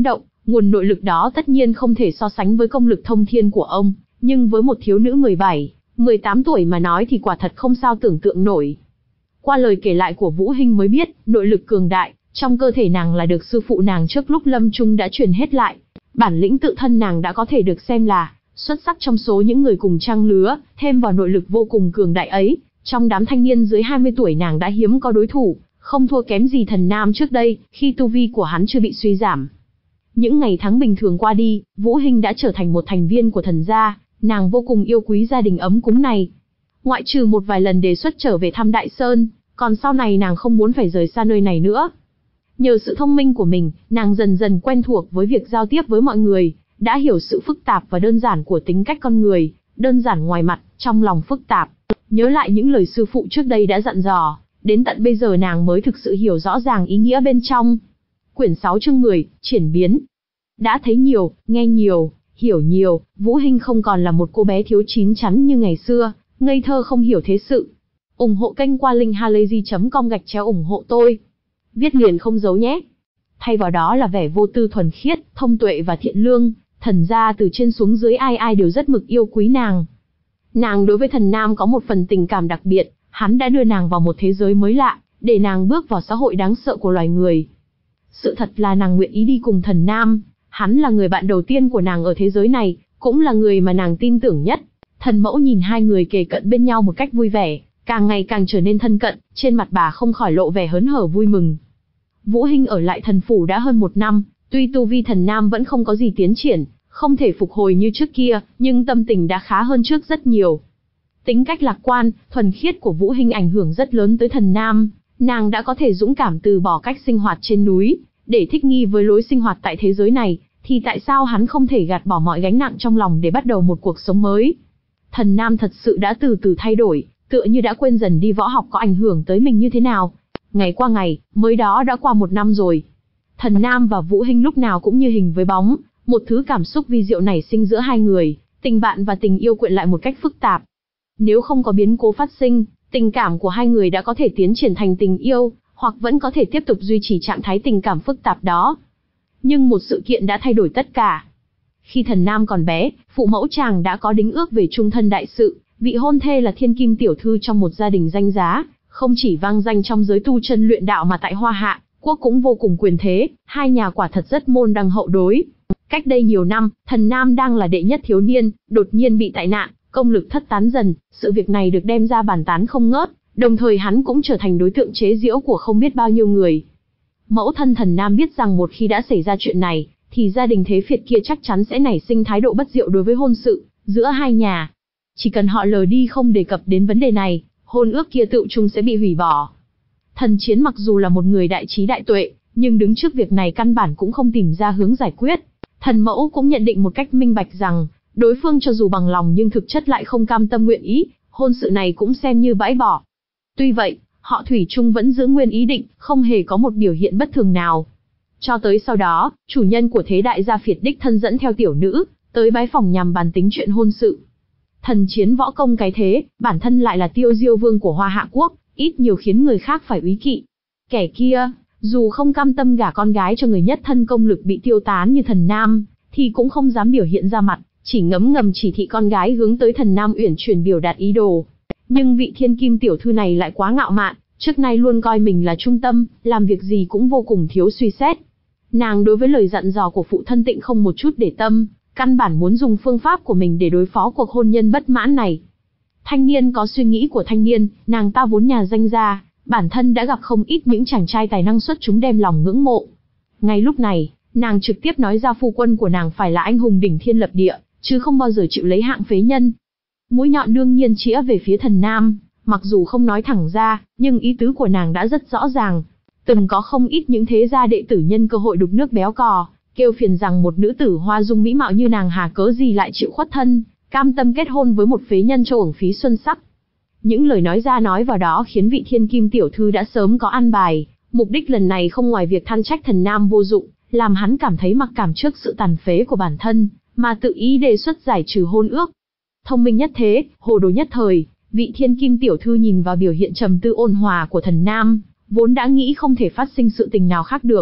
Speaker 1: Nguồn nội lực đó tất nhiên không thể so sánh với công lực thông thiên của ông, nhưng với một thiếu nữ mười bảy, mười tám tuổi mà nói thì quả thật không sao tưởng tượng nổi. Qua lời kể lại của Vũ Hinh mới biết, nội lực cường đại, trong cơ thể nàng là được sư phụ nàng trước lúc lâm chung đã truyền hết lại. Bản lĩnh tự thân nàng đã có thể được xem là xuất sắc trong số những người cùng trang lứa, thêm vào nội lực vô cùng cường đại ấy, trong đám thanh niên dưới hai mươi tuổi nàng đã hiếm có đối thủ, không thua kém gì Thần Nam trước đây, khi tu vi của hắn chưa bị suy giảm. Những ngày tháng bình thường qua đi, Vũ Hinh đã trở thành một thành viên của Thần gia, nàng vô cùng yêu quý gia đình ấm cúng này. Ngoại trừ một vài lần đề xuất trở về thăm Đại Sơn, còn sau này nàng không muốn phải rời xa nơi này nữa. Nhờ sự thông minh của mình, nàng dần dần quen thuộc với việc giao tiếp với mọi người, đã hiểu sự phức tạp và đơn giản của tính cách con người, đơn giản ngoài mặt, trong lòng phức tạp. Nhớ lại những lời sư phụ trước đây đã dặn dò, đến tận bây giờ nàng mới thực sự hiểu rõ ràng ý nghĩa bên trong. Quyển sáu chương mười, Triển biến. Đã thấy nhiều, nghe nhiều, hiểu nhiều, Vũ Hinh không còn là một cô bé thiếu chín chắn như ngày xưa, ngây thơ không hiểu thế sự. Ủng hộ kênh qua linkhalazy chấm com gạch chéo ủng hộ tôi. Viết liền không giấu nhé. Thay vào đó là vẻ vô tư thuần khiết, thông tuệ và thiện lương. Thần gia từ trên xuống dưới ai ai đều rất mực yêu quý nàng. Nàng đối với Thần Nam có một phần tình cảm đặc biệt, hắn đã đưa nàng vào một thế giới mới lạ, để nàng bước vào xã hội đáng sợ của loài người. Sự thật là nàng nguyện ý đi cùng Thần Nam, hắn là người bạn đầu tiên của nàng ở thế giới này, cũng là người mà nàng tin tưởng nhất. Thần mẫu nhìn hai người kề cận bên nhau một cách vui vẻ, càng ngày càng trở nên thân cận, trên mặt bà không khỏi lộ vẻ hớn hở vui mừng. Vũ Hinh ở lại thần phủ đã hơn một năm, tuy tu vi Thần Nam vẫn không có gì tiến triển, không thể phục hồi như trước kia, nhưng tâm tình đã khá hơn trước rất nhiều. Tính cách lạc quan, thuần khiết của Vũ Hinh ảnh hưởng rất lớn tới Thần Nam, nàng đã có thể dũng cảm từ bỏ cách sinh hoạt trên núi, để thích nghi với lối sinh hoạt tại thế giới này, thì tại sao hắn không thể gạt bỏ mọi gánh nặng trong lòng để bắt đầu một cuộc sống mới? Thần Nam thật sự đã từ từ thay đổi, tựa như đã quên dần đi võ học có ảnh hưởng tới mình như thế nào. Ngày qua ngày, mới đó đã qua một năm rồi. Thần Nam và Vũ Hinh lúc nào cũng như hình với bóng, một thứ cảm xúc vi diệu nảy sinh giữa hai người, tình bạn và tình yêu quyện lại một cách phức tạp. Nếu không có biến cố phát sinh, tình cảm của hai người đã có thể tiến triển thành tình yêu, hoặc vẫn có thể tiếp tục duy trì trạng thái tình cảm phức tạp đó. Nhưng một sự kiện đã thay đổi tất cả. Khi Thần Nam còn bé, phụ mẫu chàng đã có đính ước về chung thân đại sự, vị hôn thê là thiên kim tiểu thư trong một gia đình danh giá, không chỉ vang danh trong giới tu chân luyện đạo mà tại Hoa Hạ quốc cũng vô cùng quyền thế, hai nhà quả thật rất môn đăng hậu đối. Cách đây nhiều năm, Thần Nam đang là đệ nhất thiếu niên, đột nhiên bị tai nạn, công lực thất tán dần, sự việc này được đem ra bàn tán không ngớt, đồng thời hắn cũng trở thành đối tượng chế giễu của không biết bao nhiêu người. Mẫu thân Thần Nam biết rằng một khi đã xảy ra chuyện này, thì gia đình thế Việt kia chắc chắn sẽ nảy sinh thái độ bất diệu đối với hôn sự giữa hai nhà. Chỉ cần họ lờ đi không đề cập đến vấn đề này, hôn ước kia tự chung sẽ bị hủy bỏ. Thần Chiến mặc dù là một người đại trí đại tuệ, nhưng đứng trước việc này căn bản cũng không tìm ra hướng giải quyết. Thần mẫu cũng nhận định một cách minh bạch rằng, đối phương cho dù bằng lòng nhưng thực chất lại không cam tâm nguyện ý, hôn sự này cũng xem như bãi bỏ. Tuy vậy, họ thủy chung vẫn giữ nguyên ý định, không hề có một biểu hiện bất thường nào. Cho tới sau đó, chủ nhân của thế đại gia Việt đích thân dẫn theo tiểu nữ, tới bái phòng nhằm bàn tính chuyện hôn sự. Thần Chiến võ công cái thế, bản thân lại là Tiêu Diêu Vương của Hoa Hạ quốc, ít nhiều khiến người khác phải úy kỵ. Kẻ kia, dù không cam tâm gả con gái cho người nhất thân công lực bị tiêu tán như Thần Nam, thì cũng không dám biểu hiện ra mặt, chỉ ngấm ngầm chỉ thị con gái hướng tới Thần Nam uyển chuyển biểu đạt ý đồ. Nhưng vị thiên kim tiểu thư này lại quá ngạo mạn, trước nay luôn coi mình là trung tâm, làm việc gì cũng vô cùng thiếu suy xét. Nàng đối với lời dặn dò của phụ thân Tịnh không một chút để tâm, căn bản muốn dùng phương pháp của mình để đối phó cuộc hôn nhân bất mãn này. Thanh niên có suy nghĩ của thanh niên, nàng ta vốn nhà danh gia, bản thân đã gặp không ít những chàng trai tài năng xuất chúng đem lòng ngưỡng mộ. Ngay lúc này, nàng trực tiếp nói ra phu quân của nàng phải là anh hùng đỉnh thiên lập địa, chứ không bao giờ chịu lấy hạng phế nhân. Mũi nhọn đương nhiên chĩa về phía Thần Nam, mặc dù không nói thẳng ra, nhưng ý tứ của nàng đã rất rõ ràng. Từng có không ít những thế gia đệ tử nhân cơ hội đục nước béo cò, kêu phiền rằng một nữ tử hoa dung mỹ mạo như nàng hà cớ gì lại chịu khuất thân, cam tâm kết hôn với một phế nhân cho uổng phí xuân sắc. Những lời nói ra nói vào đó khiến vị thiên kim tiểu thư đã sớm có an bài, mục đích lần này không ngoài việc than trách Thần Nam vô dụng, làm hắn cảm thấy mặc cảm trước sự tàn phế của bản thân, mà tự ý đề xuất giải trừ hôn ước. Thông minh nhất thế, hồ đồ nhất thời, vị thiên kim tiểu thư nhìn vào biểu hiện trầm tư ôn hòa của Thần Nam, vốn đã nghĩ không thể phát sinh sự tình nào khác được.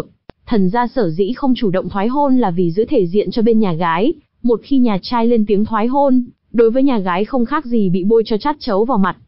Speaker 1: Thần gia sở dĩ không chủ động thoái hôn là vì giữ thể diện cho bên nhà gái, một khi nhà trai lên tiếng thoái hôn, đối với nhà gái không khác gì bị bôi cho chát chấu vào mặt.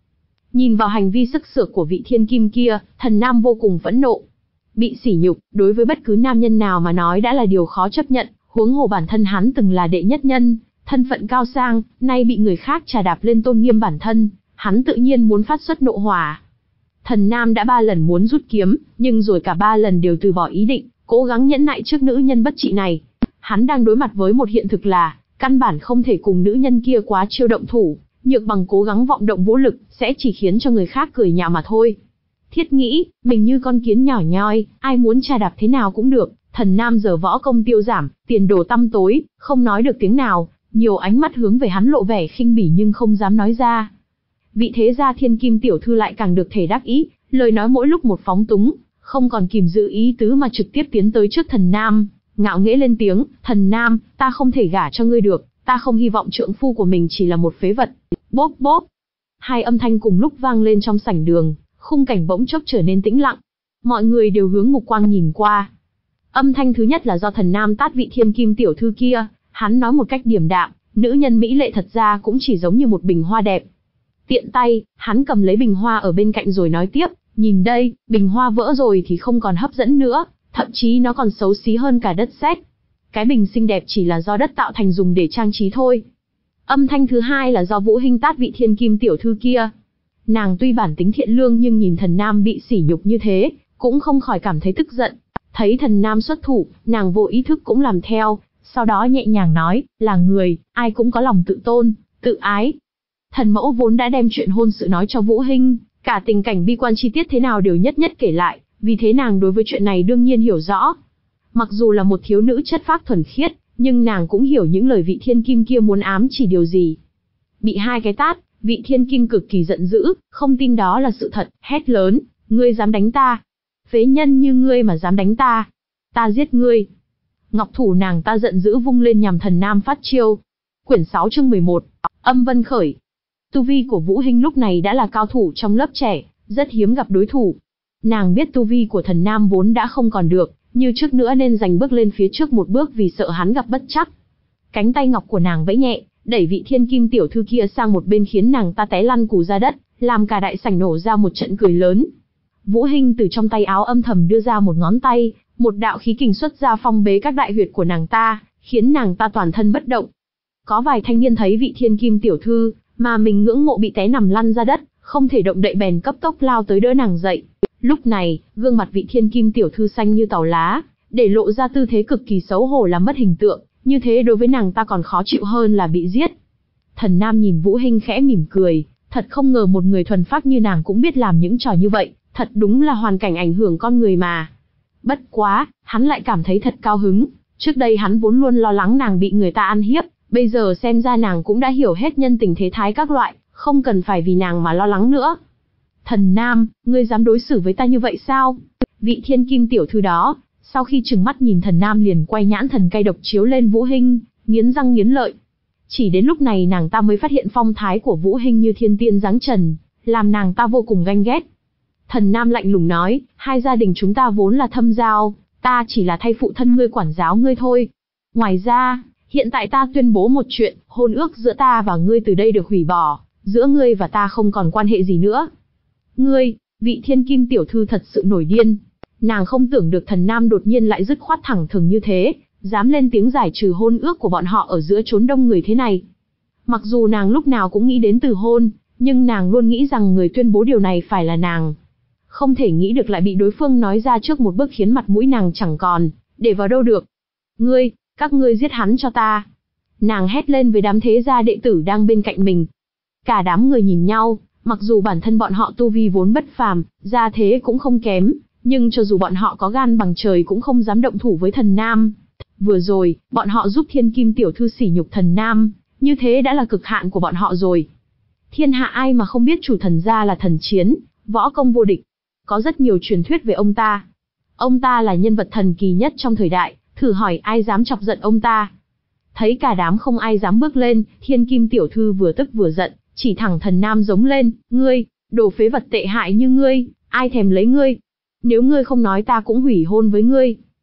Speaker 1: Nhìn vào hành vi sức sược của vị thiên kim kia, Thần Nam vô cùng phẫn nộ. Bị sỉ nhục, đối với bất cứ nam nhân nào mà nói đã là điều khó chấp nhận, huống hồ bản thân hắn từng là đệ nhất nhân, thân phận cao sang, nay bị người khác trà đạp lên tôn nghiêm bản thân, hắn tự nhiên muốn phát xuất nộ hỏa. Thần Nam đã ba lần muốn rút kiếm, nhưng rồi cả ba lần đều từ bỏ ý định, cố gắng nhẫn nại trước nữ nhân bất trị này. Hắn đang đối mặt với một hiện thực là, căn bản không thể cùng nữ nhân kia quá chiêu động thủ, nhược bằng cố gắng vọng động vũ lực, sẽ chỉ khiến cho người khác cười nhạo mà thôi. Thiết nghĩ, mình như con kiến nhỏ nhoi, ai muốn trà đạp thế nào cũng được. Thần Nam giờ võ công tiêu giảm, tiền đồ tăm tối, không nói được tiếng nào, nhiều ánh mắt hướng về hắn lộ vẻ khinh bỉ nhưng không dám nói ra. Vị thế gia thiên kim tiểu thư lại càng được thể đắc ý, lời nói mỗi lúc một phóng túng, không còn kìm giữ ý tứ mà trực tiếp tiến tới trước Thần Nam, ngạo nghễ lên tiếng, Thần Nam, ta không thể gả cho ngươi được, ta không hy vọng trượng phu của mình chỉ là một phế vật. Bốp bốp. Hai âm thanh cùng lúc vang lên trong sảnh đường, khung cảnh bỗng chốc trở nên tĩnh lặng. Mọi người đều hướng mục quang nhìn qua. Âm thanh thứ nhất là do Thần Nam tát vị thiên kim tiểu thư kia, hắn nói một cách điềm đạm, nữ nhân mỹ lệ thật ra cũng chỉ giống như một bình hoa đẹp. Tiện tay, hắn cầm lấy bình hoa ở bên cạnh rồi nói tiếp, nhìn đây, bình hoa vỡ rồi thì không còn hấp dẫn nữa, thậm chí nó còn xấu xí hơn cả đất sét. Cái bình xinh đẹp chỉ là do đất tạo thành dùng để trang trí thôi. Âm thanh thứ hai là do Vũ Hinh tát vị thiên kim tiểu thư kia. Nàng tuy bản tính thiện lương nhưng nhìn Thần Nam bị sỉ nhục như thế, cũng không khỏi cảm thấy tức giận. Thấy Thần Nam xuất thủ, nàng vô ý thức cũng làm theo, sau đó nhẹ nhàng nói, là người, ai cũng có lòng tự tôn, tự ái. Thần mẫu vốn đã đem chuyện hôn sự nói cho Vũ Hinh, cả tình cảnh bi quan chi tiết thế nào đều nhất nhất kể lại, vì thế nàng đối với chuyện này đương nhiên hiểu rõ. Mặc dù là một thiếu nữ chất phác thuần khiết, nhưng nàng cũng hiểu những lời vị thiên kim kia muốn ám chỉ điều gì. Bị hai cái tát, vị thiên kim cực kỳ giận dữ, không tin đó là sự thật, hét lớn, ngươi dám đánh ta? Phế nhân như ngươi mà dám đánh ta? Ta giết ngươi. Ngọc thủ nàng ta giận dữ vung lên nhằm Thần Nam phát chiêu. Quyển sáu chương mười một, âm vân khởi. Tu vi của Vũ Hinh lúc này đã là cao thủ trong lớp trẻ, rất hiếm gặp đối thủ. Nàng biết tu vi của Thần Nam vốn đã không còn được, như trước nữa nên giành bước lên phía trước một bước vì sợ hắn gặp bất trắc. Cánh tay ngọc của nàng vẫy nhẹ, đẩy vị thiên kim tiểu thư kia sang một bên khiến nàng ta té lăn cù ra đất, làm cả đại sảnh nổ ra một trận cười lớn. Vũ Hinh từ trong tay áo âm thầm đưa ra một ngón tay, một đạo khí kình xuất ra phong bế các đại huyệt của nàng ta, khiến nàng ta toàn thân bất động. Có vài thanh niên thấy vị thiên kim tiểu thư mà mình ngưỡng mộ bị té nằm lăn ra đất, không thể động đậy bèn cấp tốc lao tới đỡ nàng dậy. Lúc này, gương mặt vị thiên kim tiểu thư xanh như tàu lá, để lộ ra tư thế cực kỳ xấu hổ làm mất hình tượng, như thế đối với nàng ta còn khó chịu hơn là bị giết. Thần Nam nhìn Vũ Hinh khẽ mỉm cười, thật không ngờ một người thuần phác như nàng cũng biết làm những trò như vậy, thật đúng là hoàn cảnh ảnh hưởng con người mà. Bất quá, hắn lại cảm thấy thật cao hứng, trước đây hắn vốn luôn lo lắng nàng bị người ta ăn hiếp, bây giờ xem ra nàng cũng đã hiểu hết nhân tình thế thái các loại, không cần phải vì nàng mà lo lắng nữa. Thần Nam, ngươi dám đối xử với ta như vậy sao? Vị thiên kim tiểu thư đó, sau khi trừng mắt nhìn Thần Nam liền quay nhãn thần cay độc chiếu lên Vũ Hinh, nghiến răng nghiến lợi. Chỉ đến lúc này nàng ta mới phát hiện phong thái của Vũ Hinh như thiên tiên giáng trần, làm nàng ta vô cùng ganh ghét. Thần Nam lạnh lùng nói, hai gia đình chúng ta vốn là thâm giao, ta chỉ là thay phụ thân ngươi quản giáo ngươi thôi. Ngoài ra, hiện tại ta tuyên bố một chuyện, hôn ước giữa ta và ngươi từ đây được hủy bỏ, giữa ngươi và ta không còn quan hệ gì nữa. Ngươi, vị thiên kim tiểu thư thật sự nổi điên. Nàng không tưởng được Thần Nam đột nhiên lại dứt khoát thẳng thừng như thế, dám lên tiếng giải trừ hôn ước của bọn họ ở giữa chốn đông người thế này. Mặc dù nàng lúc nào cũng nghĩ đến từ hôn, nhưng nàng luôn nghĩ rằng người tuyên bố điều này phải là nàng. Không thể nghĩ được lại bị đối phương nói ra trước một bước khiến mặt mũi nàng chẳng còn, để vào đâu được. Ngươi, các ngươi giết hắn cho ta. Nàng hét lên với đám thế gia đệ tử đang bên cạnh mình. Cả đám người nhìn nhau, mặc dù bản thân bọn họ tu vi vốn bất phàm, gia thế cũng không kém, nhưng cho dù bọn họ có gan bằng trời cũng không dám động thủ với Thần Nam. Vừa rồi, bọn họ giúp thiên kim tiểu thư sỉ nhục Thần Nam, như thế đã là cực hạn của bọn họ rồi. Thiên hạ ai mà không biết chủ thần gia là thần chiến, võ công vô địch. Có rất nhiều truyền thuyết về ông ta. Ông ta là nhân vật thần kỳ nhất trong thời đại, thử hỏi ai dám chọc giận ông ta. Thấy cả đám không ai dám bước lên, thiên kim tiểu thư vừa tức vừa giận, chỉ thẳng Thần Nam giống lên, ngươi, đồ phế vật tệ hại như ngươi, ai thèm lấy ngươi. Nếu ngươi không nói ta cũng hủy hôn với ngươi.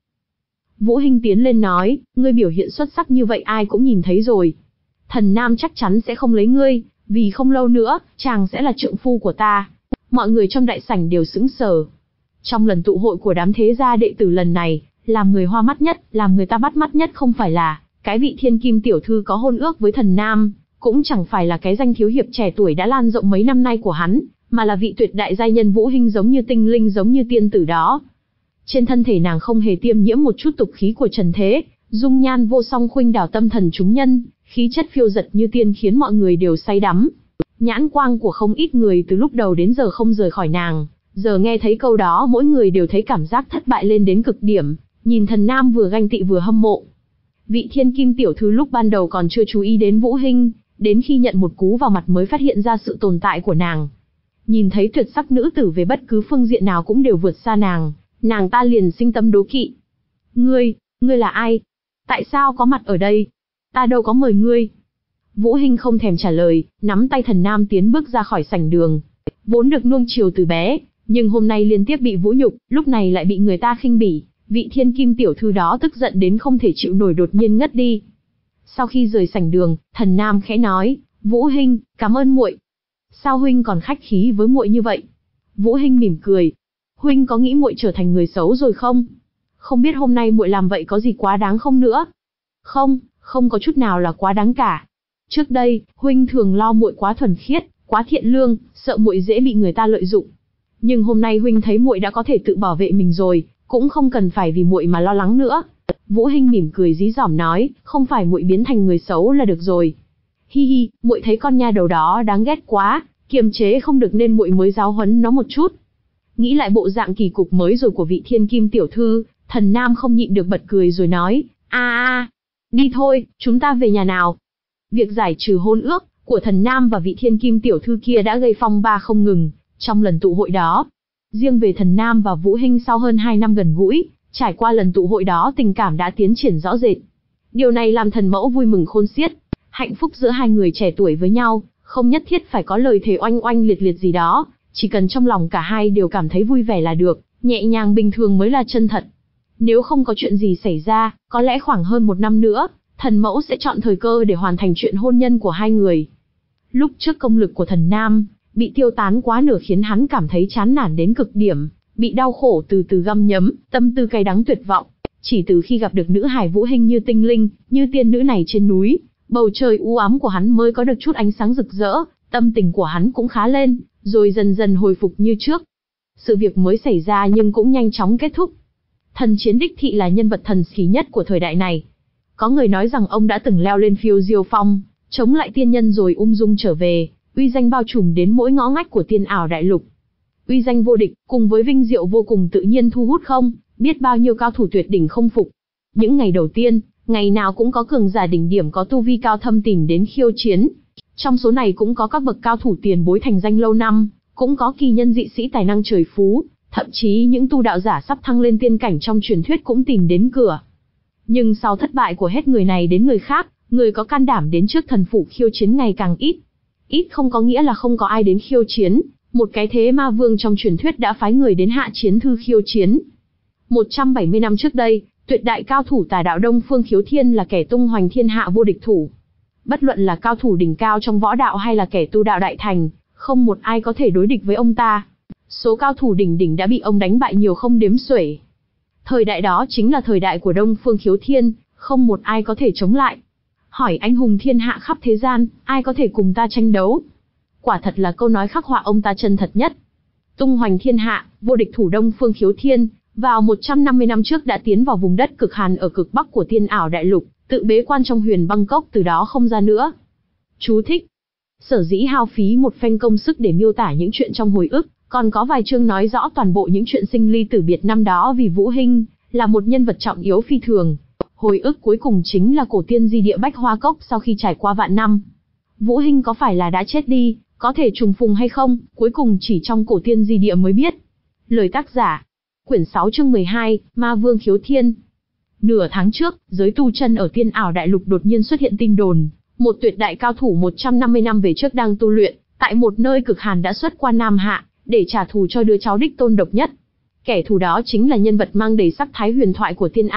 Speaker 1: Vũ Hinh tiến lên nói, ngươi biểu hiện xuất sắc như vậy ai cũng nhìn thấy rồi. Thần Nam chắc chắn sẽ không lấy ngươi, vì không lâu nữa, chàng sẽ là trượng phu của ta. Mọi người trong đại sảnh đều sững sờ. Trong lần tụ hội của đám thế gia đệ tử lần này, làm người hoa mắt nhất, làm người ta bắt mắt nhất không phải là cái vị thiên kim tiểu thư có hôn ước với thần Nam, cũng chẳng phải là cái danh thiếu hiệp trẻ tuổi đã lan rộng mấy năm nay của hắn, mà là vị tuyệt đại giai nhân Vũ Hinh giống như tinh linh giống như tiên tử đó. Trên thân thể nàng không hề tiêm nhiễm một chút tục khí của trần thế, dung nhan vô song khuynh đảo tâm thần chúng nhân, khí chất phiêu dật như tiên khiến mọi người đều say đắm. Nhãn quang của không ít người từ lúc đầu đến giờ không rời khỏi nàng, giờ nghe thấy câu đó mỗi người đều thấy cảm giác thất bại lên đến cực điểm, nhìn thần Nam vừa ganh tị vừa hâm mộ. Vị thiên kim tiểu thư lúc ban đầu còn chưa chú ý đến Vũ Hinh, đến khi nhận một cú vào mặt mới phát hiện ra sự tồn tại của nàng. Nhìn thấy tuyệt sắc nữ tử về bất cứ phương diện nào cũng đều vượt xa nàng, nàng ta liền sinh tâm đố kỵ. Ngươi, ngươi là ai? Tại sao có mặt ở đây? Ta đâu có mời ngươi. Vũ Hinh không thèm trả lời, nắm tay thần Nam tiến bước ra khỏi sảnh đường. Vốn được nuông chiều từ bé, nhưng hôm nay liên tiếp bị vũ nhục, lúc này lại bị người ta khinh bỉ. Vị thiên kim tiểu thư đó tức giận đến không thể chịu nổi đột nhiên ngất đi. Sau khi rời sảnh đường, thần Nam khẽ nói, Vũ Hinh, cảm ơn muội. Sao huynh còn khách khí với muội như vậy? Vũ Hinh mỉm cười. Huynh có nghĩ muội trở thành người xấu rồi không? Không biết hôm nay muội làm vậy có gì quá đáng không nữa? Không, không có chút nào là quá đáng cả. Trước đây, huynh thường lo muội quá thuần khiết, quá thiện lương, sợ muội dễ bị người ta lợi dụng. Nhưng hôm nay huynh thấy muội đã có thể tự bảo vệ mình rồi, cũng không cần phải vì muội mà lo lắng nữa. Vũ Hinh mỉm cười dí dỏm nói, không phải muội biến thành người xấu là được rồi. Hi hi, muội thấy con nha đầu đó đáng ghét quá, kiềm chế không được nên muội mới giáo huấn nó một chút. Nghĩ lại bộ dạng kỳ cục mới rồi của vị thiên kim tiểu thư, thần Nam không nhịn được bật cười rồi nói, a a, đi thôi, chúng ta về nhà nào. Việc giải trừ hôn ước của thần Nam và vị thiên kim tiểu thư kia đã gây phong ba không ngừng trong lần tụ hội đó. Riêng về thần Nam và Vũ Hinh sau hơn hai năm gần gũi, trải qua lần tụ hội đó tình cảm đã tiến triển rõ rệt. Điều này làm thần mẫu vui mừng khôn xiết. Hạnh phúc giữa hai người trẻ tuổi với nhau, không nhất thiết phải có lời thề oanh oanh liệt liệt gì đó, chỉ cần trong lòng cả hai đều cảm thấy vui vẻ là được, nhẹ nhàng bình thường mới là chân thật. Nếu không có chuyện gì xảy ra, có lẽ khoảng hơn một năm nữa, thần mẫu sẽ chọn thời cơ để hoàn thành chuyện hôn nhân của hai người. Lúc trước công lực của thần Nam bị tiêu tán quá nửa khiến hắn cảm thấy chán nản đến cực điểm, bị đau khổ từ từ găm nhấm, tâm tư cay đắng tuyệt vọng. Chỉ từ khi gặp được nữ hài Vũ Hinh như tinh linh, như tiên nữ này trên núi, bầu trời u ám của hắn mới có được chút ánh sáng rực rỡ, tâm tình của hắn cũng khá lên, rồi dần dần hồi phục như trước. Sự việc mới xảy ra nhưng cũng nhanh chóng kết thúc. Thần Chiến đích thị là nhân vật thần kỳ nhất của thời đại này. Có người nói rằng ông đã từng leo lên phiêu diêu phong, chống lại tiên nhân rồi ung dung trở về, uy danh bao trùm đến mỗi ngõ ngách của tiên ảo đại lục. Uy danh vô địch, cùng với vinh diệu vô cùng tự nhiên thu hút không, biết bao nhiêu cao thủ tuyệt đỉnh không phục. Những ngày đầu tiên, ngày nào cũng có cường giả đỉnh điểm có tu vi cao thâm tìm đến khiêu chiến. Trong số này cũng có các bậc cao thủ tiền bối thành danh lâu năm, cũng có kỳ nhân dị sĩ tài năng trời phú, thậm chí những tu đạo giả sắp thăng lên tiên cảnh trong truyền thuyết cũng tìm đến cửa. Nhưng sau thất bại của hết người này đến người khác, người có can đảm đến trước thần phủ khiêu chiến ngày càng ít. Ít không có nghĩa là không có ai đến khiêu chiến, một cái thế ma vương trong truyền thuyết đã phái người đến Hạ Chiến Thư khiêu chiến. một trăm bảy mươi năm trước đây, tuyệt đại cao thủ tà đạo Đông Phương Khiếu Thiên là kẻ tung hoành thiên hạ vô địch thủ. Bất luận là cao thủ đỉnh cao trong võ đạo hay là kẻ tu đạo đại thành, không một ai có thể đối địch với ông ta. Số cao thủ đỉnh đỉnh đã bị ông đánh bại nhiều không đếm xuể. Thời đại đó chính là thời đại của Đông Phương Khiếu Thiên, không một ai có thể chống lại. Hỏi anh hùng thiên hạ khắp thế gian, ai có thể cùng ta tranh đấu? Quả thật là câu nói khắc họa ông ta chân thật nhất. Tung hoành thiên hạ, vô địch thủ Đông Phương Khiếu Thiên, vào một trăm năm mươi năm trước đã tiến vào vùng đất cực hàn ở cực bắc của tiên ảo đại lục, tự bế quan trong huyền băng cốc từ đó không ra nữa. Chú thích. Sở dĩ hao phí một phen công sức để miêu tả những chuyện trong hồi ức, còn có vài chương nói rõ toàn bộ những chuyện sinh ly tử biệt năm đó vì Vũ Hinh là một nhân vật trọng yếu phi thường. Hồi ức cuối cùng chính là cổ tiên di địa Bách Hoa Cốc sau khi trải qua vạn năm. Vũ Hinh có phải là đã chết đi, có thể trùng phùng hay không, cuối cùng chỉ trong cổ tiên di địa mới biết. Lời tác giả. Quyển sáu chương mười hai, Ma Vương Khiếu Thiên. Nửa tháng trước, giới tu chân ở tiên ảo đại lục đột nhiên xuất hiện tin đồn, một tuyệt đại cao thủ một trăm năm mươi năm về trước đang tu luyện, tại một nơi cực hàn đã xuất qua Nam Hạ, để trả thù cho đứa cháu đích tôn độc nhất. Kẻ thù đó chính là nhân vật mang đầy sắc thái huyền thoại của tiên ảo,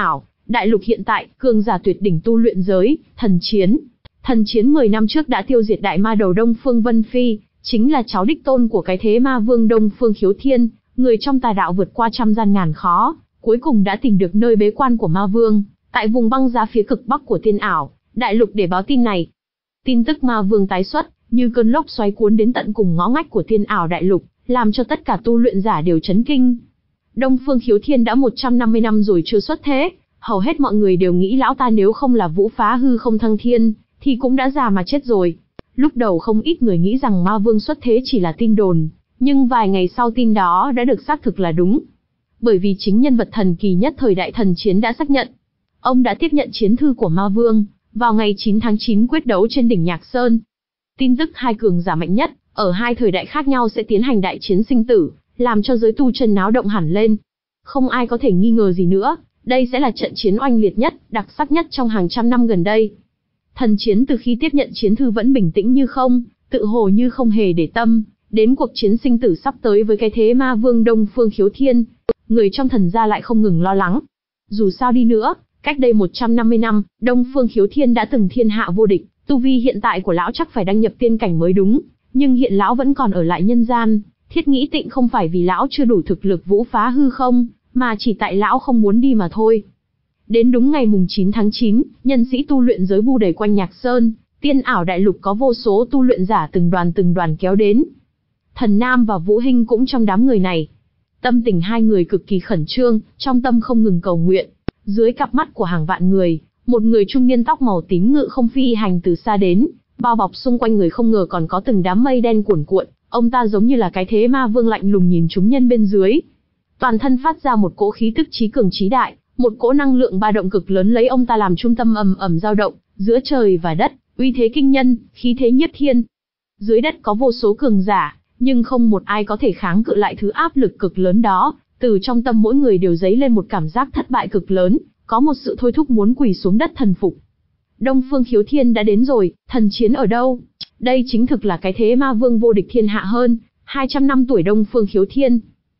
Speaker 1: Đại lục hiện tại, cường giả tuyệt đỉnh tu luyện giới, thần chiến. Thần chiến mười năm trước đã tiêu diệt đại ma đầu Đông Phương Vân Phi, chính là cháu đích tôn của cái thế ma vương Đông Phương Khiếu Thiên, người trong tà đạo vượt qua trăm gian ngàn khó, cuối cùng đã tìm được nơi bế quan của ma vương, tại vùng băng giá phía cực bắc của Tiên Ảo, đại lục để báo tin này. Tin tức ma vương tái xuất, như cơn lốc xoáy cuốn đến tận cùng ngõ ngách của Tiên Ảo đại lục, làm cho tất cả tu luyện giả đều chấn kinh. Đông Phương Khiếu Thiên đã một trăm năm mươi năm rồi chưa xuất thế, hầu hết mọi người đều nghĩ lão ta nếu không là vũ phá hư không thăng thiên, thì cũng đã già mà chết rồi. Lúc đầu không ít người nghĩ rằng ma vương xuất thế chỉ là tin đồn, nhưng vài ngày sau tin đó đã được xác thực là đúng. Bởi vì chính nhân vật thần kỳ nhất thời đại thần chiến đã xác nhận. Ông đã tiếp nhận chiến thư của ma vương, vào ngày chín tháng chín quyết đấu trên đỉnh Nhạc Sơn. Tin tức hai cường giả mạnh nhất, ở hai thời đại khác nhau sẽ tiến hành đại chiến sinh tử, làm cho giới tu chân náo động hẳn lên. Không ai có thể nghi ngờ gì nữa, đây sẽ là trận chiến oanh liệt nhất, đặc sắc nhất trong hàng trăm năm gần đây. Thần chiến từ khi tiếp nhận chiến thư vẫn bình tĩnh như không, tự hồ như không hề để tâm, đến cuộc chiến sinh tử sắp tới với cái thế ma vương Đông Phương Khiếu Thiên. Người trong thần gia lại không ngừng lo lắng. Dù sao đi nữa, cách đây một trăm năm mươi năm, Đông Phương Khiếu Thiên đã từng thiên hạ vô địch, tu vi hiện tại của lão chắc phải đăng nhập tiên cảnh mới đúng, nhưng hiện lão vẫn còn ở lại nhân gian. Thiết Nghĩ Tịnh không phải vì lão chưa đủ thực lực vũ phá hư không, mà chỉ tại lão không muốn đi mà thôi. Đến đúng ngày mùng chín tháng chín, nhân sĩ tu luyện giới bu đầy quanh Nhạc Sơn, Tiên Ảo đại lục có vô số tu luyện giả từng đoàn từng đoàn kéo đến. Thần Nam và Vũ Hinh cũng trong đám người này. Tâm tình hai người cực kỳ khẩn trương, trong tâm không ngừng cầu nguyện. Dưới cặp mắt của hàng vạn người, một người trung niên tóc màu tím ngự không phi hành từ xa đến, bao bọc xung quanh người không ngờ còn có từng đám mây đen cuồn cuộn, ông ta giống như là cái thế ma vương lạnh lùng nhìn chúng nhân bên dưới. Toàn thân phát ra một cỗ khí tức chí cường chí đại, một cỗ năng lượng ba động cực lớn lấy ông ta làm trung tâm ầm ầm dao động, giữa trời và đất, uy thế kinh nhân, khí thế nhiếp thiên. Dưới đất có vô số cường giả, nhưng không một ai có thể kháng cự lại thứ áp lực cực lớn đó, từ trong tâm mỗi người đều dấy lên một cảm giác thất bại cực lớn, có một sự thôi thúc muốn quỳ xuống đất thần phục. Đông Phương Khiếu Thiên đã đến rồi, thần chiến ở đâu? Đây chính thực là cái thế ma vương vô địch thiên hạ hơn, hai trăm năm tuổi Đông Phương Khiếu Thiên.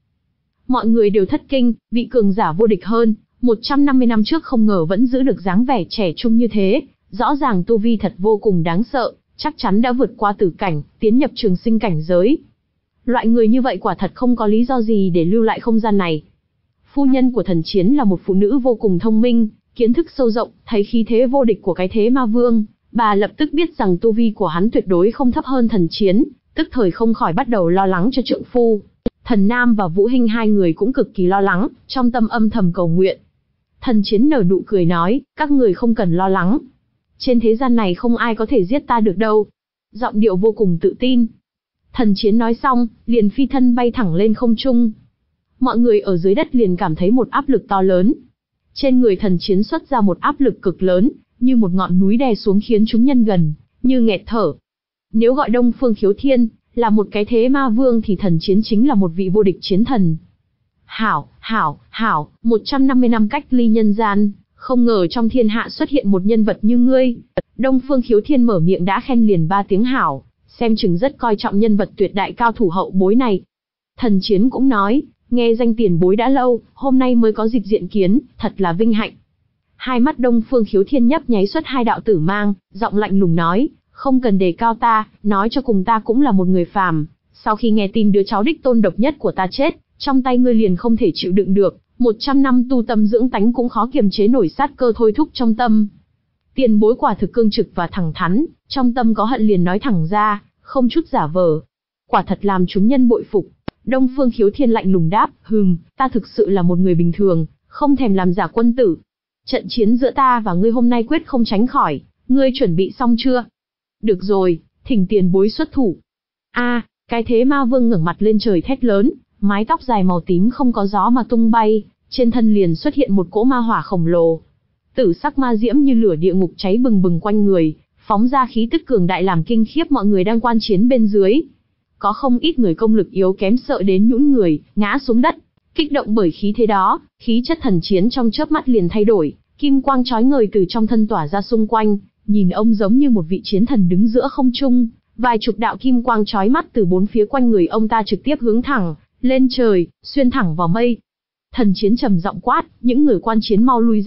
Speaker 1: Mọi người đều thất kinh, vị cường giả vô địch hơn, một trăm năm mươi năm trước không ngờ vẫn giữ được dáng vẻ trẻ trung như thế, rõ ràng tu vi thật vô cùng đáng sợ, chắc chắn đã vượt qua tử cảnh, tiến nhập trường sinh cảnh giới. Loại người như vậy quả thật không có lý do gì để lưu lại không gian này. Phu nhân của thần chiến là một phụ nữ vô cùng thông minh, kiến thức sâu rộng, thấy khí thế vô địch của cái thế ma vương, bà lập tức biết rằng tu vi của hắn tuyệt đối không thấp hơn thần chiến, tức thời không khỏi bắt đầu lo lắng cho trượng phu. Thần Nam và Vũ Hinh hai người cũng cực kỳ lo lắng, trong tâm âm thầm cầu nguyện. Thần chiến nở nụ cười nói, các người không cần lo lắng. Trên thế gian này không ai có thể giết ta được đâu. Giọng điệu vô cùng tự tin. Thần chiến nói xong, liền phi thân bay thẳng lên không trung. Mọi người ở dưới đất liền cảm thấy một áp lực to lớn. Trên người thần chiến xuất ra một áp lực cực lớn, như một ngọn núi đè xuống khiến chúng nhân gần, như nghẹt thở. Nếu gọi Đông Phương Khiếu Thiên là một cái thế ma vương thì thần chiến chính là một vị vô địch chiến thần. Hảo, hảo, hảo, một trăm năm mươi năm cách ly nhân gian, không ngờ trong thiên hạ xuất hiện một nhân vật như ngươi. Đông Phương Khiếu Thiên mở miệng đã khen liền ba tiếng hảo, xem chừng rất coi trọng nhân vật tuyệt đại cao thủ hậu bối này. Thần chiến cũng nói, nghe danh tiền bối đã lâu, hôm nay mới có dịp diện kiến, thật là vinh hạnh. Hai mắt Đông Phương Khiếu Thiên nhấp nháy xuất hai đạo tử mang, giọng lạnh lùng nói, không cần đề cao ta, nói cho cùng ta cũng là một người phàm. Sau khi nghe tin đứa cháu đích tôn độc nhất của ta chết, trong tay ngươi liền không thể chịu đựng được, một trăm năm tu tâm dưỡng tánh cũng khó kiềm chế nổi sát cơ thôi thúc trong tâm. Tiền bối quả thực cương trực và thẳng thắn, trong tâm có hận liền nói thẳng ra, không chút giả vờ. Quả thật làm chúng nhân bội phục. Đông Phương Khiếu Thiên lạnh lùng đáp, hừm, ta thực sự là một người bình thường, không thèm làm giả quân tử. Trận chiến giữa ta và ngươi hôm nay quyết không tránh khỏi, ngươi chuẩn bị xong chưa? Được rồi, thỉnh tiền bối xuất thủ. A, cái thế ma vương ngẩng mặt lên trời thét lớn, mái tóc dài màu tím không có gió mà tung bay, trên thân liền xuất hiện một cỗ ma hỏa khổng lồ. Tử sắc ma diễm như lửa địa ngục cháy bừng bừng quanh người, phóng ra khí tức cường đại làm kinh khiếp mọi người đang quan chiến bên dưới. Có không ít người công lực yếu kém sợ đến nhũn người, ngã xuống đất. Kích động bởi khí thế đó, khí chất thần chiến trong chớp mắt liền thay đổi, kim quang chói ngời từ trong thân tỏa ra xung quanh, nhìn ông giống như một vị chiến thần đứng giữa không trung, vài chục đạo kim quang chói mắt từ bốn phía quanh người ông ta trực tiếp hướng thẳng lên trời, xuyên thẳng vào mây. Thần chiến trầm giọng quát, những người quan chiến mau lui ra,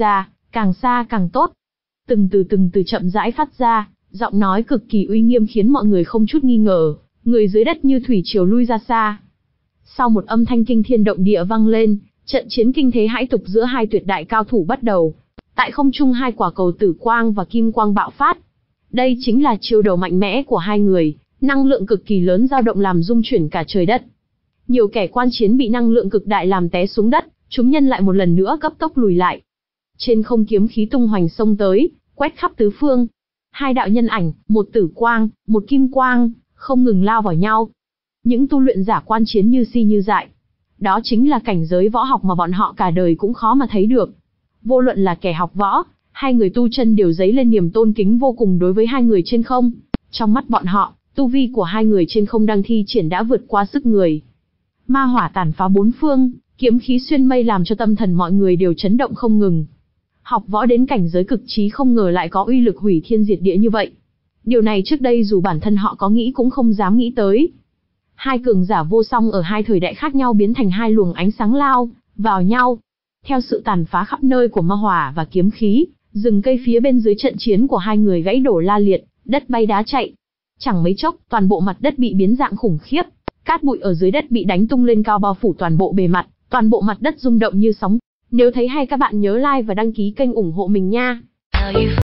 Speaker 1: càng xa càng tốt. Từng từ từng từ chậm rãi phát ra, giọng nói cực kỳ uy nghiêm khiến mọi người không chút nghi ngờ, người dưới đất như thủy triều lui ra xa. Sau một âm thanh kinh thiên động địa vang lên, trận chiến kinh thế hãi tục giữa hai tuyệt đại cao thủ bắt đầu. Tại không trung hai quả cầu tử quang và kim quang bạo phát. Đây chính là chiêu đầu mạnh mẽ của hai người, năng lượng cực kỳ lớn dao động làm rung chuyển cả trời đất. Nhiều kẻ quan chiến bị năng lượng cực đại làm té xuống đất, chúng nhân lại một lần nữa cấp tốc lùi lại. Trên không kiếm khí tung hoành xông tới, quét khắp tứ phương. Hai đạo nhân ảnh, một tử quang, một kim quang, không ngừng lao vào nhau. Những tu luyện giả quan chiến như si như dại. Đó chính là cảnh giới võ học mà bọn họ cả đời cũng khó mà thấy được. Vô luận là kẻ học võ, hai người tu chân đều dấy lên niềm tôn kính vô cùng đối với hai người trên không. Trong mắt bọn họ, tu vi của hai người trên không đang thi triển đã vượt qua sức người. Ma hỏa tàn phá bốn phương, kiếm khí xuyên mây làm cho tâm thần mọi người đều chấn động không ngừng. Học võ đến cảnh giới cực trí không ngờ lại có uy lực hủy thiên diệt địa như vậy. Điều này trước đây dù bản thân họ có nghĩ cũng không dám nghĩ tới. Hai cường giả vô song ở hai thời đại khác nhau biến thành hai luồng ánh sáng lao vào nhau. Theo sự tàn phá khắp nơi của ma hỏa và kiếm khí, rừng cây phía bên dưới trận chiến của hai người gãy đổ la liệt, đất bay đá chạy. Chẳng mấy chốc, toàn bộ mặt đất bị biến dạng khủng khiếp, cát bụi ở dưới đất bị đánh tung lên cao bao phủ toàn bộ bề mặt, toàn bộ mặt đất rung động như sóng. Nếu thấy hay các bạn nhớ like và đăng ký kênh ủng hộ mình nha.